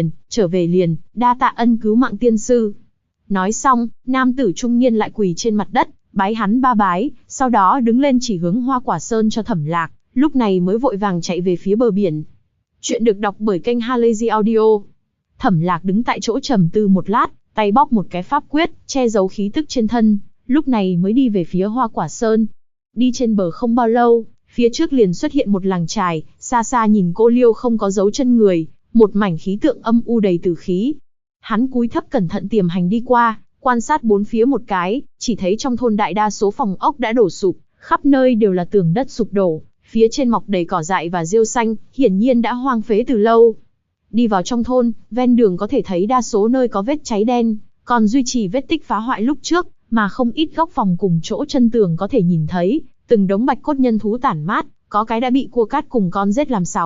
về liền, đa tạ ân cứu mạng tiên sư. Nói xong, nam tử trung niên lại quỳ trên mặt đất, bái hắn 3 bái, sau đó đứng lên chỉ hướng Hoa Quả Sơn cho Thẩm Lạc, lúc này mới vội vàng chạy về phía bờ biển. Chuyện được đọc bởi kênh Halazy Audio. Thẩm Lạc đứng tại chỗ trầm tư một lát, tay bóp một cái pháp quyết, che giấu khí tức trên thân, lúc này mới đi về phía Hoa Quả Sơn. Đi trên bờ không bao lâu, phía trước liền xuất hiện một làng chài, xa xa nhìn cô liêu không có dấu chân người, một mảnh khí tượng âm u đầy tử khí. Hắn cúi thấp cẩn thận tiềm hành đi qua, quan sát bốn phía một cái, chỉ thấy trong thôn đại đa số phòng ốc đã đổ sụp, khắp nơi đều là tường đất sụp đổ, phía trên mọc đầy cỏ dại và rêu xanh, hiển nhiên đã hoang phế từ lâu. Đi vào trong thôn, ven đường có thể thấy đa số nơi có vết cháy đen, còn duy trì vết tích phá hoại lúc trước, mà không ít góc phòng cùng chỗ chân tường có thể nhìn thấy từng đống bạch cốt nhân thú tản mát, có cái đã bị cua cát cùng con rết làm xào huyệt,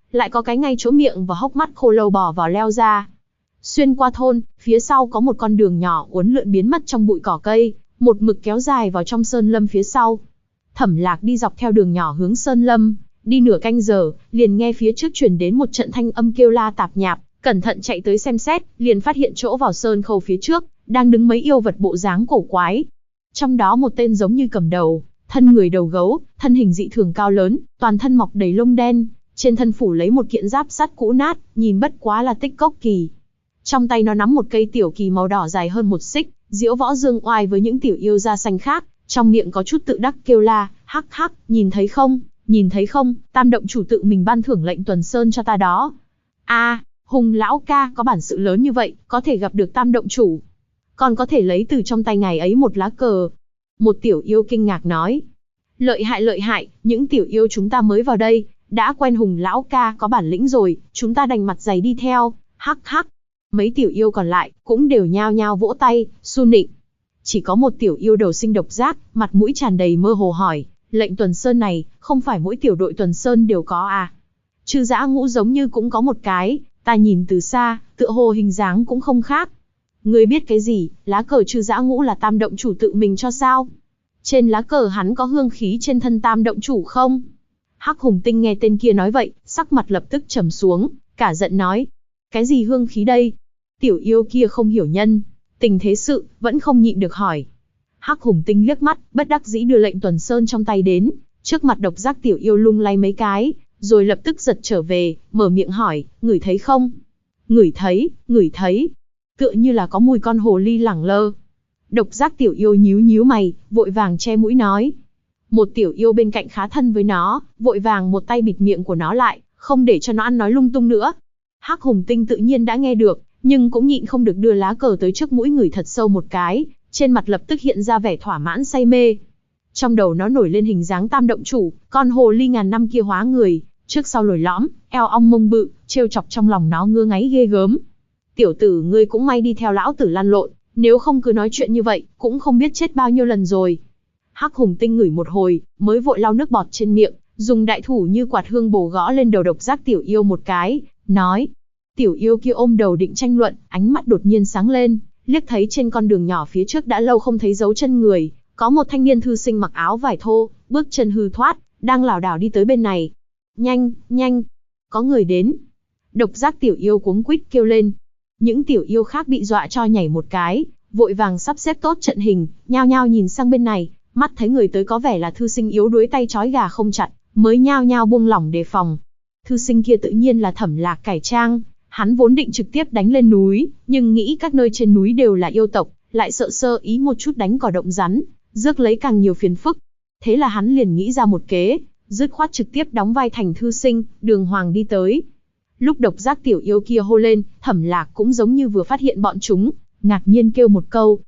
lại có cái ngay chỗ miệng và hốc mắt khô lâu bò vào leo ra. Xuyên qua thôn, phía sau có một con đường nhỏ uốn lượn biến mất trong bụi cỏ cây, một mực kéo dài vào trong sơn lâm phía sau. Thẩm Lạc đi dọc theo đường nhỏ hướng sơn lâm, đi nửa canh giờ, liền nghe phía trước truyền đến một trận thanh âm kêu la tạp nhạp, cẩn thận chạy tới xem xét, liền phát hiện chỗ vào sơn khâu phía trước, đang đứng mấy yêu vật bộ dáng cổ quái. Trong đó một tên giống như cầm đầu, thân người đầu gấu, thân hình dị thường cao lớn, toàn thân mọc đầy lông đen, trên thân phủ lấy một kiện giáp sắt cũ nát, nhìn bất quá là tích cốc kỳ. Trong tay nó nắm một cây tiểu kỳ màu đỏ dài hơn một xích, diễu võ dương oai với những tiểu yêu da xanh khác, trong miệng có chút tự đắc kêu la, hắc hắc, nhìn thấy không, Tam động chủ tự mình ban thưởng lệnh tuần sơn cho ta đó. A, Hùng lão ca có bản sự lớn như vậy, có thể gặp được Tam động chủ, còn có thể lấy từ trong tay ngài ấy một lá cờ. Một tiểu yêu kinh ngạc nói, lợi hại, những tiểu yêu chúng ta mới vào đây, đã quen Hùng lão ca có bản lĩnh rồi, chúng ta đành mặt dày đi theo, hắc hắc. Mấy tiểu yêu còn lại cũng đều nhao nhao vỗ tay, su nịnh. Chỉ có một tiểu yêu đầu sinh độc giác, mặt mũi tràn đầy mơ hồ hỏi, lệnh tuần sơn này, không phải mỗi tiểu đội tuần sơn đều có à? Trư Dã Ngũ giống như cũng có một cái, ta nhìn từ xa, tựa hồ hình dáng cũng không khác. Ngươi biết cái gì, lá cờ Trư Dã Ngũ là Tam động chủ tự mình cho sao? Trên lá cờ hắn có hương khí trên thân Tam động chủ không? Hắc Hùng Tinh nghe tên kia nói vậy, sắc mặt lập tức trầm xuống, cả giận nói, cái gì hương khí đây? Tiểu yêu kia không hiểu nhân tình thế sự, vẫn không nhịn được hỏi. Hắc Hùng Tinh liếc mắt, bất đắc dĩ đưa lệnh tuần sơn trong tay đến, trước mặt độc giác tiểu yêu lung lay mấy cái, rồi lập tức giật trở về, mở miệng hỏi, ngửi thấy không? Ngửi thấy. Tựa như là có mùi con hồ ly lẳng lơ. Độc giác tiểu yêu nhíu mày, vội vàng che mũi nói. Một tiểu yêu bên cạnh khá thân với nó, vội vàng một tay bịt miệng của nó lại, không để cho nó ăn nói lung tung nữa. Hắc Hùng Tinh tự nhiên đã nghe được, nhưng cũng nhịn không được đưa lá cờ tới trước mũi người thật sâu một cái, trên mặt lập tức hiện ra vẻ thỏa mãn say mê. Trong đầu nó nổi lên hình dáng Tam động chủ, con hồ ly ngàn năm kia hóa người, trước sau lồi lõm, eo ong mông bự, trêu chọc trong lòng nó ngứa ngáy ghê gớm. Tiểu tử ngươi cũng may đi theo lão tử lăn lộn, nếu không cứ nói chuyện như vậy, cũng không biết chết bao nhiêu lần rồi. Hắc Hùng Tinh ngửi một hồi, mới vội lau nước bọt trên miệng, dùng đại thủ như quạt hương bổ gõ lên đầu độc giác tiểu yêu một cái, nói. Tiểu yêu kia ôm đầu định tranh luận, ánh mắt đột nhiên sáng lên, liếc thấy trên con đường nhỏ phía trước đã lâu không thấy dấu chân người, có một thanh niên thư sinh mặc áo vải thô, bước chân hư thoát, đang lảo đảo đi tới bên này. Nhanh, có người đến. Độc giác tiểu yêu cuống quýt kêu lên. Những tiểu yêu khác bị dọa cho nhảy một cái, vội vàng sắp xếp tốt trận hình, nhao nhao nhìn sang bên này, mắt thấy người tới có vẻ là thư sinh yếu đuối tay trói gà không chặt, mới nhao nhao buông lỏng đề phòng. Thư sinh kia tự nhiên là Thẩm Lạc cải trang, hắn vốn định trực tiếp đánh lên núi, nhưng nghĩ các nơi trên núi đều là yêu tộc, lại sợ sơ ý một chút đánh cỏ động rắn, rước lấy càng nhiều phiền phức. Thế là hắn liền nghĩ ra một kế, dứt khoát trực tiếp đóng vai thành thư sinh, đường hoàng đi tới. Lúc độc giác tiểu yêu kia hô lên, Thẩm Lạc cũng giống như vừa phát hiện bọn chúng, ngạc nhiên kêu một câu.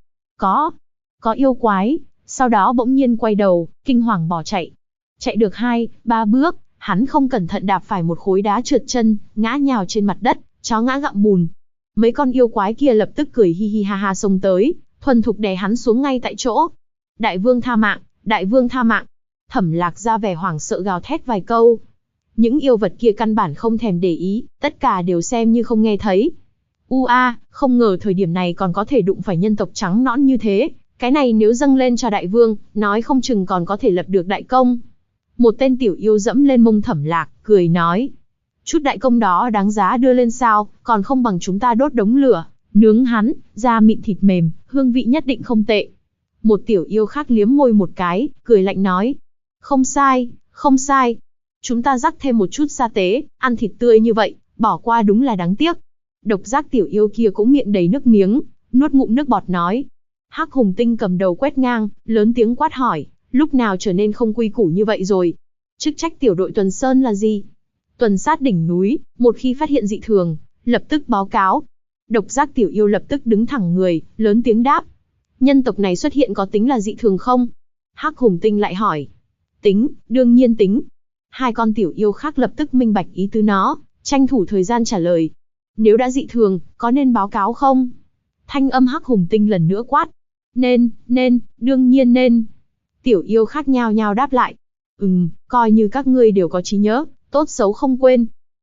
Có yêu quái, sau đó bỗng nhiên quay đầu, kinh hoàng bỏ chạy. Chạy được 2-3 bước, hắn không cẩn thận đạp phải một khối đá trượt chân, ngã nhào trên mặt đất, chó ngã gặm bùn. Mấy con yêu quái kia lập tức cười hi hi ha ha xông tới, thuần thục đè hắn xuống ngay tại chỗ. Đại vương tha mạng. Thẩm Lạc ra vẻ hoảng sợ gào thét vài câu. Những yêu vật kia căn bản không thèm để ý, tất cả đều xem như không nghe thấy. Không ngờ thời điểm này còn có thể đụng phải nhân tộc trắng nõn như thế, cái này nếu dâng lên cho đại vương, nói không chừng còn có thể lập được đại công. Một tên tiểu yêu dẫm lên mông Thẩm Lạc, cười nói. Chút đại công đó đáng giá đưa lên sao, còn không bằng chúng ta đốt đống lửa, nướng hắn, da mịn thịt mềm, hương vị nhất định không tệ. Một tiểu yêu khác liếm môi một cái, cười lạnh nói. Không sai. Chúng ta rắc thêm một chút sa tế, ăn thịt tươi như vậy, bỏ qua đúng là đáng tiếc. Độc giác tiểu yêu kia cũng miệng đầy nước miếng, nuốt ngụm nước bọt nói. Hắc Hùng Tinh cầm đầu quét ngang, lớn tiếng quát hỏi, lúc nào trở nên không quy củ như vậy rồi? Chức trách tiểu đội tuần sơn là gì? Tuần sát đỉnh núi, một khi phát hiện dị thường, lập tức báo cáo. Độc giác tiểu yêu lập tức đứng thẳng người, lớn tiếng đáp. Nhân tộc này xuất hiện có tính là dị thường không? Hắc Hùng Tinh lại hỏi. Tính, đương nhiên tính. Hai con tiểu yêu khác lập tức minh bạch ý tứ nó, tranh thủ thời gian trả lời. Nếu đã dị thường, có nên báo cáo không? Thanh âm Hắc Hùng Tinh lần nữa quát. Nên, đương nhiên nên. Tiểu yêu khác nhao nhao đáp lại. Coi như các ngươi đều có trí nhớ, tốt xấu không quên.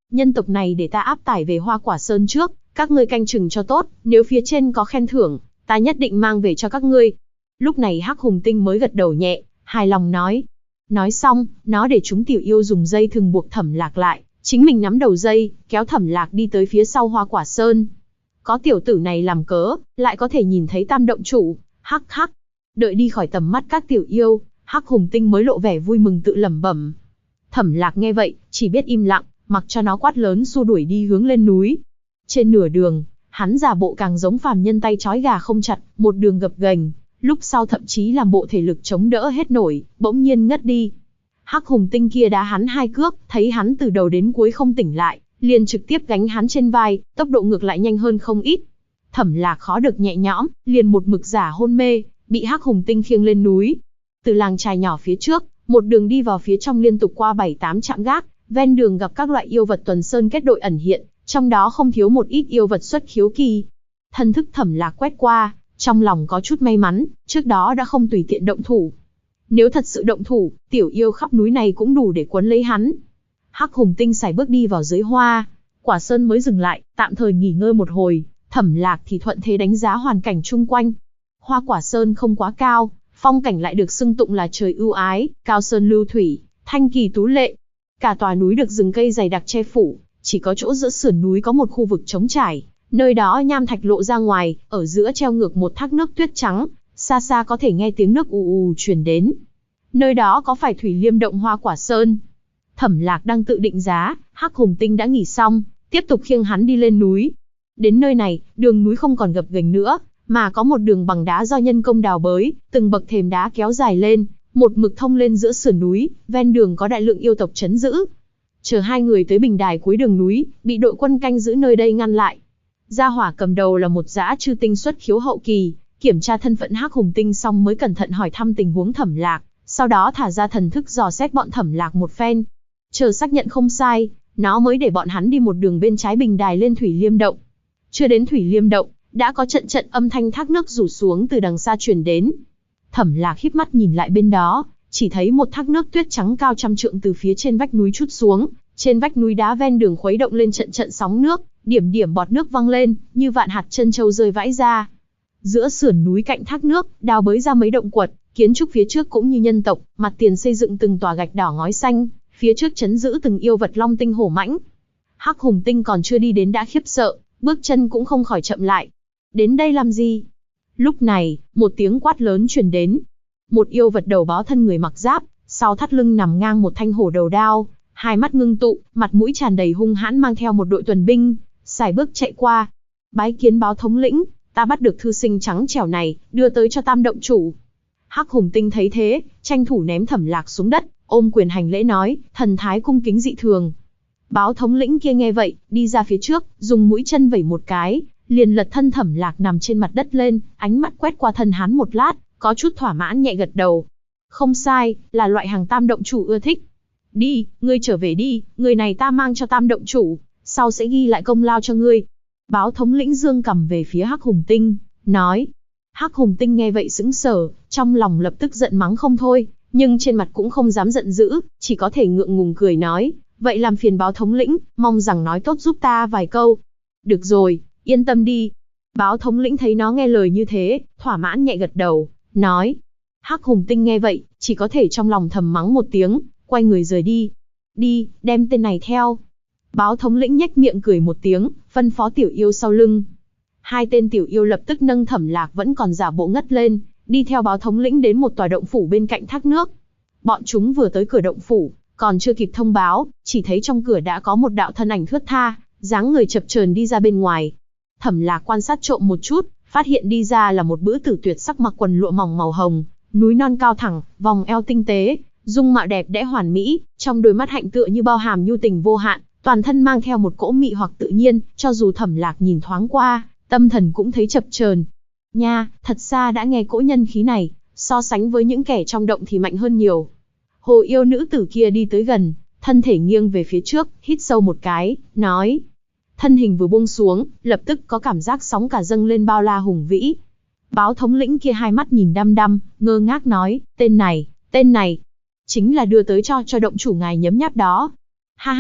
Nhân tộc này để ta áp tải về Hoa Quả Sơn trước, các ngươi canh chừng cho tốt, nếu phía trên có khen thưởng, ta nhất định mang về cho các ngươi. Lúc này Hắc Hùng Tinh mới gật đầu nhẹ, hài lòng nói. Nói xong, nó để chúng tiểu yêu dùng dây thừng buộc Thẩm Lạc lại, chính mình nắm đầu dây, kéo Thẩm Lạc đi tới phía sau Hoa Quả Sơn. Có tiểu tử này làm cớ, lại có thể nhìn thấy Tam động chủ, hắc hắc. Đợi đi khỏi tầm mắt các tiểu yêu, Hắc Hùng Tinh mới lộ vẻ vui mừng tự lẩm bẩm. Thẩm Lạc nghe vậy, chỉ biết im lặng, mặc cho nó quát lớn xua đuổi đi hướng lên núi. Trên nửa đường, hắn giả bộ càng giống phàm nhân tay trói gà không chặt, một đường gập ghềnh, lúc sau thậm chí làm bộ thể lực chống đỡ hết nổi, bỗng nhiên ngất đi. Hắc Hùng Tinh kia đá hắn 2 cước, thấy hắn từ đầu đến cuối không tỉnh lại, liền trực tiếp gánh hắn trên vai, tốc độ ngược lại nhanh hơn không ít. Thẩm Lạc khó được nhẹ nhõm, liền một mực giả hôn mê, bị Hắc Hùng Tinh khiêng lên núi. Từ làng trài nhỏ phía trước, một đường đi vào phía trong liên tục qua 7-8 trạm gác, ven đường gặp các loại yêu vật tuần sơn kết đội ẩn hiện, trong đó không thiếu một ít yêu vật xuất khiếu kỳ. Thân thức Thẩm Lạc quét qua, trong lòng có chút may mắn, trước đó đã không tùy tiện động thủ. Nếu thật sự động thủ, tiểu yêu khắp núi này cũng đủ để quấn lấy hắn. Hắc Hùng Tinh sải bước đi vào dưới Hoa Quả Sơn mới dừng lại, tạm thời nghỉ ngơi một hồi. Thẩm Lạc thì thuận thế đánh giá hoàn cảnh chung quanh. Hoa Quả Sơn không quá cao, phong cảnh lại được xưng tụng là trời ưu ái, cao sơn lưu thủy, thanh kỳ tú lệ. Cả tòa núi được rừng cây dày đặc che phủ, chỉ có chỗ giữa sườn núi có một khu vực trống trải, nơi đó nham thạch lộ ra ngoài, ở giữa treo ngược một thác nước tuyết trắng, xa xa có thể nghe tiếng nước ù ù truyền đến. Nơi đó có phải Thủy Liêm động Hoa Quả Sơn? Thẩm Lạc đang tự định giá, Hắc Hùng Tinh đã nghỉ xong, tiếp tục khiêng hắn đi lên núi. Đến nơi này, đường núi không còn gập ghềnh nữa, mà có một đường bằng đá do nhân công đào bới, từng bậc thềm đá kéo dài lên, một mực thông lên giữa sườn núi, ven đường có đại lượng yêu tộc trấn giữ. Chờ hai người tới bình đài cuối đường núi, bị đội quân canh giữ nơi đây ngăn lại. Gia hỏa cầm đầu là một dã chư tinh xuất khiếu hậu kỳ, kiểm tra thân phận Hắc Hùng Tinh xong mới cẩn thận hỏi thăm tình huống Thẩm Lạc, sau đó thả ra thần thức dò xét bọn Thẩm Lạc một phen. Chờ xác nhận không sai, nó mới để bọn hắn đi một đường bên trái bình đài lên Thủy Liêm động. Chưa đến Thủy Liêm động, đã có trận trận âm thanh thác nước rủ xuống từ đằng xa truyền đến. Thẩm Lạc híp mắt nhìn lại bên đó, chỉ thấy một thác nước tuyết trắng cao trăm trượng từ phía trên vách núi trút xuống, trên vách núi đá ven đường khuấy động lên trận trận sóng nước, điểm điểm bọt nước văng lên, như vạn hạt trân châu rơi vãi ra. Giữa sườn núi cạnh thác nước, đào bới ra mấy động quật, kiến trúc phía trước cũng như nhân tộc, mặt tiền xây dựng từng tòa gạch đỏ ngói xanh, phía trước trấn giữ từng yêu vật long tinh hổ mãnh. Hắc Hùng Tinh còn chưa đi đến đã khiếp sợ, bước chân cũng không khỏi chậm lại. Đến đây làm gì? Lúc này, một tiếng quát lớn truyền đến. Một yêu vật đầu bó thân người mặc giáp, sau thắt lưng nằm ngang một thanh hổ đầu đao, hai mắt ngưng tụ, mặt mũi tràn đầy hung hãn mang theo một đội tuần binh, sải bước chạy qua. Bái kiến báo thống lĩnh, ta bắt được thư sinh trắng trẻo này, đưa tới cho Tam động chủ. Hắc Hùng Tinh thấy thế, tranh thủ ném Thẩm Lạc xuống đất, ôm quyền hành lễ nói, thần thái cung kính dị thường. Báo thống lĩnh kia nghe vậy, đi ra phía trước, dùng mũi chân vẩy một cái, liền lật thân Thẩm Lạc nằm trên mặt đất lên, ánh mắt quét qua thân hắn một lát, có chút thỏa mãn nhẹ gật đầu. Không sai, là loại hàng Tam động chủ ưa thích. Đi, ngươi trở về đi, người này ta mang cho Tam động chủ, sau sẽ ghi lại công lao cho ngươi. Báo thống lĩnh dương cầm về phía Hắc Hùng Tinh, nói. Hắc Hùng Tinh nghe vậy sững sờ, trong lòng lập tức giận mắng không thôi, nhưng trên mặt cũng không dám giận dữ, chỉ có thể ngượng ngùng cười nói, vậy làm phiền báo thống lĩnh, mong rằng nói tốt giúp ta vài câu. Được rồi, yên tâm đi. Báo thống lĩnh thấy nó nghe lời như thế, thỏa mãn nhẹ gật đầu, nói. Hắc Hùng Tinh nghe vậy, chỉ có thể trong lòng thầm mắng một tiếng, quay người rời đi. Đi, đem tên này theo. Báo thống lĩnh nhếch miệng cười một tiếng, phân phó tiểu yêu sau lưng. Hai tên tiểu yêu lập tức nâng Thẩm Lạc vẫn còn giả bộ ngất lên, đi theo báo thống lĩnh đến một tòa động phủ bên cạnh thác nước. Bọn chúng vừa tới cửa động phủ, còn chưa kịp thông báo, chỉ thấy trong cửa đã có một đạo thân ảnh thướt tha, dáng người chập chờn đi ra bên ngoài. Thẩm Lạc quan sát trộm một chút, phát hiện đi ra là một bữ tử tuyệt sắc mặc quần lụa mỏng màu hồng, núi non cao thẳng, vòng eo tinh tế, dung mạo đẹp đẽ hoàn mỹ, trong đôi mắt hạnh tựa như bao hàm nhu tình vô hạn, toàn thân mang theo một cỗ mị hoặc tự nhiên, cho dù Thẩm Lạc nhìn thoáng qua, tâm thần cũng thấy chập chờn. Nha, thật xa đã nghe cỗ nhân khí này, so sánh với những kẻ trong động thì mạnh hơn nhiều. Hồ yêu nữ tử kia đi tới gần, thân thể nghiêng về phía trước, hít sâu một cái, nói. Thân hình vừa buông xuống, lập tức có cảm giác sóng cả dâng lên bao la hùng vĩ. Báo thống lĩnh kia hai mắt nhìn đăm đăm, ngơ ngác nói, tên này, chính là đưa tới cho động chủ ngài nhấm nháp đó. Ha ha,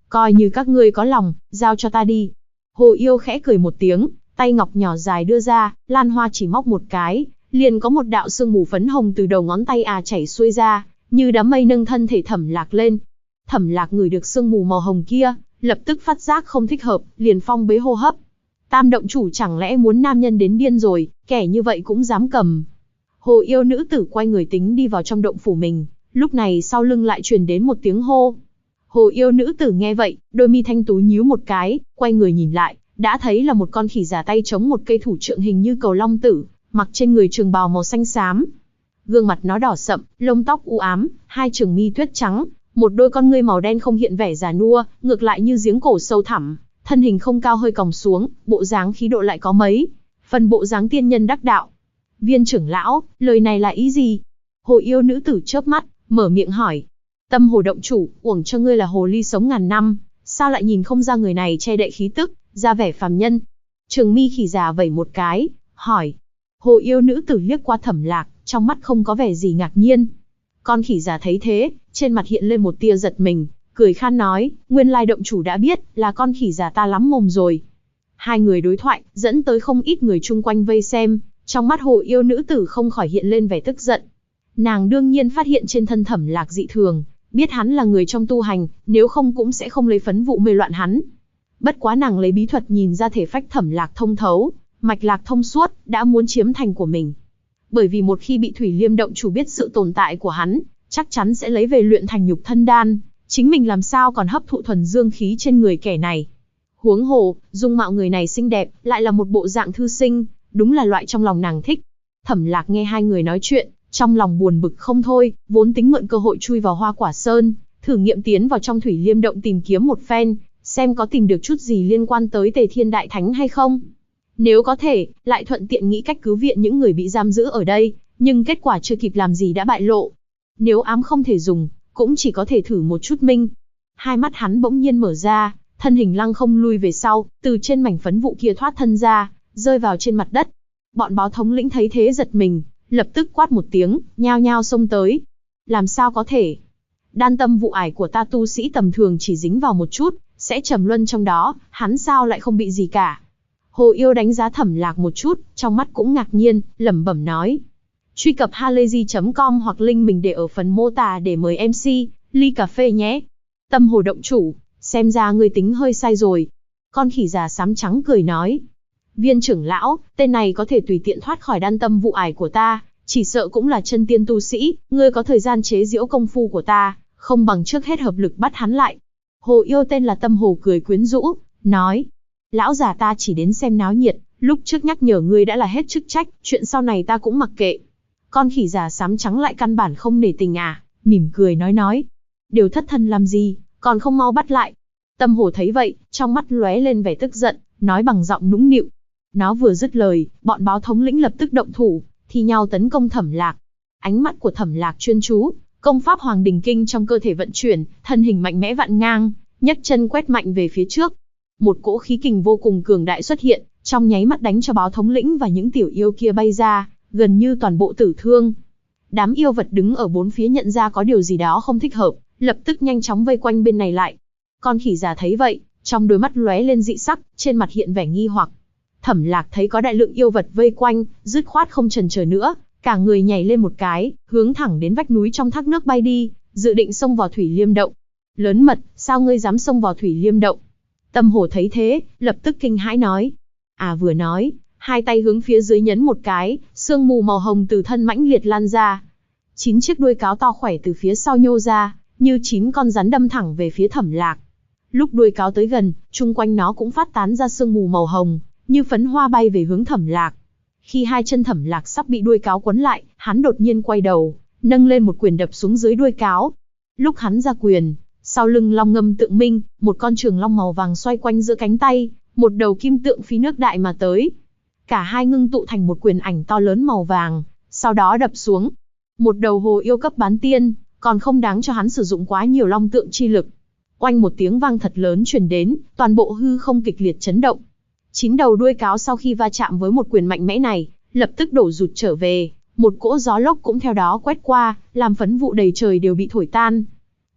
Coi như các ngươi có lòng, giao cho ta đi. Hồ Yêu khẽ cười một tiếng, tay ngọc nhỏ dài đưa ra, lan hoa chỉ móc một cái, liền có một đạo sương mù phấn hồng từ đầu ngón tay chảy xuôi ra, như đám mây nâng thân thể Thẩm Lạc lên. Thẩm Lạc ngửi được sương mù màu hồng kia, lập tức phát giác không thích hợp, liền phong bế hô hấp. Tam động chủ chẳng lẽ muốn nam nhân đến điên rồi, kẻ như vậy cũng dám cầm. Hồ Yêu nữ tử quay người tính đi vào trong động phủ mình, lúc này sau lưng lại truyền đến một tiếng hô. Hồ Yêu nữ tử nghe vậy, đôi mi thanh tú nhíu một cái, quay người nhìn lại, đã thấy là một con khỉ già tay chống một cây thủ trượng hình như cầu long tử, mặc trên người trường bào màu xanh xám. Gương mặt nó đỏ sậm, lông tóc u ám, hai trường mi tuyết trắng, một đôi con ngươi màu đen không hiện vẻ già nua, ngược lại như giếng cổ sâu thẳm, thân hình không cao hơi còng xuống, bộ dáng khí độ lại có mấy phần bộ dáng tiên nhân đắc đạo. Viên trưởng lão, lời này là ý gì? Hồ Yêu nữ tử chớp mắt, mở miệng hỏi. Tâm Hồ động chủ, uổng cho ngươi là hồ ly sống ngàn năm, sao lại nhìn không ra người này che đậy khí tức, ra vẻ phàm nhân? Trường mi khỉ già vẩy một cái, hỏi. Hồ Yêu nữ tử liếc qua Thẩm Lạc, trong mắt không có vẻ gì ngạc nhiên. Con khỉ già thấy thế, trên mặt hiện lên một tia giật mình, cười khan nói, nguyên lai động chủ đã biết, là con khỉ già ta lắm mồm rồi. Hai người đối thoại, dẫn tới không ít người chung quanh vây xem, trong mắt Hồ Yêu nữ tử không khỏi hiện lên vẻ tức giận. Nàng đương nhiên phát hiện trên thân Thẩm Lạc dị thường, biết hắn là người trong tu hành, nếu không cũng sẽ không lấy phấn vụ mê loạn hắn. Bất quá nàng lấy bí thuật nhìn ra thể phách Thẩm Lạc thông thấu, mạch lạc thông suốt, đã muốn chiếm thành của mình. Bởi vì một khi bị Thủy Liêm động chủ biết sự tồn tại của hắn, chắc chắn sẽ lấy về luyện thành nhục thân đan, chính mình làm sao còn hấp thụ thuần dương khí trên người kẻ này. Huống hồ, dung mạo người này xinh đẹp, lại là một bộ dạng thư sinh, đúng là loại trong lòng nàng thích. Thẩm Lạc nghe hai người nói chuyện, trong lòng buồn bực không thôi, vốn tính mượn cơ hội chui vào Hoa Quả Sơn, thử nghiệm tiến vào trong Thủy Liêm động tìm kiếm một phen, xem có tìm được chút gì liên quan tới Tề Thiên Đại Thánh hay không. Nếu có thể, lại thuận tiện nghĩ cách cứu viện những người bị giam giữ ở đây, nhưng kết quả chưa kịp làm gì đã bại lộ. Nếu ám không thể dùng, cũng chỉ có thể thử một chút minh. Hai mắt hắn bỗng nhiên mở ra, thân hình lăng không lui về sau, từ trên mảnh phấn vụ kia thoát thân ra, rơi vào trên mặt đất. Bọn báo thống lĩnh thấy thế giật mình, lập tức quát một tiếng, nhao nhao xông tới. Làm sao có thể? Đan tâm vụ ải của ta tu sĩ tầm thường chỉ dính vào một chút, sẽ trầm luân trong đó, hắn sao lại không bị gì cả? Hồ Yêu đánh giá Thẩm Lạc một chút, trong mắt cũng ngạc nhiên, lẩm bẩm nói. Truy cập halayzi.com hoặc link mình để ở phần mô tả để mời MC, ly cà phê nhé. Tâm Hồ động chủ, xem ra ngươi tính hơi sai rồi. Con khỉ già xám trắng cười nói. Viên trưởng lão, tên này có thể tùy tiện thoát khỏi đan tâm vụ ải của ta, chỉ sợ cũng là chân tiên tu sĩ, ngươi có thời gian chế giễu công phu của ta, không bằng trước hết hợp lực bắt hắn lại. Hồ Yêu tên là Tâm Hồ cười quyến rũ, nói. Lão già ta chỉ đến xem náo nhiệt, lúc trước nhắc nhở ngươi đã là hết chức trách, chuyện sau này ta cũng mặc kệ. Con khỉ già xám trắng lại căn bản không nể tình mỉm cười nói. Điều thất thân làm gì, còn không mau bắt lại. Tâm Hồ thấy vậy, trong mắt lóe lên vẻ tức giận, nói bằng giọng nũng nịu. Nó vừa dứt lời, bọn báo thống lĩnh lập tức động thủ, thi nhau tấn công Thẩm Lạc. Ánh mắt của Thẩm Lạc chuyên chú, công pháp Hoàng Đình Kinh trong cơ thể vận chuyển, thân hình mạnh mẽ vặn ngang, nhấc chân quét mạnh về phía trước. Một cỗ khí kình vô cùng cường đại xuất hiện, trong nháy mắt đánh cho báo thống lĩnh và những tiểu yêu kia bay ra, gần như toàn bộ tử thương. Đám yêu vật đứng ở bốn phía nhận ra có điều gì đó không thích hợp, lập tức nhanh chóng vây quanh bên này lại. Con khỉ già thấy vậy, trong đôi mắt lóe lên dị sắc, trên mặt hiện vẻ nghi hoặc. Thẩm Lạc thấy có đại lượng yêu vật vây quanh, dứt khoát không chần chờ nữa, cả người nhảy lên một cái, hướng thẳng đến vách núi trong thác nước bay đi, dự định xông vào Thủy Liêm động. Lớn mật, sao ngươi dám xông vào Thủy Liêm động? Tâm Hồ thấy thế, lập tức kinh hãi nói. Vừa nói, hai tay hướng phía dưới nhấn một cái, sương mù màu hồng từ thân mãnh liệt lan ra. 9 chiếc đuôi cáo to khỏe từ phía sau nhô ra, như 9 con rắn đâm thẳng về phía Thẩm Lạc. Lúc đuôi cáo tới gần, chung quanh nó cũng phát tán ra sương mù màu hồng, như phấn hoa bay về hướng Thẩm Lạc. Khi hai chân Thẩm Lạc sắp bị đuôi cáo quấn lại, hắn đột nhiên quay đầu, nâng lên một quyền đập xuống dưới đuôi cáo. Lúc hắn ra quyền, sau lưng long ngâm tượng minh, một con trường long màu vàng xoay quanh giữa cánh tay, một đầu kim tượng phi nước đại mà tới. Cả hai ngưng tụ thành một quyền ảnh to lớn màu vàng, sau đó đập xuống. Một đầu hồ yêu cấp bán tiên, còn không đáng cho hắn sử dụng quá nhiều long tượng chi lực. Oanh một tiếng vang thật lớn truyền đến, toàn bộ hư không kịch liệt chấn động. 9 đầu đuôi cáo sau khi va chạm với một quyền mạnh mẽ này, lập tức đổ rụt trở về, một cỗ gió lốc cũng theo đó quét qua, làm phấn vụ đầy trời đều bị thổi tan.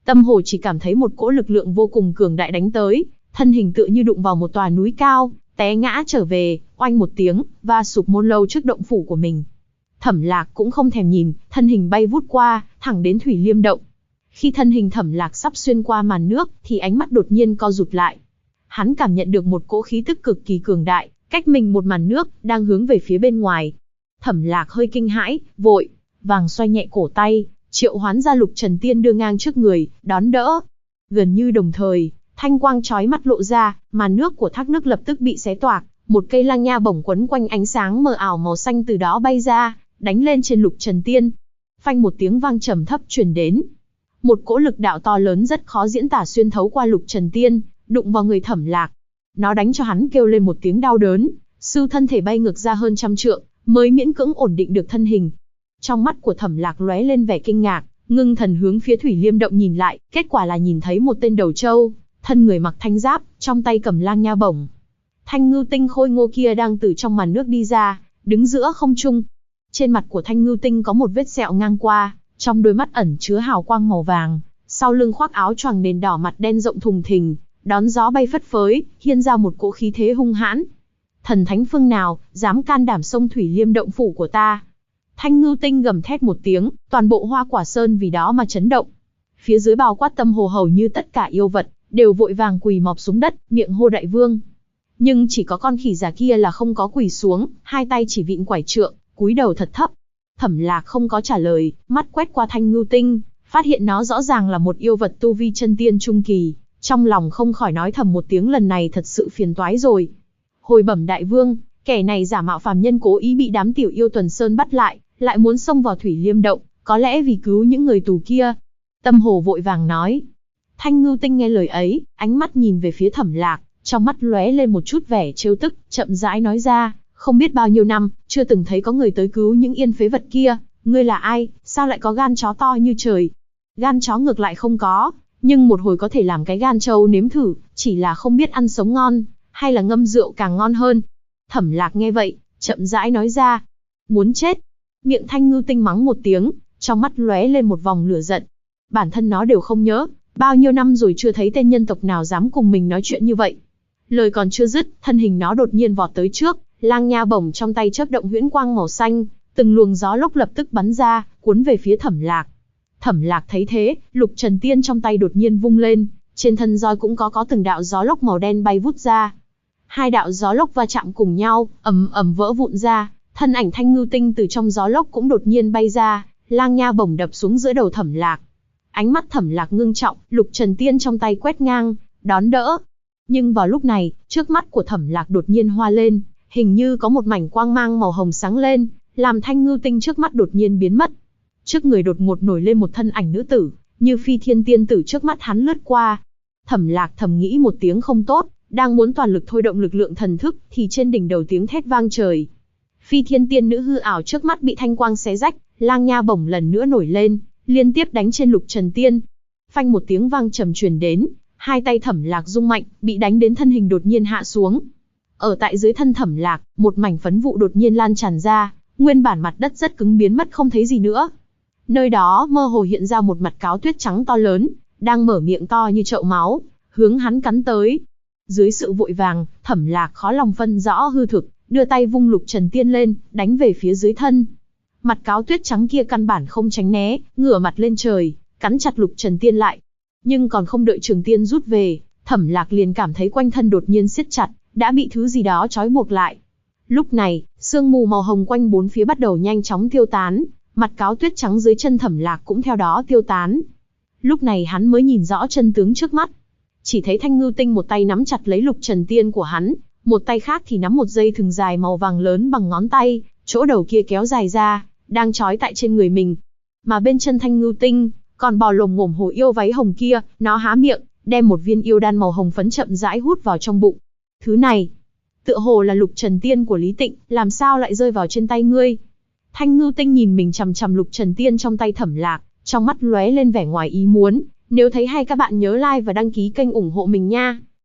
Tâm Hồ chỉ cảm thấy một cỗ lực lượng vô cùng cường đại đánh tới, thân hình tựa như đụng vào một tòa núi cao, té ngã trở về, oanh một tiếng, va sụp môn lâu trước động phủ của mình. Thẩm Lạc cũng không thèm nhìn, thân hình bay vút qua, thẳng đến Thủy Liêm động. Khi thân hình Thẩm Lạc sắp xuyên qua màn nước, thì ánh mắt đột nhiên co rụt lại. Hắn cảm nhận được một cỗ khí tức cực kỳ cường đại, cách mình một màn nước, đang hướng về phía bên ngoài. Thẩm Lạc hơi kinh hãi, vội vàng xoay nhẹ cổ tay, triệu hoán ra Lục Trần Tiên đưa ngang trước người, đón đỡ. Gần như đồng thời, thanh quang chói mắt lộ ra, màn nước của thác nước lập tức bị xé toạc, một cây lang nha bổng quấn quanh ánh sáng mờ ảo màu xanh từ đó bay ra, đánh lên trên Lục Trần Tiên. Phanh một tiếng vang trầm thấp truyền đến. Một cỗ lực đạo to lớn rất khó diễn tả xuyên thấu qua Lục Trần Tiên, đụng vào người Thẩm Lạc. Nó đánh cho hắn kêu lên một tiếng đau đớn, sư thân thể bay ngược ra hơn 100 trượng, mới miễn cưỡng ổn định được thân hình. Trong mắt của Thẩm Lạc lóe lên vẻ kinh ngạc, ngưng thần hướng phía Thủy Liêm động nhìn lại, kết quả là nhìn thấy một tên đầu trâu, thân người mặc thanh giáp, trong tay cầm lang nha bổng. Thanh Ngưu Tinh khôi ngô kia đang từ trong màn nước đi ra, đứng giữa không trung. Trên mặt của Thanh Ngưu Tinh có một vết sẹo ngang qua, trong đôi mắt ẩn chứa hào quang màu vàng, sau lưng khoác áo choàng nền đỏ, mặt đen rộng thùng thình, đón gió bay phất phới, hiên ra một cỗ khí thế hung hãn. Thần thánh phương nào, dám can đảm xông Thủy Liêm động phủ của ta? Thanh Ngưu Tinh gầm thét một tiếng, toàn bộ Hoa Quả Sơn vì đó mà chấn động. Phía dưới bao quát Tâm Hồ hầu như tất cả yêu vật, đều vội vàng quỳ mọp xuống đất, miệng hô đại vương. Nhưng chỉ có con khỉ già kia là không có quỳ xuống, hai tay chỉ vịn quải trượng, cúi đầu thật thấp. Thẩm Lạc không có trả lời, mắt quét qua Thanh Ngưu Tinh, phát hiện nó rõ ràng là một yêu vật tu vi chân tiên trung kỳ, trong lòng không khỏi nói thầm một tiếng, lần này thật sự phiền toái rồi. Hồi bẩm đại vương, kẻ này giả mạo phàm nhân cố ý bị đám tiểu yêu Tuần Sơn bắt lại muốn xông vào Thủy Liêm động, có lẽ vì cứu những người tù kia. Tâm Hồ vội vàng nói. Thanh Ngưu Tinh nghe lời ấy, ánh mắt nhìn về phía Thẩm Lạc, trong mắt lóe lên một chút vẻ trêu tức, chậm rãi nói ra, không biết bao nhiêu năm, chưa từng thấy có người tới cứu những yên phế vật kia, ngươi là ai, sao lại có gan chó to như trời? Gan chó ngược lại không có, nhưng một hồi có thể làm cái gan trâu nếm thử, chỉ là không biết ăn sống ngon, hay là ngâm rượu càng ngon hơn. Thẩm Lạc nghe vậy, chậm rãi nói ra, muốn chết. Miệng Thanh Ngưu Tinh mắng một tiếng, trong mắt lóe lên một vòng lửa giận. Bản thân nó đều không nhớ, bao nhiêu năm rồi chưa thấy tên nhân tộc nào dám cùng mình nói chuyện như vậy. Lời còn chưa dứt, thân hình nó đột nhiên vọt tới trước, lang nha bổng trong tay chớp động huyễn quang màu xanh, từng luồng gió lốc lập tức bắn ra, cuốn về phía Thẩm Lạc. Thẩm Lạc thấy thế, Lục Trần Tiên trong tay đột nhiên vung lên, trên thân roi cũng có từng đạo gió lốc màu đen bay vút ra. Hai đạo gió lốc va chạm cùng nhau, ầm ầm vỡ vụn ra, thân ảnh Thanh Ngưu Tinh từ trong gió lốc cũng đột nhiên bay ra, lang nha bổng đập xuống giữa đầu Thẩm Lạc. Ánh mắt Thẩm Lạc ngưng trọng, Lục Trần Tiên trong tay quét ngang, đón đỡ. Nhưng vào lúc này, trước mắt của Thẩm Lạc đột nhiên hoa lên, hình như có một mảnh quang mang màu hồng sáng lên, làm Thanh Ngưu Tinh trước mắt đột nhiên biến mất. Trước người đột ngột nổi lên một thân ảnh nữ tử, như phi thiên tiên tử trước mắt hắn lướt qua. Thẩm Lạc thầm nghĩ một tiếng không tốt, đang muốn toàn lực thôi động lực lượng thần thức, thì trên đỉnh đầu tiếng thét vang trời. Phi thiên tiên nữ hư ảo trước mắt bị thanh quang xé rách, lang nha bổng lần nữa nổi lên, liên tiếp đánh trên Lục Trần Tiên. Phanh một tiếng vang trầm truyền đến, hai tay Thẩm Lạc rung mạnh, bị đánh đến thân hình đột nhiên hạ xuống. Ở tại dưới thân Thẩm Lạc, một mảnh phấn vụ đột nhiên lan tràn ra, nguyên bản mặt đất rất cứng biến mất không thấy gì nữa. Nơi đó mơ hồ hiện ra một mặt cáo tuyết trắng to lớn, đang mở miệng to như chậu máu, hướng hắn cắn tới. Dưới sự vội vàng, Thẩm Lạc khó lòng phân rõ hư thực, đưa tay vung Lục Trần Tiên lên, đánh về phía dưới thân. Mặt cáo tuyết trắng kia căn bản không tránh né, ngửa mặt lên trời, cắn chặt Lục Trần Tiên lại. Nhưng còn không đợi Trường Tiên rút về, Thẩm Lạc liền cảm thấy quanh thân đột nhiên siết chặt, đã bị thứ gì đó trói buộc lại. Lúc này, sương mù màu hồng quanh bốn phía bắt đầu nhanh chóng tiêu tán, mặt cáo tuyết trắng dưới chân Thẩm Lạc cũng theo đó tiêu tán. Lúc này hắn mới nhìn rõ chân tướng trước mắt. Chỉ thấy Thanh Ngưu Tinh một tay nắm chặt lấy Lục Trần Tiên của hắn, một tay khác thì nắm một dây thừng dài màu vàng lớn bằng ngón tay, chỗ đầu kia kéo dài ra, đang trói tại trên người mình. Mà bên chân Thanh Ngưu Tinh, còn bò lồm ngổm hồ yêu váy hồng kia, nó há miệng, đem một viên yêu đan màu hồng phấn chậm rãi hút vào trong bụng. Thứ này, tựa hồ là Lục Trần Tiên của Lý Tịnh, làm sao lại rơi vào trên tay ngươi? Thanh Ngưu Tinh nhìn mình chằm chằm Lục Trần Tiên trong tay Thẩm Lạc, trong mắt lóe lên vẻ ngoài ý muốn. Nếu thấy hay các bạn nhớ like và đăng ký kênh ủng hộ mình nha.